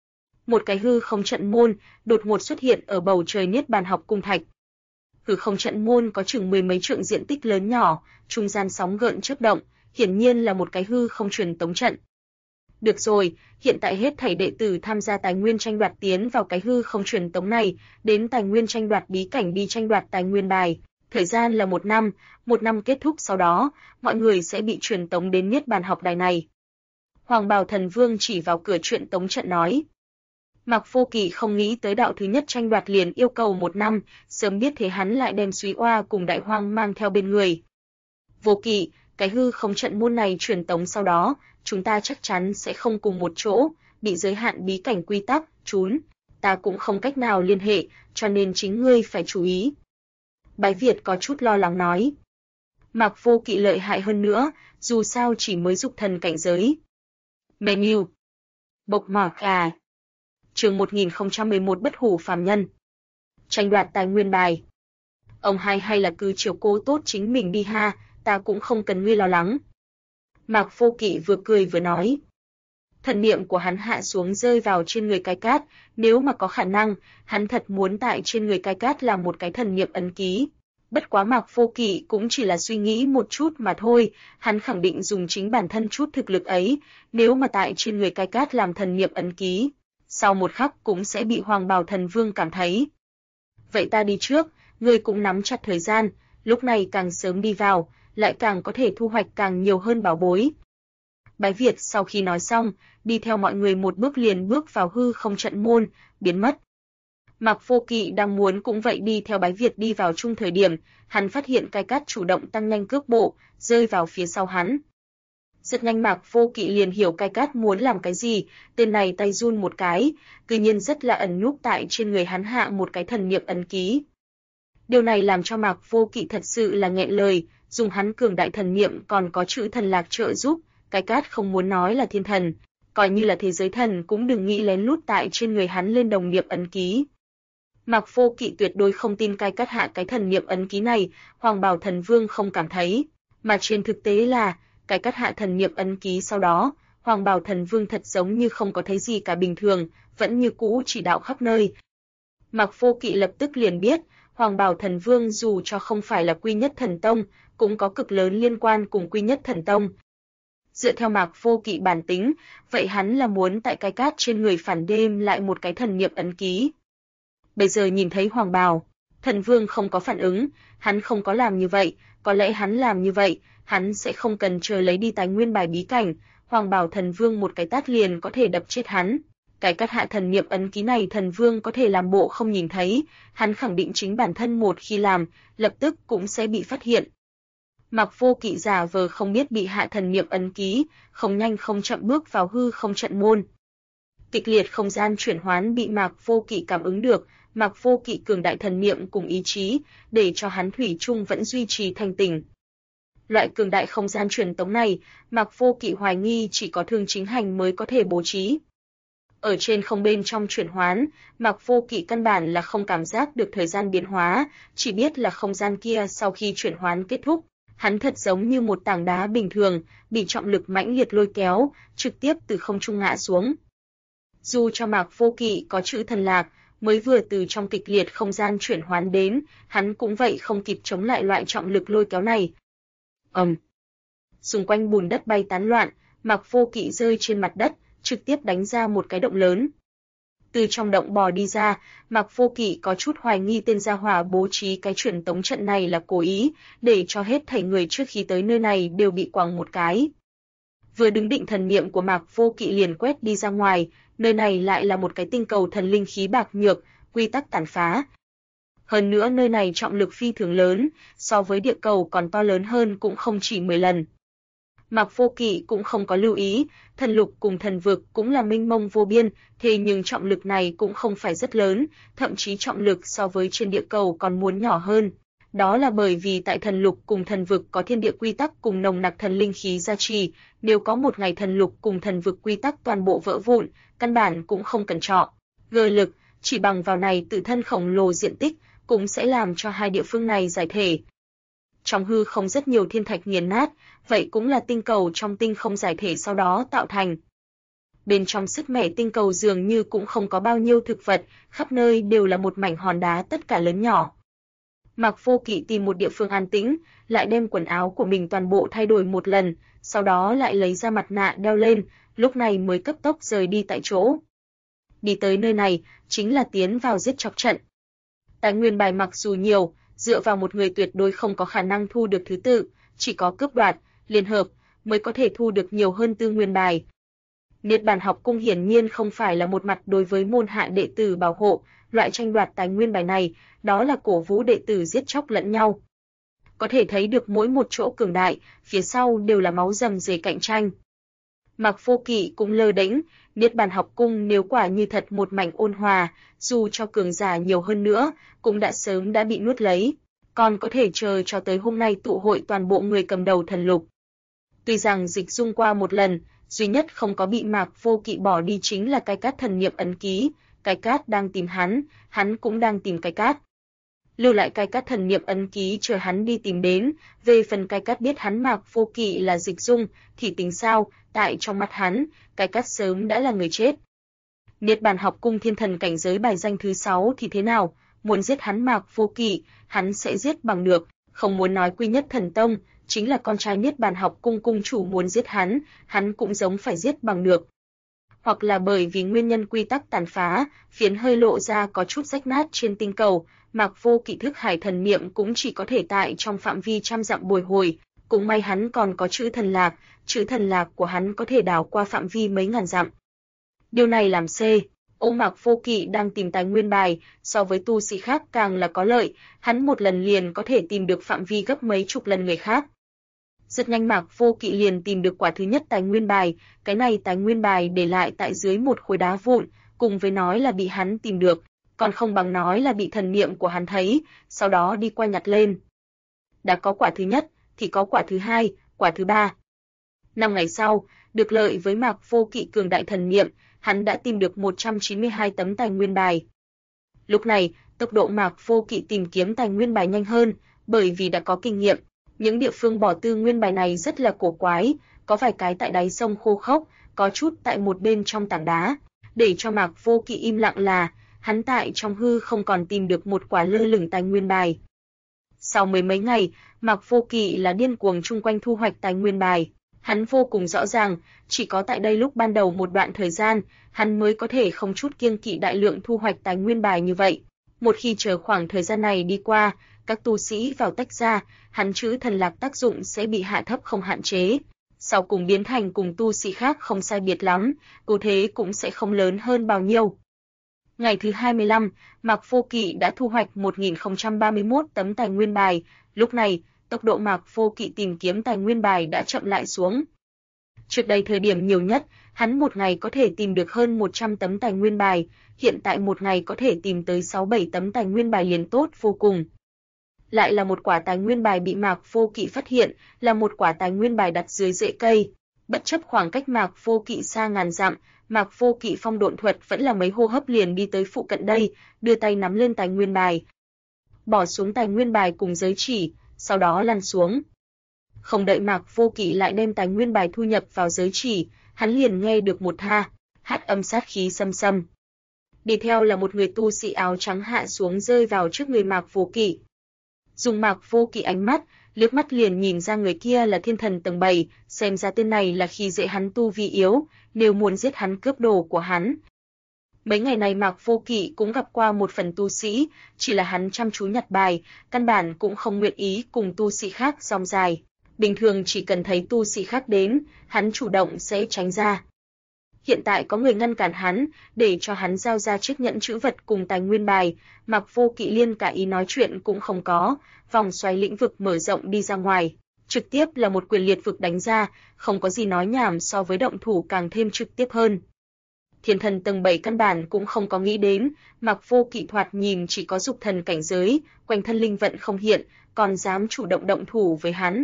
Một cái hư không trận môn đột ngột xuất hiện ở bầu trời niết bàn học cung thạch. Hư không trận môn có chừng 10 mấy trượng diện tích lớn nhỏ, trung gian sóng gợn chớp động, hiển nhiên là một cái hư không truyền tống trận. Được rồi, hiện tại hết thảy đệ tử tham gia tài nguyên tranh đoạt tiến vào cái hư không truyền tống này, đến tài nguyên tranh đoạt bí cảnh đi tranh đoạt tài nguyên bài. Thời gian là 1 năm kết thúc sau đó, mọi người sẽ bị truyền tống đến niết bàn học đài này. Hoàng bào thần vương chỉ vào cửa truyền tống trận nói. Mạc Vô Kỵ không nghĩ tới đạo thứ nhất tranh đoạt liền yêu cầu 1 năm, sớm biết thế hắn lại đem Súy Oa cùng Đại Hoang mang theo bên người. Vô Kỵ, cái hư không trận môn này truyền tống sau đó, chúng ta chắc chắn sẽ không cùng một chỗ, bị giới hạn bí cảnh quy tắc, ta cũng không cách nào liên hệ, cho nên chính ngươi phải chú ý. Bái Việt có chút lo lắng nói. Mạc Vô Kỵ lợi hại hơn nữa, dù sao chỉ mới dục thần cảnh giới. Menu. Bộc mạc à. Chương 1011 bất hủ phàm nhân. Tranh đoạt tài nguyên bài. Ông hai hay là cứ chiều cố tốt chính mình đi ha, ta cũng không cần ngươi lo lắng. Mạc Vô Kỵ vừa cười vừa nói. Thần niệm của hắn hạ xuống rơi vào trên người Cái Cát, nếu mà có khả năng, hắn thật muốn tại trên người Cái Cát làm một cái thần niệm ấn ký. Bất quá Mạc Vô Kỵ cũng chỉ là suy nghĩ một chút mà thôi, hắn khẳng định dùng chính bản thân chút thực lực ấy, nếu mà tại trên người Cái Cát làm thần niệm ấn ký, sau một khắc cũng sẽ bị Hoàng bào thần vương cảm thấy. Vậy ta đi trước, ngươi cũng nắm chặt thời gian, lúc này càng sớm đi vào, lại càng có thể thu hoạch càng nhiều hơn bảo bối. Bái Việt sau khi nói xong, đi theo mọi người một bước liền bước vào hư không trận môn, biến mất. Mạc Vô Kỵ đang muốn cũng vậy đi theo Bái Việt đi vào chung thời điểm, hắn phát hiện Cai Cát chủ động tăng nhanh cước bộ, rơi vào phía sau hắn. Rất nhanh Mạc Vô Kỵ liền hiểu Cai Cát muốn làm cái gì, tên này tay run một cái, cư nhiên rất là ẩn núp tại trên người hắn hạ một cái thần niệm ấn ký. Điều này làm cho Mạc Vô Kỵ thật sự là nghẹn lời, dùng hắn cường đại thần niệm còn có chữ thần lạc trợ giúp, Cai Cát không muốn nói là thiên thần, coi như là thế giới thần cũng đừng nghĩ lén lút tại trên người hắn lên đồng niệm ấn ký. Mạc Vô Kỵ tuyệt đối không tin Cai Cát hạ cái thần niệm ấn ký này, Hoàng Bào Thần Vương không cảm thấy, mà trên thực tế là Cai Cát hạ thần niệm ấn ký sau đó, Hoàng Bào Thần Vương thật giống như không có thấy gì cả bình thường, vẫn như cũ chỉ đạo khắp nơi. Mạc Vô Kỵ lập tức liền biết, Hoàng Bào Thần Vương dù cho không phải là Quy Nhất Thần Tông, cũng có cực lớn liên quan cùng Quy Nhất Thần Tông. Dựa theo Mạc Vô Kỵ bản tính, vậy hắn là muốn tại Cai Cát trên người phản đêm lại một cái thần niệm ấn ký. Bây giờ nhìn thấy Hoàng Bào Thần Vương không có phản ứng, hắn không có làm như vậy, có lẽ hắn làm như vậy, hắn sẽ không cần chờ lấy đi tài nguyên bài bí cảnh, Hoàng Bào Thần Vương một cái tát liền có thể đập chết hắn. Cai Cát hạ thần niệm ấn ký này Thần Vương có thể làm bộ không nhìn thấy, hắn khẳng định chính bản thân một khi làm, lập tức cũng sẽ bị phát hiện. Mạc Vô Kỵ giả vờ không biết bị hạ thần niệm ấn ký, không nhanh không chậm bước vào hư không trận môn. Kịch liệt không gian chuyển hoán bị Mạc Vô Kỵ cảm ứng được, Mạc Vô Kỵ cường đại thần niệm cùng ý chí, để cho hắn thủy chung vẫn duy trì thanh tỉnh. Loại cường đại không gian truyền tống này, Mạc Vô Kỵ hoài nghi chỉ có Thương Chính Hành mới có thể bố trí. Ở trên không bên trong chuyển hoán, Mạc Vô Kỵ căn bản là không cảm giác được thời gian biến hóa, chỉ biết là không gian kia sau khi chuyển hoán kết thúc, hắn thật giống như một tảng đá bình thường, bị trọng lực mãnh liệt lôi kéo, trực tiếp từ không trung ngã xuống. Dù cho Mạc Vô Kỵ có chữ thần lạc, mới vừa từ trong kịch liệt không gian chuyển hoán đến, hắn cũng vậy không kịp chống lại loại trọng lực lôi kéo này. Xung quanh bùn đất bay tán loạn, Mạc Vô Kỵ rơi trên mặt đất, trực tiếp đánh ra một cái động lớn. Từ trong động bò đi ra, Mạc Vô Kỵ có chút hoài nghi tên gia hỏa bố trí cái truyền tống trận này là cố ý, để cho hết thảy người trước khi tới nơi này đều bị quẳng một cái. Vừa đứng định thần niệm của Mạc Vô Kỵ liền quét đi ra ngoài, nơi này lại là một cái tinh cầu thần linh khí bạc nhược, quy tắc tàn phá. Hơn nữa nơi này trọng lực phi thường lớn, so với địa cầu còn to lớn hơn cũng không chỉ 10 lần. Mạc Vô Kỵ cũng không có lưu ý, thần lục cùng thần vực cũng là mênh mông vô biên, thế nhưng trọng lực này cũng không phải rất lớn, thậm chí trọng lực so với trên địa cầu còn muốn nhỏ hơn. Đó là bởi vì tại thần lục cùng thần vực có thiên địa quy tắc cùng nồng nặc thần linh khí gia trì, nếu có một ngày thần lục cùng thần vực quy tắc toàn bộ vỡ vụn, căn bản cũng không cần trọ. Gờ lực, chỉ bằng vào này tự thân khổng lồ diện tích, cũng sẽ làm cho hai địa phương này giải thể. Trong hư không rất nhiều thiên thạch nghiền nát, vậy cũng là tinh cầu trong tinh không giải thể sau đó tạo thành. Bên trong sức mẻ tinh cầu dường như cũng không có bao nhiêu thực vật, khắp nơi đều là một mảnh hòn đá tất cả lớn nhỏ. Mạc Vô Kỵ tìm một địa phương an tĩnh, lại đem quần áo của mình toàn bộ thay đổi một lần, sau đó lại lấy ra mặt nạ đeo lên, lúc này mới cấp tốc rời đi tại chỗ. Đi tới nơi này, chính là tiến vào giết chóc trận. Tài nguyên bài mặc dù nhiều, dựa vào một người tuyệt đối không có khả năng thu được thứ tự, chỉ có cướp đoạt, liên hợp mới có thể thu được nhiều hơn tư nguyên bài. Niết Bàn học cung hiển nhiên không phải là một mặt đối với môn hạ đệ tử bảo hộ, loại tranh đoạt tài nguyên bài này, đó là cổ vũ đệ tử giết chóc lẫn nhau. Có thể thấy được mỗi một chỗ cường đại, phía sau đều là máu rầm rề cạnh tranh. Mạc Vô Kỵ cũng lơ đễnh, Niết Bàn học cung nếu quả như thật một mảnh ôn hòa, dù cho cường giả nhiều hơn nữa, cũng đã sớm đã bị nuốt lấy, còn có thể chờ cho tới hôm nay tụ hội toàn bộ người cầm đầu thần lục. Tuy rằng dịch dung qua một lần, duy nhất không có bị Mạc Vô Kỵ bỏ đi chính là Cai Cát thần niệm ấn ký, Cai Cát đang tìm hắn cũng đang tìm Cai Cát. Lưu lại Cai Cát thần niệm ấn ký chờ hắn đi tìm đến, về phần Cai Cát biết hắn Mạc Vô Kỵ là dịch dung, thì tính sao, tại trong mắt hắn, Cai Cát sớm đã là người chết. Niết Bàn học cung thiên thần cảnh giới bài danh thứ 6 thì thế nào, muốn giết hắn Mạc Vô Kỵ, hắn sẽ giết bằng được, không muốn nói Quy Nhất Thần Tông, chính là con trai Niết Bàn học cung cung chủ muốn giết hắn cũng giống phải giết bằng được. Hoặc là bởi vì nguyên nhân quy tắc tàn phá, phiến hơi lộ ra có chút rách nát trên tinh cầu, Mạc Vô Kỵ thức hải thần niệm cũng chỉ có thể tại trong phạm vi trăm dặm bồi hồi, cũng may hắn còn có chữ thần lạc của hắn có thể đảo qua phạm vi mấy ngàn dặm. Điều này làm C, Ông Mạc Vô Kỵ đang tìm tài nguyên bài, so với tu sĩ khác càng là có lợi, hắn một lần liền có thể tìm được phạm vi gấp mấy chục lần người khác. Rất nhanh Mạc Vô Kỵ liền tìm được quả thứ nhất tài nguyên bài, cái này tài nguyên bài để lại tại dưới một khối đá vụn, cùng với nói là bị hắn tìm được, còn không bằng nói là bị thần niệm của hắn thấy, sau đó đi qua nhặt lên. Đã có quả thứ nhất, thì có quả thứ hai, quả thứ ba. 5 ngày sau, được lợi với Mạc Vô Kỵ cường đại thần niệm, hắn đã tìm được 192 tấm tài nguyên bài. Lúc này, tốc độ Mạc Vô Kỵ tìm kiếm tài nguyên bài nhanh hơn, bởi vì đã có kinh nghiệm. Những địa phương bỏ tư nguyên bài này rất là cổ quái, có vài cái tại đáy sông khô khốc, có chút tại một bên trong tảng đá. Để cho Mạc Vô Kỵ im lặng là, hắn tại trong hư không còn tìm được một quả lơ lửng tài nguyên bài. Sau mấy ngày, Mạc Vô Kỵ là điên cuồng chung quanh thu hoạch tài nguyên bài. Hắn vô cùng rõ ràng, chỉ có tại đây lúc ban đầu một đoạn thời gian, hắn mới có thể không chút kiêng kỵ đại lượng thu hoạch tài nguyên bài như vậy. Một khi chờ khoảng thời gian này đi qua, các tu sĩ vào tách ra, hắn chữ thần lạc tác dụng sẽ bị hạ thấp không hạn chế. Sau cùng biến thành cùng tu sĩ khác không sai biệt lắm, ưu thế cũng sẽ không lớn hơn bao nhiêu. Ngày thứ 25, Mạc Vô Kỵ đã thu hoạch 1031 tấm tài nguyên bài, lúc này, tốc độ Mạc Vô Kỵ tìm kiếm tài nguyên bài đã chậm lại xuống. Trước đây thời điểm nhiều nhất, hắn một ngày có thể tìm được hơn 100 tấm tài nguyên bài, hiện tại một ngày có thể tìm tới 6-7 tấm tài nguyên bài liền tốt vô cùng. Lại là một quả tài nguyên bài bị Mạc Vô Kỵ phát hiện, là một quả tài nguyên bài đặt dưới rễ cây. Bất chấp khoảng cách Mạc Vô Kỵ xa ngàn dặm, Mạc Vô Kỵ phong độn thuật vẫn là mấy hô hấp liền đi tới phụ cận đây, đưa tay nắm lên tài nguyên bài. Bỏ xuống tài nguyên bài cùng giới chỉ, sau đó lăn xuống. Không đợi Mạc Vô Kỵ lại đem tài nguyên bài thu nhập vào giới chỉ, hắn liền nghe được một hát âm sát khí xâm xâm. Đi theo là một người tu sĩ áo trắng hạ xuống rơi vào trước người Mạc Vô Kỵ. Dùng Mạc Vô Kỵ ánh mắt, liếc mắt liền nhìn ra người kia là thiên thần tầng 7, xem ra tên này là khi dễ hắn tu vi yếu, nếu muốn giết hắn cướp đồ của hắn. Mấy ngày này Mạc Vô Kỵ cũng gặp qua một phần tu sĩ, chỉ là hắn chăm chú nhặt bài, căn bản cũng không nguyện ý cùng tu sĩ khác rong dài. Bình thường chỉ cần thấy tu sĩ khác đến, hắn chủ động sẽ tránh ra. Hiện tại có người ngăn cản hắn, để cho hắn giao ra chiếc nhẫn trữ vật cùng tài nguyên bài, Mạc Vô Kỵ liên cả ý nói chuyện cũng không có, vòng xoáy lĩnh vực mở rộng đi ra ngoài, trực tiếp là một quyền liệt vực đánh ra, không có gì nói nhảm so với động thủ càng thêm trực tiếp hơn. Thiên thần tầng 7 căn bản cũng không có nghĩ đến, Mạc Vô Kỵ thoạt nhìn chỉ có dục thần cảnh giới, quanh thân linh vận không hiện, còn dám chủ động động thủ với hắn.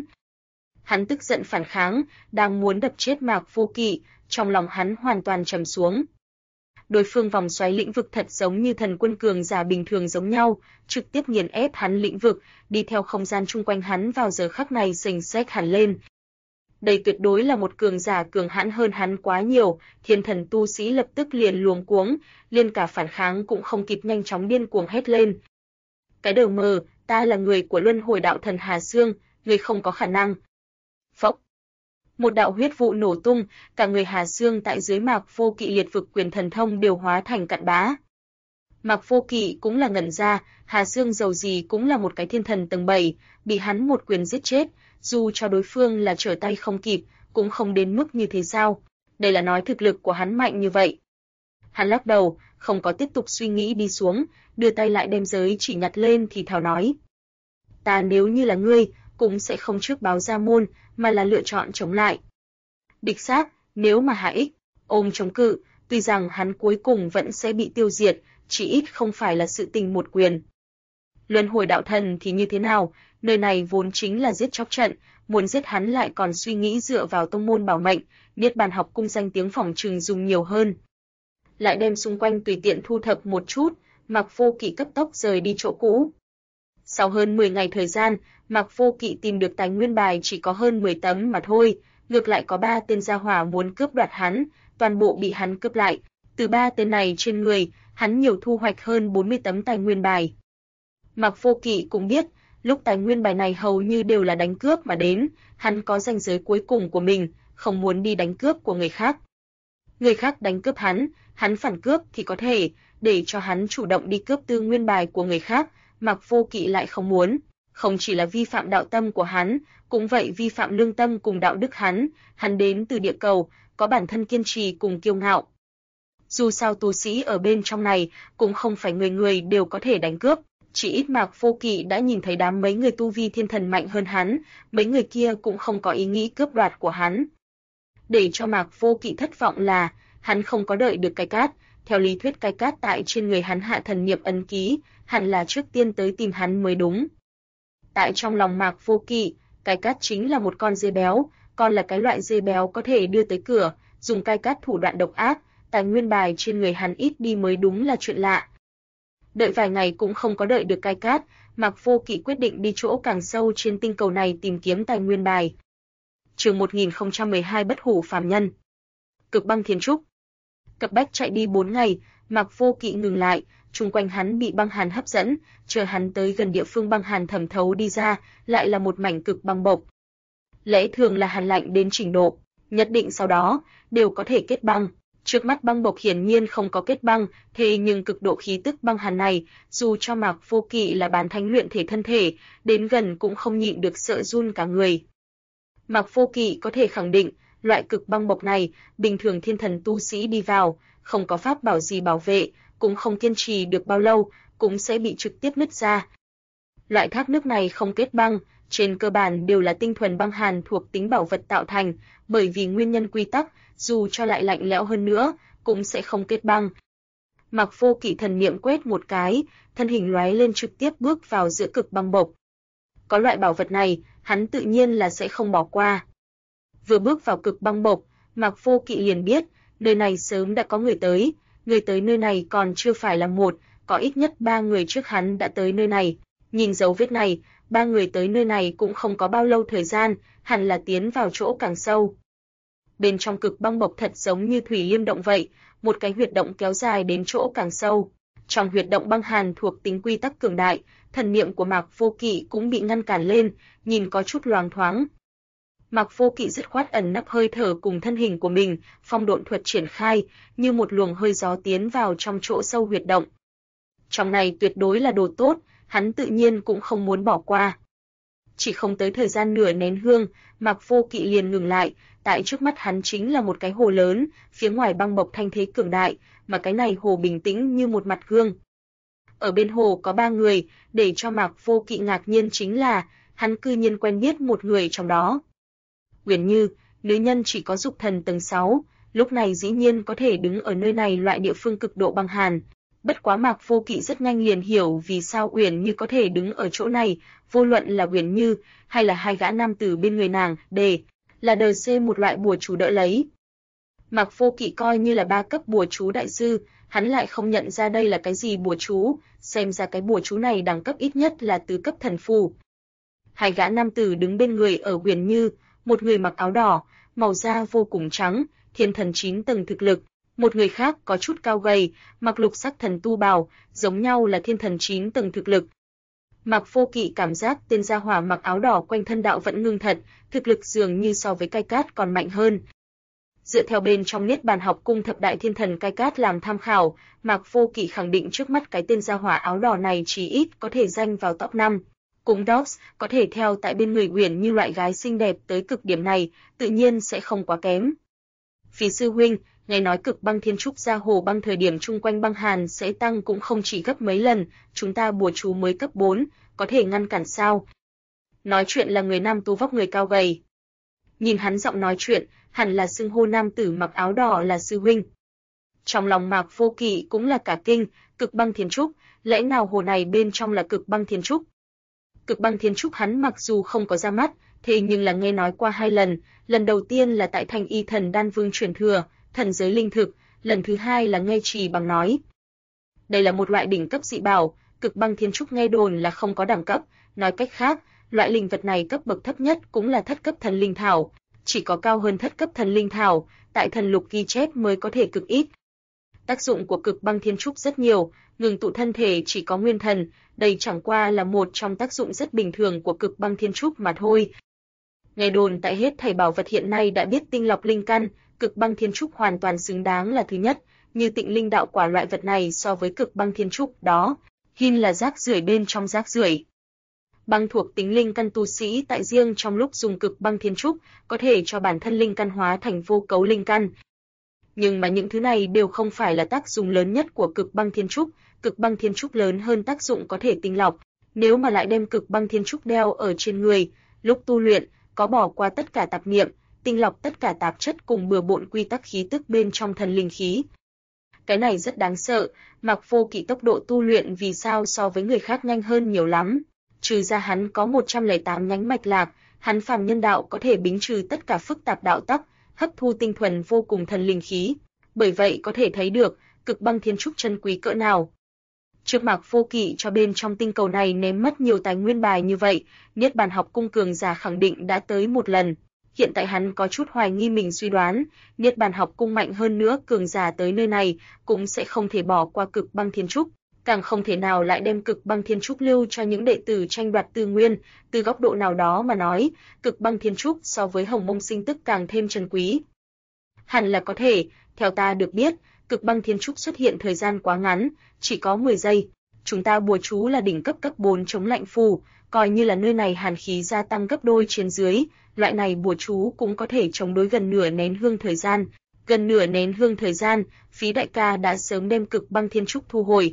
Hắn tức giận phản kháng, đang muốn đập chết Mạc Vô Kỵ, trong lòng hắn hoàn toàn trầm xuống. Đối phương vòng xoáy lĩnh vực thật giống như thần quân cường giả bình thường giống nhau, trực tiếp nghiền ép hắn lĩnh vực, đi theo không gian chung quanh hắn vào giờ khắc này sình sét hẳn lên. Đây tuyệt đối là một cường giả cường hãn hơn hắn quá nhiều, thiên thần tu sĩ lập tức liền luống cuống, liền cả phản kháng cũng không kịp nhanh chóng điên cuồng hét lên. Cái đầu mờ, ta là người của luân hồi đạo thần Hà Xương, người không có khả năng. Phốc. Một đạo huyết vụ nổ tung, cả người Hà Xương tại dưới Mạc Vô Kỵ liệt vực quyền thần thông đều hóa thành cặn bã. Mạc Vô Kỵ cũng là ngẩn ra, Hà Xương dầu gì cũng là một cái thiên thần tầng 7, bị hắn một quyền giết chết, dù cho đối phương là trở tay không kịp, cũng không đến mức như thế sao? Đây là nói thực lực của hắn mạnh như vậy. Hắn lắc đầu, không có tiếp tục suy nghĩ đi xuống, đưa tay lại đem giới chỉ nhặt lên thì thào nói. Ta nếu như là ngươi, cũng sẽ không trước báo ra môn, mà là lựa chọn chống lại. Địch xác, nếu mà hạ ích, ôm chống cự, tuy rằng hắn cuối cùng vẫn sẽ bị tiêu diệt, chỉ ít không phải là sự tình một quyền. Luân hồi đạo thần thì như thế nào, nơi này vốn chính là giết chóc trận, muốn giết hắn lại còn suy nghĩ dựa vào tông môn bảo mệnh, Niết Bàn học cung danh tiếng phỏng trừng dùng nhiều hơn. Lại đem xung quanh tùy tiện thu thập một chút, Mạc Vô Kỵ cấp tốc rời đi chỗ cũ. Sau hơn 10 ngày thời gian, Mạc Vô Kỵ tìm được tài nguyên bài chỉ có hơn 10 tấm mà thôi, ngược lại có 3 tên gia hỏa muốn cướp đoạt hắn, toàn bộ bị hắn cướp lại. Từ 3 tên này trên người, hắn nhiều thu hoạch hơn 40 tấm tài nguyên bài. Mạc Vô Kỵ cũng biết, lúc tài nguyên bài này hầu như đều là đánh cướp mà đến, hắn có ranh giới cuối cùng của mình, không muốn đi đánh cướp của người khác. Người khác đánh cướp hắn phản cướp thì có thể, để cho hắn chủ động đi cướp tư nguyên bài của người khác, Mạc Vô Kỵ lại không muốn. Không chỉ là vi phạm đạo tâm của hắn, cũng vậy vi phạm lương tâm cùng đạo đức hắn đến từ địa cầu, có bản thân kiên trì cùng kiêu ngạo. Dù sao tu sĩ ở bên trong này cũng không phải người người đều có thể đánh cướp, chỉ ít Mạc Vô Kỵ đã nhìn thấy đám mấy người tu vi thiên thần mạnh hơn hắn, mấy người kia cũng không có ý nghĩ cướp đoạt của hắn. Để cho Mạc Vô Kỵ thất vọng là, hắn không có đợi được cái cát, theo lý thuyết cái cát tại trên người hắn hạ thần niệm ấn ký, hẳn là trước tiên tới tìm hắn mới đúng. Tại trong lòng Mạc Vô Kỵ, cái cát chính là một con dê béo, còn là cái loại dê béo có thể đưa tới cửa, dùng cái cát thủ đoạn độc ác, tài nguyên bài trên người hắn ít đi mới đúng là chuyện lạ. Đợi vài ngày cũng không có đợi được cái cát, Mạc Vô Kỵ quyết định đi chỗ càng sâu trên tinh cầu này tìm kiếm tài nguyên bài. Chương 1012 Bất hủ phàm nhân. Cực băng thiên trúc. Cập bách chạy đi 4 ngày, Mạc Vô Kỵ ngừng lại, xung quanh hắn bị băng hàn hấp dẫn, chờ hắn tới gần địa phương băng hàn thẩm thấu đi ra, lại là một mảnh cực băng bộc. Lẽ thường là hàn lạnh đến trình độ, nhất định sau đó đều có thể kết băng. Trước mắt băng bộc hiển nhiên không có kết băng, thế nhưng cực độ khí tức băng hàn này, dù cho Mạc Vô Kỵ là bán thánh luyện thể thân thể, đến gần cũng không nhịn được sợ run cả người. Mạc Vô Kỵ có thể khẳng định, loại cực băng bộc này, bình thường thiên thần tu sĩ đi vào, không có pháp bảo gì bảo vệ, cũng không kiên trì được bao lâu, cũng sẽ bị trực tiếp nứt ra. Loại thác nước này không kết băng, trên cơ bản đều là tinh thuần băng hàn thuộc tính bảo vật tạo thành, bởi vì nguyên nhân quy tắc, dù cho lại lạnh lẽo hơn nữa, cũng sẽ không kết băng. Mạc Vô Kỵ thần niệm quét một cái, thân hình lóe lên trực tiếp bước vào giữa cực băng bộc. Có loại bảo vật này, hắn tự nhiên là sẽ không bỏ qua. Vừa bước vào cực băng bộc, Mạc Vô Kỵ liền biết, nơi này sớm đã có người tới nơi này còn chưa phải là một, có ít nhất 3 người trước hắn đã tới nơi này. Nhìn dấu vết này, 3 người tới nơi này cũng không có bao lâu thời gian, hẳn là tiến vào chỗ càng sâu. Bên trong cực băng bộc thật giống như thủy liêm động vậy, một cái huyệt động kéo dài đến chỗ càng sâu. Trong huyệt động băng hàn thuộc tính quy tắc cường đại, thần niệm của Mạc Vô Kỵ cũng bị ngăn cản lên, nhìn có chút loáng thoáng. Mạc Vô Kỵ dứt khoát ẩn nấp hơi thở cùng thân hình của mình, phong độn thuật triển khai, như một luồng hơi gió tiến vào trong chỗ sâu huyệt động. Trong này tuyệt đối là đồ tốt, hắn tự nhiên cũng không muốn bỏ qua. Chỉ không tới thời gian nửa nén hương, Mạc Vô Kỵ liền ngừng lại, tại trước mắt hắn chính là một cái hồ lớn, phía ngoài băng bộc thanh thế cường đại, mà cái này hồ bình tĩnh như một mặt gương. Ở bên hồ có 3 người, để cho Mạc Vô Kỵ ngạc nhiên chính là, hắn cư nhiên quen biết một người trong đó. Uyển Như, nữ nhân chỉ có dục thần tầng 6, lúc này dĩ nhiên có thể đứng ở nơi này loại địa phương cực độ băng hàn. Bất quá Mạc Vô Kỵ rất nhanh liền hiểu vì sao Uyển Như có thể đứng ở chỗ này, vô luận là Uyển Như hay là hai gã nam tử bên người nàng, đều là đời C một loại bùa chú đỡ lấy. Mạc Vô Kỵ coi như là 3 cấp bùa chú đại sư, hắn lại không nhận ra đây là cái gì bùa chú, xem ra cái bùa chú này đẳng cấp ít nhất là tứ cấp thần phù. Hai gã nam tử đứng bên người ở Uyển Như, một người mặc áo đỏ, màu da vô cùng trắng, thiên thần 9 tầng thực lực, một người khác có chút cao gầy, mặc lục sắc thần tu bào, giống nhau là thiên thần 9 tầng thực lực. Mạc Vô Kỵ cảm giác tên gia hỏa mặc áo đỏ quanh thân đạo vẫn ngưng thật, thực lực dường như so với Cai Cát còn mạnh hơn. Dựa theo bên trong Niết Bàn học cung thập đại thiên thần Cai Cát làm tham khảo, Mạc Vô Kỵ khẳng định trước mắt cái tên gia hỏa áo đỏ này chí ít có thể danh vào top 5. Cùng Dogs có thể theo tại bên người Uyển Như loại gái xinh đẹp tới cực điểm này, tự nhiên sẽ không quá kém. Phí sư huynh, nghe nói cực băng thiên trúc ra hồ băng thời điểm chung quanh băng hàn sẽ tăng cũng không chỉ gấp mấy lần, chúng ta bùa chú mới cấp 4, có thể ngăn cản sao? Nói chuyện là người nam tu vóc người cao gầy. Nhìn hắn giọng nói chuyện, hẳn là xưng hô nam tử mặc áo đỏ là sư huynh. Trong lòng Mạc Vô Kỵ cũng là cả kinh, cực băng thiên trúc, lẽ nào hồ này bên trong là cực băng thiên trúc? Cực băng thiên trúc hắn mặc dù không có ra mắt, thế nhưng là nghe nói qua 2 lần, lần đầu tiên là tại Thanh Y Thần Đan Vương truyền thừa, thần giới linh thực, lần thứ 2 là nghe chỉ bằng nói. Đây là một loại đỉnh cấp dị bảo, cực băng thiên trúc nghe đồn là không có đẳng cấp, nói cách khác, loại linh vật này cấp bậc thấp nhất cũng là thất cấp thần linh thảo, chỉ có cao hơn thất cấp thần linh thảo, tại thần lục ghi chép mới có thể cực ít. Tác dụng của cực băng thiên trúc rất nhiều, ngừng tụ thân thể chỉ có nguyên thần, đây chẳng qua là một trong tác dụng rất bình thường của cực băng thiên trúc mà thôi. Nghe đồn tại hết thảy bảo vật hiện nay đã biết tinh lọc linh căn, cực băng thiên trúc hoàn toàn xứng đáng là thứ nhất, như tịnh linh đạo quả loại vật này so với cực băng thiên trúc đó, hin là rác rưởi bên trong rác rưởi. Băng thuộc tính linh căn tu sĩ tại riêng trong lúc dùng cực băng thiên trúc, có thể cho bản thân linh căn hóa thành vô cấu linh căn. Nhưng mà những thứ này đều không phải là tác dụng lớn nhất của cực băng thiên trúc, cực băng thiên trúc lớn hơn tác dụng có thể tinh lọc. Nếu mà lại đem cực băng thiên trúc đeo ở trên người, lúc tu luyện, có bỏ qua tất cả tạp niệm, tinh lọc tất cả tạp chất cùng bừa bộn quy tắc khí tức bên trong thần linh khí. Cái này rất đáng sợ, Mạc Vô Kỵ tốc độ tu luyện vì sao so với người khác nhanh hơn nhiều lắm. Trừ ra hắn có 108 nhánh mạch lạc, hắn phàm nhân đạo có thể bính trừ tất cả phức tạp đạo tắc, hấp thu tinh thuần vô cùng thần linh khí. Bởi vậy có thể thấy được, cực băng thiên trúc chân quý cỡ nào. Trước Mạc Vô Kỵ cho bên trong tinh cầu này ném mất nhiều tài nguyên bài như vậy, Niết Bàn học cung cường giả khẳng định đã tới một lần. Hiện tại hắn có chút hoài nghi mình suy đoán, Niết Bàn học cung mạnh hơn nữa cường giả tới nơi này cũng sẽ không thể bỏ qua cực băng thiên trúc, càng không thể nào lại đem cực băng thiên trúc lưu cho những đệ tử tranh đoạt tư nguyên. Từ góc độ nào đó mà nói, cực băng thiên trúc so với hồng mông sinh tức càng thêm trân quý. Hẳn là có thể, theo ta được biết, cực băng thiên trúc xuất hiện thời gian quá ngắn, chỉ có 10 giây. Chúng ta bùa chú là đỉnh cấp 4 chống lạnh phù, coi như là nơi này hàn khí gia tăng gấp đôi trên dưới, loại này bùa chú cũng có thể chống đối gần nửa nén hương thời gian. Gần nửa nén hương thời gian, Phí đại ca đã sớm đem cực băng thiên trúc thu hồi.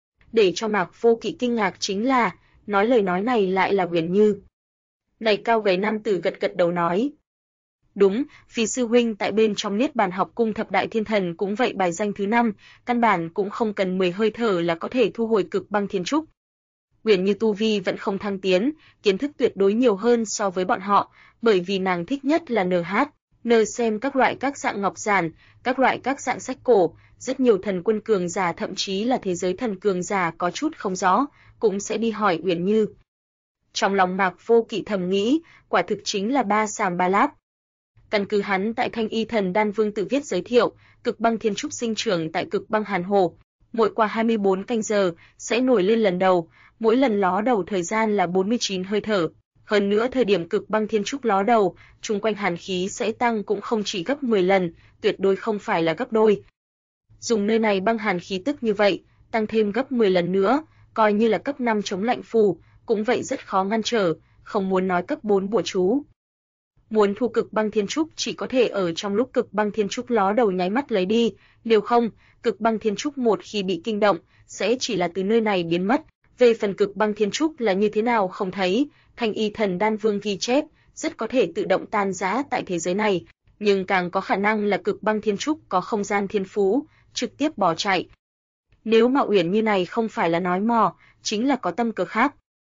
Để cho Mạc Vô Kỵ kinh ngạc chính là, nói lời nói này lại là Uyển Như. Này cao gầy nam tử gật gật đầu nói. Đúng, Phí sư huynh tại bên trong Niết Bàn học cung thập đại thiên thần cũng vậy bài danh thứ 5, căn bản cũng không cần 10 hơi thở là có thể thu hồi cực băng thiên trúc. Uyển Như tu vi vẫn không thăng tiến, kiến thức tuyệt đối nhiều hơn so với bọn họ, bởi vì nàng thích nhất là NH, xem các loại các dạng ngọc giản, các loại các dạng sách cổ, rất nhiều thần quân cường giả thậm chí là thế giới thần cường giả có chút không rõ, cũng sẽ đi hỏi Uyển Như. Trong lòng Mạc Vô Kỵ thầm nghĩ, quả thực chính là ba sàm ba láp. Căn cứ hắn tại Thanh Y Thần Đan Vương tự viết giới thiệu, cực băng thiên trúc sinh trưởng tại cực băng hàn hồ, mỗi qua 24 canh giờ sẽ nổi lên lần đầu, mỗi lần ló đầu thời gian là 49 hơi thở. Hơn nữa thời điểm cực băng thiên trúc ló đầu, chung quanh hàn khí sẽ tăng cũng không chỉ gấp 10 lần, tuyệt đối không phải là gấp đôi. Dùng nơi này băng hàn khí tức như vậy, tăng thêm gấp 10 lần nữa, coi như là cấp 5 chống lạnh phù, cũng vậy rất khó ngăn trở, không muốn nói cấp 4 bùa chú. Muốn thu cực băng thiên trúc chỉ có thể ở trong lúc cực băng thiên trúc ló đầu nháy mắt lấy đi, nếu không, cực băng thiên trúc một khi bị kinh động, sẽ chỉ là từ nơi này biến mất. Về phần cực băng thiên trúc là như thế nào không thấy, Thanh Y Thần Đan Vương ghi chép, rất có thể tự động tan rã tại thế giới này, nhưng càng có khả năng là cực băng thiên trúc có không gian thiên phú, trực tiếp bỏ chạy. Nếu mà Uyển Như này không phải là nói mò, chính là có tâm cờ khác.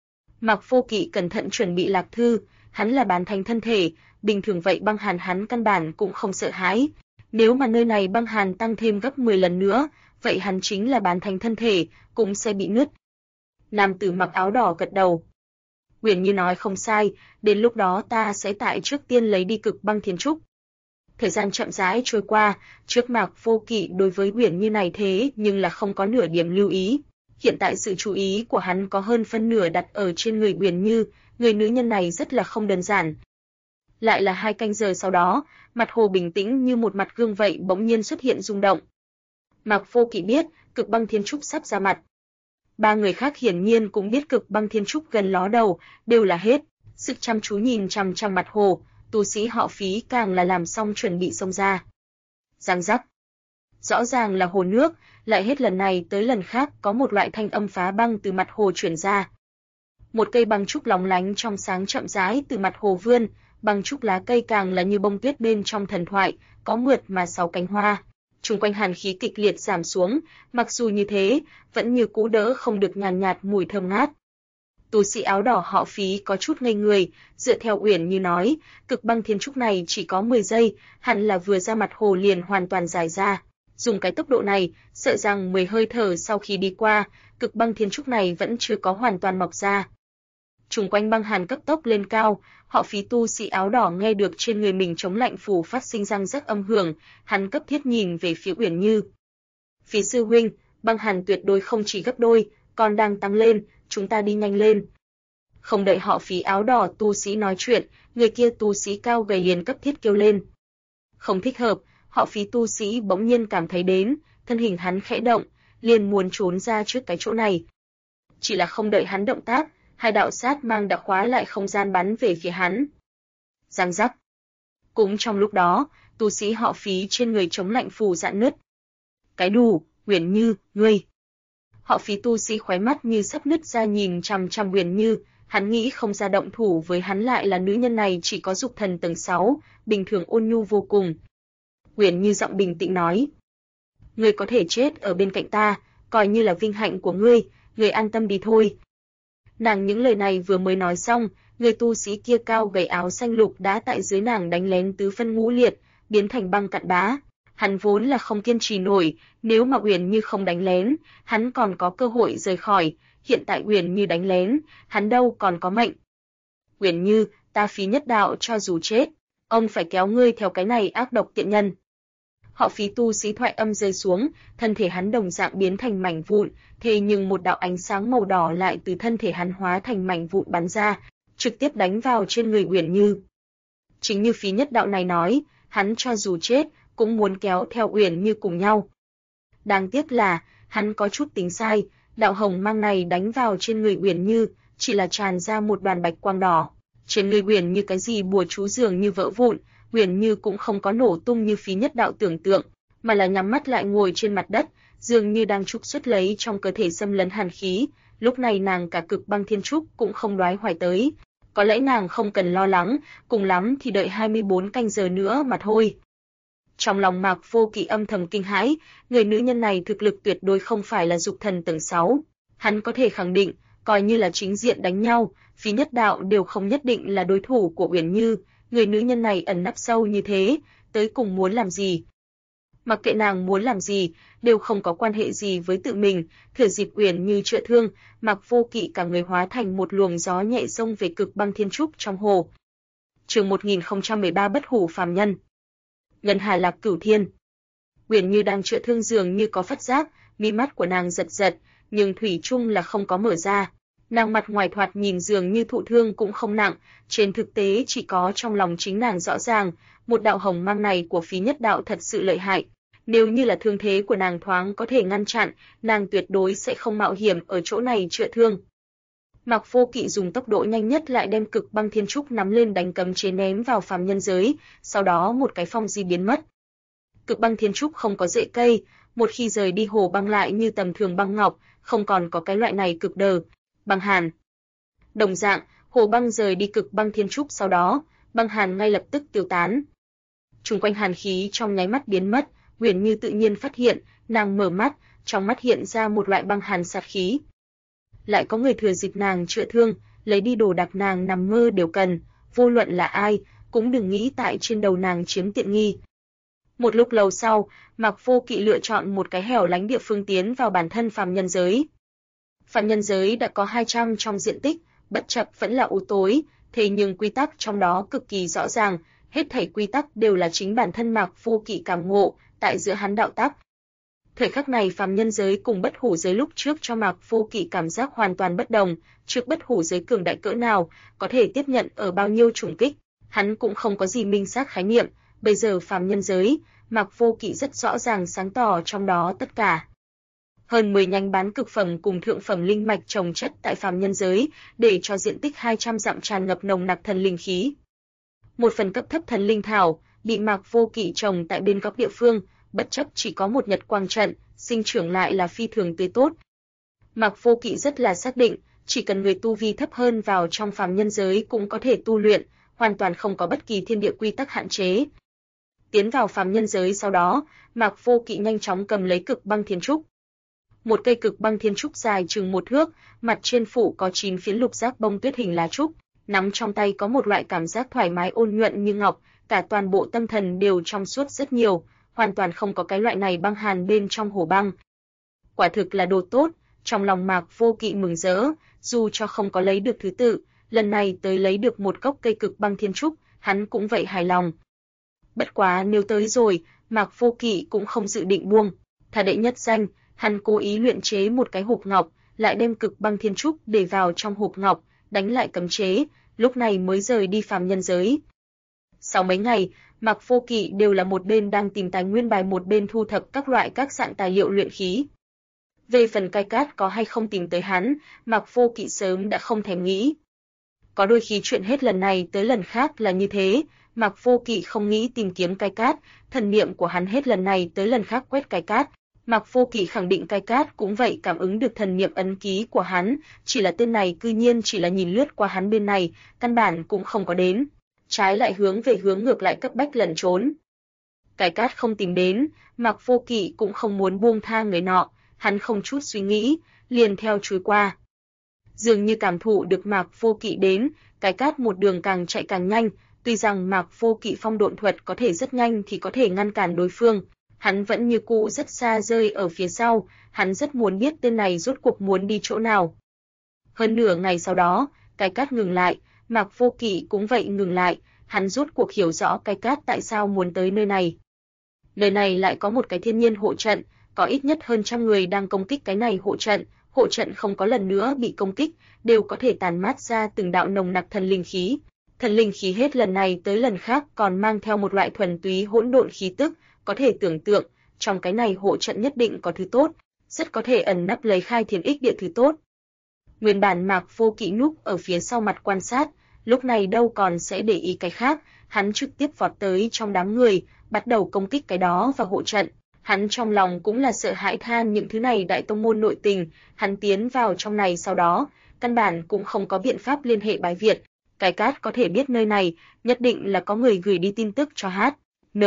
Mạc Vô Kỵ cẩn thận chuẩn bị lạc thư, hắn là bán thánh thân thể, bình thường vậy băng hàn hắn căn bản cũng không sợ hãi. Nếu mà nơi này băng hàn tăng thêm gấp 10 lần nữa, vậy hắn chính là bán thánh thân thể, cũng sẽ bị nứt. Nam tử mặc áo đỏ gật đầu. Uyển Như nói không sai, đến lúc đó ta sẽ tại trước tiên lấy đi cực băng thiên trúc. Thời gian chậm rãi trôi qua, trước Mạc Vô Kỵ đối với Uyển Như này thế nhưng là không có nửa điểm lưu ý. Hiện tại sự chú ý của hắn có hơn phân nửa đặt ở trên người Uyển Như, người nữ nhân này rất là không đơn giản. Lại là 2 canh giờ sau đó, mặt hồ bình tĩnh như một mặt gương vậy bỗng nhiên xuất hiện rung động. Mạc Vô Kỵ biết, cực băng thiên trúc sắp ra mặt. 3 người khác hiển nhiên cũng biết cực băng thiên trúc gần ló đầu, đều là hết sức chăm chú nhìn chằm chằm mặt hồ, tu sĩ họ Phí càng là làm xong chuẩn bị xông ra. Giang rắc. Rõ ràng là hồ nước, lại hết lần này tới lần khác có một loại thanh âm phá băng từ mặt hồ truyền ra. Một cây băng trúc lóng lánh trong sáng chậm rãi từ mặt hồ vươn, băng trúc lá cây càng là như bông tuyết bên trong thần thoại, có mượt mà 6 cánh hoa. Chung quanh hàn khí kịch liệt giảm xuống, mặc dù như thế, vẫn như cũ đỡ không được nhàn nhạt mùi thơm ngát. Tu sĩ áo đỏ họ Phí có chút ngây người, dựa theo Uyển Như nói, cực băng thiên trúc này chỉ có 10 giây, hẳn là vừa ra mặt hồ liền hoàn toàn giải ra. Dùng cái tốc độ này, sợ rằng 10 hơi thở sau khi đi qua, cực băng thiên trúc này vẫn chưa có hoàn toàn mọc ra. Chung quanh băng hàn cấp tốc lên cao, họ Phí tu sĩ áo đỏ nghe được trên người mình chống lạnh phù phát sinh răng rắc âm hưởng, hắn cấp thiết nhìn về phía Uyển Như. Phí sư huynh, băng hàn tuyệt đối không chỉ gấp đôi, còn đang tăng lên, chúng ta đi nhanh lên. Không đợi họ Phí áo đỏ tu sĩ nói chuyện, người kia tu sĩ cao gầy liền cấp thiết kêu lên. Không thích hợp, họ Phí tu sĩ bỗng nhiên cảm thấy đến, thân hình hắn khẽ động, liền muốn trốn ra trước cái chỗ này. Chỉ là không đợi hắn động tác, 2 đạo sát mang đã khóa lại không gian bắn về phía hắn. Giang rắc. Cũng trong lúc đó, tu sĩ họ Phí trên người chống lạnh phù rạn nứt. Cái đủ, Uyển Như, ngươi. Họ Phí tu sĩ khóe mắt như sắp nứt ra nhìn chằm chằm Uyển Như, hắn nghĩ không ra động thủ với hắn lại là nữ nhân này chỉ có dục thần tầng 6, bình thường ôn nhu vô cùng. Uyển Như giọng bình tĩnh nói: "Ngươi có thể chết ở bên cạnh ta, coi như là vinh hạnh của ngươi an tâm đi thôi." Nàng những lời này vừa mới nói xong, người tu sĩ kia cao gầy áo xanh lục đã tại dưới nàng đánh lén tứ phân ngũ liệt, biến thành băng cặn bã. Hắn vốn là không kiên trì nổi, nếu mà Uyển Như không đánh lén, hắn còn có cơ hội rời khỏi, hiện tại Uyển Như đánh lén, hắn đâu còn có mệnh. "Uyển Như, ta Phí nhất đạo cho dù chết, ông phải kéo ngươi theo cái này ác độc tiện nhân." Họ Phí tu sĩ thoại âm rơi xuống, thân thể hắn đồng dạng biến thành mảnh vụn, thế nhưng một đạo ánh sáng màu đỏ lại từ thân thể hắn hóa thành mảnh vụn bắn ra, trực tiếp đánh vào trên người Uyển Như. Chính như Phí nhất đạo này nói, hắn cho dù chết cũng muốn kéo theo Uyển Như cùng nhau. Đáng tiếc là hắn có chút tính sai, đạo hồng mang này đánh vào trên người Uyển Như, chỉ là tràn ra một đoàn bạch quang đỏ. Trên người Uyển Như cái gì bùa chú dường như vỡ vụn, Uyển Như cũng không có nổ tung như Phí nhất đạo tưởng tượng, mà là nhắm mắt lại ngồi trên mặt đất, dường như đang trục xuất lấy trong cơ thể xâm lấn hàn khí. Lúc này nàng cả Cực Băng Thiên Trúc cũng không đoái hoài tới, có lẽ nàng không cần lo lắng, cùng lắm thì đợi 24 canh giờ nữa mà thôi. Trong lòng Mạc Vô Kỵ âm thầm kinh hãi, người nữ nhân này thực lực tuyệt đối không phải là dục thần tầng 6. Hắn có thể khẳng định, coi như là chính diện đánh nhau, Phí nhất đạo đều không nhất định là đối thủ của Uyển Như. Người nữ nhân này ẩn nấp sâu như thế, tới cùng muốn làm gì? Mặc kệ nàng muốn làm gì, đều không có quan hệ gì với tự mình. Thừa dịp Uyển Như chữa thương, Mạc Vô Kỵ cả người hóa thành một luồng gió nhẹ xông về Cực Băng Thiên Trúc trong hồ. Chương 1013 Bất hủ phàm nhân. Ngân Hà Lạc Cửu Thiên. Uyển Như đang chữa thương dường như có phát giác, mi mắt của nàng giật giật, nhưng thủy chung là không có mở ra. Nàng mặt ngoài thoạt nhìn dường như thụ thương cũng không nặng, trên thực tế chỉ có trong lòng chính nàng rõ ràng, một đạo hồng mang này của Phí nhất đạo thật sự lợi hại. Nếu như là thương thế của nàng thoáng có thể ngăn chặn, nàng tuyệt đối sẽ không mạo hiểm ở chỗ này chữa thương. Mạc Vô Kỵ dùng tốc độ nhanh nhất lại đem Cực Băng Thiên Trúc nắm lên đánh cấm chế ném vào phàm nhân giới, sau đó một cái phong di biến mất. Cực Băng Thiên Trúc không có rễ cây, một khi rời đi hồ băng lại như tầm thường băng ngọc, không còn có cái loại này cực đờ, băng hàn. Đồng dạng, hồ băng rời đi Cực Băng Thiên Trúc sau đó, băng hàn ngay lập tức tiêu tán. Xung quanh hàn khí trong nháy mắt biến mất, Uyển Như tự nhiên phát hiện, nàng mở mắt, trong mắt hiện ra một loại băng hàn sát khí. Lại có người thừa dịp nàng chữa thương, lấy đi đồ đạc nàng nằm mơ đều cần, vô luận là ai, cũng đừng nghĩ tại trên đầu nàng chiếm tiện nghi. Một lúc lâu sau, Mạc Vô Kỵ lựa chọn một cái hẻo lánh địa phương tiến vào bản thân phàm nhân giới. Phàm nhân giới đã có 200 trong diện tích, bất chấp vẫn là u tối, thế nhưng quy tắc trong đó cực kỳ rõ ràng, hết thảy quy tắc đều là chính bản thân Mạc Vô Kỵ cảm ngộ, tại giữa hắn đạo tắc. Thời khắc này phàm nhân giới cùng bất hủ giới lúc trước cho Mạc Vô Kỵ cảm giác hoàn toàn bất đồng, trước bất hủ giới cường đại cỡ nào, có thể tiếp nhận ở bao nhiêu trùng kích, hắn cũng không có gì minh xác khái niệm, bây giờ phàm nhân giới, Mạc Vô Kỵ rất rõ ràng sáng tỏ trong đó tất cả. Hơn 10 nhánh bán cực phẩm cùng thượng phẩm linh mạch trồng chất tại phàm nhân giới, để cho diện tích 200 dặm tràn ngập nồng nặc thần linh khí. Một phần cấp thấp thần linh thảo bị Mạc Vô Kỵ trồng tại bên góc địa phương, bất chấp chỉ có một nhật quang trận, sinh trưởng lại là phi thường tươi tốt. Mạc Vô Kỵ rất là xác định, chỉ cần người tu vi thấp hơn vào trong phàm nhân giới cũng có thể tu luyện, hoàn toàn không có bất kỳ thiên địa quy tắc hạn chế. Tiến vào phàm nhân giới sau đó, Mạc Vô Kỵ nhanh chóng cầm lấy Cực Băng Thiên Trúc. Một cây Cực Băng Thiên Trúc dài chừng 1 thước, mặt trên phủ có 9 phiến lục giác bông tuyết hình lá trúc, nắm trong tay có một loại cảm giác thoải mái ôn nhuận như ngọc, cả toàn bộ tâm thần đều trong suốt rất nhiều, hoàn toàn không có cái loại này băng hàn bên trong hồ băng. Quả thực là đồ tốt, trong lòng Mạc Vô Kỵ mừng rỡ, dù cho không có lấy được thứ tự, lần này tới lấy được một gốc cây Cực Băng Thiên Trúc, hắn cũng vậy hài lòng. Bất quá nếu tới rồi, Mạc Vô Kỵ cũng không dự định buông, thà đệ nhất danh, hắn cố ý luyện chế một cái hộp ngọc, lại đem Cực Băng Thiên Trúc để vào trong hộp ngọc, đánh lại cấm chế, lúc này mới rời đi phàm nhân giới. Sau mấy ngày, Mạc Vô Kỵ đều là một bên đang tìm tài nguyên bài một bên thu thập các loại các dạng tài liệu luyện khí. Về phần cai cát có hay không tìm tới hắn, Mạc Vô Kỵ sớm đã không thèm nghĩ. Có đôi khi chuyện hết lần này tới lần khác là như thế, Mạc Vô Kỵ không nghĩ tìm kiếm Cai Cát, thần niệm của hắn hết lần này tới lần khác quét Cai Cát. Mạc Vô Kỵ khẳng định Cai Cát cũng vậy cảm ứng được thần niệm ấn ký của hắn, chỉ là tên này cư nhiên chỉ là nhìn lướt qua hắn bên này, căn bản cũng không có đến, trái lại hướng về hướng ngược lại cấp bách lẩn trốn. Cai Cát không tìm đến, Mạc Vô Kỵ cũng không muốn buông tha người nọ, hắn không chút suy nghĩ, liền theo chui qua. Dường như cảm thụ được Mạc Vô Kỵ đến, Cai Cát một đường càng chạy càng nhanh, tuy rằng Mạc Vô Kỵ phong độn thuật có thể rất nhanh thì có thể ngăn cản đối phương, hắn vẫn như cũ rất xa rơi ở phía sau, hắn rất muốn biết tên này rốt cuộc muốn đi chỗ nào. Hơn nửa ngày sau đó, Cai Cát ngừng lại, Mạc Vô Kỵ cũng vậy ngừng lại, hắn rốt cuộc hiểu rõ Cai Cát tại sao muốn tới nơi này. Nơi này lại có một cái thiên nhiên hộ trận, có ít nhất hơn 100 người đang công kích cái này hộ trận không có lần nữa bị công kích, đều có thể tàn mát ra từng đạo nồng nặc thần linh khí. Thần linh khí hết lần này tới lần khác còn mang theo một loại thuần túy hỗn độn khí tức, có thể tưởng tượng, trong cái này hộ trận nhất định có thứ tốt, rất có thể ẩn nấp lấy khai thiên ích địa thứ tốt. Nguyên bản Mạc Vô Kỵ núp ở phía sau mặt quan sát, lúc này đâu còn sẽ để ý cái khác, hắn trực tiếp vọt tới trong đám người, bắt đầu công kích cái đó và hộ trận. Hắn trong lòng cũng là sợ hãi than những thứ này đại tông môn nội tình, hắn tiến vào trong này sau đó, căn bản cũng không có biện pháp liên hệ bái Việt. Cai Cát có thể biết nơi này, nhất định là có người gửi đi tin tức cho HN.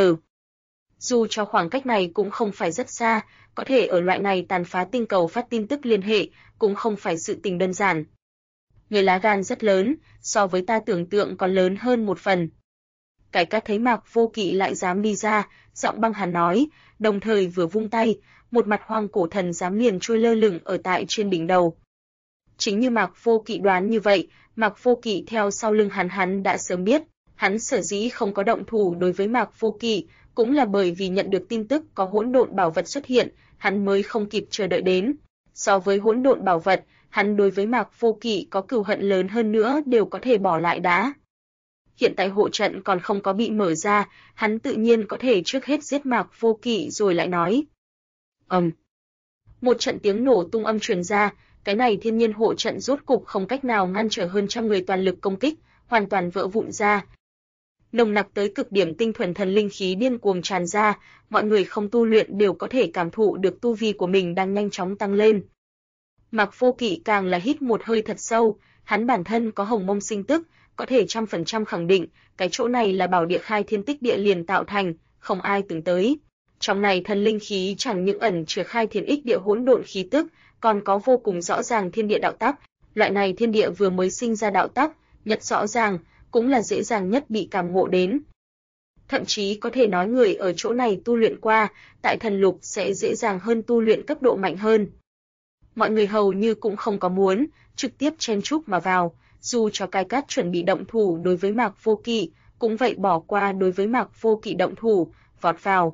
Dù cho khoảng cách này cũng không phải rất xa, có thể ở loại này tàn phá tinh cầu phát tin tức liên hệ, cũng không phải sự tình đơn giản. Người lá gan rất lớn, so với ta tưởng tượng còn lớn hơn một phần. Cai Cát thấy Mạc Vô Kỵ lại dám đi ra, giọng băng hàn nói, đồng thời vừa vung tay, một mặt hoang cổ thần giám liền trôi lơ lửng ở tại trên đỉnh đầu. Chính như Mạc Vô Kỵ đoán như vậy, Mạc Vô Kỵ theo sau lưng hắn đã sớm biết, hắn sở dĩ không có động thủ đối với Mạc Vô Kỵ, cũng là bởi vì nhận được tin tức có hỗn độn bảo vật xuất hiện, hắn mới không kịp chờ đợi đến. So với hỗn độn bảo vật, hắn đối với Mạc Vô Kỵ có cừu hận lớn hơn nữa đều có thể bỏ lại đã. Hiện tại hộ trận còn không có bị mở ra, hắn tự nhiên có thể trước hết giết Mạc Vô Kỵ rồi lại nói. Một trận tiếng nổ tung âm truyền ra, cái này thiên nhiên hộ trận rốt cục không cách nào ngăn trở hơn 100 người toàn lực công kích, hoàn toàn vỡ vụn ra. Nồng nặc tới cực điểm tinh thuần thần linh khí điên cuồng tràn ra, mọi người không tu luyện đều có thể cảm thụ được tu vi của mình đang nhanh chóng tăng lên. Mạc Vô Kỵ càng là hít một hơi thật sâu, hắn bản thân có hồng mông sinh tức, có thể 100% khẳng định, cái chỗ này là bảo địa khai thiên tích địa liền tạo thành, không ai từng tới. Trong này thần linh khí chẳng những ẩn chứa khai thiên ích địa hỗn độn khí tức, còn có vô cùng rõ ràng thiên địa đạo tắc, loại này thiên địa vừa mới sinh ra đạo tắc, nhất rõ ràng, cũng là dễ dàng nhất bị cảm ngộ đến. Thậm chí có thể nói người ở chỗ này tu luyện qua, tại thần lục sẽ dễ dàng hơn tu luyện cấp độ mạnh hơn. Mọi người hầu như cũng không có muốn, trực tiếp chen chúc mà vào, dù cho Cai Cát chuẩn bị động thủ đối với Mạc Vô Kỵ, cũng vậy bỏ qua đối với Mạc Vô Kỵ động thủ, vọt vào.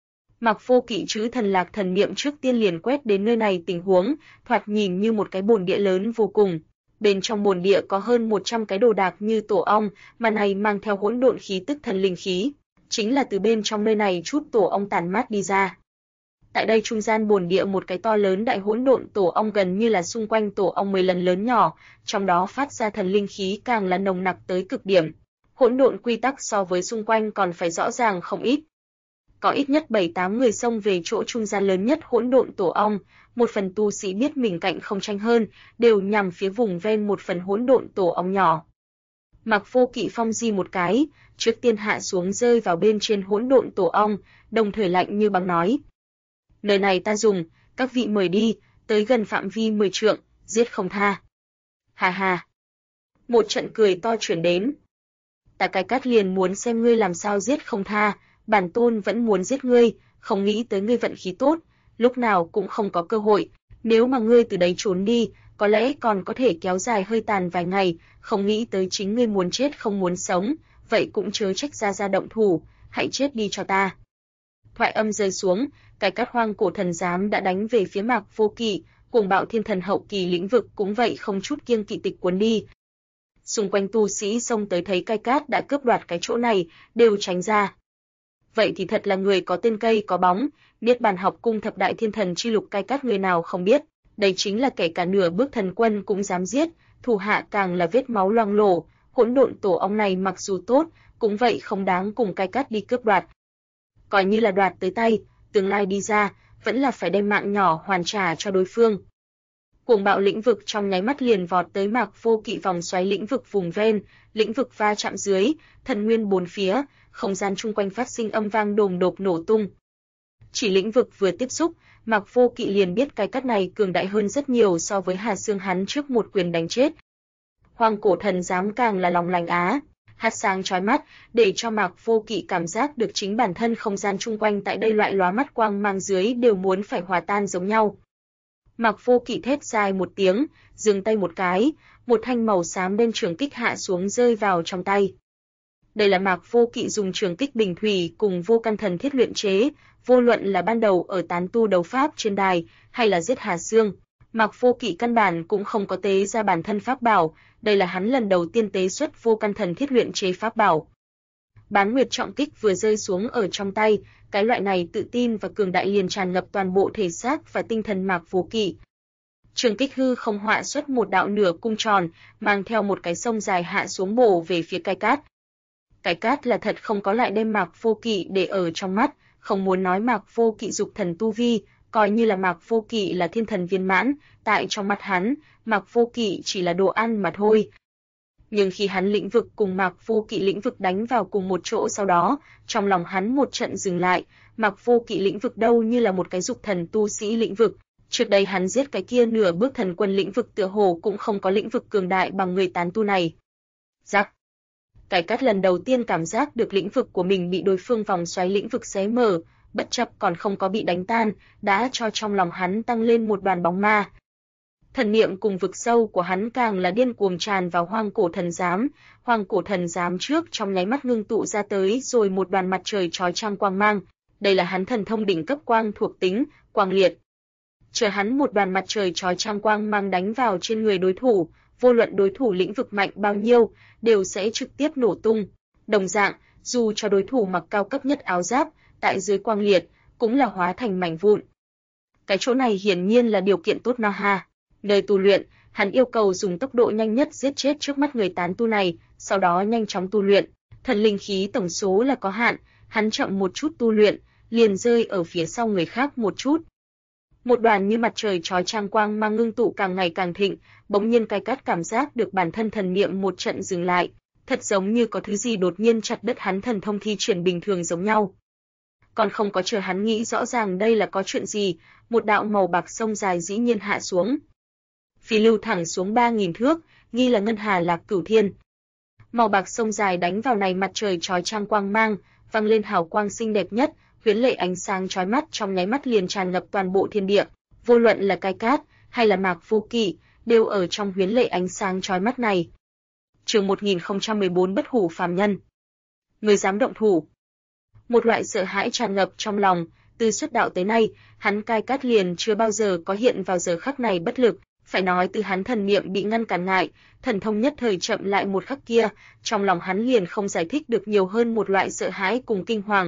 Mạc Vô Kỵ chữ thần lạc thần niệm trước tiên liền quét đến nơi này tình huống, thoạt nhìn như một cái bồn địa lớn vô cùng. Bên trong bồn địa có hơn 100 cái đồ đạc như tổ ong, mà này mang theo hỗn độn khí tức thần linh khí, chính là từ bên trong nơi này chút tổ ong tản mát đi ra. Tại đây trung gian bồn địa một cái to lớn đại hỗn độn tổ ong gần như là xung quanh tổ ong 10 lần lớn nhỏ, trong đó phát ra thần linh khí càng là nồng nặc tới cực điểm. Hỗn độn quy tắc so với xung quanh còn phải rõ ràng không ít. Có ít nhất 7-8 người xông về chỗ trung gian lớn nhất hỗn độn tổ ong, một phần tu sĩ biết mình cạnh không tranh hơn, đều nhằm phía vùng ven một phần hỗn độn tổ ong nhỏ. Mạc Vô Kỵ phong di một cái, trước tiên hạ xuống rơi vào bên trên hỗn độn tổ ong, đồng thời lạnh như băng nói: "Nơi này ta dùng, các vị mời đi, tới gần phạm vi 10 trượng, giết không tha." Ha ha. Một trận cười to truyền đến. Ta Cai Cát liền muốn xem ngươi làm sao giết không tha, bản tôn vẫn muốn giết ngươi, không nghĩ tới ngươi vận khí tốt, lúc nào cũng không có cơ hội, nếu mà ngươi từ đấy trốn đi, có lẽ còn có thể kéo dài hơi tàn vài ngày, không nghĩ tới chính ngươi muốn chết không muốn sống, vậy cũng chớ trách ra động thủ, hãy chết đi cho ta. Thoại âm rơi xuống, Cai Cát hoang cổ thần giám đã đánh về phía Mạc Vô Kỵ, cuồng bạo thiên thần hậu kỳ lĩnh vực cũng vậy không chút kiêng kỵ tịch cuốn đi. Xung quanh tu sĩ xông tới thấy Cai Cát đã cướp đoạt cái chỗ này, đều tránh ra. Vậy thì thật là người có tên cây có bóng, Niết Bàn học cung thập đại thiên thần chi lục Cai Cát người nào không biết, đây chính là kẻ cả nửa bước thần quân cũng dám giết, thủ hạ càng là vết máu loang lổ, hỗn độn tổ ong này mặc dù tốt, cũng vậy không đáng cùng Cai Cát đi cướp đoạt. Coi như là đoạt tới tay, tương lai đi ra, vẫn là phải đem mạng nhỏ hoàn trả cho đối phương. Cuồng bạo lĩnh vực trong nháy mắt liền vọt tới Mạc Vô Kỵ vòng xoáy lĩnh vực vùng ven, lĩnh vực va chạm dưới, thần nguyên bốn phía, không gian chung quanh phát sinh âm vang đùng đột nổ tung. Chỉ lĩnh vực vừa tiếp xúc, Mạc Vô Kỵ liền biết cái cắt này cường đại hơn rất nhiều so với Hà Xương hắn trước một quyền đánh chết. Hoang cổ thần giám càng là lòng lành á, hạt sáng chói mắt, để cho Mạc Vô Kỵ cảm giác được chính bản thân không gian chung quanh tại đây loại lóa mắt quang mang dưới đều muốn phải hòa tan giống nhau. Mạc Vô Kỵ thét dài một tiếng, giương tay một cái, một thanh màu xám đen trường kích hạ xuống rơi vào trong tay. Đây là Mạc Vô Kỵ dùng trường kích bình thủy cùng vô căn thần thiết luyện chế, vô luận là ban đầu ở tán tu đấu pháp trên đài hay là giết Hà Xương, Mạc Vô Kỵ căn bản cũng không có tế ra bản thân pháp bảo, đây là hắn lần đầu tiên tế xuất vô căn thần thiết luyện chế pháp bảo. Bán Nguyệt trọng kích vừa rơi xuống ở trong tay, cái loại này tự tin và cường đại liền tràn ngập toàn bộ thể xác và tinh thần Mạc Vô Kỵ. Trường kích hư không họa xuất một đạo nửa cung tròn, mang theo một cái sông dài hạ xuống bổ về phía Cai Cát. Cai Cát là thật không có lại đem Mạc Vô Kỵ để ở trong mắt, không muốn nói Mạc Vô Kỵ dục thần tu vi, coi như là Mạc Vô Kỵ là thiên thần viên mãn, tại trong mắt hắn, Mạc Vô Kỵ chỉ là đồ ăn mà thôi. Nhưng khi hắn lĩnh vực cùng Mạc Vô Kỵ lĩnh vực đánh vào cùng một chỗ sau đó, trong lòng hắn một trận dừng lại, Mạc Vô Kỵ lĩnh vực đâu như là một cái dục thần tu sĩ lĩnh vực. Trước đây hắn giết cái kia nửa bước thần quân lĩnh vực tựa hồ cũng không có lĩnh vực cường đại bằng người tán tu này. Rắc. Cai Cát lần đầu tiên cảm giác được lĩnh vực của mình bị đối phương vòng xoáy lĩnh vực xé mở, bất chấp còn không có bị đánh tan, đã cho trong lòng hắn tăng lên một đoàn bóng ma. Thần niệm cùng vực sâu của hắn càng là điên cuồng tràn vào hoang cổ thần giám trước trong nháy mắt ngưng tụ ra tới rồi một đoàn mặt trời chói chang quang mang, đây là hắn thần thông đỉnh cấp quang thuộc tính, quang liệt. Chờ hắn một đoàn mặt trời chói chang quang mang đánh vào trên người đối thủ, vô luận đối thủ lĩnh vực mạnh bao nhiêu, đều sẽ trực tiếp nổ tung. Đồng dạng, dù cho đối thủ mặc cao cấp nhất áo giáp, tại dưới quang liệt, cũng là hóa thành mảnh vụn. Cái chỗ này hiển nhiên là điều kiện tốt no ha. Nơi tu luyện, hắn yêu cầu dùng tốc độ nhanh nhất giết chết trước mắt người tán tu này, sau đó nhanh chóng tu luyện. Thần linh khí tổng số là có hạn, hắn chậm một chút tu luyện, liền rơi ở phía sau người khác một chút. Một đoàn như mặt trời chói chang quang mang ngưng tụ càng ngày càng thịnh, bỗng nhiên Cai Cát cảm giác được bản thân thần niệm một trận dừng lại, thật giống như có thứ gì đột nhiên chặt đứt hắn thần thông thi triển bình thường giống nhau. Còn không có chờ hắn nghĩ rõ ràng đây là có chuyện gì, một đạo màu bạc sông dài dĩ nhiên hạ xuống. Phi lưu thẳng xuống 3000 thước, nghi là ngân hà lạc cửu thiên. Màu bạc sông dài đánh vào này mặt trời chói chang quang mang, vang lên hào quang xinh đẹp nhất, huyễn lệ ánh sáng chói mắt trong nháy mắt liền tràn ngập toàn bộ thiên địa, vô luận là Cai Cát hay là Mạc Vô Kỵ, đều ở trong huyễn lệ ánh sáng chói mắt này. Chương 1014 Bất hủ phàm nhân. Người dám động thủ. Một loại sợ hãi tràn ngập trong lòng, từ xuất đạo tới nay, hắn Cai Cát liền chưa bao giờ có hiện vào giờ khắc này bất lực, phải nói từ hắn thần niệm bị ngăn cản ngại, thần thông nhất thời chậm lại một khắc kia, trong lòng hắn liền không giải thích được nhiều hơn một loại sợ hãi cùng kinh hoàng.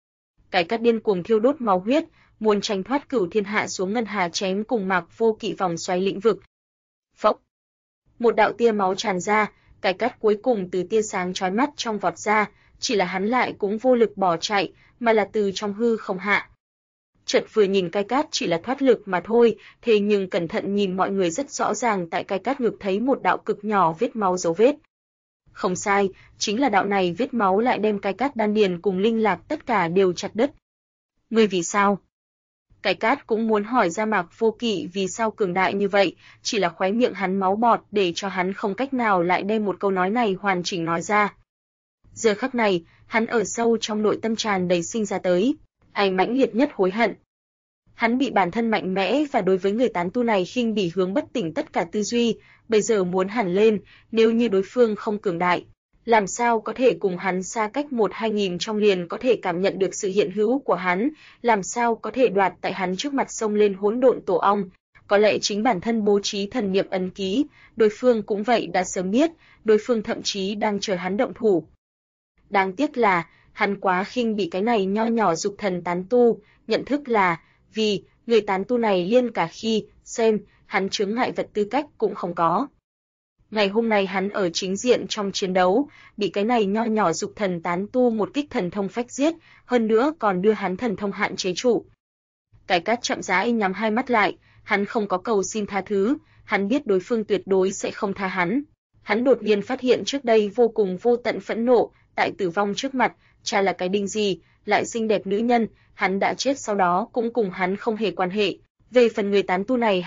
Cai Cát điên cuồng thiêu đốt máu huyết, muốn tránh thoát cửu thiên hạ xuống ngân hà chém cùng Mạc Vô Kỵ vòng xoáy lĩnh vực. Phốc! Một đạo tia máu tràn ra, Cai Cát cuối cùng từ tia sáng chói mắt trong vọt ra, chỉ là hắn lại cũng vô lực bỏ chạy, mà là từ trong hư không hạ. Chợt vừa nhìn Cai Cát chỉ là thoát lực mà thôi, thế nhưng cẩn thận nhìn mọi người rất rõ ràng tại Cai Cát ngực thấy một đạo cực nhỏ vết máu dấu vết. Không sai, chính là đạo này vết máu lại đem Cai Cát đan điền cùng linh lạc tất cả đều chặt đứt. Ngươi vì sao? Cai Cát cũng muốn hỏi ra Mạc Vô Kỵ vì sao cường đại như vậy, chỉ là khóe miệng hắn máu bọt để cho hắn không cách nào lại đem một câu nói này hoàn chỉnh nói ra. Giờ khắc này, hắn ở sâu trong nội tâm tràn đầy sinh ra tới, anh mãnh liệt nhất hối hận. Hắn bị bản thân mạnh mẽ và đối với người tán tu này khinh bỉ hướng bất tỉnh tất cả tư duy, bây giờ muốn hẳn lên, nếu như đối phương không cường đại, làm sao có thể cùng hắn xa cách 1-2 trong liền có thể cảm nhận được sự hiện hữu của hắn, làm sao có thể đoạt tại hắn trước mặt xông lên hỗn độn tổ ong. Có lẽ chính bản thân bố trí thần niệm ấn ký, đối phương cũng vậy đã sớm biết, đối phương thậm chí đang chờ hắn động thủ. Đáng tiếc là, hắn quá khinh bỉ cái này nho nhỏ dục thần tán tu, nhận thức là, vì, người tán tu này liên cả khi, xem, hắn chướng ngại vật tư cách cũng không có. Ngày hôm nay hắn ở chính diện trong chiến đấu, bị cái này nho nhỏ dục thần tán tu một kích thần thông phách giết, hơn nữa còn đưa hắn thần thông hạn chế trụ. Cái Cát chậm rãi nhắm hai mắt lại, hắn không có cầu xin tha thứ, hắn biết đối phương tuyệt đối sẽ không tha hắn. Hắn đột nhiên phát hiện trước đây vô cùng vô tận phẫn nộ, tại tử vong trước mặt, cha là cái đinh gì, lại xinh đẹp nữ nhân, hắn đã chết sau đó cũng cùng hắn không hề quan hệ. Về phần người tán tu này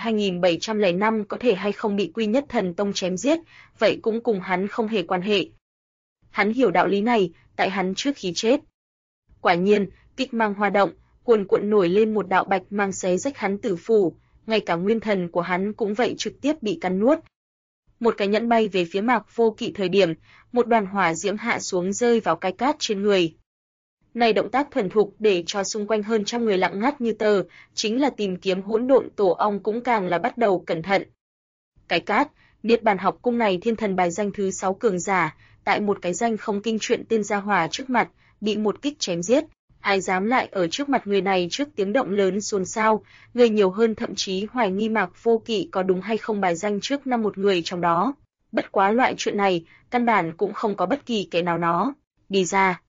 2705 có thể hay không bị Quy Nhất Thần Tông chém giết, vậy cũng cùng hắn không hề quan hệ. Hắn hiểu đạo lý này, tại hắn trước khi chết. Quả nhiên, kích mang hoa động, cuồn cuộn nổi lên một đạo bạch mang xé rách hắn tử phủ, ngay cả nguyên thần của hắn cũng vậy trực tiếp bị cắn nuốt. Một cái nhẫn bay về phía Mạc Vô Kỵ thời điểm, một đoàn hỏa diễm hạ xuống rơi vào cái cát trên người. Này động tác thuần thục để cho xung quanh hơn trăm người lặng ngắt như tờ, chính là tìm kiếm hỗn độn tổ ong cũng càng là bắt đầu cẩn thận. Cái Cát, Niết Bàn học cung này thiên thần bài danh thứ 6 cường giả, tại một cái danh không kinh chuyện tên gia hỏa trước mặt, bị một kích chém giết. Ai dám lại ở trước mặt người này trước tiếng động lớn xôn xao, người nhiều hơn thậm chí hoài nghi Mạc Vô Kỵ có đúng hay không bài danh trước năm một người trong đó. Bất quá loại chuyện này, căn bản cũng không có bất kỳ kẻ nào nó đi ra.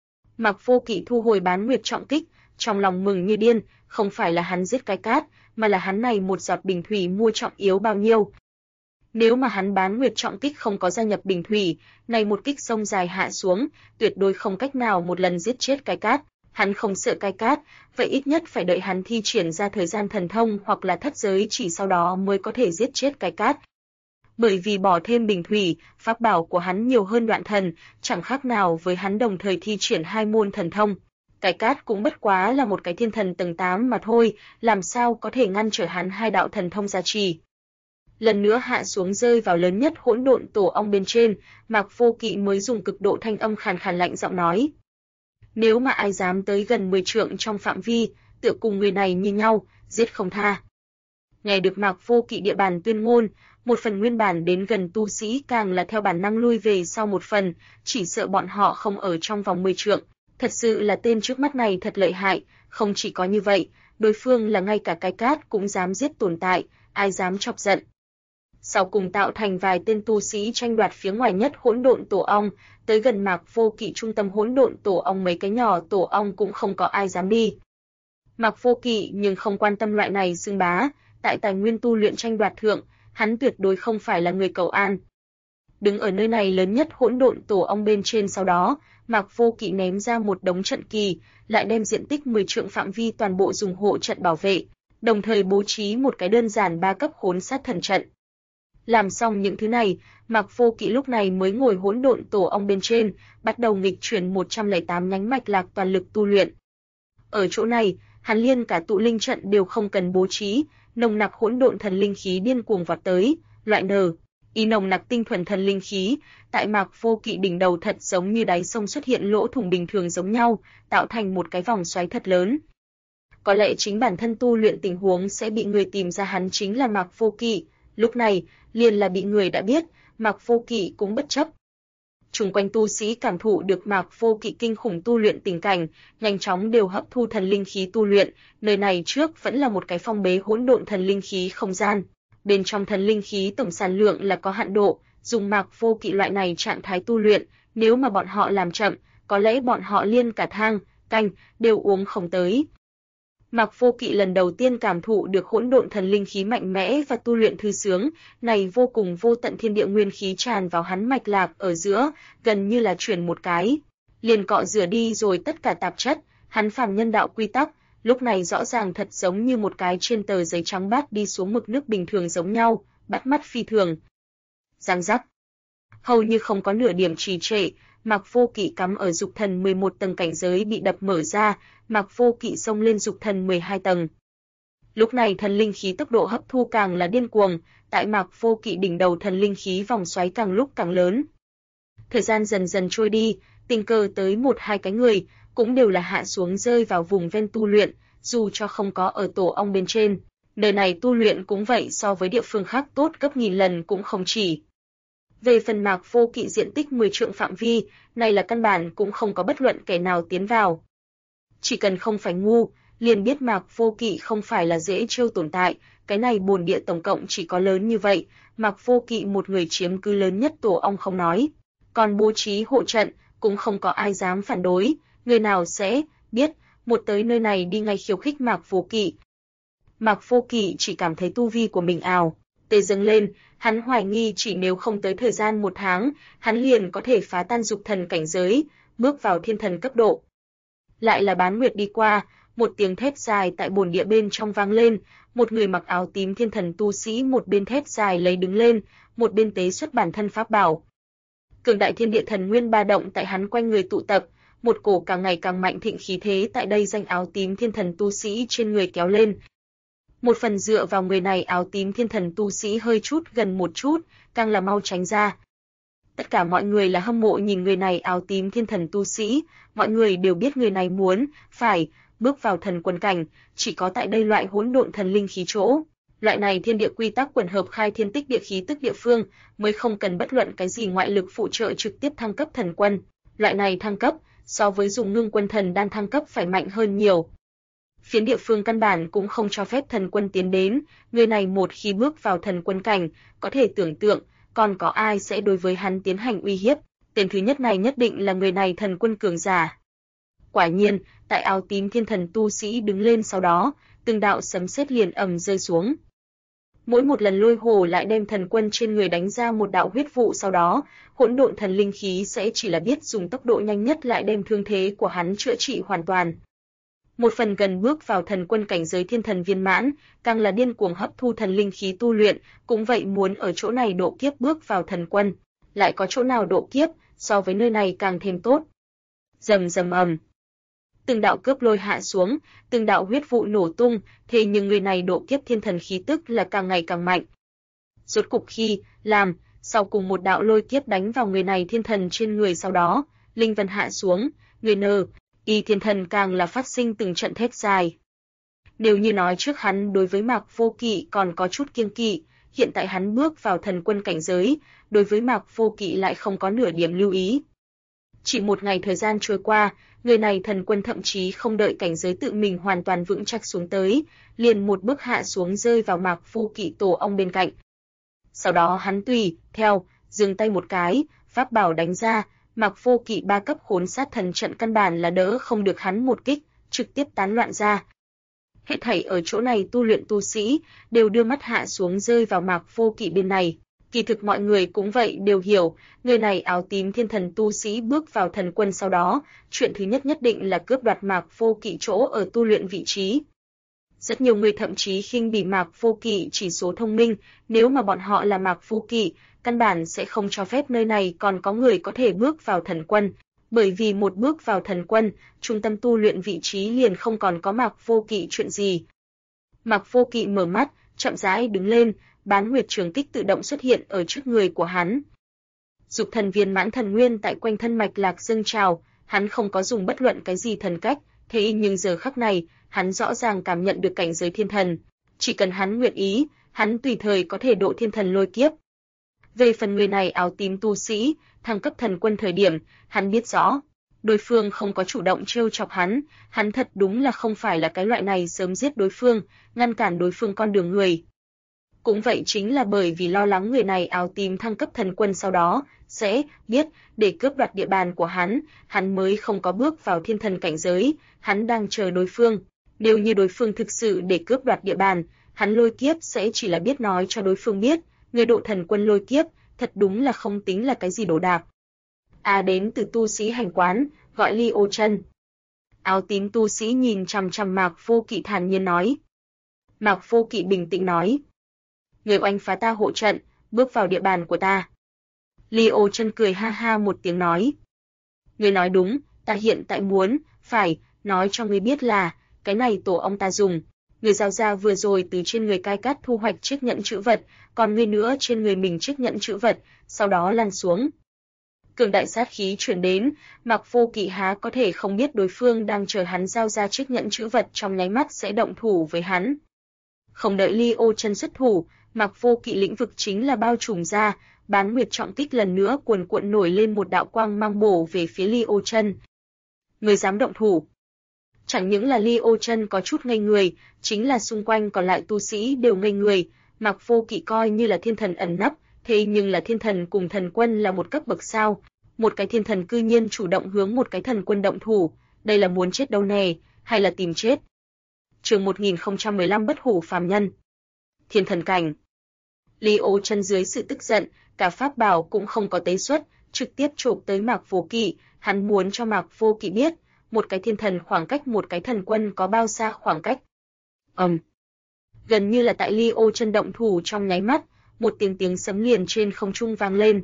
Mạc Vô Kỵ thu hồi bán nguyệt trọng kích, trong lòng mừng như điên, không phải là hắn giết cái Cát, mà là hắn này một giọt bình thủy mua trọng yếu bao nhiêu. Nếu mà hắn bán nguyệt trọng kích không có gia nhập bình thủy, này một kích sông dài hạ xuống, tuyệt đối không cách nào một lần giết chết cái Cát. Hắn không sợ cái Cát, vậy ít nhất phải đợi hắn thi triển ra thời gian thần thông hoặc là thất giới chỉ sau đó mới có thể giết chết cái Cát. Bởi vì bỏ thêm bình thủy, pháp bảo của hắn nhiều hơn đoạn thần, chẳng khác nào với hắn đồng thời thi triển hai môn thần thông. Cái Cát cũng bất quá là một cái thiên thần tầng 8 mà thôi, làm sao có thể ngăn trở hắn hai đạo thần thông gia trì. Lần nữa hạ xuống rơi vào lớn nhất hỗn độn tổ ong bên trên, Mạc Vô Kỵ mới dùng cực độ thanh âm khàn khàn lạnh giọng nói. Nếu mà ai dám tới gần 10 trượng trong phạm vi, tựa cùng người này như nhau, giết không tha. Nghe được Mạc Vô Kỵ địa bàn tuyên ngôn, một phần nguyên bản đến gần tu sĩ càng là theo bản năng lui về sau một phần, chỉ sợ bọn họ không ở trong vòng 10 trượng. Thật sự là tên trước mắt này thật lợi hại, không chỉ có như vậy, đối phương là ngay cả cái Cát cũng dám giết tồn tại, ai dám chọc giận. Sau cùng tạo thành vài tên tu sĩ tranh đoạt phía ngoài nhất hỗn độn tổ ong, tới gần Mạc Vô Kỵ trung tâm hỗn độn tổ ong mấy cái nhỏ tổ ong cũng không có ai dám đi. Mạc Vô Kỵ nhưng không quan tâm loại này xưng bá, tại tài nguyên tu luyện tranh đoạt thượng, hắn tuyệt đối không phải là người cầu an. Đứng ở nơi này lớn nhất hỗn độn tổ ong bên trên sau đó, Mạc Vô Kỵ ném ra một đống trận kỳ, lại đem diện tích 10 trượng phạm vi toàn bộ dùng hộ trận bảo vệ, đồng thời bố trí một cái đơn giản 3 cấp khốn sát thần trận. Làm xong những thứ này, Mạc Vô Kỵ lúc này mới ngồi hỗn độn tổ ong bên trên, bắt đầu nghịch chuyển 108 nhánh mạch lạc toàn lực tu luyện. Ở chỗ này, hắn liên cả tụ linh trận đều không cần bố trí, nồng nặc hỗn độn thần linh khí điên cuồng vọt tới, loại nồng nặc tinh thuần thần linh khí, tại Mạc Vô Kỵ đỉnh đầu thật giống như đáy sông xuất hiện lỗ thủng bình thường giống nhau, tạo thành một cái vòng xoáy thật lớn. Có lẽ chính bản thân tu luyện tình huống sẽ bị người tìm ra hắn chính là Mạc Vô Kỵ, lúc này, liền là bị người đã biết, Mạc Vô Kỵ cũng bất chấp. Chung quanh tu sĩ cảm thụ được Mạc Vô Kỵ kinh khủng tu luyện tình cảnh, nhanh chóng đều hấp thu thần linh khí tu luyện, nơi này trước vẫn là một cái phong bế hỗn độn thần linh khí không gian. Bên trong thần linh khí tổng sản lượng là có hạn độ, dùng Mạc Vô Kỵ loại này trạng thái tu luyện, nếu mà bọn họ làm chậm, có lẽ bọn họ liên cả thang, canh, đều uống không tới. Mạc Vô Kỵ lần đầu tiên cảm thụ được hỗn độn thần linh khí mạnh mẽ và tu luyện thư sướng, này vô cùng vô tận thiên địa nguyên khí tràn vào hắn mạch lạc ở giữa, gần như là chuyển một cái, liền cọ rửa đi rồi tất cả tạp chất, hắn phàm nhân đạo quy tắc, lúc này rõ ràng thật giống như một cái trên tờ giấy trắng bát đi xuống mực nước bình thường giống nhau, bắt mắt phi thường. Giang giác. Hầu như không có nửa điểm trì trệ, Mạc Vô Kỵ cắm ở dục thần 11 tầng cảnh giới bị đập mở ra, Mạc Vô Kỵ xông lên dục thần 12 tầng. Lúc này thần linh khí tốc độ hấp thu càng là điên cuồng, tại Mạc Vô Kỵ đỉnh đầu thần linh khí vòng xoáy càng lúc càng lớn. Thời gian dần dần trôi đi, tình cờ tới một hai cái người, cũng đều là hạ xuống rơi vào vùng ven tu luyện, dù cho không có ở tổ ong bên trên. Nơi này tu luyện cũng vậy so với địa phương khác tốt gấp nghìn lần cũng không chỉ. Về phần Mạc Vô Kỵ diện tích 10 trượng phạm vi, này là căn bản cũng không có bất luận kẻ nào tiến vào. Chỉ cần không phải ngu, liền biết Mạc Vô Kỵ không phải là dễ trêu tồn tại, cái này bồn địa tổng cộng chỉ có lớn như vậy, Mạc Vô Kỵ một người chiếm cứ lớn nhất tổ ong không nói, còn bố trí hộ trận, cũng không có ai dám phản đối, người nào sẽ biết, một tới nơi này đi ngay khiêu khích Mạc Vô Kỵ. Mạc Vô Kỵ chỉ cảm thấy tu vi của mình ào tê dâng lên, hắn hoài nghi chỉ nếu không tới thời gian 1 tháng, hắn liền có thể phá tan dục thần cảnh giới, bước vào thiên thần cấp độ. Lại là bán nguyệt đi qua, một tiếng thét dài tại bồn địa bên trong vang lên, một người mặc áo tím thiên thần tu sĩ một bên thét dài lấy đứng lên, một bên tế xuất bản thân pháp bảo. Cường đại thiên địa thần nguyên ba động tại hắn quanh người tụ tập, một cổ càng ngày càng mạnh thịnh khí thế tại đây danh áo tím thiên thần tu sĩ trên người kéo lên. Một phần dựa vào người này áo tím thiên thần tu sĩ hơi chút gần một chút, càng là mau tránh ra. Tất cả mọi người là hâm mộ nhìn người này áo tím thiên thần tu sĩ, mọi người đều biết người này muốn, phải, bước vào thần quân cảnh, chỉ có tại đây loại hỗn độn thần linh khí chỗ. Loại này thiên địa quy tắc quần hợp khai thiên tích địa khí tức địa phương, mới không cần bất luận cái gì ngoại lực phụ trợ trực tiếp thăng cấp thần quân. Loại này thăng cấp, so với dùng ngưng quân thần đan thăng cấp phải mạnh hơn nhiều. Phiến địa phương căn bản cũng không cho phép thần quân tiến đến, người này một khi bước vào thần quân cảnh, có thể tưởng tượng, còn có ai sẽ đối với hắn tiến hành uy hiếp, tên thứ nhất này nhất định là người này thần quân cường giả. Quả nhiên, tại áo tím thiên thần tu sĩ đứng lên sau đó, từng đạo sấm sét liền ầm rơi xuống. Mỗi một lần lôi hồ lại đem thần quân trên người đánh ra một đạo huyết vụ sau đó, hỗn độn thần linh khí sẽ chỉ là biết dùng tốc độ nhanh nhất lại đem thương thế của hắn chữa trị hoàn toàn. Một phần gần bước vào thần quân cảnh giới thiên thần viên mãn, càng là điên cuồng hấp thu thần linh khí tu luyện, cũng vậy muốn ở chỗ này độ kiếp bước vào thần quân, lại có chỗ nào độ kiếp, so với nơi này càng thêm tốt. Rầm rầm ầm. Từng đạo cướp lôi hạ xuống, từng đạo huyết vụ nổ tung, thế nhưng người này độ kiếp thiên thần khí tức là càng ngày càng mạnh. Rốt cục khi làm, sau cùng một đạo lôi kiếp đánh vào người này thiên thần trên người sau đó, linh vân hạ xuống, người y thiên thần càng là phát sinh từng trận thét dài. Nếu như nói trước hắn đối với Mạc Vô Kỵ còn có chút kiêng kỵ, hiện tại hắn bước vào thần quân cảnh giới, đối với Mạc Vô Kỵ lại không có nửa điểm lưu ý. Chỉ một ngày thời gian trôi qua, người này thần quân thậm chí không đợi cảnh giới tự mình hoàn toàn vững chắc xuống tới, liền một bước hạ xuống rơi vào Mạc Vô Kỵ tổ ong bên cạnh. Sau đó hắn tùy theo, giương tay một cái, pháp bảo đánh ra, Mạc Vô Kỵ 3 cấp khốn sát thần trận căn bản là đỡ không được hắn một kích, trực tiếp tán loạn ra. Hết thảy ở chỗ này tu luyện tu sĩ đều đưa mắt hạ xuống rơi vào Mạc Vô Kỵ bên này. Kỳ thực mọi người cũng vậy đều hiểu, người này áo tím thiên thần tu sĩ bước vào thần quân sau đó, chuyện thứ nhất nhất định là cướp đoạt Mạc Vô Kỵ chỗ ở tu luyện vị trí. Rất nhiều người thậm chí khinh bỉ Mạc Vô Kỵ chỉ số thông minh, nếu mà bọn họ là Mạc Vô Kỵ, căn bản sẽ không cho phép nơi này còn có người có thể bước vào thần quân, bởi vì một bước vào thần quân, trung tâm tu luyện vị trí liền không còn có Mạc Vô Kỵ chuyện gì. Mạc Vô Kỵ mở mắt, chậm rãi đứng lên, bán nguyệt trường kích tự động xuất hiện ở trước người của hắn. Dục thần viên mãn thần nguyên tại quanh thân mạch lạc dâng trào, hắn không có dùng bất luận cái gì thần cách, thế nhưng giờ khắc này, hắn rõ ràng cảm nhận được cảnh giới thiên thần, chỉ cần hắn nguyện ý, hắn tùy thời có thể độ thiên thần lôi kiếp. Về phần người này áo tím tu sĩ, thăng cấp thần quân thời điểm, hắn biết rõ, đối phương không có chủ động trêu chọc hắn thật đúng là không phải là cái loại này sớm giết đối phương, ngăn cản đối phương con đường người. Cũng vậy chính là bởi vì lo lắng người này áo tím thăng cấp thần quân sau đó sẽ biết để cướp đoạt địa bàn của hắn mới không có bước vào thiên thần cảnh giới, hắn đang chờ đối phương. Nếu như đối phương thực sự để cướp đoạt địa bàn, hắn lôi kiếp sẽ chỉ là biết nói cho đối phương biết, người độ thần quân lôi kiếp, thật đúng là không tính là cái gì đồ đạc. Đến từ tu sĩ hành quán, gọi Ly Ô Chân. Áo tím tu sĩ nhìn chằm chằm Mạc Vô Kỵ thản nhiên nói. Mạc Vô Kỵ bình tĩnh nói. Người oanh phá ta hộ trận, bước vào địa bàn của ta. Ly Ô Chân cười ha ha một tiếng nói. Người nói đúng, ta hiện tại muốn, phải, nói cho ngươi biết là, cái này tổ ong ta dùng. Người giao ra vừa rồi từ trên người cai cát thu hoạch chiếc nhẫn chữ vật, còn ngươi nữa trên người mình chiếc nhẫn chữ vật, sau đó lăn xuống. Cường đại sát khí truyền đến, Mạc Vô Kỵ há có thể không biết đối phương đang chờ hắn giao ra chiếc nhẫn chữ vật trong nháy mắt sẽ động thủ với hắn. Không đợi Ly Ô Chân xuất thủ, Mạc Vô Kỵ lĩnh vực chính là bao trùm ra, bán nguyệt trọng kích lần nữa cuồn cuộn nổi lên một đạo quang mang bổ về phía Ly Ô Chân. Người dám động thủ? Chẳng những là Liêu Chân có chút ngây người, chính là xung quanh còn lại tu sĩ đều ngây người. Mạc Vô Kỵ coi như là thiên thần ẩn nấp, thế nhưng là thiên thần cùng thần quân là một cấp bậc sao? Một cái thiên thần cư nhiên chủ động hướng một cái thần quân động thủ, đây là muốn chết đâu nè, hay là tìm chết? Chương 1015 Bất hủ phàm nhân. Thiên thần cảnh. Liêu Chân dưới sự tức giận, cả pháp bảo cũng không có tế xuất, trực tiếp chộp tới Mạc Vô Kỵ, hắn muốn cho Mạc Vô Kỵ biết, một cái thiên thần khoảng cách một cái thần quân có bao xa khoảng cách. Gần như là tại Liêu Chân động thủ trong nháy mắt, một tiếng sấm liền trên không trung vang lên.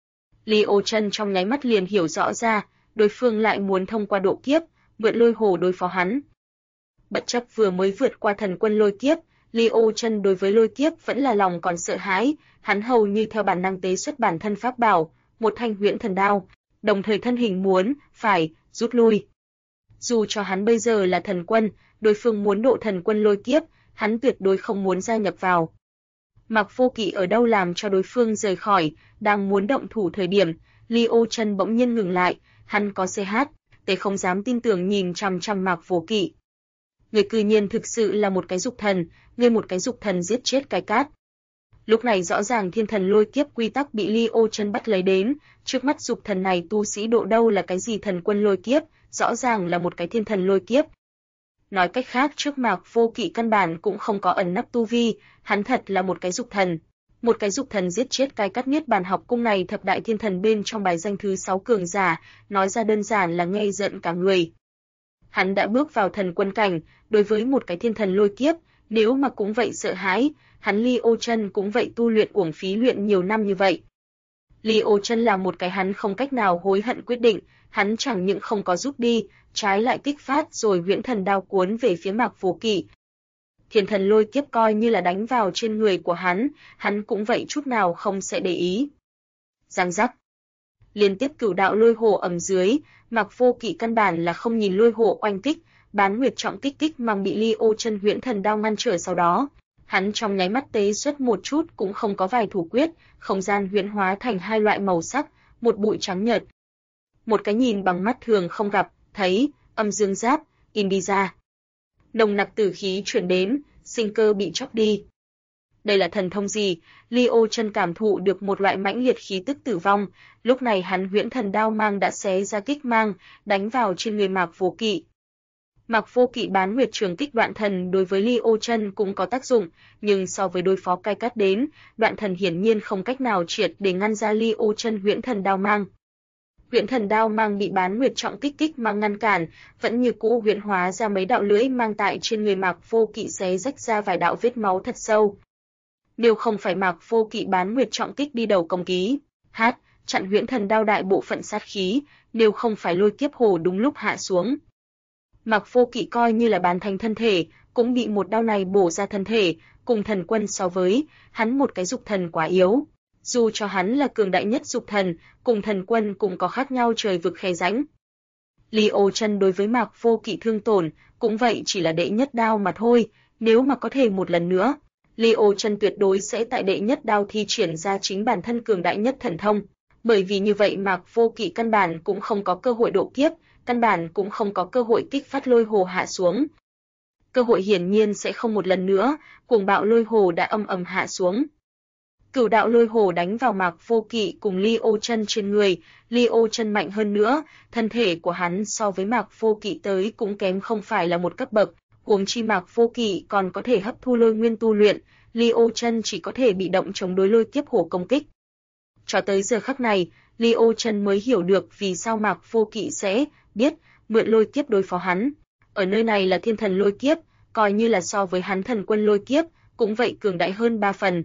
Liêu Chân trong nháy mắt liền hiểu rõ ra, đối phương lại muốn thông qua độ kiếp, mượn lôi hồ đối phó hắn. Bất chấp vừa mới vượt qua thần quân lôi kiếp, Liêu Chân đối với lôi kiếp vẫn là lòng còn sợ hãi, hắn hầu như theo bản năng tế xuất bản thân pháp bảo, một thanh huyễn thần đao, đồng thời thân hình muốn phải rút lui. Dù cho hắn bây giờ là thần quân, đối phương muốn độ thần quân lôi kiếp, hắn tuyệt đối không muốn gia nhập vào. Mạc Vô Kỵ ở đâu làm cho đối phương rời khỏi, đang muốn động thủ thời điểm, Liêu Chân bỗng nhiên ngừng lại, hắn có CH, tề không dám tin tưởng nhìn chằm chằm Mạc Vô Kỵ. Người cư nhiên thực sự là một cái dục thần, ngươi một cái dục thần giết chết cái cát. Lúc này rõ ràng thiên thần lôi kiếp quy tắc bị Liêu Chân bắt lấy đến, trước mắt dục thần này tu sĩ độ đâu là cái gì thần quân lôi kiếp, rõ ràng là một cái thiên thần lôi kiếp. Nói cách khác trước Mạc Vô Kỵ căn bản cũng không có ẩn nấp tu vi, hắn thật là một cái dục thần. Một cái dục thần giết chết cái cát Niết Bàn học cung này thập đại thiên thần bên trong bài danh thứ 6 cường giả, nói ra đơn giản là ngây giận cả người. Hắn đã bước vào thần quân cảnh, đối với một cái thiên thần lôi kiếp, nếu mà cũng vậy sợ hãi, hắn Liêu Chân cũng vậy tu luyện uổng phí luyện nhiều năm như vậy. Liêu Chân là một cái hắn không cách nào hối hận quyết định, hắn chẳng những không có rút đi, trái lại kích phát rồi huyễn thần đao cuốn về phía Mạc Vô Kỵ. Thiên thần lôi kiếp coi như là đánh vào trên người của hắn cũng vậy chút nào không sẽ để ý. Giang giác. Liên tiếp cửu đạo lôi hồ ầm dưới, Mạc Vô Kỵ căn bản là không nhìn lôi hồ oanh kích, bán nguyệt trọng kích mang bị Liêu Chân huyễn thần đao ngăn trở sau đó. Hắn trong nháy mắt tế xuất một chút cũng không có vài thủ quyết, không gian huyễn hóa thành hai loại màu sắc, một bụi trắng nhợt. Một cái nhìn bằng mắt thường không gặp, thấy, âm dương giáp, in đi ra. Nồng nặc tử khí truyền đến, sinh cơ bị chóc đi. Đây là thần thông gì? Liêu Chân cảm thụ được một loại mãnh liệt khí tức tử vong, lúc này hắn huyễn thần đao mang đã xé ra kích mang, đánh vào trên người Mạc Vô Kỵ. Mạc Vô Kỵ bán nguyệt trường kích đoạn thần đối với Liêu Chân cũng có tác dụng, nhưng so với đối phó cai cát đến, đoạn thần hiển nhiên không cách nào triệt để ngăn ra Liêu Chân huyễn thần đao mang. Huyễn thần đao mang bị bán nguyệt trọng kích mang ngăn cản, vẫn như cũ huyễn hóa ra mấy đạo lưỡi mang tại trên người Mạc Vô Kỵ xé rách ra vài đạo vết máu thật sâu. Nếu không phải Mạc Vô Kỵ bán nguyệt trọng kích đi đầu công ký, chặn huyễn thần đao đại bộ phận sát khí, nếu không phải lôi kiếp hồ đúng lúc hạ xuống. Mạc Vô Kỵ coi như là bán thành thân thể, cũng bị một đao này bổ ra thân thể, cùng thần quân so với, hắn một cái dục thần quá yếu. Dù cho hắn là cường đại nhất dục thần, cùng thần quân cũng có khác nhau trời vực khe rãnh. Liêu Chân đối với Mạc Vô Kỵ thương tổn, cũng vậy chỉ là đệ nhất đao mà thôi, nếu mà có thể một lần nữa, Liêu Chân tuyệt đối sẽ tại đệ nhất đao thi triển ra chính bản thân cường đại nhất thần thông, bởi vì như vậy Mạc Vô Kỵ căn bản cũng không có cơ hội độ kiếp, căn bản cũng không có cơ hội kích phát lôi hồ hạ xuống. Cơ hội hiển nhiên sẽ không một lần nữa, cuồng bạo lôi hồ đã âm ầm hạ xuống. Cửu đạo lôi hồ đánh vào Mạc Vô Kỵ cùng Liêu Chân trên người, Liêu Chân mạnh hơn nữa, thân thể của hắn so với Mạc Vô Kỵ tới cũng kém không phải là một cấp bậc, huống chi Mạc Vô Kỵ còn có thể hấp thu lôi nguyên tu luyện, Liêu Chân chỉ có thể bị động chống đối lôi kiếp hồ công kích. Cho tới giờ khắc này, Liêu Chân mới hiểu được vì sao Mạc Vô Kỵ sẽ biết mượn lôi kiếp đối phó hắn. Ở nơi này là thiên thần lôi kiếp, coi như là so với hắn thần quân lôi kiếp, cũng vậy cường đại hơn 3 phần.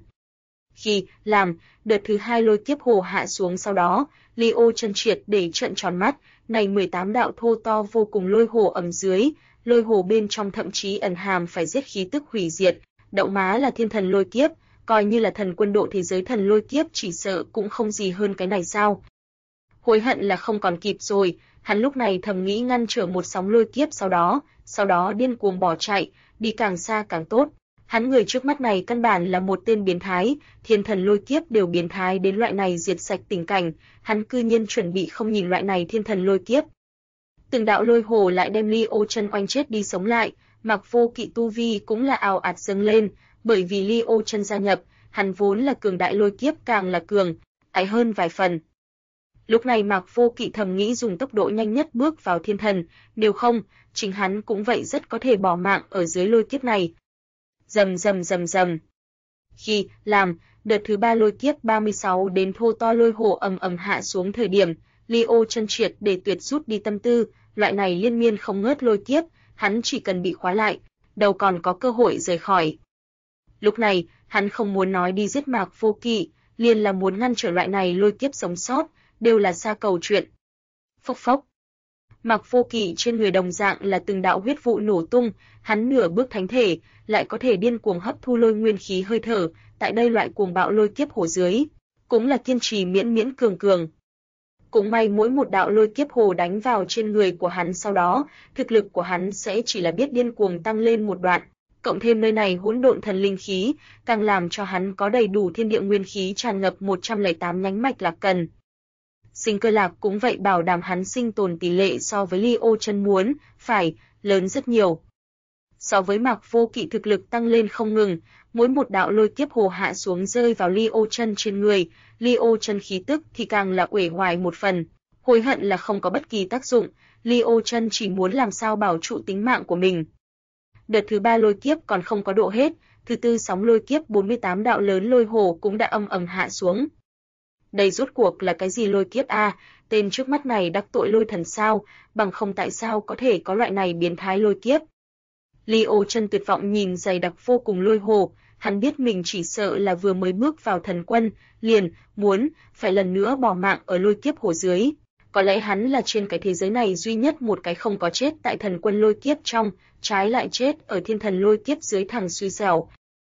Khi làm đợt thứ 2 lôi kiếp hồ hạ xuống sau đó, Liêu Chân triệt để trợn tròn mắt, này 18 đạo thô to vô cùng lôi hồ ầm dưới, lôi hồ bên trong thậm chí ẩn hàm phải giết khí tức hủy diệt, đậu má là thiên thần lôi kiếp, coi như là thần quân độ thế giới thần lôi kiếp chỉ sợ cũng không gì hơn cái này sao. Hối hận là không còn kịp rồi, hắn lúc này thầm nghĩ ngăn trở một sóng lôi kiếp sau đó điên cuồng bỏ chạy, đi càng xa càng tốt. Hắn người trước mắt này căn bản là một tên biến thái, thiên thần lôi kiếp đều biến thái đến loại này diệt sạch tình cảnh, hắn cư nhiên chuẩn bị không nhìn loại này thiên thần lôi kiếp. Từng đạo lôi hồ lại đem Liêu Chân oanh chết đi sống lại, Mạc Vô Kỵ tu vi cũng là ào ạt dâng lên, bởi vì Liêu Chân gia nhập, hắn vốn là cường đại lôi kiếp càng là cường, đại hơn vài phần. Lúc này Mạc Vô Kỵ thầm nghĩ dùng tốc độ nhanh nhất bước vào thiên thần, nếu không, chính hắn cũng vậy rất có thể bỏ mạng ở dưới lôi kiếp này. Rầm rầm rầm rầm. Khi làm đợt thứ 3 lôi kiếp 36 đến thô to lôi hồ ầm ầm hạ xuống thời điểm, Liêu Chân triệt để tuyệt rút đi tâm tư, loại này liên miên không ngớt lôi kiếp, hắn chỉ cần bị khóa lại, đâu còn có cơ hội rời khỏi. Lúc này, hắn không muốn nói đi giết Mạc Vô Kỵ, liền là muốn ngăn trở loại này lôi kiếp sống sót, đều là xa cầu chuyện. Phốc phốc. Mạc Vô Kỵ trên người đồng dạng là từng đạo huyết vụ nổ tung, hắn nửa bước thánh thể, lại có thể điên cuồng hấp thu lôi nguyên khí hơi thở, tại đây loại cuồng bạo lôi kiếp hồ dưới, cũng là kiên trì miễn miễn cường cường. Cũng may mỗi một đạo lôi kiếp hồ đánh vào trên người của hắn sau đó, thực lực của hắn sẽ chỉ là biết điên cuồng tăng lên một đoạn, cộng thêm nơi này hỗn độn thần linh khí, càng làm cho hắn có đầy đủ thiên địa nguyên khí tràn ngập 108 nhánh mạch lạc cần. Sinh cơ lạc cũng vậy bảo đảm hắn sinh tồn tỷ lệ so với Liêu Chân muốn, phải, lớn rất nhiều. So với Mạc Vô Kỵ thực lực tăng lên không ngừng, mỗi một đạo lôi kiếp hồ hạ xuống rơi vào Liêu Chân trên người, Liêu Chân khí tức thì càng là uể oải một phần, hối hận là không có bất kỳ tác dụng, Liêu Chân chỉ muốn làm sao bảo trụ tính mạng của mình. Đợt thứ 3 lôi kiếp còn không có độ hết, thứ tư sóng lôi kiếp 48 đạo lớn lôi hồ cũng đã ầm ầm hạ xuống. Đây rốt cuộc là cái gì lôi kiếp a? Tên trước mắt này đắc tội lôi thần sao, bằng không tại sao có thể có loại này biến thái lôi kiếp. Liêu Chân tuyệt vọng nhìn dày đặc vô cùng lôi hồ, hắn biết mình chỉ sợ là vừa mới bước vào thần quân, liền muốn phải lần nữa bỏ mạng ở lôi kiếp hồ dưới. Có lẽ hắn là trên cái thế giới này duy nhất một cái không có chết tại thần quân lôi kiếp trong, trái lại chết ở thiên thần lôi kiếp dưới thằng xui xẻo.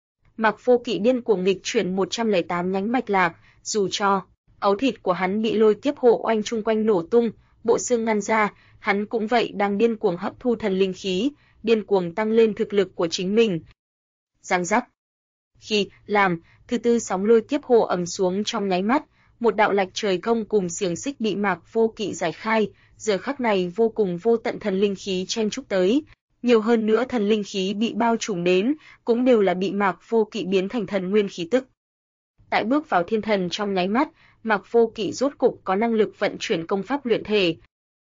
Mạc Vô Kỵ điên cuồng nghịch chuyển 108 nhánh mạch lạc, dù cho ấu thịt của hắn bị lôi kiếp hộ oanh chung quanh nổ tung, bộ xương ngăn ra, hắn cũng vậy đang điên cuồng hấp thu thần linh khí, điên cuồng tăng lên thực lực của chính mình. Giang giác. Khi làm thứ tư sóng lôi kiếp hồ ầm xuống trong nháy mắt, một đạo lạch trời công cùng xiềng xích bị Mạc Vô Kỵ giải khai, giờ khắc này vô cùng vô tận thần linh khí chen chúc tới, nhiều hơn nữa thần linh khí bị bao trùm đến, cũng đều là bị Mạc Vô Kỵ biến thành thần nguyên khí tức. Tại bước vào thiên thần trong nháy mắt, Mạc Vô Kỵ rốt cục có năng lực vận chuyển công pháp luyện thể.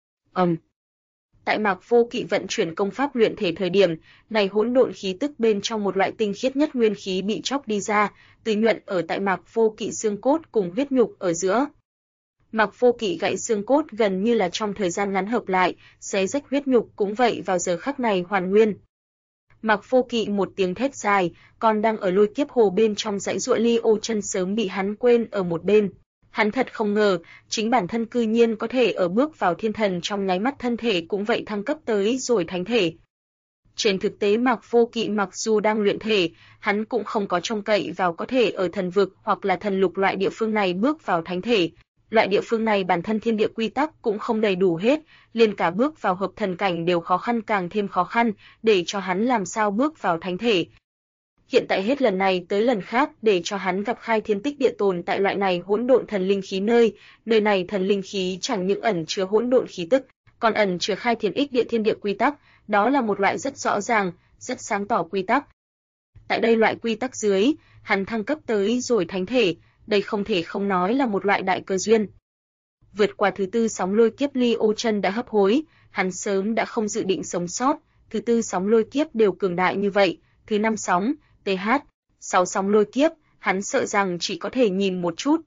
Tại Mạc Vô Kỵ vận chuyển công pháp luyện thể thời điểm, này hỗn độn khí tức bên trong một loại tinh khiết nhất nguyên khí bị chóc đi ra, tươi nhuận ở tại Mạc Vô Kỵ xương cốt cùng huyết nhục ở giữa. Mạc Vô Kỵ gãy xương cốt gần như là trong thời gian ngắn hợp lại, xé rách huyết nhục cũng vậy vào giờ khắc này hoàn nguyên. Mạc Vô Kỵ một tiếng thét dài, còn đang ở lôi kiếp hồ bên trong dãy giụa Liêu Chân sớm bị hắn quên ở một bên. Hắn thật không ngờ, chính bản thân cư nhiên có thể ở bước vào thiên thần trong nháy mắt thân thể cũng vậy thăng cấp tới rồi thánh thể. Trên thực tế Mạc Vô Kỵ mặc dù đang luyện thể, hắn cũng không có trông cậy vào có thể ở thần vực hoặc là thần lục loại địa phương này bước vào thánh thể. Loại địa phương này bản thân thiên địa quy tắc cũng không đầy đủ hết, liền cả bước vào hợp thần cảnh đều khó khăn càng thêm khó khăn, để cho hắn làm sao bước vào thánh thể. Hiện tại hết lần này tới lần khác để cho hắn gặp khai thiên tích địa tồn tại loại này hỗn độn thần linh khí nơi này thần linh khí chẳng những ẩn chứa hỗn độn khí tức, còn ẩn chứa khai thiên ích địa thiên địa quy tắc, đó là một loại rất rõ ràng, rất sáng tỏ quy tắc. Tại đây loại quy tắc dưới, hắn thăng cấp tới rồi thánh thể, đây không thể không nói là một loại đại cơ duyên. Vượt qua thứ tư sóng lôi kiếp Liêu Chân đã hấp hối, hắn sớm đã không dự định sống sót, thứ tư sóng lôi kiếp đều cường đại như vậy, thứ năm sóng, TH, 6 sóng lôi kiếp, hắn sợ rằng chỉ có thể nhìn một chút.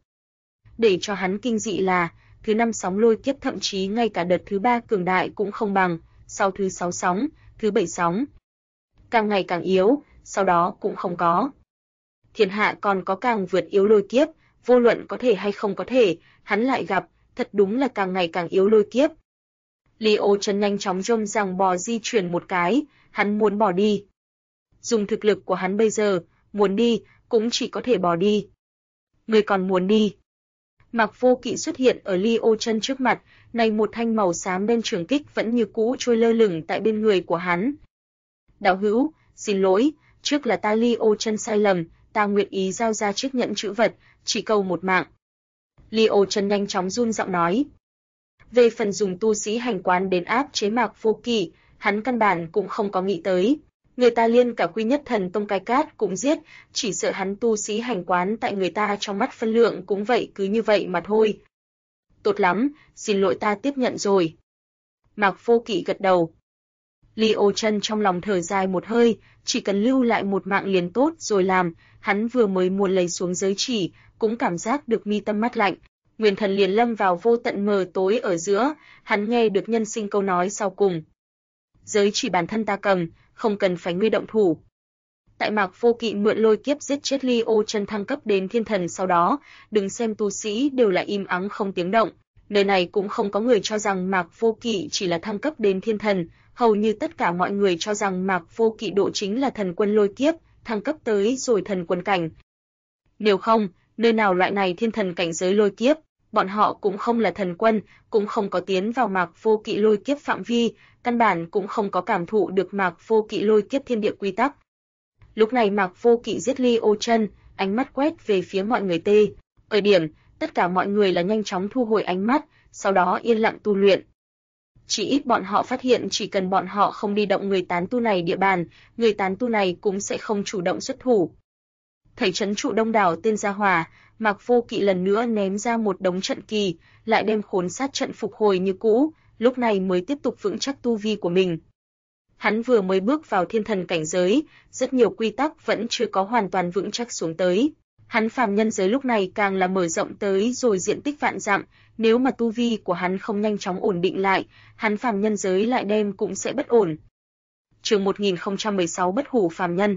Để cho hắn kinh dị là, thứ năm sóng lôi kiếp thậm chí ngay cả đợt thứ 3 cường đại cũng không bằng, sau thứ 6 sóng, thứ 7 sóng. Càng ngày càng yếu, sau đó cũng không có. Thiên hạ còn có càng vượt yếu lôi kiếp, vô luận có thể hay không có thể, hắn lại gặp, thật đúng là càng ngày càng yếu lôi kiếp. Liêu Chân nhanh chóng rông rằng bò di chuyển một cái, hắn muốn bỏ đi. Dùng thực lực của hắn bây giờ, muốn đi, cũng chỉ có thể bỏ đi. Người còn muốn đi. Mạc Vô Kỵ xuất hiện ở Liêu Chân trước mặt, này một thanh màu xám đen trường kích vẫn như cũ trôi lơ lửng tại bên người của hắn. Đạo hữu, xin lỗi, trước là ta Liêu Chân sai lầm, ta nguyện ý giao ra chiếc nhẫn chữ vật, chỉ cầu một mạng. Liêu Chân nhanh chóng run giọng nói. Về phần dùng tu sĩ hành quán đến áp chế Mạc Vô Kỵ, hắn căn bản cũng không có nghĩ tới. Người ta liên cả Quy Nhất Thần Tông Cái Cát cũng giết, chỉ sợ hắn tu sĩ hành quán tại người ta trong mắt phân lượng cũng vậy cứ như vậy mà thôi. Tốt lắm, xin lỗi ta tiếp nhận rồi. Mạc Vô Kỵ gật đầu. Ly Ô Chân trong lòng thở dài một hơi, chỉ cần lưu lại một mạng liền tốt rồi làm, hắn vừa mới muốn lấy xuống giới chỉ, cũng cảm giác được mi tâm mát lạnh. Nguyên thần liền lâm vào vô tận mờ tối ở giữa, hắn nghe được nhân sinh câu nói sau cùng. Giới chỉ bản thân ta cầm, không cần phải ngươi động thủ. Tại Mạc Vô Kỵ mượn lôi kiếp giết chết Ly Ô Chân thăng cấp đến thiên thần sau đó, đừng xem tu sĩ đều là im ắng không tiếng động. Nơi này cũng không có người cho rằng Mạc Vô Kỵ chỉ là thăng cấp đến thiên thần, hầu như tất cả mọi người cho rằng Mạc Vô Kỵ độ chính là thần quân lôi kiếp, thăng cấp tới rồi thần quân cảnh. Nếu không, nơi nào loại này thiên thần cảnh giới lôi kiếp, bọn họ cũng không là thần quân, cũng không có tiến vào Mạc Vô Kỵ lôi kiếp phạm vi, căn bản cũng không có cảm thụ được Mạc Vô Kỵ lôi kiếp thiên địa quy tắc. Lúc này Mạc Vô Kỵ giết Ly Ô Chân, ánh mắt quét về phía mọi người tê. Ở điểm, tất cả mọi người là nhanh chóng thu hồi ánh mắt, sau đó yên lặng tu luyện. Chỉ ít bọn họ phát hiện chỉ cần bọn họ không đi động người tán tu này địa bàn, người tán tu này cũng sẽ không chủ động xuất thủ. Thầy trấn trụ đông đảo tên gia hỏa, Mạc Vô Kỵ lần nữa ném ra một đống trận kỳ, lại đem khốn sát trận phục hồi như cũ, lúc này mới tiếp tục vững chắc tu vi của mình. Hắn vừa mới bước vào thiên thần cảnh giới, rất nhiều quy tắc vẫn chưa có hoàn toàn vững chắc xuống tới. Hắn phàm nhân giới lúc này càng là mở rộng tới rồi diện tích vạn dặm, nếu mà tu vi của hắn không nhanh chóng ổn định lại, hắn phàm nhân giới lại đem cũng sẽ bất ổn. Chương 1016 Bất hủ phàm nhân.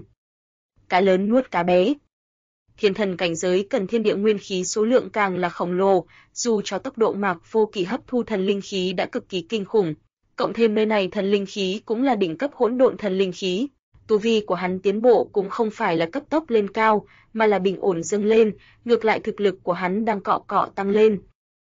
Cá lớn nuốt cá bé. Thiên thần cảnh giới cần thiên địa nguyên khí số lượng càng là khổng lồ, dù cho tốc độ Mạc Vô Kỵ hấp thu thần linh khí đã cực kỳ kinh khủng, cộng thêm nơi này thần linh khí cũng là đỉnh cấp hỗn độn thần linh khí. Tu vi của hắn tiến bộ cũng không phải là cấp tốc lên cao, mà là bình ổn dâng lên, ngược lại thực lực của hắn đang cọ cọ tăng lên.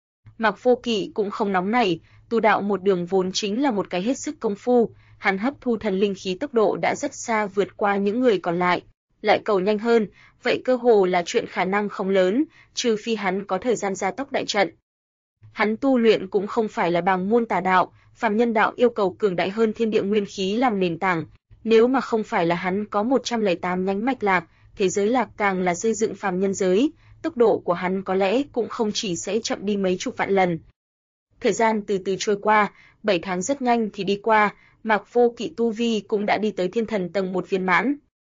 Mạc Vô Kỵ cũng không nóng nảy, tu đạo một đường vốn chính là một cái hết sức công phu, hắn hấp thu thần linh khí tốc độ đã rất xa vượt qua những người còn lại, lại cầu nhanh hơn, vậy cơ hồ là chuyện khả năng không lớn, trừ phi hắn có thời gian gia tốc đại trận. Hắn tu luyện cũng không phải là bằng môn tà đạo, phàm nhân đạo yêu cầu cường đại hơn thiên địa nguyên khí làm nền tảng. Nếu mà không phải là hắn có 108 nhánh mạch lạc, thế giới lạc càng là xây dựng phàm nhân giới, tốc độ của hắn có lẽ cũng không chỉ sẽ chậm đi mấy chục vạn lần. Thời gian từ từ trôi qua, 7 tháng rất nhanh thì đi qua, Mạc Vô Kỵ tu vi cũng đã đi tới thiên thần tầng 1 viên mãn.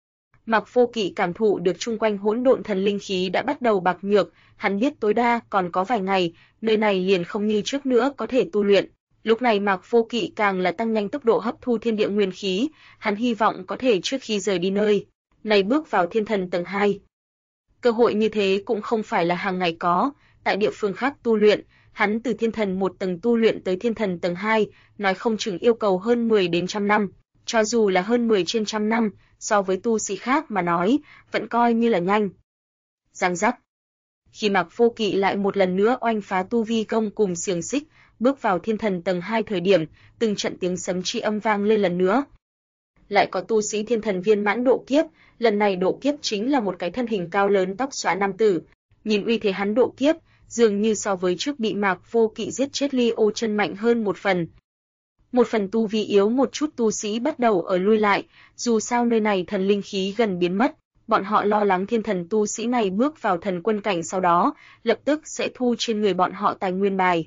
Mạc Vô Kỵ cảm thụ được chung quanh hỗn độn thần linh khí đã bắt đầu bạc nhược, hắn biết tối đa còn có vài ngày, nơi này liền không như trước nữa có thể tu luyện. Lúc này Mạc Vô Kỵ càng là tăng nhanh tốc độ hấp thu thiên địa nguyên khí, hắn hy vọng có thể trước khi rời đi nơi này bước vào thiên thần tầng 2. Cơ hội như thế cũng không phải là hàng ngày có, tại địa phương khác tu luyện, hắn từ thiên thần 1 tầng tu luyện tới thiên thần tầng 2, nói không chừng yêu cầu hơn 10 đến trăm năm, cho dù là hơn 10 trên trăm năm, so với tu sĩ khác mà nói, vẫn coi như là nhanh. Giang giác. Khi Mạc Vô Kỵ lại một lần nữa oanh phá tu vi công cùng xiềng xích, bước vào thiên thần tầng 2 thời điểm, từng trận tiếng sấm chi âm vang lên lần nữa. Lại có tu sĩ thiên thần viên mãn độ kiếp, lần này độ kiếp chính là một cái thân hình cao lớn tóc xõa nam tử. Nhìn uy thế hắn độ kiếp, dường như so với trước bị Mạc Vô Kỵ giết chết Ly Ô Chân mạnh hơn một phần. Một phần tu vi yếu một chút tu sĩ bắt đầu ở lui lại, dù sao nơi này thần linh khí gần biến mất, bọn họ lo lắng thiên thần tu sĩ này bước vào thần quân cảnh sau đó, lập tức sẽ thu trên người bọn họ tài nguyên bài.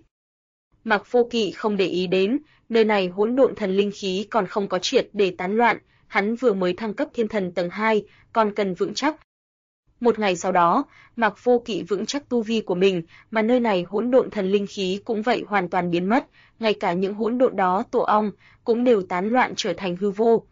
Mạc Vô Kỵ không để ý đến, nơi này hỗn độn thần linh khí còn không có triệt để tán loạn, hắn vừa mới thăng cấp thiên thần tầng 2, còn cần vững chắc. Một ngày sau đó, Mạc Vô Kỵ vững chắc tu vi của mình, mà nơi này hỗn độn thần linh khí cũng vậy hoàn toàn biến mất, ngay cả những hỗn độn đó tổ ong cũng đều tán loạn trở thành hư vô.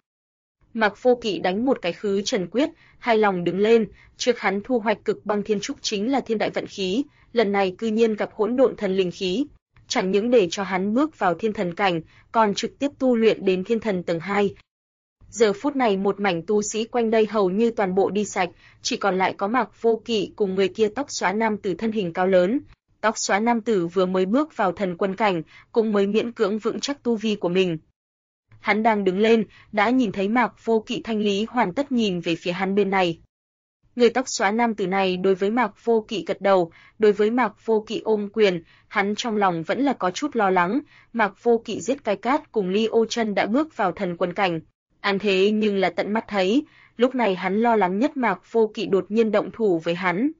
Mạc Vô Kỵ đánh một cái khứ trần quyết, hài lòng đứng lên, trước hắn thu hoạch cực băng thiên trúc chính là thiên đại vận khí, lần này cư nhiên gặp hỗn độn thần linh khí, chẳng những để cho hắn bước vào thiên thần cảnh, còn trực tiếp tu luyện đến thiên thần tầng 2. Giờ phút này một mảnh tu sĩ quanh đây hầu như toàn bộ đi sạch, chỉ còn lại có Mạc Vô Kỵ cùng người kia tóc xóa nam tử thân hình cao lớn. Tóc xóa nam tử vừa mới bước vào thần quân cảnh, cũng mới miễn cưỡng vững chắc tu vi của mình. Hắn đang đứng lên, đã nhìn thấy Mạc Vô Kỵ thanh lý hoàn tất nhìn về phía hắn bên này. Người tóc xóa nam tử này đối với Mạc Vô Kỵ gật đầu, đối với Mạc Vô Kỵ ôm quyền, hắn trong lòng vẫn là có chút lo lắng. Mạc Vô Kỵ giết Cái Cát cùng Ly Ô Chân đã bước vào thần quân cảnh, an thế nhưng là tận mắt thấy, lúc này hắn lo lắng nhất Mạc Vô Kỵ đột nhiên động thủ với hắn.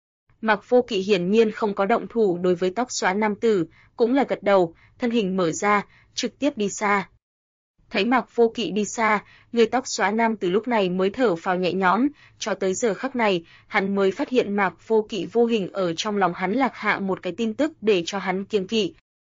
Mạc Vô Kỵ hiển nhiên không có động thủ đối với tóc xóa nam tử, cũng là gật đầu, thân hình mở ra, trực tiếp đi xa. Thấy Mạc Vô Kỵ đi xa, người tóc xóa nam tử lúc này mới thở phào nhẹ nhõm, cho tới giờ khắc này, hắn mới phát hiện Mạc Vô Kỵ vô hình ở trong lòng hắn lạc hạ một cái tin tức để cho hắn kiêng kỵ.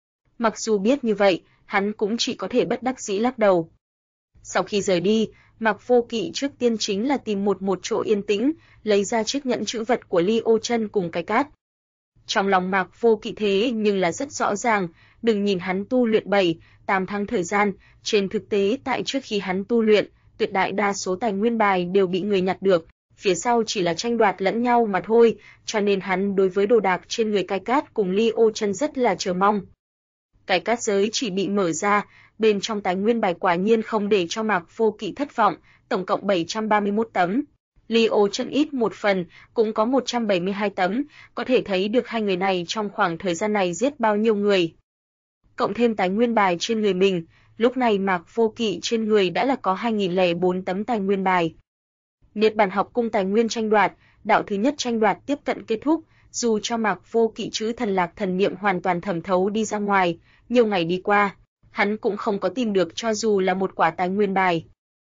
Mặc dù biết như vậy, hắn cũng chỉ có thể bất đắc dĩ lắc đầu. Sau khi rời đi, Mạc Vô Kỵ trước tiên chính là tìm một chỗ yên tĩnh, lấy ra chiếc nhẫn chữ vật của Ly Ô Chân cùng Cái Cát. Trong lòng Mạc Vô Kỵ thế nhưng là rất rõ ràng, đừng nhìn hắn tu luyện 7-8 tháng thời gian, trên thực tế tại trước khi hắn tu luyện, tuyệt đại đa số tài nguyên bài đều bị người nhặt được, phía sau chỉ là tranh đoạt lẫn nhau mà thôi, cho nên hắn đối với đồ đạc trên người Cái Cát cùng Ly Ô Chân rất là chờ mong. Cái Cát giới chỉ bị mở ra, bên trong tài nguyên bài quả nhiên không để cho Mạc Vô Kỵ thất vọng, tổng cộng 731 tấm. Ly Ô Chân ít một phần, cũng có 172 tấm, có thể thấy được hai người này trong khoảng thời gian này giết bao nhiêu người. Cộng thêm tài nguyên bài trên người mình, lúc này Mạc Vô Kỵ trên người đã là có 2004 tấm tài nguyên bài. Niết Bàn học cung tài nguyên tranh đoạt, đạo thứ nhất tranh đoạt tiếp cận kết thúc, dù cho Mạc Vô Kỵ chữ thần lạc thần niệm hoàn toàn thẩm thấu đi ra ngoài, nhiều ngày đi qua, hắn cũng không có tìm được cho dù là một quả tài nguyên bài.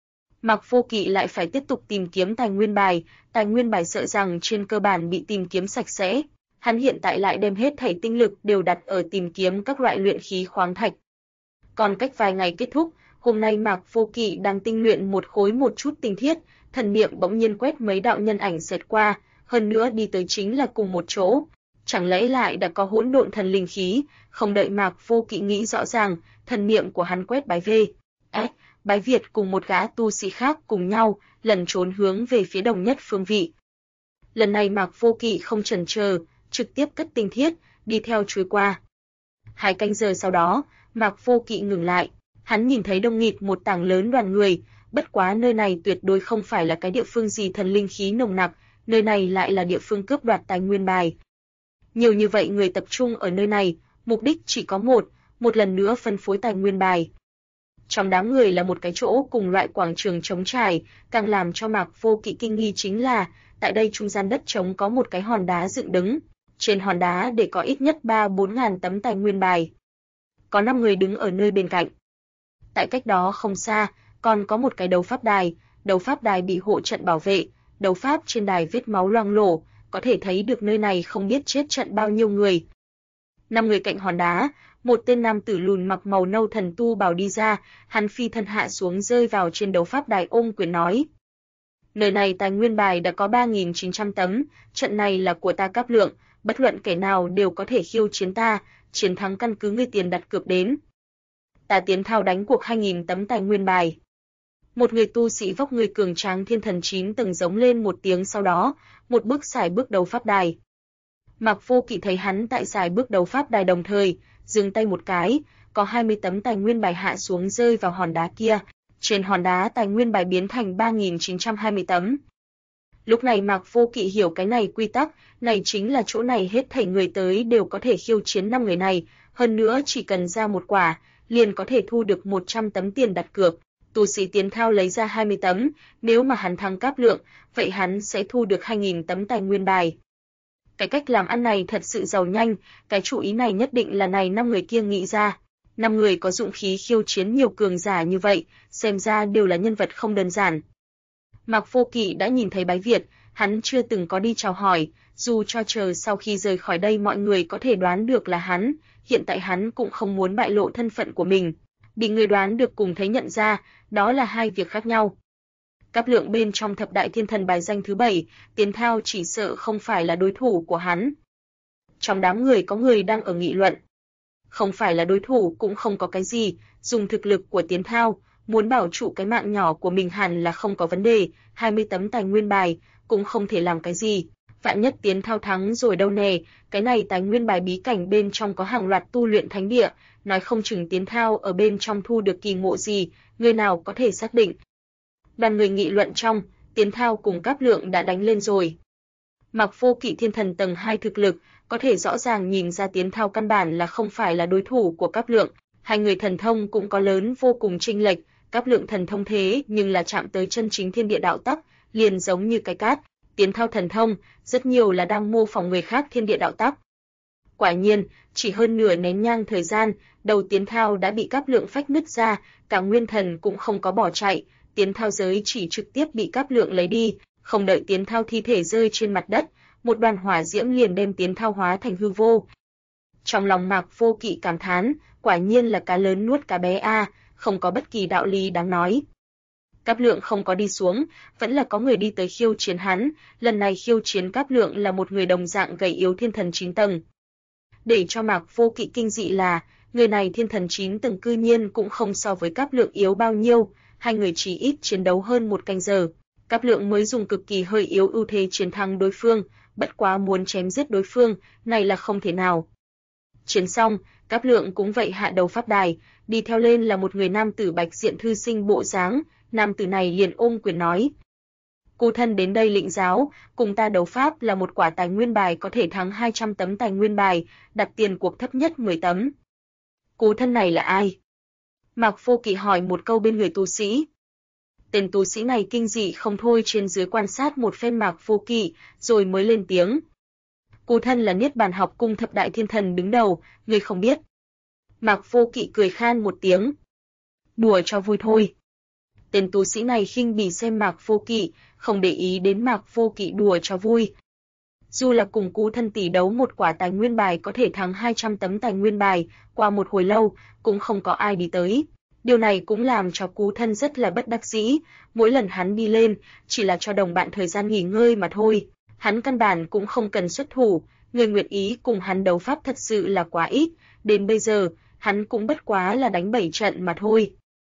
Mạc Vô Kỵ lại phải tiếp tục tìm kiếm tài nguyên bài sợ rằng trên cơ bản bị tìm kiếm sạch sẽ. Hắn hiện tại lại đem hết thảy tinh lực đều đặt ở tìm kiếm các loại luyện khí khoáng thạch. Còn cách vài ngày kết thúc, hôm nay Mạc Vô Kỵ đang tinh luyện một chút tinh thiết, thần niệm bỗng nhiên quét mấy đạo nhân ảnh xẹt qua, hơn nữa đi tới chính là cùng một chỗ. Chẳng lẽ lại đã có hỗn độn thần linh khí, không đợi Mạc Vô Kỵ nghĩ rõ ràng, thần niệm của hắn quét Bái Việt cùng một gã tu sĩ khác cùng nhau, lần trốn hướng về phía đồng nhất phương vị. Lần này Mạc Vô Kỵ không chần chờ, trực tiếp cất tinh thiết, đi theo chuối qua. 2 canh giờ sau đó, Mạc Vô Kỵ ngừng lại, hắn nhìn thấy đông nghịt một tảng lớn đoàn người, bất quá nơi này tuyệt đối không phải là cái địa phương gì thần linh khí nồng nặc, nơi này lại là địa phương cướp đoạt tài nguyên bài. Nhiều như vậy người tập trung ở nơi này, mục đích chỉ có một lần nữa phân phối tài nguyên bài. Trong đám người là một cái chỗ cùng loại quảng trường trống trải, càng làm cho Mạc Vô Kỵ kinh nghi chính là, tại đây trung gian đất trống có một cái hòn đá dựng đứng, trên hòn đá để có ít nhất 3-4 ngàn tấm tài nguyên bài. Có 5 người đứng ở nơi bên cạnh. Tại cách đó không xa, còn có một cái đấu pháp đài bị hộ trận bảo vệ, đấu pháp trên đài vết máu loang lổ, có thể thấy được nơi này không biết chết trận bao nhiêu người. 5 người cạnh hòn đá, một tên nam tử lùn mặc màu nâu thần tu bào đi ra, hắn phi thân hạ xuống rơi vào trên đấu pháp đài ôm quyền nói. Nơi này tài nguyên bài đã có 3.900 tấm, trận này là của ta Cáp Lượng, bất luận kẻ nào đều có thể khiêu chiến ta, chiến thắng căn cứ ngươi tiền đặt cược đến. Ta Tiến Thao đánh cuộc 2.000 tấm tài nguyên bài. Một người tu sĩ vóc người cường tráng thiên thần 9 tầng giống lên một tiếng, sau đó, một bước xài bước đấu pháp đài. Mạc Vô Kỵ thấy hắn tại xài bước đấu pháp đài đồng thời, dừng tay một cái, có 20 tấm tài nguyên bài hạ xuống rơi vào hòn đá kia, trên hòn đá tài nguyên bài biến thành 3.920 tấm. Lúc này Mạc Vô Kỵ hiểu cái này quy tắc, này chính là chỗ này hết thảy người tới đều có thể khiêu chiến 5 người này, hơn nữa chỉ cần ra một quả, liền có thể thu được 100 tấm tiền đặt cược. Tu sĩ Tiến Thao lấy ra 20 tấm, nếu mà hắn thắng Cáp Lượng, vậy hắn sẽ thu được 2.000 tấm tài nguyên bài. Cái cách làm ăn này thật sự giàu nhanh, cái chủ ý này nhất định là này 5 người kia nghĩ ra. 5 người có dụng khí khiêu chiến nhiều cường giả như vậy, xem ra đều là nhân vật không đơn giản. Mạc Vô Kỵ đã nhìn thấy Bái Việt, hắn chưa từng có đi chào hỏi, dù cho chờ sau khi rời khỏi đây mọi người có thể đoán được là hắn, hiện tại hắn cũng không muốn bại lộ thân phận của mình. Bị người đoán được cùng thấy nhận ra, đó là hai việc khác nhau. Cáp Lượng bên trong thập đại thiên thần bài danh thứ 7, Tiến Thao chỉ sợ không phải là đối thủ của hắn. Trong đám người có người đang ở nghị luận. Không phải là đối thủ cũng không có cái gì, dùng thực lực của Tiến Thao, muốn bảo trụ cái mạng nhỏ của mình hẳn là không có vấn đề, 20 tấm tài nguyên bài, cũng không thể làm cái gì. Vạn nhất Tiến Thao thắng rồi đâu nè, cái này tài nguyên bài bí cảnh bên trong có hàng loạt tu luyện thánh địa, nói không chừng Tiến Thao ở bên trong thu được kỳ ngộ gì, người nào có thể xác định. Đoàn người nghị luận trong, Tiến Thao cùng Cáp Lượng đã đánh lên rồi. Mạc Vô Kỵ thiên thần tầng 2 thực lực, có thể rõ ràng nhìn ra Tiến Thao căn bản là không phải là đối thủ của Cáp Lượng, hai người thần thông cũng có lớn vô cùng chênh lệch, Cáp Lượng thần thông thế nhưng là chạm tới chân chính thiên địa đạo tắc, liền giống như cái cát, Tiến Thao thần thông rất nhiều là đang mô phỏng người khác thiên địa đạo tắc. Quả nhiên, chỉ hơn nửa nén nhang thời gian, đầu Tiến Thao đã bị Cáp Lượng phách nứt ra, cả nguyên thần cũng không có bỏ chạy, Tiến Thao giới chỉ trực tiếp bị Cáp Lượng lấy đi, không đợi Tiến Thao thi thể rơi trên mặt đất, một đoàn hỏa diễm liền đem Tiến Thao hóa thành hư vô. Trong lòng Mạc Vô Kỵ cảm thán, quả nhiên là cá lớn nuốt cá bé a, không có bất kỳ đạo lý đáng nói. Cáp Lượng không có đi xuống, vẫn là có người đi tới khiêu chiến hắn, lần này khiêu chiến Cáp Lượng là một người đồng dạng gầy yếu thiên thần 9 tầng. Để cho Mạc Vô Kỵ kinh dị là, người này thiên thần 9 tầng cư nhiên cũng không so với Cáp Lượng yếu bao nhiêu, hai người chỉ ít chiến đấu hơn một canh giờ. Cáp Lượng mới dùng cực kỳ hơi yếu ưu thế chiến thắng đối phương, bất quá muốn chém giết đối phương, này là không thể nào. Chiến xong, Cáp Lượng cũng vậy hạ đầu pháp đài, đi theo lên là một người nam tử bạch diện thư sinh bộ dáng, nam tử này liền ôm quyền nói: "Cô thân đến đây lĩnh giáo, cùng ta đấu pháp là một quả tài nguyên bài có thể thắng 200 tấm tài nguyên bài, đặt tiền cuộc thấp nhất 10 tấm." Cô thân này là ai? Mạc Vô Kỵ hỏi một câu bên người tu sĩ. Tên tu sĩ này kinh dị không thôi, trên dưới quan sát một phen Mạc Vô Kỵ, rồi mới lên tiếng. Cô thân là Niết Bàn học cung thập đại thiên thần đứng đầu, ngươi không biết. Mạc Vô Kỵ cười khan một tiếng. Đùa cho vui thôi. Tên tu sĩ này khinh bỉ xem Mạc Vô Kỵ, không để ý đến Mạc Vô Kỵ đùa cho vui. Dù là cùng Cú thân tỷ đấu một quả tài nguyên bài có thể thắng 200 tấm tài nguyên bài, qua một hồi lâu, cũng không có ai đi tới. Điều này cũng làm cho Cú thân rất là bất đắc dĩ, mỗi lần hắn đi lên, chỉ là cho đồng bạn thời gian nghỉ ngơi mà thôi. Hắn căn bản cũng không cần xuất thủ, người nguyện ý cùng hắn đấu pháp thật sự là quá ít, đến bây giờ, hắn cũng bất quá là đánh 7 trận mà thôi.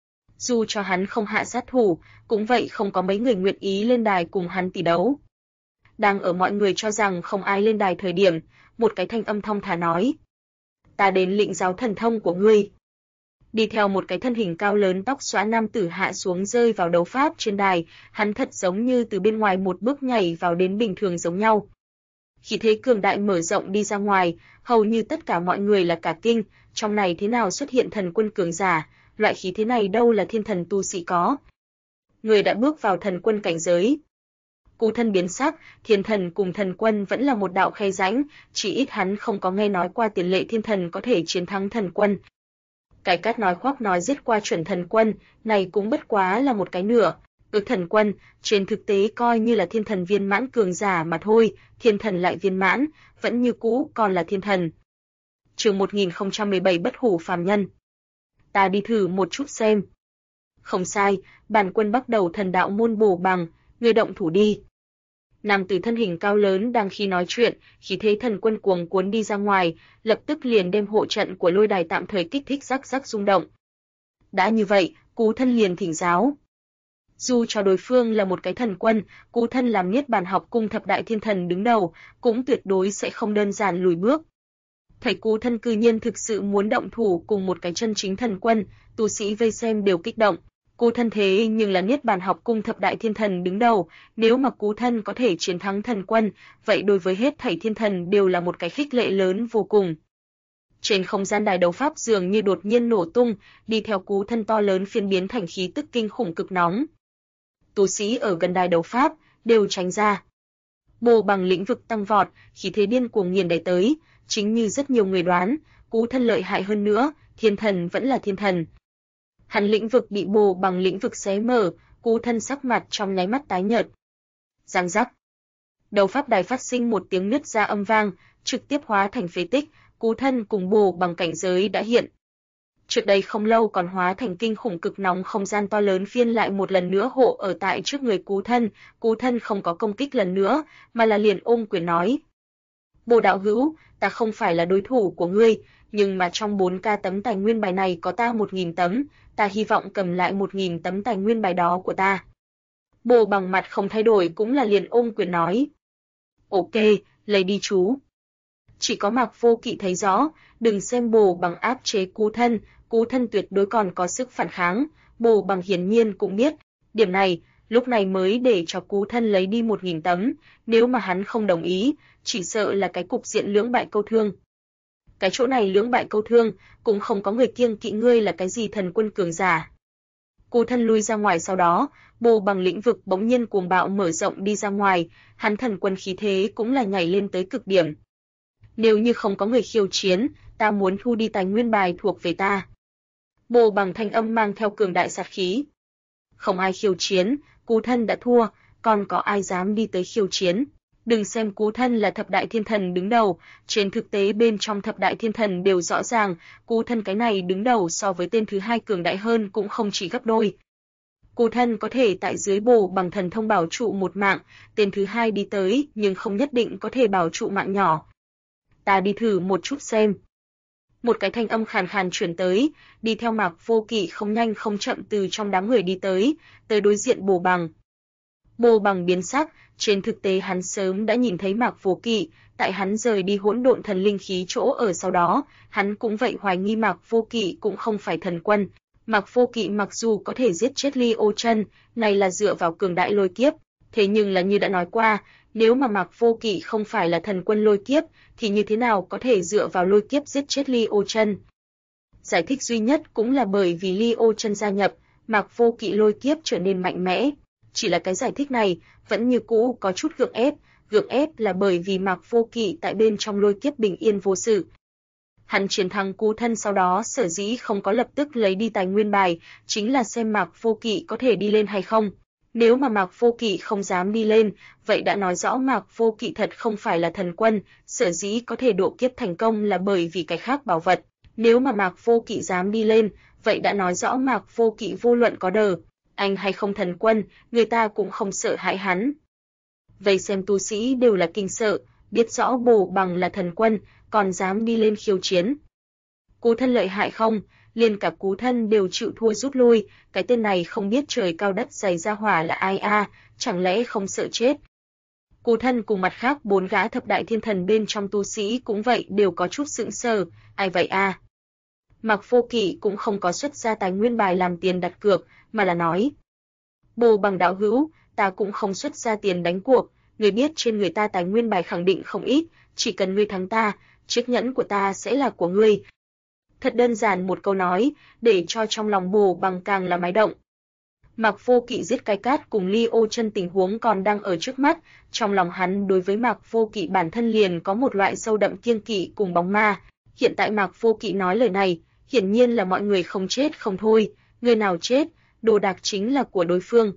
Dù cho hắn không hạ sát thủ, cũng vậy không có mấy người nguyện ý lên đài cùng hắn tỷ đấu. Đang ở mọi người cho rằng không ai lên đài thời điểm, một cái thanh âm thong thả nói: "Ta đến lĩnh giáo thần thông của ngươi." Đi theo một cái thân hình cao lớn tóc xõa nam tử hạ xuống rơi vào đấu pháp trên đài, hắn thật giống như từ bên ngoài một bước nhảy vào đến bình thường giống nhau. Khí thế cường đại mở rộng đi ra ngoài, hầu như tất cả mọi người là cả kinh, trong này thế nào xuất hiện thần quân cường giả, loại khí thế này đâu là thiên thần tu sĩ có. Người đã bước vào thần quân cảnh giới. Cú thân biến sắc, thiên thần cùng thần quân vẫn là một đạo khe rãnh, chỉ ít hắn không có nghe nói qua tiền lệ thiên thần có thể chiến thắng thần quân. Cái cát nói khoác nói giết qua chuẩn thần quân, này cũng bất quá là một cái nửa. Thần quân, trên thực tế coi như là thiên thần viên mãn cường giả mà thôi, thiên thần lại viên mãn, vẫn như cũ còn là thiên thần. Chương 1017 Bất hủ phàm nhân. Ta đi thử một chút xem. Không sai, bản quân bắt đầu thần đạo môn bổ bằng, người động thủ đi. Nam tử thân hình cao lớn đang khi nói chuyện, khí thế thần quân cuồng cuốn đi ra ngoài, lập tức liền đem hộ trận của lôi đài tạm thời kích thích rắc rắc rung động. Đã như vậy, Cú thân liền thỉnh giáo. Dù cho đối phương là một cái thần quân, Cú thân làm Niết Bàn học cung thập đại thiên thần đứng đầu, cũng tuyệt đối sẽ không đơn giản lùi bước. Thấy Cú thân cư nhiên thực sự muốn động thủ cùng một cái chân chính thần quân, tu sĩ vây xem đều kích động. Cú thân thế nhưng là Niết Bàn học cung thập đại thiên thần đứng đầu, nếu mà Cú thân có thể chiến thắng thần quân, vậy đối với hết thảy thiên thần đều là một cái khích lệ lớn vô cùng. Trên không gian đài đấu pháp dường như đột nhiên nổ tung, đi theo Cú thân to lớn phiên biến thành khí tức kinh khủng cực nóng. Tu sĩ ở gần đài đấu pháp đều tránh ra. Bồ bằng lĩnh vực tăng vọt, khí thế điên cuồng nghiền đẩy tới, chính như rất nhiều người đoán, Cú thân lợi hại hơn nữa, thiên thần vẫn là thiên thần. Hắn lĩnh vực bị bồ bằng lĩnh vực xé mở, Cú thân sắc mặt trong nháy mắt tái nhợt. Giang rắc. Đấu pháp đài phát sinh một tiếng nứt ra âm vang, trực tiếp hóa thành phế tích, Cú thân cùng bồ bằng cảnh giới đã hiện. Trước đây không lâu còn hóa thành kinh khủng cực nóng không gian to lớn phiên lại một lần nữa hộ ở tại trước người Cú thân không có công kích lần nữa, mà là liền ôm quyền nói: "Bồ đạo hữu, ta không phải là đối thủ của ngươi, nhưng mà trong 4k tấm tài nguyên bài này có ta 1000 tấm, ta hy vọng cầm lại 1000 tấm tài nguyên bài đó của ta." Bồ bằng mặt không thay đổi cũng là liền ôm quyền nói: "Ok, lấy đi chú." Chỉ có Mạc Vô Kỵ thấy rõ, đừng xem bồ bằng áp chế Cú thân tuyệt đối còn có sức phản kháng, bồ bằng hiển nhiên cũng biết, điểm này, lúc này mới để cho Cú Thân lấy đi 1.000 tấm, nếu mà hắn không đồng ý, chỉ sợ là cái cục diện lưỡng bại câu thương. Cái chỗ này lưỡng bại câu thương, cũng không có người kiêng kỵ ngươi là cái gì thần quân cường giả. Cú Thân lui ra ngoài, sau đó, Bồ Bằng lĩnh vực bỗng nhiên cuồng bạo mở rộng đi ra ngoài, hắn thần quân khí thế cũng là nhảy lên tới cực điểm. Nếu như không có người khiêu chiến, ta muốn thu đi tài nguyên bài thuộc về ta. Bồ Bằng thanh âm mang theo cường đại sát khí. Không ai khiêu chiến, Cú Thân đã thua, còn có ai dám đi tới khiêu chiến. Đừng xem Cú Thân là thập đại thiên thần đứng đầu, trên thực tế bên trong thập đại thiên thần đều rõ ràng, Cú Thân cái này đứng đầu so với tên thứ hai cường đại hơn cũng không chỉ gấp đôi. Cú Thân có thể tại dưới Bồ Bằng thần thông bảo trụ một mạng, tên thứ hai đi tới nhưng không nhất định có thể bảo trụ mạng nhỏ. Ta đi thử một chút xem. Một cái thanh âm khàn khàn truyền tới, đi theo Mạc Vô Kỵ không nhanh không chậm từ trong đám người đi tới đối diện Bồ Bằng. Bồ Bằng biến sắc, trên thực tế hắn sớm đã nhìn thấy Mạc Vô Kỵ, tại hắn rời đi hỗn độn thần linh khí chỗ ở sau đó, hắn cũng vậy hoài nghi Mạc Vô Kỵ cũng không phải thần quân. Mạc Vô Kỵ mặc dù có thể giết chết Ly Ô Chân, này là dựa vào cường đại lôi kiếp, thế nhưng là như đã nói qua, nếu mà Mạc Vô Kỵ không phải là thần quân lôi kiếp, thì như thế nào có thể dựa vào lôi kiếp giết chết Ly Ô Chân? Giải thích duy nhất cũng là bởi vì Ly Ô Chân gia nhập, Mạc Vô Kỵ lôi kiếp trở nên mạnh mẽ. Chỉ là cái giải thích này vẫn như cũ có chút gượng ép là bởi vì Mạc Vô Kỵ tại bên trong lôi kiếp bình yên vô sự. Hắn chiến thắng Cú Thân sau đó sở dĩ không có lập tức lấy đi tài nguyên bài, chính là xem Mạc Vô Kỵ có thể đi lên hay không. Nếu mà Mạc Vô Kỵ không dám đi lên, vậy đã nói rõ Mạc Vô Kỵ thật không phải là thần quân, sở dĩ có thể độ kiếp thành công là bởi vì cái khác bảo vật. Nếu mà Mạc Vô Kỵ dám đi lên, vậy đã nói rõ Mạc Vô Kỵ vô luận có đờ, anh hay không thần quân, người ta cũng không sợ hãi hắn. Vậy xem tu sĩ đều là kinh sợ, biết rõ Bồ Bằng là thần quân, còn dám đi lên khiêu chiến. Cú Thân lợi hại không? Liền cả Cú Thân đều chịu thua rút lui, cái tên này không biết trời cao đất dày ra hỏa là ai a, chẳng lẽ không sợ chết? Cú Thân cùng mặt khác 4 gã thập đại thiên thần bên trong tu sĩ cũng vậy đều có chút sững sờ, ai vậy a? Mạc Vô Kỵ cũng không có xuất ra tài nguyên bài làm tiền đặt cược, mà là nói: Bồ Bằng đạo hữu, ta cũng không xuất ra tiền đánh cuộc, người biết trên người ta tài nguyên bài khẳng định không ít, chỉ cần ngươi thắng ta, chiếc nhẫn của ta sẽ là của ngươi. Thật đơn giản một câu nói, để cho trong lòng Bồ Bằng càng là mái động. Mạc Vô Kỵ giết cái cát cùng Ly Ô Chân tình huống còn đang ở trước mắt, trong lòng hắn đối với Mạc Vô Kỵ bản thân liền có một loại sâu đậm kiêng kỵ cùng bóng ma. Hiện tại Mạc Vô Kỵ nói lời này, hiển nhiên là mọi người không chết không thôi, người nào chết, đồ đạc chính là của đối phương.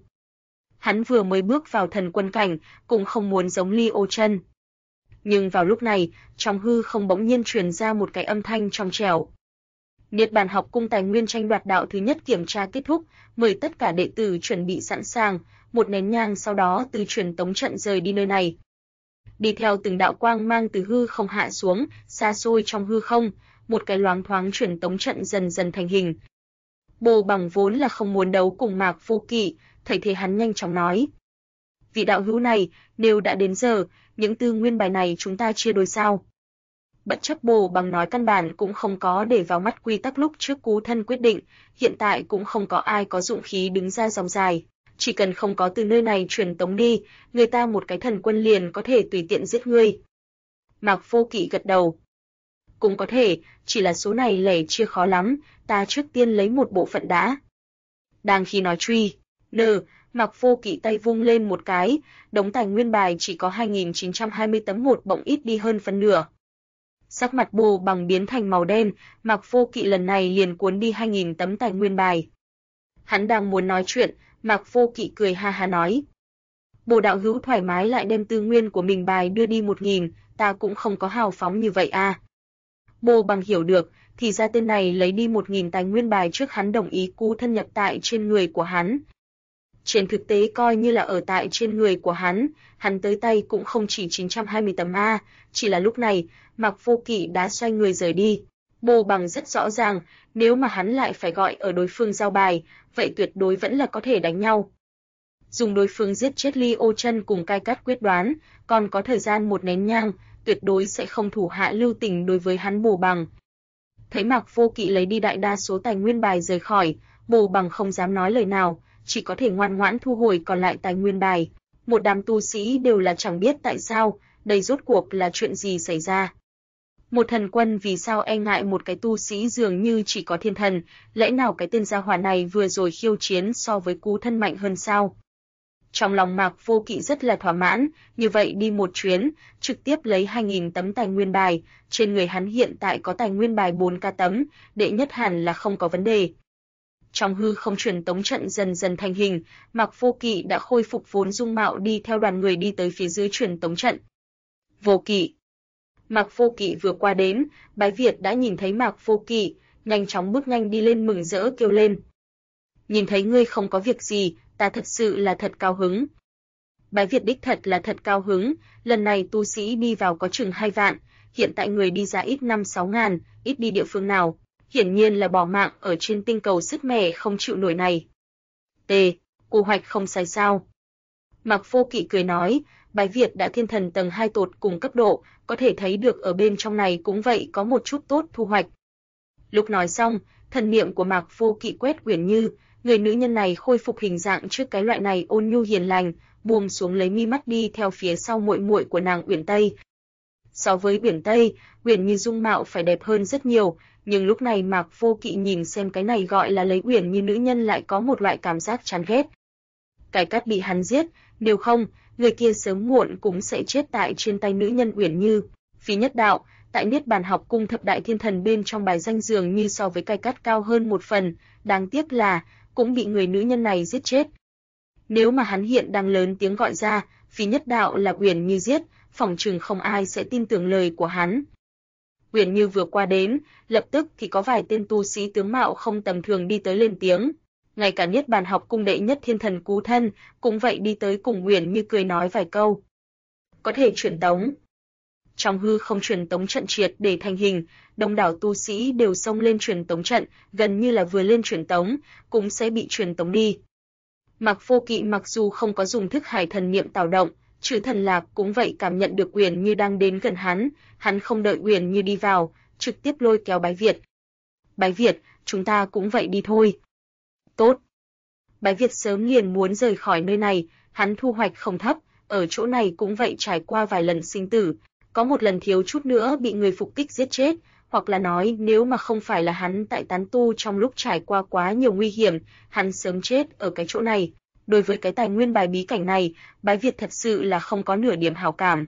Hắn vừa mới bước vào thần quân cảnh, cũng không muốn giống Ly Ô Chân. Nhưng vào lúc này, trong hư không bỗng nhiên truyền ra một cái âm thanh trong trẻo. Niết Bàn học cung tài nguyên tranh đoạt đạo thứ nhất kiểm tra kết thúc, mời tất cả đệ tử chuẩn bị sẵn sàng, một nén nhang sau đó từ truyền tống trận rời đi nơi này. Đi theo từng đạo quang mang từ hư không hạ xuống, xa xôi trong hư không, một cái loáng thoáng truyền tống trận dần dần thành hình. Bồ Bằng vốn là không muốn đấu cùng Mạc Vô Kỵ, thấy thế hắn nhanh chóng nói: Vị đạo hữu này, nếu đã đến giờ, những tư nguyên bài này chúng ta chia đôi sao? Bất chấp Bồ Bằng nói căn bản cũng không có để vào mắt quy tắc lúc trước Cú Thân quyết định, hiện tại cũng không có ai có dụng khí đứng ra dòng dài, chỉ cần không có từ nơi này truyền tống đi, người ta một cái thần quân liền có thể tùy tiện giết ngươi. Mạc Vô Kỵ gật đầu. Cũng có thể, chỉ là số này lẻ chia khó lắm, ta trước tiên lấy một bộ phận đã. Đang khi nói Mạc Vô Kỵ tay vung lên một cái, đống tài nguyên bài chỉ có 2.920 tấm một bỗng ít đi hơn phân nửa. Sắc mặt Bồ Bằng biến thành màu đen, Mạc Vô Kỵ lần này liền cuốn đi 2.000 tấm tài nguyên bài. Hắn đang muốn nói chuyện, Mạc Vô Kỵ cười ha ha nói: Bồ đạo hữu thoải mái lại đem tư nguyên của mình bài đưa đi 1.000, ta cũng không có hào phóng như vậy a. Bồ Bằng hiểu được, thì ra tên này lấy đi 1.000 tài nguyên bài trước hắn đồng ý Cú Thân nhập tại trên người của hắn. Trên thực tế coi như là ở tại trên người của hắn tới tay cũng không chỉ 920 tấm a, chỉ là lúc này, Mạc Vô Kỵ đã xoay người rời đi. Bồ Bằng rất rõ ràng, nếu mà hắn lại phải gọi ở đối phương giao bài, vậy tuyệt đối vẫn là có thể đánh nhau. Dùng đối phương giết chết Ly Ô Chân cùng cai cắt quyết đoán, còn có thời gian một nén nhang, tuyệt đối sẽ không thủ hạ lưu tình đối với hắn Bồ Bằng. Thấy Mạc Vô Kỵ lấy đi đại đa số tài nguyên bài rời khỏi, Bồ Bằng không dám nói lời nào, chỉ có thể ngoan ngoãn thu hồi còn lại tài nguyên bài. Một đám tu sĩ đều là chẳng biết tại sao, đây rốt cuộc là chuyện gì xảy ra. Một thần quân vì sao e ngại một cái tu sĩ dường như chỉ có thiên thần, lẽ nào cái tên gia hỏa này vừa rồi khiêu chiến so với Cú Thân mạnh hơn sao? Trong lòng Mạc Vô Kỵ rất là thỏa mãn, như vậy đi một chuyến, trực tiếp lấy 2.000 tấm tài nguyên bài, trên người hắn hiện tại có tài nguyên bài 4k tấm, đệ nhất hẳn là không có vấn đề. Trong hư không truyền tống trận dần dần thành hình, Mạc Vô Kỵ đã khôi phục vốn dung mạo đi theo đoàn người đi tới phía dưới truyền tống trận. Vô Kỵ. Mạc Vô Kỵ vừa qua đến, Bái Việt đã nhìn thấy Mạc Vô Kỵ, nhanh chóng bước nhanh đi lên mừng rỡ kêu lên. Nhìn thấy ngươi không có việc gì, ta thật sự là thật cao hứng. Bái Việt đích thật là thật cao hứng, lần này tu sĩ đi vào có chừng 2 vạn, hiện tại người đi ra ít 5-6 ngàn, ít đi địa phương nào, hiển nhiên là bỏ mạng ở trên tinh cầu sứt mẻ không chịu nổi này. Quy hoạch không sai sao? Mạc Vô Kỵ cười nói, Bái Việt đã thiên thần tầng 2 tột cùng cấp độ, có thể thấy được ở bên trong này cũng vậy có một chút tốt thu hoạch. Lúc nói xong, thần niệm của Mạc Vô Kỵ quét Uyển Như, người nữ nhân này khôi phục hình dạng trước cái loại này ôn nhu hiền lành, buông xuống lấy mi mắt đi theo phía sau muội muội của nàng Uyển Tây. So với Uyển Tây, Uyển Như dung mạo phải đẹp hơn rất nhiều, nhưng lúc này Mạc Vô Kỵ nhìn xem cái này gọi là lấy Uyển Như nữ nhân lại có một loại cảm giác chán ghét. Cái Cát bị hắn giết, nếu không, người kia sớm muộn cũng sẽ chết tại trên tay nữ nhân Uyển Như. Phí Nhất Đạo, tại Niết Bàn Học Cung thập đại thiên thần bên trong bài danh dường như so với Cái Cát cao hơn một phần, đáng tiếc là cũng bị người nữ nhân này giết chết. Nếu mà hắn hiện đang lớn tiếng gọi ra, Phí Nhất Đạo là Uyển Như giết, phỏng chừng không ai sẽ tin tưởng lời của hắn. Uyển Như vừa qua đến, lập tức thì có vài tên tu sĩ tướng mạo không tầm thường đi tới lên tiếng. Ngay cả Niết Bàn Học Cung đệ nhất thiên thần Cú Thân cũng vậy đi tới cùng Uyển Như cười nói vài câu. Có thể truyền tống. Trong hư không truyền tống trận triệt để thành hình, đông đảo tu sĩ đều xông lên truyền tống trận, gần như là vừa lên truyền tống, cũng sẽ bị truyền tống đi. Mạc Vô Kỵ mặc dù không có dùng thức hải thần niệm tạo động, Trừ Thần Lạc cũng vậy cảm nhận được Uyển Như đang đến gần hắn không đợi Uyển Như đi vào, trực tiếp lôi kéo Bái Việt. Bái Việt, chúng ta cũng vậy đi thôi. Tốt. Bái Việt sớm liền muốn rời khỏi nơi này, hắn thu hoạch không thấp, ở chỗ này cũng vậy trải qua vài lần sinh tử, có một lần thiếu chút nữa bị người phục kích giết chết, hoặc là nói nếu mà không phải là hắn tại tán tu trong lúc trải qua quá nhiều nguy hiểm, hắn sớm chết ở cái chỗ này. Đối với cái tài nguyên bài bí cảnh này, Bái Việt thật sự là không có nửa điểm hảo cảm.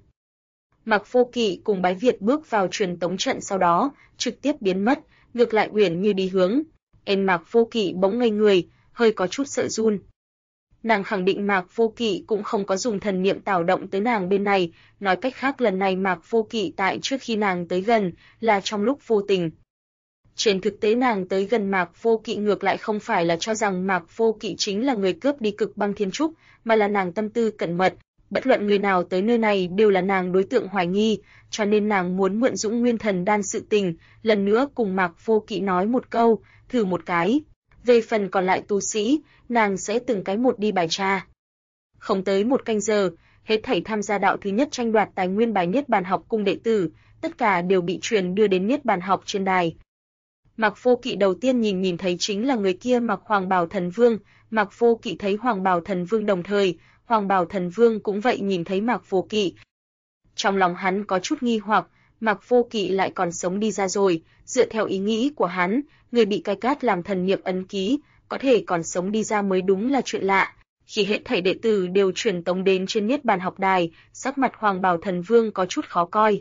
Mạc Vô Kỵ cùng Bái Việt bước vào truyền tống trận sau đó, trực tiếp biến mất, ngược lại Uyển Như đi hướng. Mạc Vô Kỵ bỗng ngây người, hơi có chút sợ run. Nàng khẳng định Mạc Vô Kỵ cũng không có dùng thần niệm tạo động tới nàng bên này, nói cách khác lần này Mạc Vô Kỵ tại trước khi nàng tới gần, là trong lúc vô tình. Trên thực tế nàng tới gần Mạc Vô Kỵ ngược lại không phải là cho rằng Mạc Vô Kỵ chính là người cướp đi Cực Băng Thiên Trúc, mà là nàng tâm tư cẩn mật, bất luận người nào tới nơi này đều là nàng đối tượng hoài nghi, cho nên nàng muốn mượn Dũng Nguyên Thần Đan sự tình, lần nữa cùng Mạc Vô Kỵ nói một câu, thử một cái. Về phần còn lại tu sĩ, nàng sẽ từng cái một đi bài tra. Không tới một canh giờ, hết thảy tham gia đạo thứ nhất tranh đoạt tài nguyên bài Niết Bàn Học Cung đệ tử, tất cả đều bị truyền đưa đến Niết Bàn học trên đài. Mạc Vô Kỵ đầu tiên nhìn thấy chính là người kia mặc Hoàng Bào Thần Vương, Mạc Vô Kỵ thấy Hoàng Bào Thần Vương đồng thời, Hoàng Bào Thần Vương cũng vậy nhìn thấy Mạc Vô Kỵ. Trong lòng hắn có chút nghi hoặc, Mạc Vô Kỵ lại còn sống đi ra rồi, dựa theo ý nghĩ của hắn, người bị Cái Cát làm thần niệm ấn ký, có thể còn sống đi ra mới đúng là chuyện lạ. Khi hết thảy đệ tử đều truyền tống đến trên Niết Bàn học đài, sắc mặt Hoàng Bào Thần Vương có chút khó coi.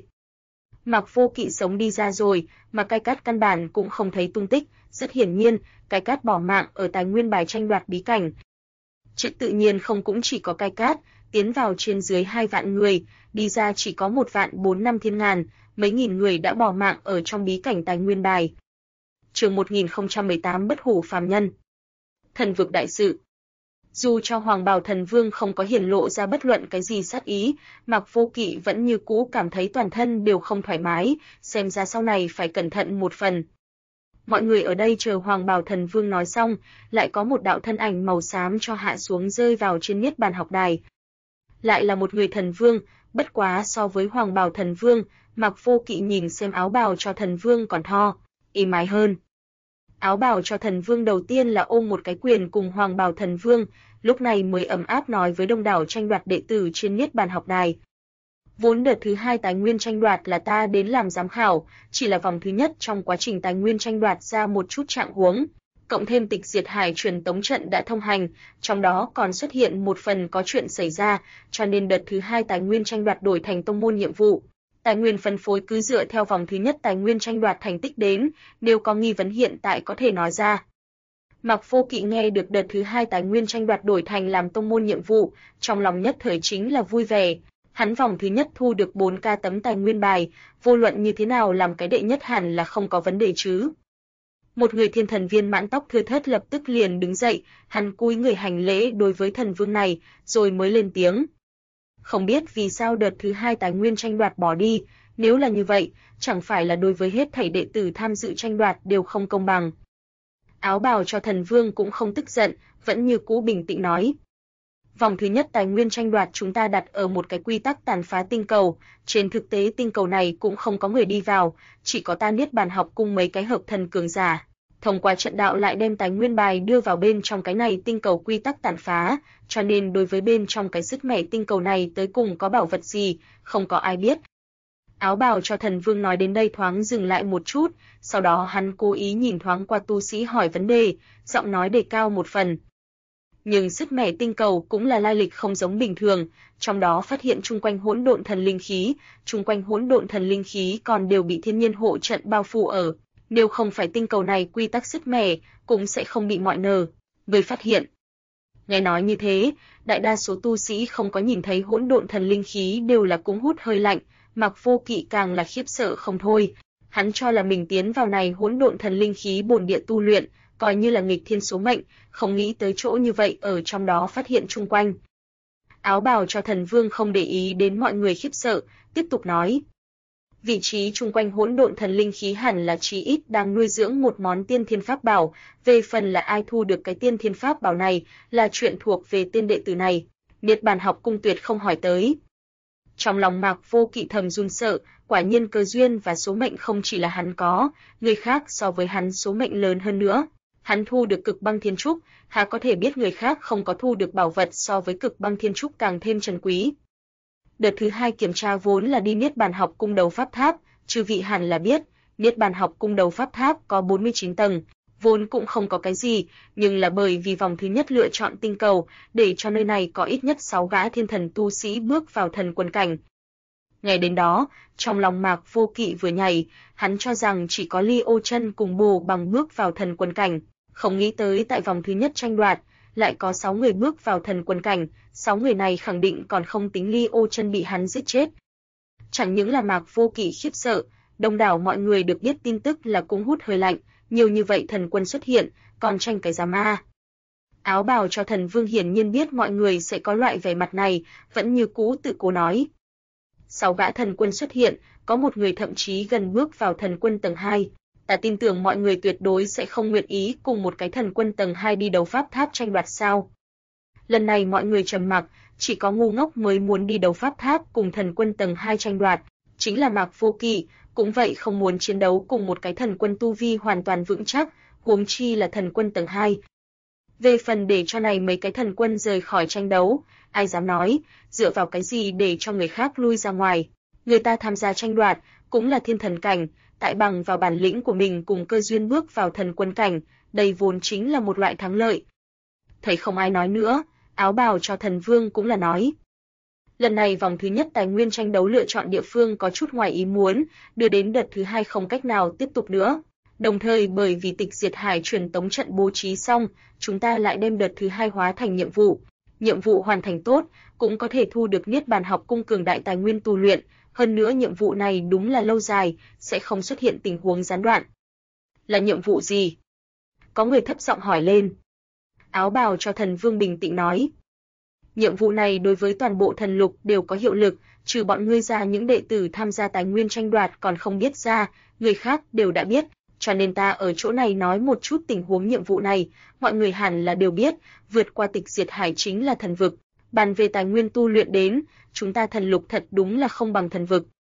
Mạc Vô Kỵ sống đi ra rồi, mà Cái Cát căn bản cũng không thấy tung tích, rất hiển nhiên, Cái Cát bỏ mạng ở tài nguyên bài tranh đoạt bí cảnh. Chuyện tự nhiên không cũng chỉ có Cái Cát, tiến vào trên dưới 2 vạn người, đi ra chỉ có 1.400.000 thiên ngàn, mấy nghìn người đã bỏ mạng ở trong bí cảnh tài nguyên bài. Chương 1018 Bất hủ phàm nhân. Thần vực đại sự. Dù cho Hoàng Bào Thần Vương không có hiển lộ ra bất luận cái gì sát ý, Mạc Vô Kỵ vẫn như cũ cảm thấy toàn thân đều không thoải mái, xem ra sau này phải cẩn thận một phần. Mọi người ở đây chờ Hoàng Bào Thần Vương nói xong, lại có một đạo thân ảnh màu xám cho hạ xuống rơi vào trên Niết Bàn học đài. Lại là một người thần vương, bất quá so với Hoàng Bào Thần Vương, Mạc Vô Kỵ nhìn xem áo bào cho thần vương còn êm ái hơn. Áo bào cho thần vương đầu tiên là ôm một cái quyền cùng hoàng bào thần vương, lúc này mới ấm áp nói với đông đảo tranh đoạt đệ tử trên Niết Bàn học đài. Vốn đợt thứ 2 tài nguyên tranh đoạt là ta đến làm giám khảo, chỉ là vòng thứ nhất trong quá trình tài nguyên tranh đoạt ra một chút trạng huống, cộng thêm tịch diệt hải truyền tống trận đã thông hành, trong đó còn xuất hiện một phần có chuyện xảy ra, cho nên đợt thứ 2 tài nguyên tranh đoạt đổi thành tông môn nhiệm vụ. Tài nguyên phân phối cứ dựa theo vòng thứ nhất tài nguyên tranh đoạt thành tích đến, nếu có nghi vấn hiện tại có thể nói ra. Mạc Vô Kỵ nghe được đợt thứ 2 tài nguyên tranh đoạt đổi thành làm tông môn nhiệm vụ, trong lòng nhất thời chính là vui vẻ. Hắn vòng thứ nhất thu được 4k tấm tài nguyên bài, vô luận như thế nào làm cái đệ nhất hẳn là không có vấn đề chứ. Một người thiên thần viên mãn tóc thưa thớt lập tức liền đứng dậy, hắn cúi người hành lễ đối với thần vương này, rồi mới lên tiếng. Không biết vì sao đợt thứ 2 tài nguyên tranh đoạt bỏ đi, nếu là như vậy, chẳng phải là đối với hết thảy đệ tử tham dự tranh đoạt đều không công bằng. Áo bào cho thần vương cũng không tức giận, vẫn như cũ bình tĩnh nói. Vòng thứ nhất tài nguyên tranh đoạt chúng ta đặt ở một cái quy tắc tàn phá tinh cầu, trên thực tế tinh cầu này cũng không có người đi vào, chỉ có ta Niết Bàn học cung mấy cái hợp thần cường giả. Thông qua trận đạo lại đem tài nguyên bài đưa vào bên trong cái này tinh cầu quy tắc tàn phá, cho nên đối với bên trong cái sức mẻ tinh cầu này tới cùng có bảo vật gì, không có ai biết. Áo bào cho thần vương nói đến đây thoáng dừng lại một chút, sau đó hắn cố ý nhìn thoáng qua tu sĩ hỏi vấn đề, giọng nói đề cao một phần. Nhưng sức mẻ tinh cầu cũng là lai lịch không giống bình thường, trong đó phát hiện chung quanh hỗn độn thần linh khí, chung quanh hỗn độn thần linh khí còn đều bị thiên nhiên hộ trận bao phủ ở, nếu không phải tinh cầu này quy tắc sức mẻ, cũng sẽ không bị mọi người phát hiện. Nghe nói như thế, đại đa số tu sĩ không có nhìn thấy hỗn độn thần linh khí đều là cũng hút hơi lạnh, Mạc Vô Kỵ càng là khiếp sợ không thôi. Hắn cho là mình tiến vào này hỗn độn thần linh khí bổn địa tu luyện, coi như là nghịch thiên số mệnh, không nghĩ tới chỗ như vậy ở trong đó phát hiện chung quanh. Áo bào cho thần vương không để ý đến mọi người khiếp sợ, tiếp tục nói. Vị trí chung quanh hỗn độn thần linh khí hẳn là chí ít đang nuôi dưỡng một món tiên thiên pháp bảo, về phần là ai thu được cái tiên thiên pháp bảo này, là chuyện thuộc về tên đệ tử này, Niết Bàn học cung tuyệt không hỏi tới. Trong lòng Mạc Vô Kỵ thầm run sợ, quả nhiên cơ duyên và số mệnh không chỉ là hắn có, người khác so với hắn số mệnh lớn hơn nữa. Hắn thu được cực băng thiên trúc, há có thể biết người khác không có thu được bảo vật so với cực băng thiên trúc càng thêm trân quý. Đợt thứ 2 kiểm tra vốn là đi Niết Bàn học cung đấu pháp tháp, chư vị hẳn là biết, Niết Bàn học cung đấu pháp tháp có 49 tầng, vốn cũng không có cái gì, nhưng là bởi vì vòng thứ nhất lựa chọn tinh cầu, để cho nơi này có ít nhất 6 gã thiên thần tu sĩ bước vào thần quân cảnh. Ngày đến đó, trong lòng Mạc Vô Kỵ vừa nhảy, hắn cho rằng chỉ có Ly Ô Chân cùng Bồ Bằng bước vào thần quân cảnh, không nghĩ tới tại vòng thứ nhất tranh đoạt, lại có 6 người bước vào thần quân cảnh, 6 người này khẳng định còn không tính Ly Ô Chân bị hắn giết chết. Chẳng những là Mạc Vô Kỵ khiếp sợ, đông đảo mọi người được biết tin tức là cũng hút hơi lạnh, nhiều như vậy thần quân xuất hiện, còn tranh cái giám a. Áo bào cho thần vương hiển nhiên biết mọi người sẽ có loại vẻ mặt này, vẫn như cũ tự cố nói. 6 gã thần quân xuất hiện, có một người thậm chí gần bước vào thần quân tầng 2. Ta tin tưởng mọi người tuyệt đối sẽ không nguyện ý cùng một cái thần quân tầng 2 đi đấu pháp tháp tranh đoạt sao. Lần này mọi người trầm mặc, chỉ có ngu ngốc mới muốn đi đấu pháp tháp cùng thần quân tầng 2 tranh đoạt, chính là Mạc Vô Kỵ, cũng vậy không muốn chiến đấu cùng một cái thần quân tu vi hoàn toàn vững chắc, huống chi là thần quân tầng 2. Về phần để cho này mấy cái thần quân rời khỏi tranh đấu, ai dám nói, dựa vào cái gì để cho người khác lui ra ngoài. Người ta tham gia tranh đoạt, cũng là thiên thần cảnh, tại bằng vào bản lĩnh của mình cùng cơ duyên bước vào thần quân cảnh, đây vốn chính là một loại thắng lợi. Thấy không ai nói nữa, áo bào cho thần vương cũng là nói. Lần này vòng thứ nhất tài nguyên tranh đấu lựa chọn địa phương có chút ngoài ý muốn, đưa đến đợt thứ 2 không cách nào tiếp tục nữa. Đồng thời bởi vì tịch diệt hải truyền tống trận bố trí xong, chúng ta lại đem đợt thứ 2 hóa thành nhiệm vụ. Nhiệm vụ hoàn thành tốt, cũng có thể thu được Niết Bàn học cung cường đại tài nguyên tu luyện, hơn nữa nhiệm vụ này đúng là lâu dài, sẽ không xuất hiện tình huống gián đoạn. Là nhiệm vụ gì? Có người thấp giọng hỏi lên. Áo bào cho thần vương bình tĩnh nói. Nhiệm vụ này đối với toàn bộ thần lục đều có hiệu lực, trừ bọn ngươi ra những đệ tử tham gia tài nguyên tranh đoạt còn không biết ra, người khác đều đã biết, cho nên ta ở chỗ này nói một chút tình huống nhiệm vụ này, mọi người hẳn là đều biết, vượt qua tịch diệt hải chính là thần vực, bàn về tài nguyên tu luyện đến, chúng ta thần lục thật đúng là không bằng thần vực.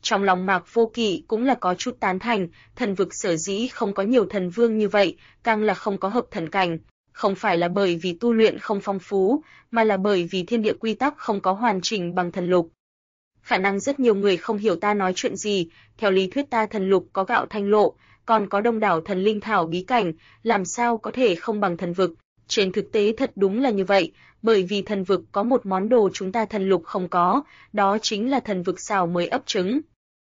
Trong lòng Mạc Vô Kỵ cũng là có chút tán thành, thần vực sở dĩ không có nhiều thần vương như vậy, càng là không có hợp thần cảnh, không phải là bởi vì tu luyện không phong phú, mà là bởi vì thiên địa quy tắc không có hoàn chỉnh bằng thần lục. Khả năng rất nhiều người không hiểu ta nói chuyện gì, theo lý thuyết ta thần lục có gạo thanh lộ, còn có đông đảo thần linh thảo bí cảnh, làm sao có thể không bằng thần vực. Trên thực tế thật đúng là như vậy, bởi vì thần vực có một món đồ chúng ta thần lục không có, đó chính là thần vực xào mới ấp trứng.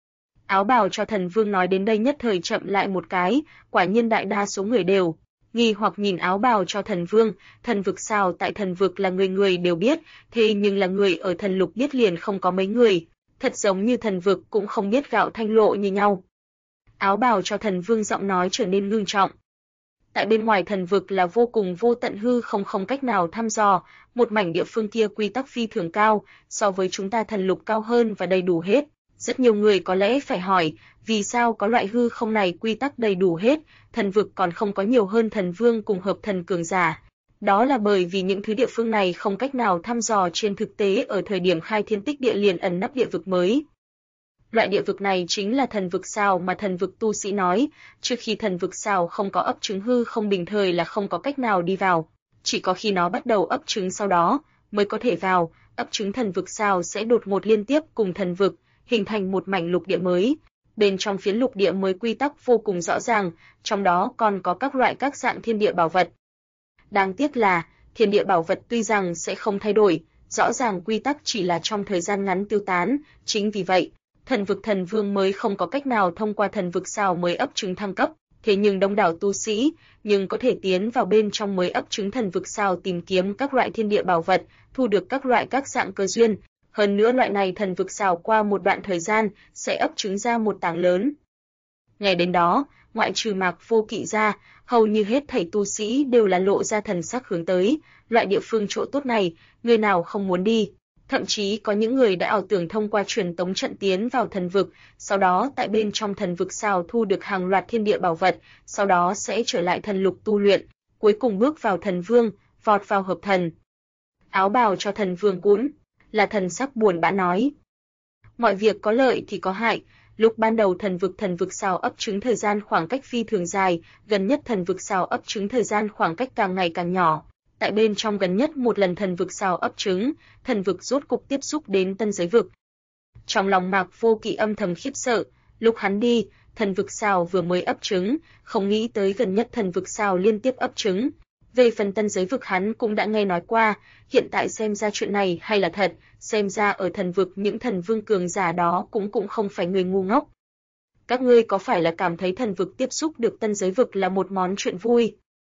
Áo bào cho thần vương nói đến đây nhất thời chậm lại một cái, quả nhiên đại đa số người đều nghi hoặc nhìn áo bào cho thần vương, thần vực xào tại thần vực là người người đều biết, thế nhưng là người ở thần lục biết liền không có mấy người, thật giống như thần vực cũng không biết gạo thanh lộ như nhau. Áo bào cho thần vương giọng nói trở nên ngưng trọng. Tại bên ngoài thần vực là vô cùng vô tận hư không cách nào thăm dò, một mảnh địa phương kia quy tắc phi thường cao, so với chúng ta thần lục cao hơn và đầy đủ hết. Rất nhiều người có lẽ phải hỏi, vì sao có loại hư không này quy tắc đầy đủ hết, thần vực còn không có nhiều hơn thần vương cùng hợp thần cường giả. Đó là bởi vì những thứ địa phương này không cách nào thăm dò trên thực tế ở thời điểm khai thiên tích địa liền ẩn nấp địa vực mới. Loại địa vực này chính là thần vực sao mà thần vực tu sĩ nói, trước khi thần vực sao không có ấp trứng hư không bình thời là không có cách nào đi vào, chỉ có khi nó bắt đầu ấp trứng sau đó mới có thể vào, ấp trứng thần vực sao sẽ đột ngột liên tiếp cùng thần vực, hình thành một mảnh lục địa mới. Bên trong phiến lục địa mới quy tắc vô cùng rõ ràng, trong đó còn có các loại các dạng thiên địa bảo vật. Đáng tiếc là, thiên địa bảo vật tuy rằng sẽ không thay đổi, rõ ràng quy tắc chỉ là trong thời gian ngắn tiêu tán, chính vì vậy, thần vực thần vương mới không có cách nào thông qua thần vực sao mới ấp trứng thăng cấp, thế nhưng đông đảo tu sĩ, nhưng có thể tiến vào bên trong mới ấp trứng thần vực sao tìm kiếm các loại thiên địa bảo vật, thu được các loại các dạng cơ duyên. Hơn nữa loại này thần vực xào qua một đoạn thời gian sẽ ấp trứng ra một tảng lớn. Ngày đến đó, ngoại trừ Mạc Vô Kỵ ra, hầu như hết thảy tu sĩ đều là lộ ra thần sắc hướng tới, loại địa phương chỗ tốt này, người nào không muốn đi. Thậm chí có những người đã ảo tưởng thông qua truyền tống trận tiến vào thần vực, sau đó tại bên trong thần vực xào thu được hàng loạt thiên địa bảo vật, sau đó sẽ trở lại thần lục tu luyện, cuối cùng bước vào thần vương, vọt vào hợp thần. Áo bào cho thần vương cũng là thần sắc buồn bã nói. Mọi việc có lợi thì có hại, lúc ban đầu thần vực xào ấp trứng thời gian khoảng cách phi thường dài, gần nhất thần vực xào ấp trứng thời gian khoảng cách càng ngày càng nhỏ. Tại bên trong gần nhất một lần thần vực xào ấp trứng, thần vực rốt cục tiếp xúc đến tân giới vực. Trong lòng Mạc Vô Kỵ âm thầm khiếp sợ, lúc hắn đi, thần vực xào vừa mới ấp trứng, không nghĩ tới gần nhất thần vực xào liên tiếp ấp trứng. Về phần tân giới vực hắn cũng đã nghe nói qua, hiện tại xem ra chuyện này hay là thật, xem ra ở thần vực những thần vương cường giả đó cũng không phải người ngu ngốc. Các ngươi có phải là cảm thấy thần vực tiếp xúc được tân giới vực là một món chuyện vui?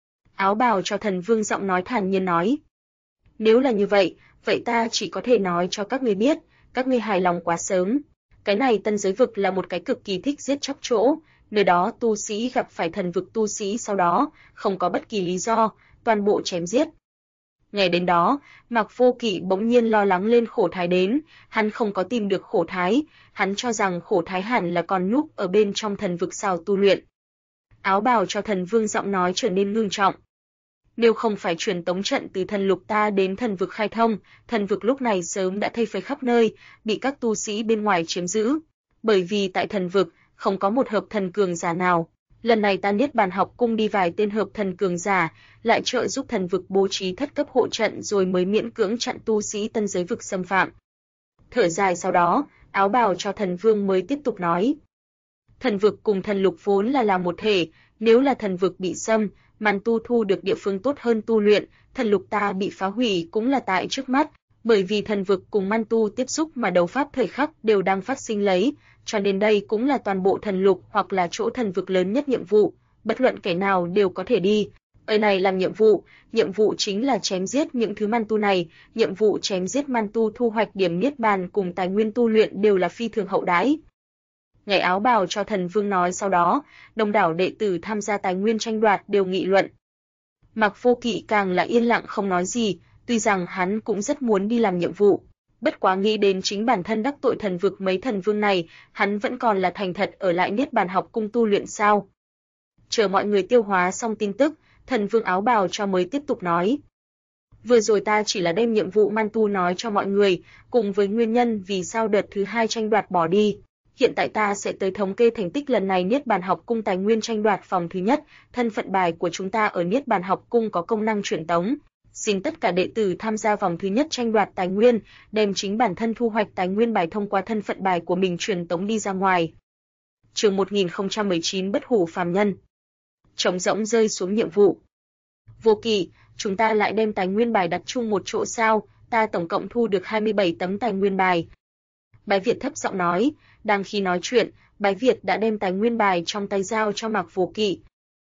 Áo bào cho thần vương giọng nói thản nhiên nói. Nếu là như vậy, vậy ta chỉ có thể nói cho các ngươi biết, các ngươi hài lòng quá sớm. Cái này tân giới vực là một cái cực kỳ thích giết chóc chỗ, nơi đó tu sĩ gặp phải thần vực tu sĩ sau đó, không có bất kỳ lý do, toàn bộ chém giết. Ngày đến đó, Mạc Vô Kỵ bỗng nhiên lo lắng lên Khổ Thái đến, hắn không có tìm được Khổ Thái, hắn cho rằng Khổ Thái hẳn là còn núp ở bên trong thần vực sao tu luyện. Áo bào cho thần vương giọng nói trở nên ngưng trọng. Nếu không phải truyền tống trận từ thần lục ta đến thần vực khai thông, thần vực lúc này sớm đã thây phơi khắp nơi, bị các tu sĩ bên ngoài chiếm giữ. Bởi vì tại thần vực, không có một hợp thần cường giả nào. Lần này ta Niết Bàn học cung đi vài tên hợp thần cường giả, lại trợ giúp thần vực bố trí thất cấp hộ trận rồi mới miễn cưỡng chặn tu sĩ tân giới vực xâm phạm. Thở dài sau đó, áo bào cho thần vương mới tiếp tục nói. Thần vực cùng thần lục vốn là một thể, nếu là thần vực bị xâm, Man Tu thu được địa phương tốt hơn tu luyện, thần lục ta bị phá hủy cũng là tại trước mắt, bởi vì thần vực cùng Man Tu tiếp xúc mà đấu pháp thời khắc đều đang phát sinh lấy, cho nên đây cũng là toàn bộ thần lục hoặc là chỗ thần vực lớn nhất nhiệm vụ, bất luận kẻ nào đều có thể đi. Ở này làm nhiệm vụ chính là chém giết những thứ Man Tu này, nhiệm vụ chém giết Man Tu thu hoạch điểm niết bàn cùng tài nguyên tu luyện đều là phi thường hậu đãi. Ngày áo bào cho thần vương nói sau đó, đông đảo đệ tử tham gia tài nguyên tranh đoạt đều nghị luận. Mạc Vô Kỵ càng là yên lặng không nói gì, tuy rằng hắn cũng rất muốn đi làm nhiệm vụ, bất quá nghĩ đến chính bản thân đắc tội thần vực mấy thần vương này, hắn vẫn còn là thành thật ở lại Niết Bàn học cung tu luyện sao. Chờ mọi người tiêu hóa xong tin tức, thần vương áo bào cho mới tiếp tục nói. Vừa rồi ta chỉ là đem nhiệm vụ Man Tu nói cho mọi người, cùng với nguyên nhân vì sao đợt thứ 2 tranh đoạt bỏ đi. Hiện tại ta sẽ tới thống kê thành tích lần này Niết Bàn Học Cung tài nguyên tranh đoạt vòng thứ nhất. Thân phận bài của chúng ta ở Niết Bàn Học Cung có công năng truyền tống. Xin tất cả đệ tử tham gia vòng thứ nhất tranh đoạt tài nguyên, đem chính bản thân thu hoạch tài nguyên bài thông qua thân phận bài của mình truyền tống đi ra ngoài. Chương 1019 Bất hủ phàm nhân. Trống rỗng rơi xuống nhiệm vụ. Vô Kỵ, chúng ta lại đem tài nguyên bài đặt chung một chỗ sao? Ta tổng cộng thu được 27 tấm tài nguyên bài. Bái Việt thấp giọng nói, đang khi nói chuyện, Bái Việt đã đem tài nguyên bài trong tay giao cho Mạc Vô Kỵ.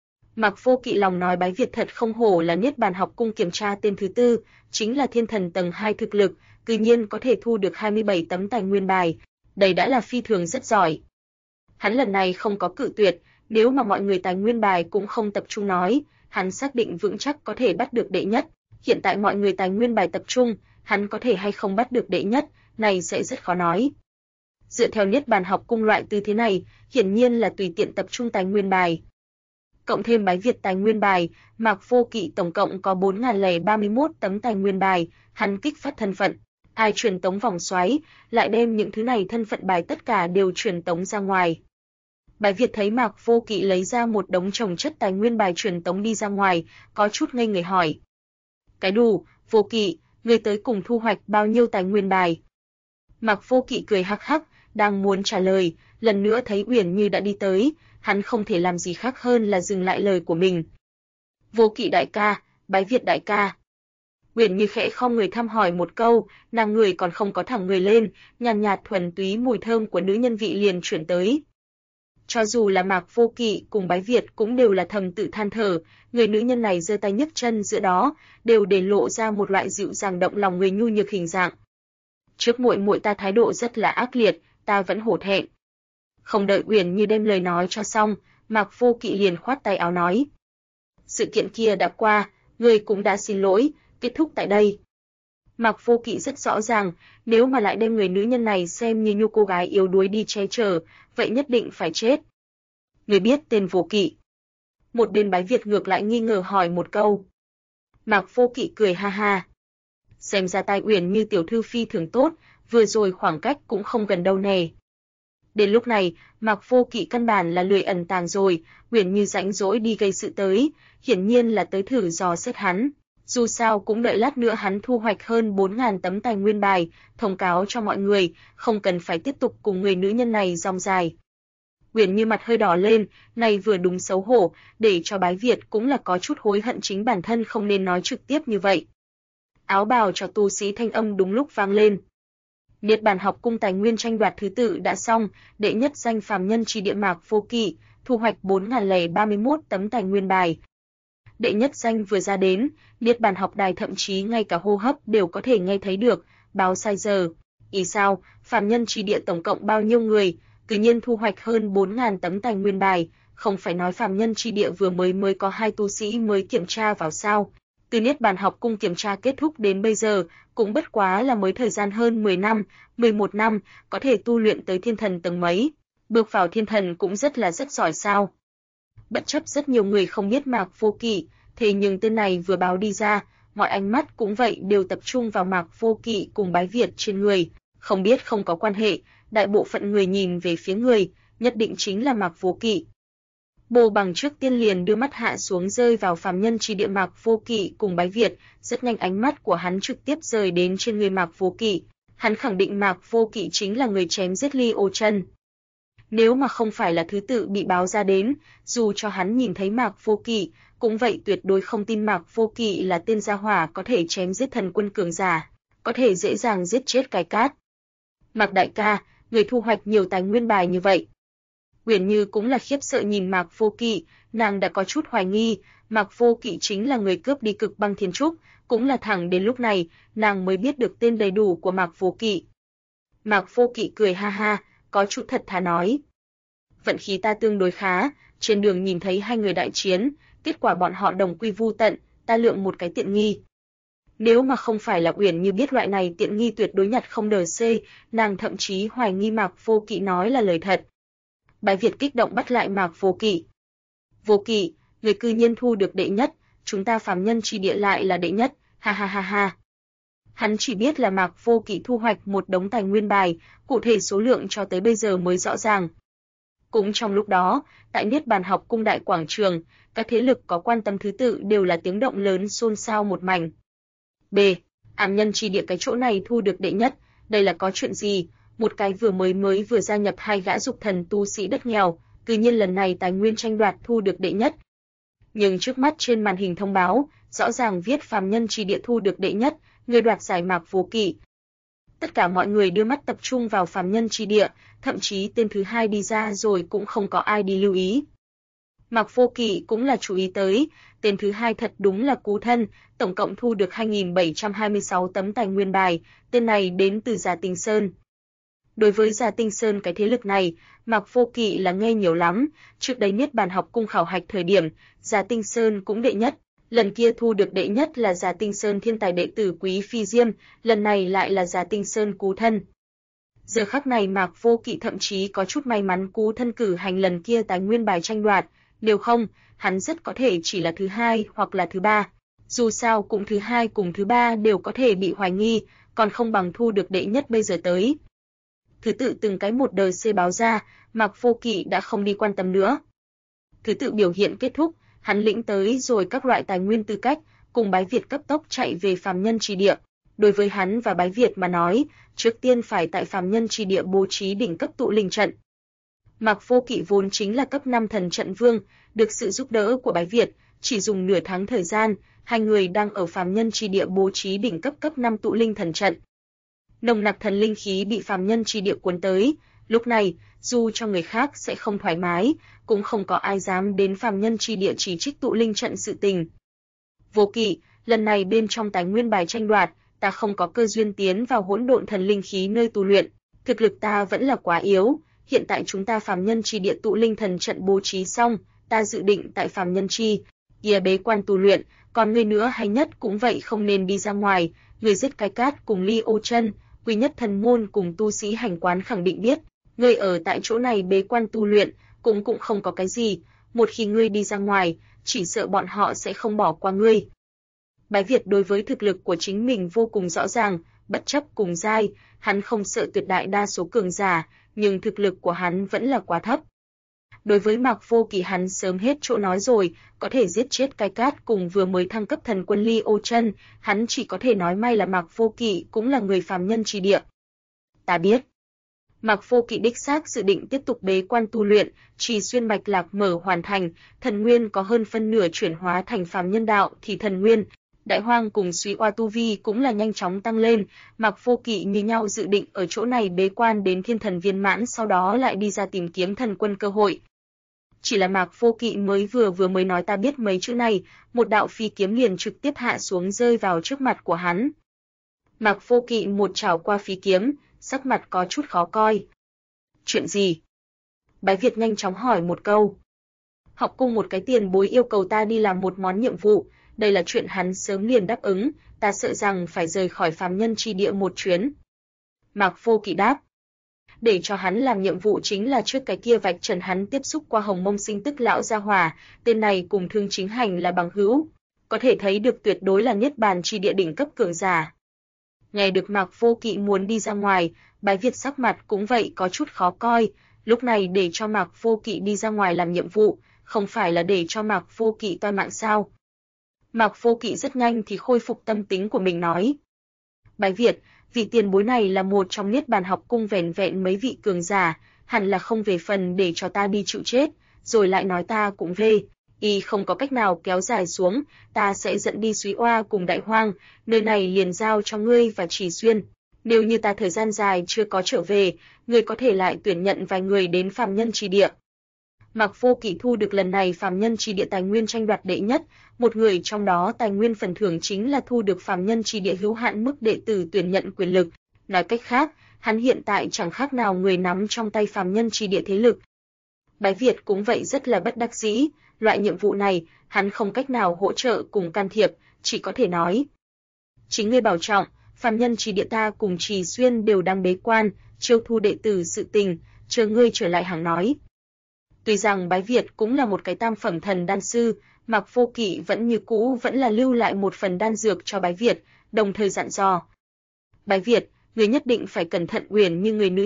Mạc Vô Kỵ lòng nói Bái Việt thật không hổ là Niết Bàn Học Cung kiểm tra tên thứ tư, chính là thiên thần tầng 2 thực lực, tự nhiên có thể thu được 27 tấm tài nguyên bài, đây đã là phi thường rất giỏi. Hắn lần này không có cự tuyệt, nếu mà mọi người tài nguyên bài cũng không tập trung nói, hắn xác định vững chắc có thể bắt được đệ nhất. Hiện tại mọi người tài nguyên bài tập trung, hắn có thể hay không bắt được đệ nhất, này sẽ rất khó nói. Dựa theo Niết Bàn Học Cung loại tư thế này, hiển nhiên là tùy tiện tập trung tài nguyên bài. Cộng thêm Bái Việt tài nguyên bài, Mạc Vô Kỵ tổng cộng có 4031 tấm tài nguyên bài, hắn kích phát thân phận. Ai truyền tống vòng xoáy, lại đem những thứ này thân phận bài tất cả đều truyền tống ra ngoài. Bái Việt thấy Mạc Vô Kỵ lấy ra một đống chồng chất tài nguyên bài truyền tống đi ra ngoài, có chút ngây người hỏi. Cái đủ, Vô Kỵ, người tới cùng thu hoạch bao nhiêu tài nguyên bài? Mạc Vô Kỵ cười hắc hắc, đang muốn trả lời, lần nữa thấy Uyển Như đã đi tới, hắn không thể làm gì khác hơn là dừng lại lời của mình. Vô Kỵ đại ca, Bái Việt đại ca. Uyển Như khẽ khom người thăm hỏi một câu, nàng người còn không có thẳng người lên, nhàn nhạt thuần túy mùi thơm của nữ nhân vị liền chuyển tới. Cho dù là Mạc Vô Kỵ cùng Bái Việt cũng đều là thầm tự than thở, người nữ nhân này giơ tay nhấc chân giữa đó, đều để lộ ra một loại dịu dàng động lòng người nhu nhược hình dạng. Trước muội muội ta thái độ rất là ác liệt, ta vẫn hổ thẹn. Không đợi Uyển Như đem lời nói cho xong, Mạc Vô Kỵ liền khoát tay áo nói: sự kiện kia đã qua, người cũng đã xin lỗi, kết thúc tại đây. Mạc Vô Kỵ rất rõ ràng, nếu mà lại đem người nữ nhân này xem như cô gái yếu đuối đi che chở, vậy nhất định phải chết. Người biết tên Vô Kỵ? Một bên Bái Việt ngược lại nghi ngờ hỏi một câu. Mạc Vô Kỵ cười ha ha. Xem ra tai Uyển Như tiểu thư phi thường tốt, vừa rồi khoảng cách cũng không gần đâu nè. Đến lúc này, Mạc Vô Kỵ căn bản là lười ẩn tàng rồi, Uyển Như rãnh rỗi đi gây sự tới, hiển nhiên là tới thử dò xét hắn. Dù sao cũng đợi lát nữa hắn thu hoạch hơn 4.000 tấm tài nguyên bài, thông cáo cho mọi người, không cần phải tiếp tục cùng người nữ nhân này rong dài. Uyển Như mặt hơi đỏ lên, này vừa đúng xấu hổ, để cho Bái Việt cũng là có chút hối hận chính bản thân không nên nói trực tiếp như vậy. Áo bào cho tu sĩ thanh âm đúng lúc vang lên. Niết Bàn Học Cung tài nguyên tranh đoạt thứ tự đã xong, đệ nhất danh phàm nhân Trì Địa Mạc Vô Kỵ, thu hoạch 4031 tấm tài nguyên bài. Đệ nhất danh vừa ra đến, Niết Bàn học đài thậm chí ngay cả hô hấp đều có thể nghe thấy được, báo sai giờ. Ý sao, phàm nhân Trì Địa tổng cộng bao nhiêu người, tự nhiên thu hoạch hơn 4.000 tấm tài nguyên bài, không phải nói phàm nhân Trì Địa vừa mới có 2 tu sĩ mới kiểm tra vào sao? Từ Niết Bàn Học Cung kiểm tra kết thúc đến bây giờ, cũng bất quá là mới thời gian hơn 10 năm, 11 năm, có thể tu luyện tới thiên thần tầng mấy, bước vào thiên thần cũng rất giỏi sao. Bất chấp rất nhiều người không biết Mạc Vô Kỵ, thế nhưng tên này vừa báo đi ra, mọi ánh mắt cũng vậy đều tập trung vào Mạc Vô Kỵ cùng Bái Việt trên người, không biết không có quan hệ, đại bộ phận người nhìn về phía người, nhất định chính là Mạc Vô Kỵ. Bồ Bằng trước tiên liền đưa mắt hạ xuống rơi vào phàm nhân Trì Địa Mạc Vô Kỵ cùng Bái Việt, rất nhanh ánh mắt của hắn trực tiếp rời đến trên người Mạc Vô Kỵ, hắn khẳng định Mạc Vô Kỵ chính là người chém giết Ly Ô Chân. Nếu mà không phải là thứ tự bị báo ra đến, dù cho hắn nhìn thấy Mạc Vô Kỵ, cũng vậy tuyệt đối không tin Mạc Vô Kỵ là tên gia hỏa có thể chém giết thần quân cường giả, có thể dễ dàng giết chết cái cát. Mạc đại ca, người thu hoạch nhiều tài nguyên bài như vậy. Uyển Như cũng là khiếp sợ nhìn Mạc Vô Kỵ, nàng đã có chút hoài nghi, Mạc Vô Kỵ chính là người cướp đi Cực Băng Thiên Trúc, cũng là thẳng đến lúc này, nàng mới biết được tên đầy đủ của Mạc Vô Kỵ. Mạc Vô Kỵ cười ha ha, có chút thật thà nói. Vận khí ta tương đối khá, trên đường nhìn thấy 2 người đại chiến, kết quả bọn họ đồng quy vu tận, ta lượm một cái tiện nghi. Nếu mà không phải là Uyển Như biết loại này tiện nghi tuyệt đối nhặt không đờ xê, nàng thậm chí hoài nghi Mạc Vô Kỵ nói là lời thật. Bái Việt kích động bắt lại Mạc Vô Kỵ. Vô Kỵ, người cư nhiên thu được đệ nhất, chúng ta phàm nhân Trì Địa lại là đệ nhất, ha ha ha ha. Hắn chỉ biết là Mạc Vô Kỵ thu hoạch một đống tài nguyên bài, cụ thể số lượng cho tới bây giờ mới rõ ràng. Cũng trong lúc đó, tại Niết Bàn học cung đại quảng trường, các thế lực có quan tâm thứ tự đều là tiếng động lớn xôn xao một mảnh. B. Ảm Nhân Chi Địa cái chỗ này thu được đệ nhất, đây là có chuyện gì? Một cái mới vừa gia nhập hai gã dục thần tu sĩ đất nghèo, tự nhiên lần này tài nguyên tranh đoạt thu được đệ nhất. Nhưng trước mắt trên màn hình thông báo, rõ ràng viết Phàm Nhân Chi Địa thu được đệ nhất, người đoạt giải Mạc Vô Kỵ. Tất cả mọi người đưa mắt tập trung vào Phàm Nhân Chi Địa, thậm chí tên thứ hai đi ra rồi cũng không có ai đi lưu ý. Mạc Vô Kỵ cũng là chú ý tới, tên thứ hai thật đúng là cú thân, tổng cộng thu được 2.726 tấm tài nguyên bài, tên này đến từ Già Tinh Sơn. Đối với Già Tinh Sơn cái thế lực này, Mạc Vô Kỵ là nghe nhiều lắm, trước đây Niết Bàn học cung khảo hạch thời điểm, Già Tinh Sơn cũng đệ nhất, lần kia thu được đệ nhất là Già Tinh Sơn thiên tài đệ tử Quý Phi Diêm, lần này lại là Già Tinh Sơn cú thân. Giờ khắc này Mạc Vô Kỵ thậm chí có chút may mắn cú thân cử hành lần kia tài nguyên bài tranh đoạt, nếu không, hắn rất có thể chỉ là thứ hai hoặc là thứ ba. Dù sao cũng thứ hai cùng thứ ba đều có thể bị hoài nghi, còn không bằng thu được đệ nhất bây giờ tới. Thứ tự từng cái một đời C báo ra, Mạc Vô Kỵ đã không đi quan tâm nữa. Thứ tự biểu hiện kết thúc, hắn lĩnh tới rồi các loại tài nguyên tư cách, cùng Bái Việt cấp tốc chạy về Phàm Nhân Chi Địa. Đối với hắn và Bái Việt mà nói, trước tiên phải tại Phàm Nhân Chi Địa bố trí đỉnh cấp tụ linh trận. Mạc Vô Kỵ vốn chính là cấp 5 thần trận vương, được sự giúp đỡ của Bái Việt, chỉ dùng nửa tháng thời gian, hai người đang ở Phàm Nhân Chi Địa bố trí đỉnh cấp 5 tụ linh thần trận. Nồng nặc thần linh khí bị Phàm Nhân Chi Địa cuốn tới, lúc này, dù cho người khác sẽ không thoải mái, cũng không có ai dám đến Phàm Nhân Chi Địa chỉ trích tụ linh trận sự tình. Vô Kỵ, lần này bên trong tài nguyên bài tranh đoạt, ta không có cơ duyên tiến vào hỗn độn thần linh khí nơi tu luyện, thực lực ta vẫn là quá yếu. Hiện tại chúng ta Phàm Nhân Chi Địa tụ linh thần trận bố trí xong, ta dự định tại Phàm Nhân Chi Địa bế quan tu luyện, còn ngươi nữa hay nhất cũng vậy không nên đi ra ngoài, người giết Cái Cát cùng Ly Ô Chân, Quy Nhất Thần môn cùng tu sĩ hành quán khẳng định biết, ngươi ở tại chỗ này bế quan tu luyện, cũng không có cái gì, một khi ngươi đi ra ngoài, chỉ sợ bọn họ sẽ không bỏ qua ngươi. Bái Việt đối với thực lực của chính mình vô cùng rõ ràng, bất chấp cùng giai, hắn không sợ tuyệt đại đa số cường giả, nhưng thực lực của hắn vẫn là quá thấp. Đối với Mạc Vô Kỵ hắn sớm hết chỗ nói rồi, có thể giết chết Cái Cát cùng vừa mới thăng cấp thần quân Ly Ô Chân, hắn chỉ có thể nói may là Mạc Vô Kỵ cũng là người Phàm Nhân Chi Địa. Ta biết. Mạc Vô Kỵ đích xác dự định tiếp tục bế quan tu luyện, Trì Xuyên mạch lạc mở hoàn thành, thần nguyên có hơn phân nửa chuyển hóa thành phàm nhân đạo thì thần nguyên, Đại Hoang cùng Súy Oa tu vi cũng là nhanh chóng tăng lên, Mạc Vô Kỵ như nhau dự định ở chỗ này bế quan đến thiên thần viên mãn sau đó lại đi ra tìm kiếm thần quân cơ hội. Chỉ là Mạc Vô Kỵ vừa mới nói ta biết mấy chữ này, một đạo phi kiếm liền trực tiếp hạ xuống rơi vào trước mặt của hắn. Mạc Vô Kỵ một chảo qua phi kiếm, sắc mặt có chút khó coi. Chuyện gì? Bái Việt nhanh chóng hỏi một câu. Học cung một cái tiền bối yêu cầu ta đi làm một món nhiệm vụ, đây là chuyện hắn sớm liền đáp ứng, ta sợ rằng phải rời khỏi Phàm Nhân Chi Địa một chuyến. Mạc Vô Kỵ đáp. Để cho hắn làm nhiệm vụ chính là trước cái kia vạch trần hắn tiếp xúc qua Hồng Mông Sinh Tức lão gia hỏa, tên này cùng Thương Chính Hành là bằng hữu, có thể thấy được tuyệt đối là Niết Bàn Chi Địa đỉnh cấp cường giả. Nghe được Mạc Vô Kỵ muốn đi ra ngoài, Bái Việt sắc mặt cũng vậy có chút khó coi, lúc này để cho Mạc Vô Kỵ đi ra ngoài làm nhiệm vụ, không phải là để cho Mạc Vô Kỵ toi mạng sao? Mạc Vô Kỵ rất nhanh thì khôi phục tâm tính của mình nói. Bái Việt, vị tiền bối này là một trong Niết Bàn học cung vẻn vẹn mấy vị cường giả, hẳn là không về phần để cho ta đi chịu chết, rồi lại nói ta cũng về. Y không có cách nào kéo dài xuống, ta sẽ dẫn đi Súy Oa cùng Đại Hoang, nơi này liền giao cho ngươi và Trì Xuyên. Nếu như ta thời gian dài chưa có trở về, ngươi có thể lại tuyển nhận vài người đến Phàm Nhân Chi Địa. Mạc Vô Kỵ thu được lần này Phàm Nhân Chi Địa tài nguyên tranh đoạt đệ nhất, một người trong đó tài nguyên phần thưởng chính là thu được Phàm Nhân Chi Địa hữu hạn mức đệ tử tuyển nhận quyền lực. Nói cách khác, hắn hiện tại chẳng khác nào người nắm trong tay Phàm Nhân Chi Địa thế lực. Bái Việt cũng vậy rất là bất đắc dĩ, loại nhiệm vụ này, hắn không cách nào hỗ trợ cùng can thiệp, chỉ có thể nói. Chính ngươi bảo trọng, Phàm Nhân Chi Địa ta cùng Trì Xuyên đều đang bế quan, chiêu thu đệ tử sự tình, chờ ngươi trở lại hẳn nói. Tuy rằng Bái Việt cũng là một cái tam phẩm thần đan sư, Mạc Vô Kỵ vẫn như cũ vẫn là lưu lại một phần đan dược cho Bái Việt, đồng thời dặn dò. Bái Việt, người nhất định phải cẩn thận Uyển như người nữ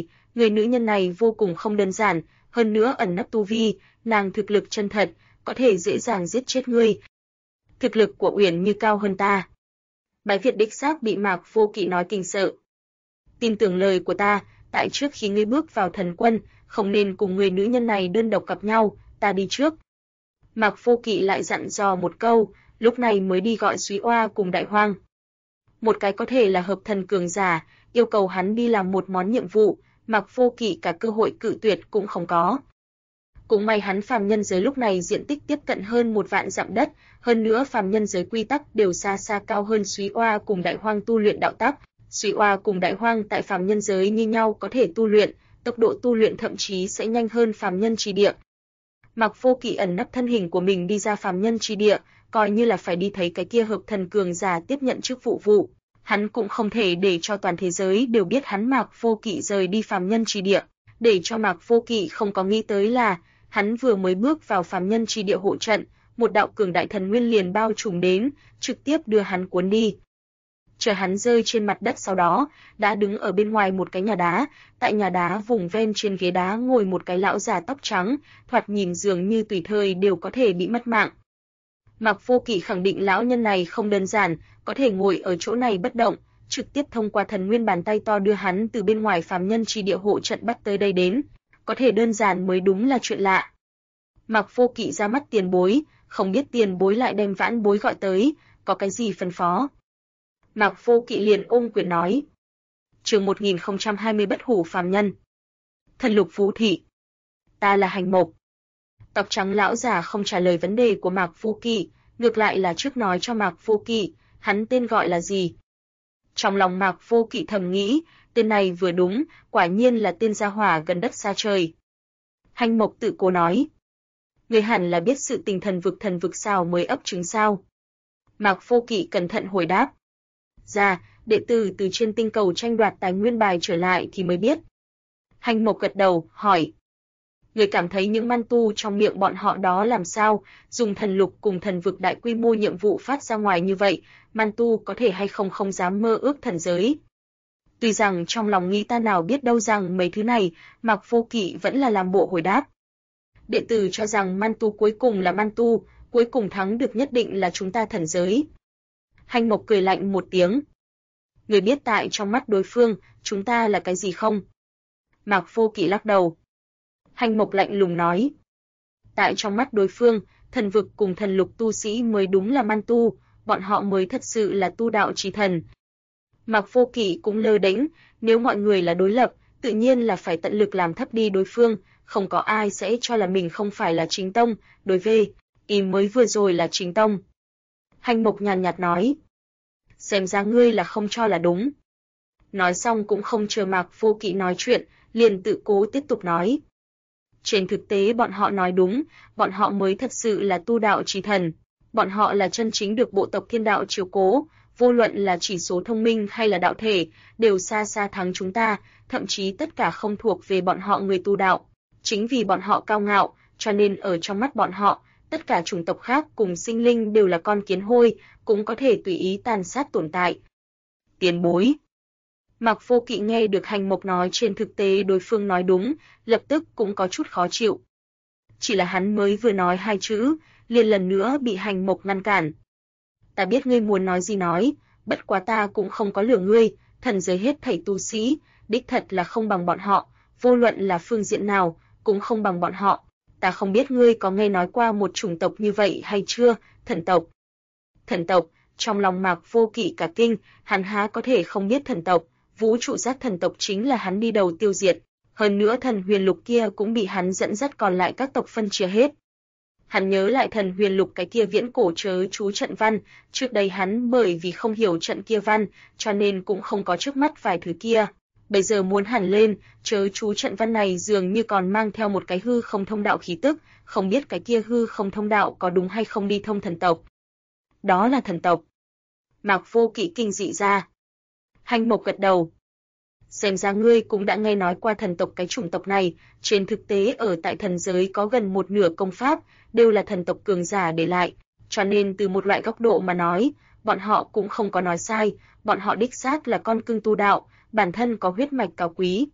nhân này vô cùng không đơn giản, hơn nữa ẩn nấp tu vi, nàng thực lực chân thật, có thể dễ dàng giết chết ngươi. Thực lực của Uyển như cao hơn ta. Bái Việt đích xác bị Mạc Vô Kỵ nói kinh sợ. Tin tưởng lời của ta, tại trước khi ngươi bước vào thần quân, không nên cùng người nữ nhân này đơn độc gặp nhau, ta đi trước. Mạc Vô Kỵ lại dặn dò một câu, lúc này mới đi gọi Súy Oa cùng Đại Hoang. Một cái có thể là hợp thần cường giả, yêu cầu hắn đi làm một món nhiệm vụ, Mạc Vô Kỵ cả cơ hội cự tuyệt cũng không có. Cũng may hắn phàm nhân giới lúc này diện tích tiếp cận hơn 1 vạn dặm đất, hơn nữa phàm nhân giới quy tắc đều xa xa cao hơn Súy Oa cùng Đại Hoang tu luyện đạo tắc. Súy Oa cùng Đại Hoang tại phàm nhân giới như nhau có thể tu luyện, tốc độ tu luyện thậm chí sẽ nhanh hơn phàm nhân chi địa. Mạc Vô Kỵ ẩn nấp thân hình của mình đi ra phàm nhân chi địa, coi như là phải đi thấy cái kia hợp thần cường giả tiếp nhận chức vụ. Hắn cũng không thể để cho toàn thế giới đều biết hắn Mạc Vô Kỵ rời đi phàm nhân chi địa, để cho Mạc Vô Kỵ không có nghĩ tới là hắn vừa mới bước vào phàm nhân chi địa hộ trận, một đạo cường đại thần nguyên liền bao trùm đến, trực tiếp đưa hắn cuốn đi. Chờ hắn rơi trên mặt đất sau đó, đã đứng ở bên ngoài một cái nhà đá, tại nhà đá vùng ven trên ghế đá ngồi một cái lão già tóc trắng, thoạt nhìn dường như tùy thời đều có thể bị mất mạng. Mạc Vô Kỵ khẳng định lão nhân này không đơn giản, có thể ngồi ở chỗ này bất động, trực tiếp thông qua thần nguyên bàn tay to đưa hắn từ bên ngoài phàm nhân chi địa hộ trận bắt tới đây đến, có thể đơn giản mới đúng là chuyện lạ. Mạc Vô Kỵ ra mắt tiền bối, không biết tiền bối lại đem vãn bối gọi tới, có cái gì phân phó. Mạc Vô Kỵ liền ôm quyền nói. Chương 1020 bất hủ phàm nhân. Thần lục phú thị. Ta là Hành Mộc. Tóc trắng lão già không trả lời vấn đề của Mạc Vô Kỵ, ngược lại là trước nói cho Mạc Vô Kỵ, hắn tên gọi là gì. Trong lòng Mạc Vô Kỵ thầm nghĩ, tên này vừa đúng, quả nhiên là tên gia hỏa gần đất xa trời. Hành Mộc tự cố nói. Người hẳn là biết sự tình thần vực sao mới ấp trứng sao. Mạc Vô Kỵ cẩn thận hồi đáp. Dạ, đệ tử từ trên tinh cầu tranh đoạt tài nguyên bài trở lại thì mới biết. Hành Mộc gật đầu, hỏi. Người cảm thấy những man tu trong miệng bọn họ đó làm sao, dùng thần lục cùng thần vực đại quy mô nhiệm vụ phát ra ngoài như vậy, man tu có thể hay không dám mơ ước thần giới. Tuy rằng trong lòng nghĩ ta nào biết đâu rằng mấy thứ này, Mạc Vô Kỵ vẫn là làm bộ hồi đáp. Đệ tử cho rằng man tu cuối cùng là man tu, cuối cùng thắng được nhất định là chúng ta thần giới. Hành Mộc cười lạnh một tiếng. Người biết tại trong mắt đối phương, chúng ta là cái gì không? Mạc Vô Kỵ lắc đầu. Hành Mộc lạnh lùng nói. Tại trong mắt đối phương, thần vực cùng thần lục tu sĩ mới đúng là man tu, bọn họ mới thật sự là tu đạo chí thần. Mạc Vô Kỵ cũng lơ đễnh, nếu mọi người là đối lập, tự nhiên là phải tận lực làm thấp đi đối phương, không có ai sẽ cho là mình không phải là chính tông, đối với mới vừa rồi là chính tông. Hành Mộc nhàn nhạt nói. Xem ra ngươi là không cho là đúng. Nói xong cũng không chờ Mạc Vô Kỵ nói chuyện, liền tự cố tiếp tục nói. Trên thực tế bọn họ nói đúng, bọn họ mới thật sự là tu đạo chí thần. Bọn họ là chân chính được bộ tộc thiên đạo chiếu cố, vô luận là chỉ số thông minh hay là đạo thể, đều xa xa thắng chúng ta, thậm chí tất cả không thuộc về bọn họ người tu đạo. Chính vì bọn họ cao ngạo, cho nên ở trong mắt bọn họ, tất cả chủng tộc khác cùng sinh linh đều là con kiến hôi, cũng có thể tùy ý tàn sát tồn tại. Tiền bối. Mạc Vô Kỵ nghe được Hành Mộc nói trên thực tế đối phương nói đúng, lập tức cũng có chút khó chịu. Chỉ là hắn mới vừa nói 2 chữ, liền lần nữa bị Hành Mộc ngăn cản. Ta biết ngươi muốn nói gì nói, bất quá ta cũng không có lừa ngươi, thần giới hết thảy tu sĩ, đích thật là không bằng bọn họ, vô luận là phương diện nào, cũng không bằng bọn họ. Ta không biết ngươi có nghe nói qua một chủng tộc như vậy hay chưa, thần tộc. Thần tộc, trong lòng Mạc Vô Kỵ cả kinh, hắn há có thể không biết thần tộc, vũ trụ giác thần tộc chính là hắn đi đầu tiêu diệt, hơn nữa thần huyền lục kia cũng bị hắn dẫn dắt còn lại các tộc phân chia hết. Hắn nhớ lại thần huyền lục cái kia viễn cổ chớ chú trận văn, trước đây hắn bởi vì không hiểu trận kia văn, cho nên cũng không có trước mắt vài thứ kia. Bây giờ muốn hẳn lên, chớ chú trận văn này dường như còn mang theo một cái hư không thông đạo khí tức, không biết cái kia hư không thông đạo có đúng hay không đi thông thần tộc. Đó là thần tộc. Mạc Vô Kỵ kinh dị ra. Hành Mộc gật đầu. Xem ra ngươi cũng đã nghe nói qua thần tộc cái chủng tộc này, trên thực tế ở tại thần giới có gần một nửa công pháp, đều là thần tộc cường giả để lại, cho nên từ một loại góc độ mà nói, bọn họ cũng không có nói sai, bọn họ đích xác là con cưng tu đạo, bản thân có huyết mạch cao quý.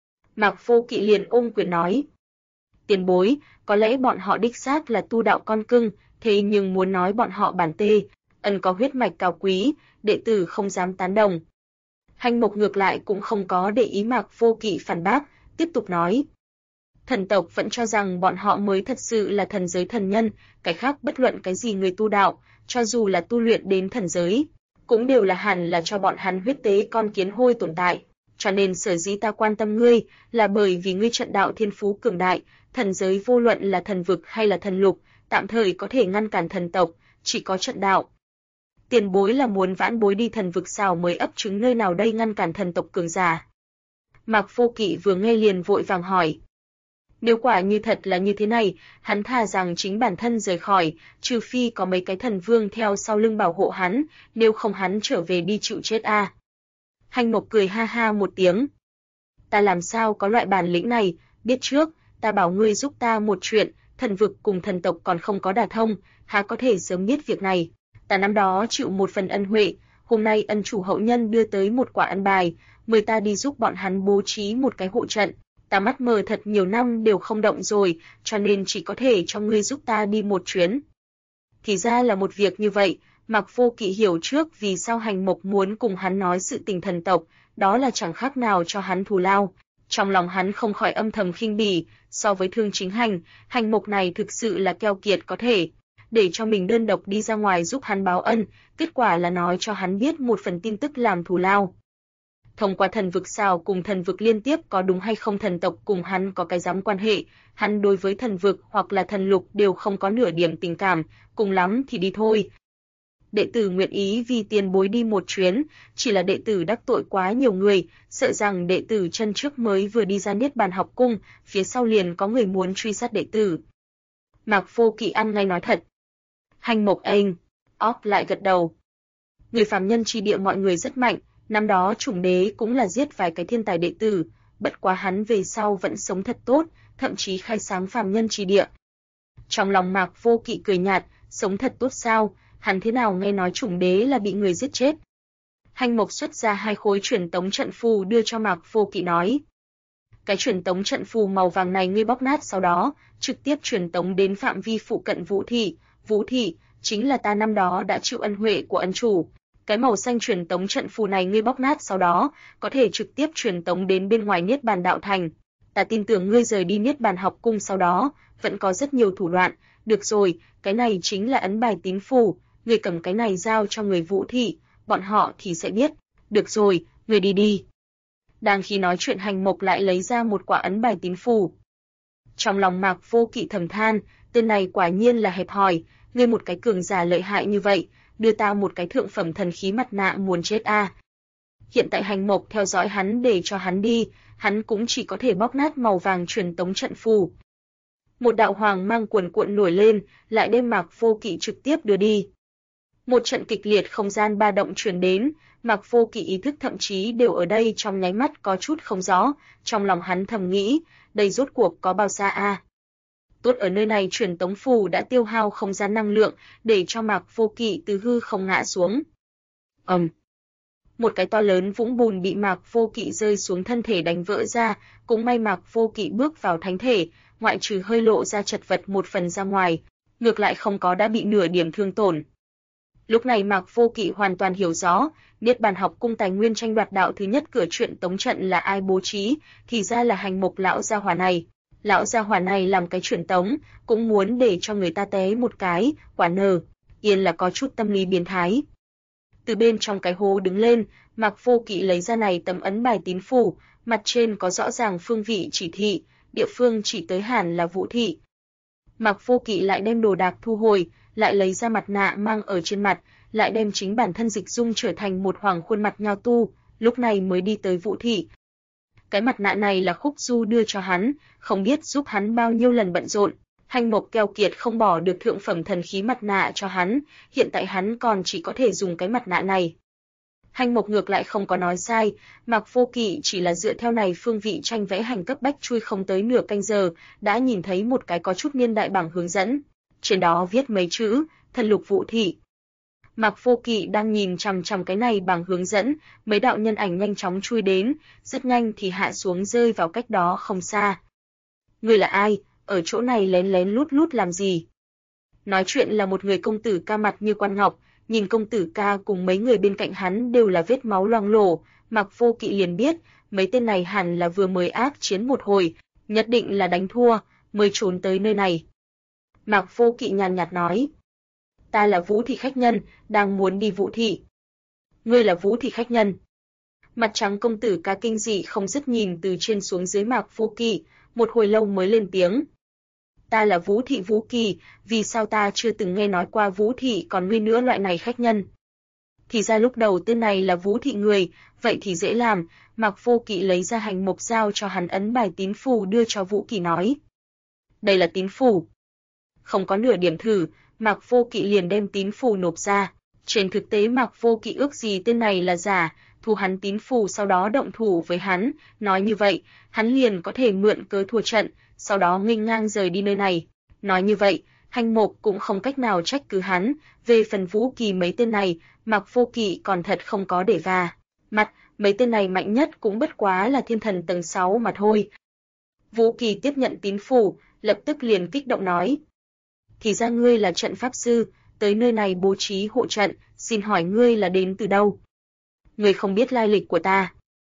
Mạc Vô Kỵ liền ôm quyền nói, tiền bối, có lẽ bọn họ đích xác là tu đạo con cưng, thế nhưng muốn nói bọn họ bản tê, ân có huyết mạch cao quý, đệ tử không dám tán đồng. Hành Mộc ngược lại cũng không có để ý Mạc Vô Kỵ phản bác, tiếp tục nói. Thần tộc vẫn cho rằng bọn họ mới thật sự là thần giới thần nhân, cái khác bất luận cái gì người tu đạo, cho dù là tu luyện đến thần giới, cũng đều là hẳn là cho bọn hắn huyết tế con kiến hôi tồn tại. Cho nên sở dĩ ta quan tâm ngươi, là bởi vì ngươi trận đạo thiên phú cường đại, thần giới vô luận là thần vực hay là thần lục, tạm thời có thể ngăn cản thần tộc, chỉ có trận đạo. Tiền bối là muốn vãn bối đi thần vực sao mới ấp trứng nơi nào đây ngăn cản thần tộc cường giả. Mạc Vô Kỵ vừa nghe liền vội vàng hỏi. Nếu quả như thật là như thế này, hắn thà rằng chính bản thân rời khỏi, trừ phi có mấy cái thần vương theo sau lưng bảo hộ hắn, nếu không hắn trở về đi chịu chết a. Hành Mộc cười ha ha một tiếng. Ta làm sao có loại bản lĩnh này, biết trước, ta bảo ngươi giúp ta một chuyện, thần vực cùng thần tộc còn không có đả thông, há có thể sớm biết việc này. Ta năm đó chịu một phần ân huệ, hôm nay ân chủ hậu nhân đưa tới một quả ân bài, mời ta đi giúp bọn hắn bố trí một cái hộ trận. Ta mắt mờ thật nhiều năm đều không động rồi, cho nên chỉ có thể cho ngươi giúp ta đi một chuyến. Thì ra là một việc như vậy, Mạc Vô Kỵ hiểu trước vì sao Hành Mộc muốn cùng hắn nói sự tình thần tộc, đó là chẳng khác nào cho hắn thù lao. Trong lòng hắn không khỏi âm thầm khinh bỉ, so với Thương Chính Hành, Hành Mộc này thực sự là keo kiệt có thể để cho mình đơn độc đi ra ngoài giúp hắn báo ân, kết quả là nói cho hắn biết một phần tin tức làm thù lao. Thông qua thần vực sao cùng thần vực liên tiếp có đúng hay không thần tộc cùng hắn có cái giám quan hệ, hắn đối với thần vực hoặc là thần lục đều không có nửa điểm tình cảm, cùng lắm thì đi thôi. Đệ tử nguyện ý vì tiền bối đi một chuyến, chỉ là đệ tử đắc tội quá nhiều người, sợ rằng đệ tử chân trước mới vừa đi ra Niết Bàn học cung, phía sau liền có người muốn truy sát đệ tử. Mạc Vô Kỵ ăn ngay nói thật. Hành Mộc anh, óp lại gật đầu. Người phàm nhân chi địa mọi người rất mạnh, năm đó Trùng Đế cũng là giết vài cái thiên tài đệ tử, bất quá hắn về sau vẫn sống thật tốt, thậm chí khai sáng phàm nhân chi địa. Trong lòng Mạc Vô Kỵ cười nhạt, sống thật tốt sao, hắn thế nào nghe nói Trùng Đế là bị người giết chết. Hành Mộc xuất ra 2 khối truyền tống trận phù đưa cho Mạc Vô Kỵ nói. Cái truyền tống trận phù màu vàng này ngươi bóp nát sau đó, trực tiếp truyền tống đến phạm vi phụ cận Vũ Thị. Vũ Thị chính là ta năm đó đã chịu ân huệ của ân chủ. Cái màu xanh truyền tống trận phù này ngươi bóp nát sau đó, có thể trực tiếp truyền tống đến bên ngoài Niết Bàn đạo thành. Ta tin tưởng ngươi rời đi Niết Bàn học cung sau đó, vẫn có rất nhiều thủ đoạn. Được rồi, cái này chính là ấn bài tín phù, ngươi cầm cái này giao cho người Vũ Thị, bọn họ thì sẽ biết. Được rồi, ngươi đi đi. Đang khi nói chuyện Hành Mộc lại lấy ra một quả ấn bài tín phù. Trong lòng Mạc Vô Kỵ thầm than, tên này quả nhiên là hẹp hòi, ngươi một cái cường giả lợi hại như vậy, đưa ta một cái thượng phẩm thần khí mặt nạ muốn chết a. Hiện tại Hành Mộc theo dõi hắn để cho hắn đi, hắn cũng chỉ có thể bóp nát màu vàng truyền tống trận phù. Một đạo hoàng mang cuồn cuộn nổi lên, lại đem Mạc Vô Kỵ trực tiếp đưa đi. Một trận kịch liệt không gian ba động truyền đến, Mạc Vô Kỵ ý thức thậm chí đều ở đây trong nháy mắt có chút không rõ, trong lòng hắn thầm nghĩ, đây rốt cuộc có bao xa a? Tốt ở nơi này truyền tống phù đã tiêu hao không gian năng lượng, để cho Mạc Vô Kỵ từ hư không ngã xuống. Một cái to lớn vũng bùn bị Mạc Vô Kỵ rơi xuống thân thể đánh vỡ ra, cũng may Mạc Vô Kỵ bước vào thánh thể, ngoại trừ hơi lộ ra chật vật một phần ra ngoài, ngược lại không có đã bị nửa điểm thương tổn. Lúc này Mạc Vô Kỵ hoàn toàn hiểu rõ, Niết Bàn học cung tài nguyên tranh đoạt đạo thứ nhất cửa truyền tống trận là ai bố trí, thì ra là Hành Mộc lão gia hỏa này. Lão gia hỏa này làm cái truyền tống, cũng muốn để cho người ta té một cái, quả nờ, yên là có chút tâm lý biến thái. Từ bên trong cái hố đứng lên, Mạc Vô Kỵ lấy ra này tấm ấn bài tín phù, mặt trên có rõ ràng phương vị chỉ thị, địa phương chỉ tới hẳn là Vũ Thị. Mạc Vô Kỵ lại đem đồ đạc thu hồi, lại lấy ra mặt nạ mang ở trên mặt, lại đem chính bản thân dịch dung trở thành một hoàng khuôn mặt nho tu, lúc này mới đi tới Vũ Thị. Cái mặt nạ này là Khúc Du đưa cho hắn, không biết giúp hắn bao nhiêu lần bận rộn. Hành Mộc keo kiệt không bỏ được thượng phẩm thần khí mặt nạ cho hắn, hiện tại hắn còn chỉ có thể dùng cái mặt nạ này. Hành Mộc ngược lại không có nói sai, Mạc Vô Kỵ chỉ là dựa theo này phương vị tranh vẽ hành cấp bách chui không tới nửa canh giờ, đã nhìn thấy một cái có chút niên đại bảng hướng dẫn. Trên đó viết mấy chữ, thần lục Vũ Thị. Mạc Vô Kỵ đang nhìn chằm chằm cái này bảng hướng dẫn, mấy đạo nhân ảnh nhanh chóng chui đến, rất nhanh thì hạ xuống rơi vào cách đó không xa. Ngươi là ai, ở chỗ này lén lén lút lút làm gì? Nói chuyện là một người công tử ca mặt như quan ngọc, nhìn công tử ca cùng mấy người bên cạnh hắn đều là vết máu loang lổ, Mạc Vô Kỵ liền biết, mấy tên này hẳn là vừa mới ác chiến một hồi, nhất định là đánh thua, mới trốn tới nơi này. Mạc Vô Kỵ nhàn nhạt nói, ta là Vũ thị khách nhân, đang muốn đi Vũ thị. Ngươi là Vũ thị khách nhân. Mặt trắng công tử ca kinh dị không dứt nhìn từ trên xuống dưới Mạc Vô Kỵ, một hồi lâu mới lên tiếng. Ta là Vũ thị Vũ Kỳ, vì sao ta chưa từng nghe nói qua Vũ thị còn ngươi nữa loại này khách nhân? Thì ra lúc đầu tên này là Vũ thị người, vậy thì dễ làm, Mạc Vô Kỵ lấy ra hành mộc dao cho hắn ấn bài tín phù đưa cho Vũ Kỳ nói. Đây là tín phù. Không có nửa điểm thử, Mạc Vô Kỵ liền đem tín phù nộp ra. Trên thực tế Mạc Vô Kỵ ước gì tên này là giả, thu hắn tín phù sau đó động thủ với hắn, nói như vậy, hắn liền có thể mượn cớ thua trận, sau đó nghênh ngang rời đi nơi này. Nói như vậy, hành mộc cũng không cách nào trách cứ hắn, về phần Vũ Kỳ mấy tên này, Mạc Vô Kỵ còn thật không có để va mặt, mấy tên này mạnh nhất cũng bất quá là thiên thần tầng 6 mà thôi. Vũ Kỳ tiếp nhận tín phù, lập tức liền kích động nói. Thì ra ngươi là trận pháp sư, tới nơi này bố trí hộ trận, xin hỏi ngươi là đến từ đâu? Ngươi không biết lai lịch của ta.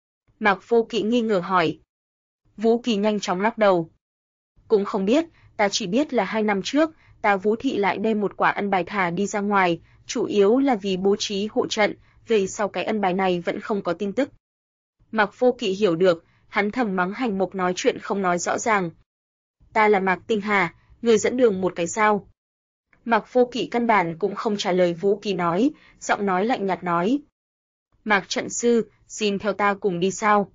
Mạc Vô Kỵ nghi ngờ hỏi. Vũ Kỳ nhanh chóng lắc đầu. Cũng không biết, ta chỉ biết là 2 năm trước, ta Vũ thị lại đem một quả ân bài thả đi ra ngoài, chủ yếu là vì bố trí hộ trận, về sau cái ân bài này vẫn không có tin tức. Mạc Vô Kỵ hiểu được, hắn thầm mắng hành mộc nói chuyện không nói rõ ràng. Ta là Mạc Tinh Hà, người dẫn đường một cái sao? Mạc Vô Kỵ căn bản cũng không trả lời Vũ Kỳ nói, giọng nói lạnh nhạt nói. Mạc trận sư, xin theo ta cùng đi sao?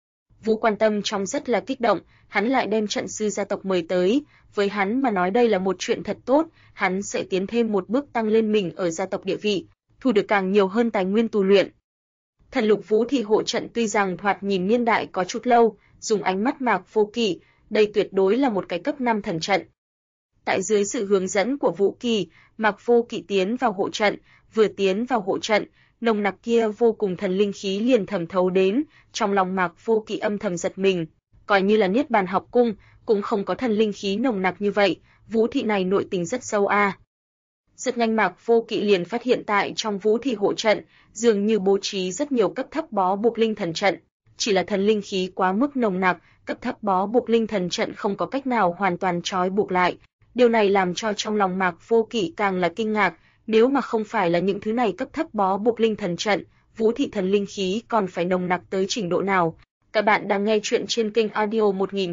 Vũ Quan Tâm trong rất là kích động, hắn lại đem trận sư gia tộc mời tới, với hắn mà nói đây là một chuyện thật tốt, hắn sẽ tiến thêm một bước tăng lên mình ở gia tộc địa vị, thu được càng nhiều hơn tài nguyên tu luyện. Thần Lục Vũ thị hộ trận tuy rằng thoạt nhìn niên đại có chút lâu, dùng ánh mắt Mạc Vô Kỵ, đây tuyệt đối là một cái cấp 5 thần trận. Tại dưới sự hướng dẫn của Vũ Kỳ, Mạc Vô Kỵ tiến vào hộ trận, vừa tiến vào hộ trận, nồng nặc kia vô cùng thần linh khí liền thẩm thấu đến, trong lòng Mạc Vô Kỵ âm thầm giật mình, coi như là Niết Bàn học cung, cũng không có thần linh khí nồng nặc như vậy, Vũ thị này nội tình rất sâu a. Rất nhanh Mạc Vô Kỵ liền phát hiện tại trong Vũ thị hộ trận, dường như bố trí rất nhiều cấp thấp bó buộc linh thần trận, chỉ là thần linh khí quá mức nồng nặc, cấp thấp bó buộc linh thần trận không có cách nào hoàn toàn trói buộc lại. Điều này làm cho trong lòng Mạc Vô Kỵ càng là kinh ngạc, nếu mà không phải là những thứ này cấp thấp bó buộc linh thần trận, Vũ thị thần linh khí còn phải nồng nặc tới trình độ nào. Các bạn đang nghe chuyện trên kênh audio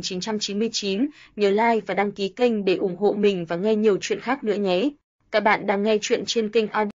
1999, nhớ like và đăng ký kênh để ủng hộ mình và nghe nhiều chuyện khác nữa nhé. Các bạn đang nghe chuyện trên kênh audio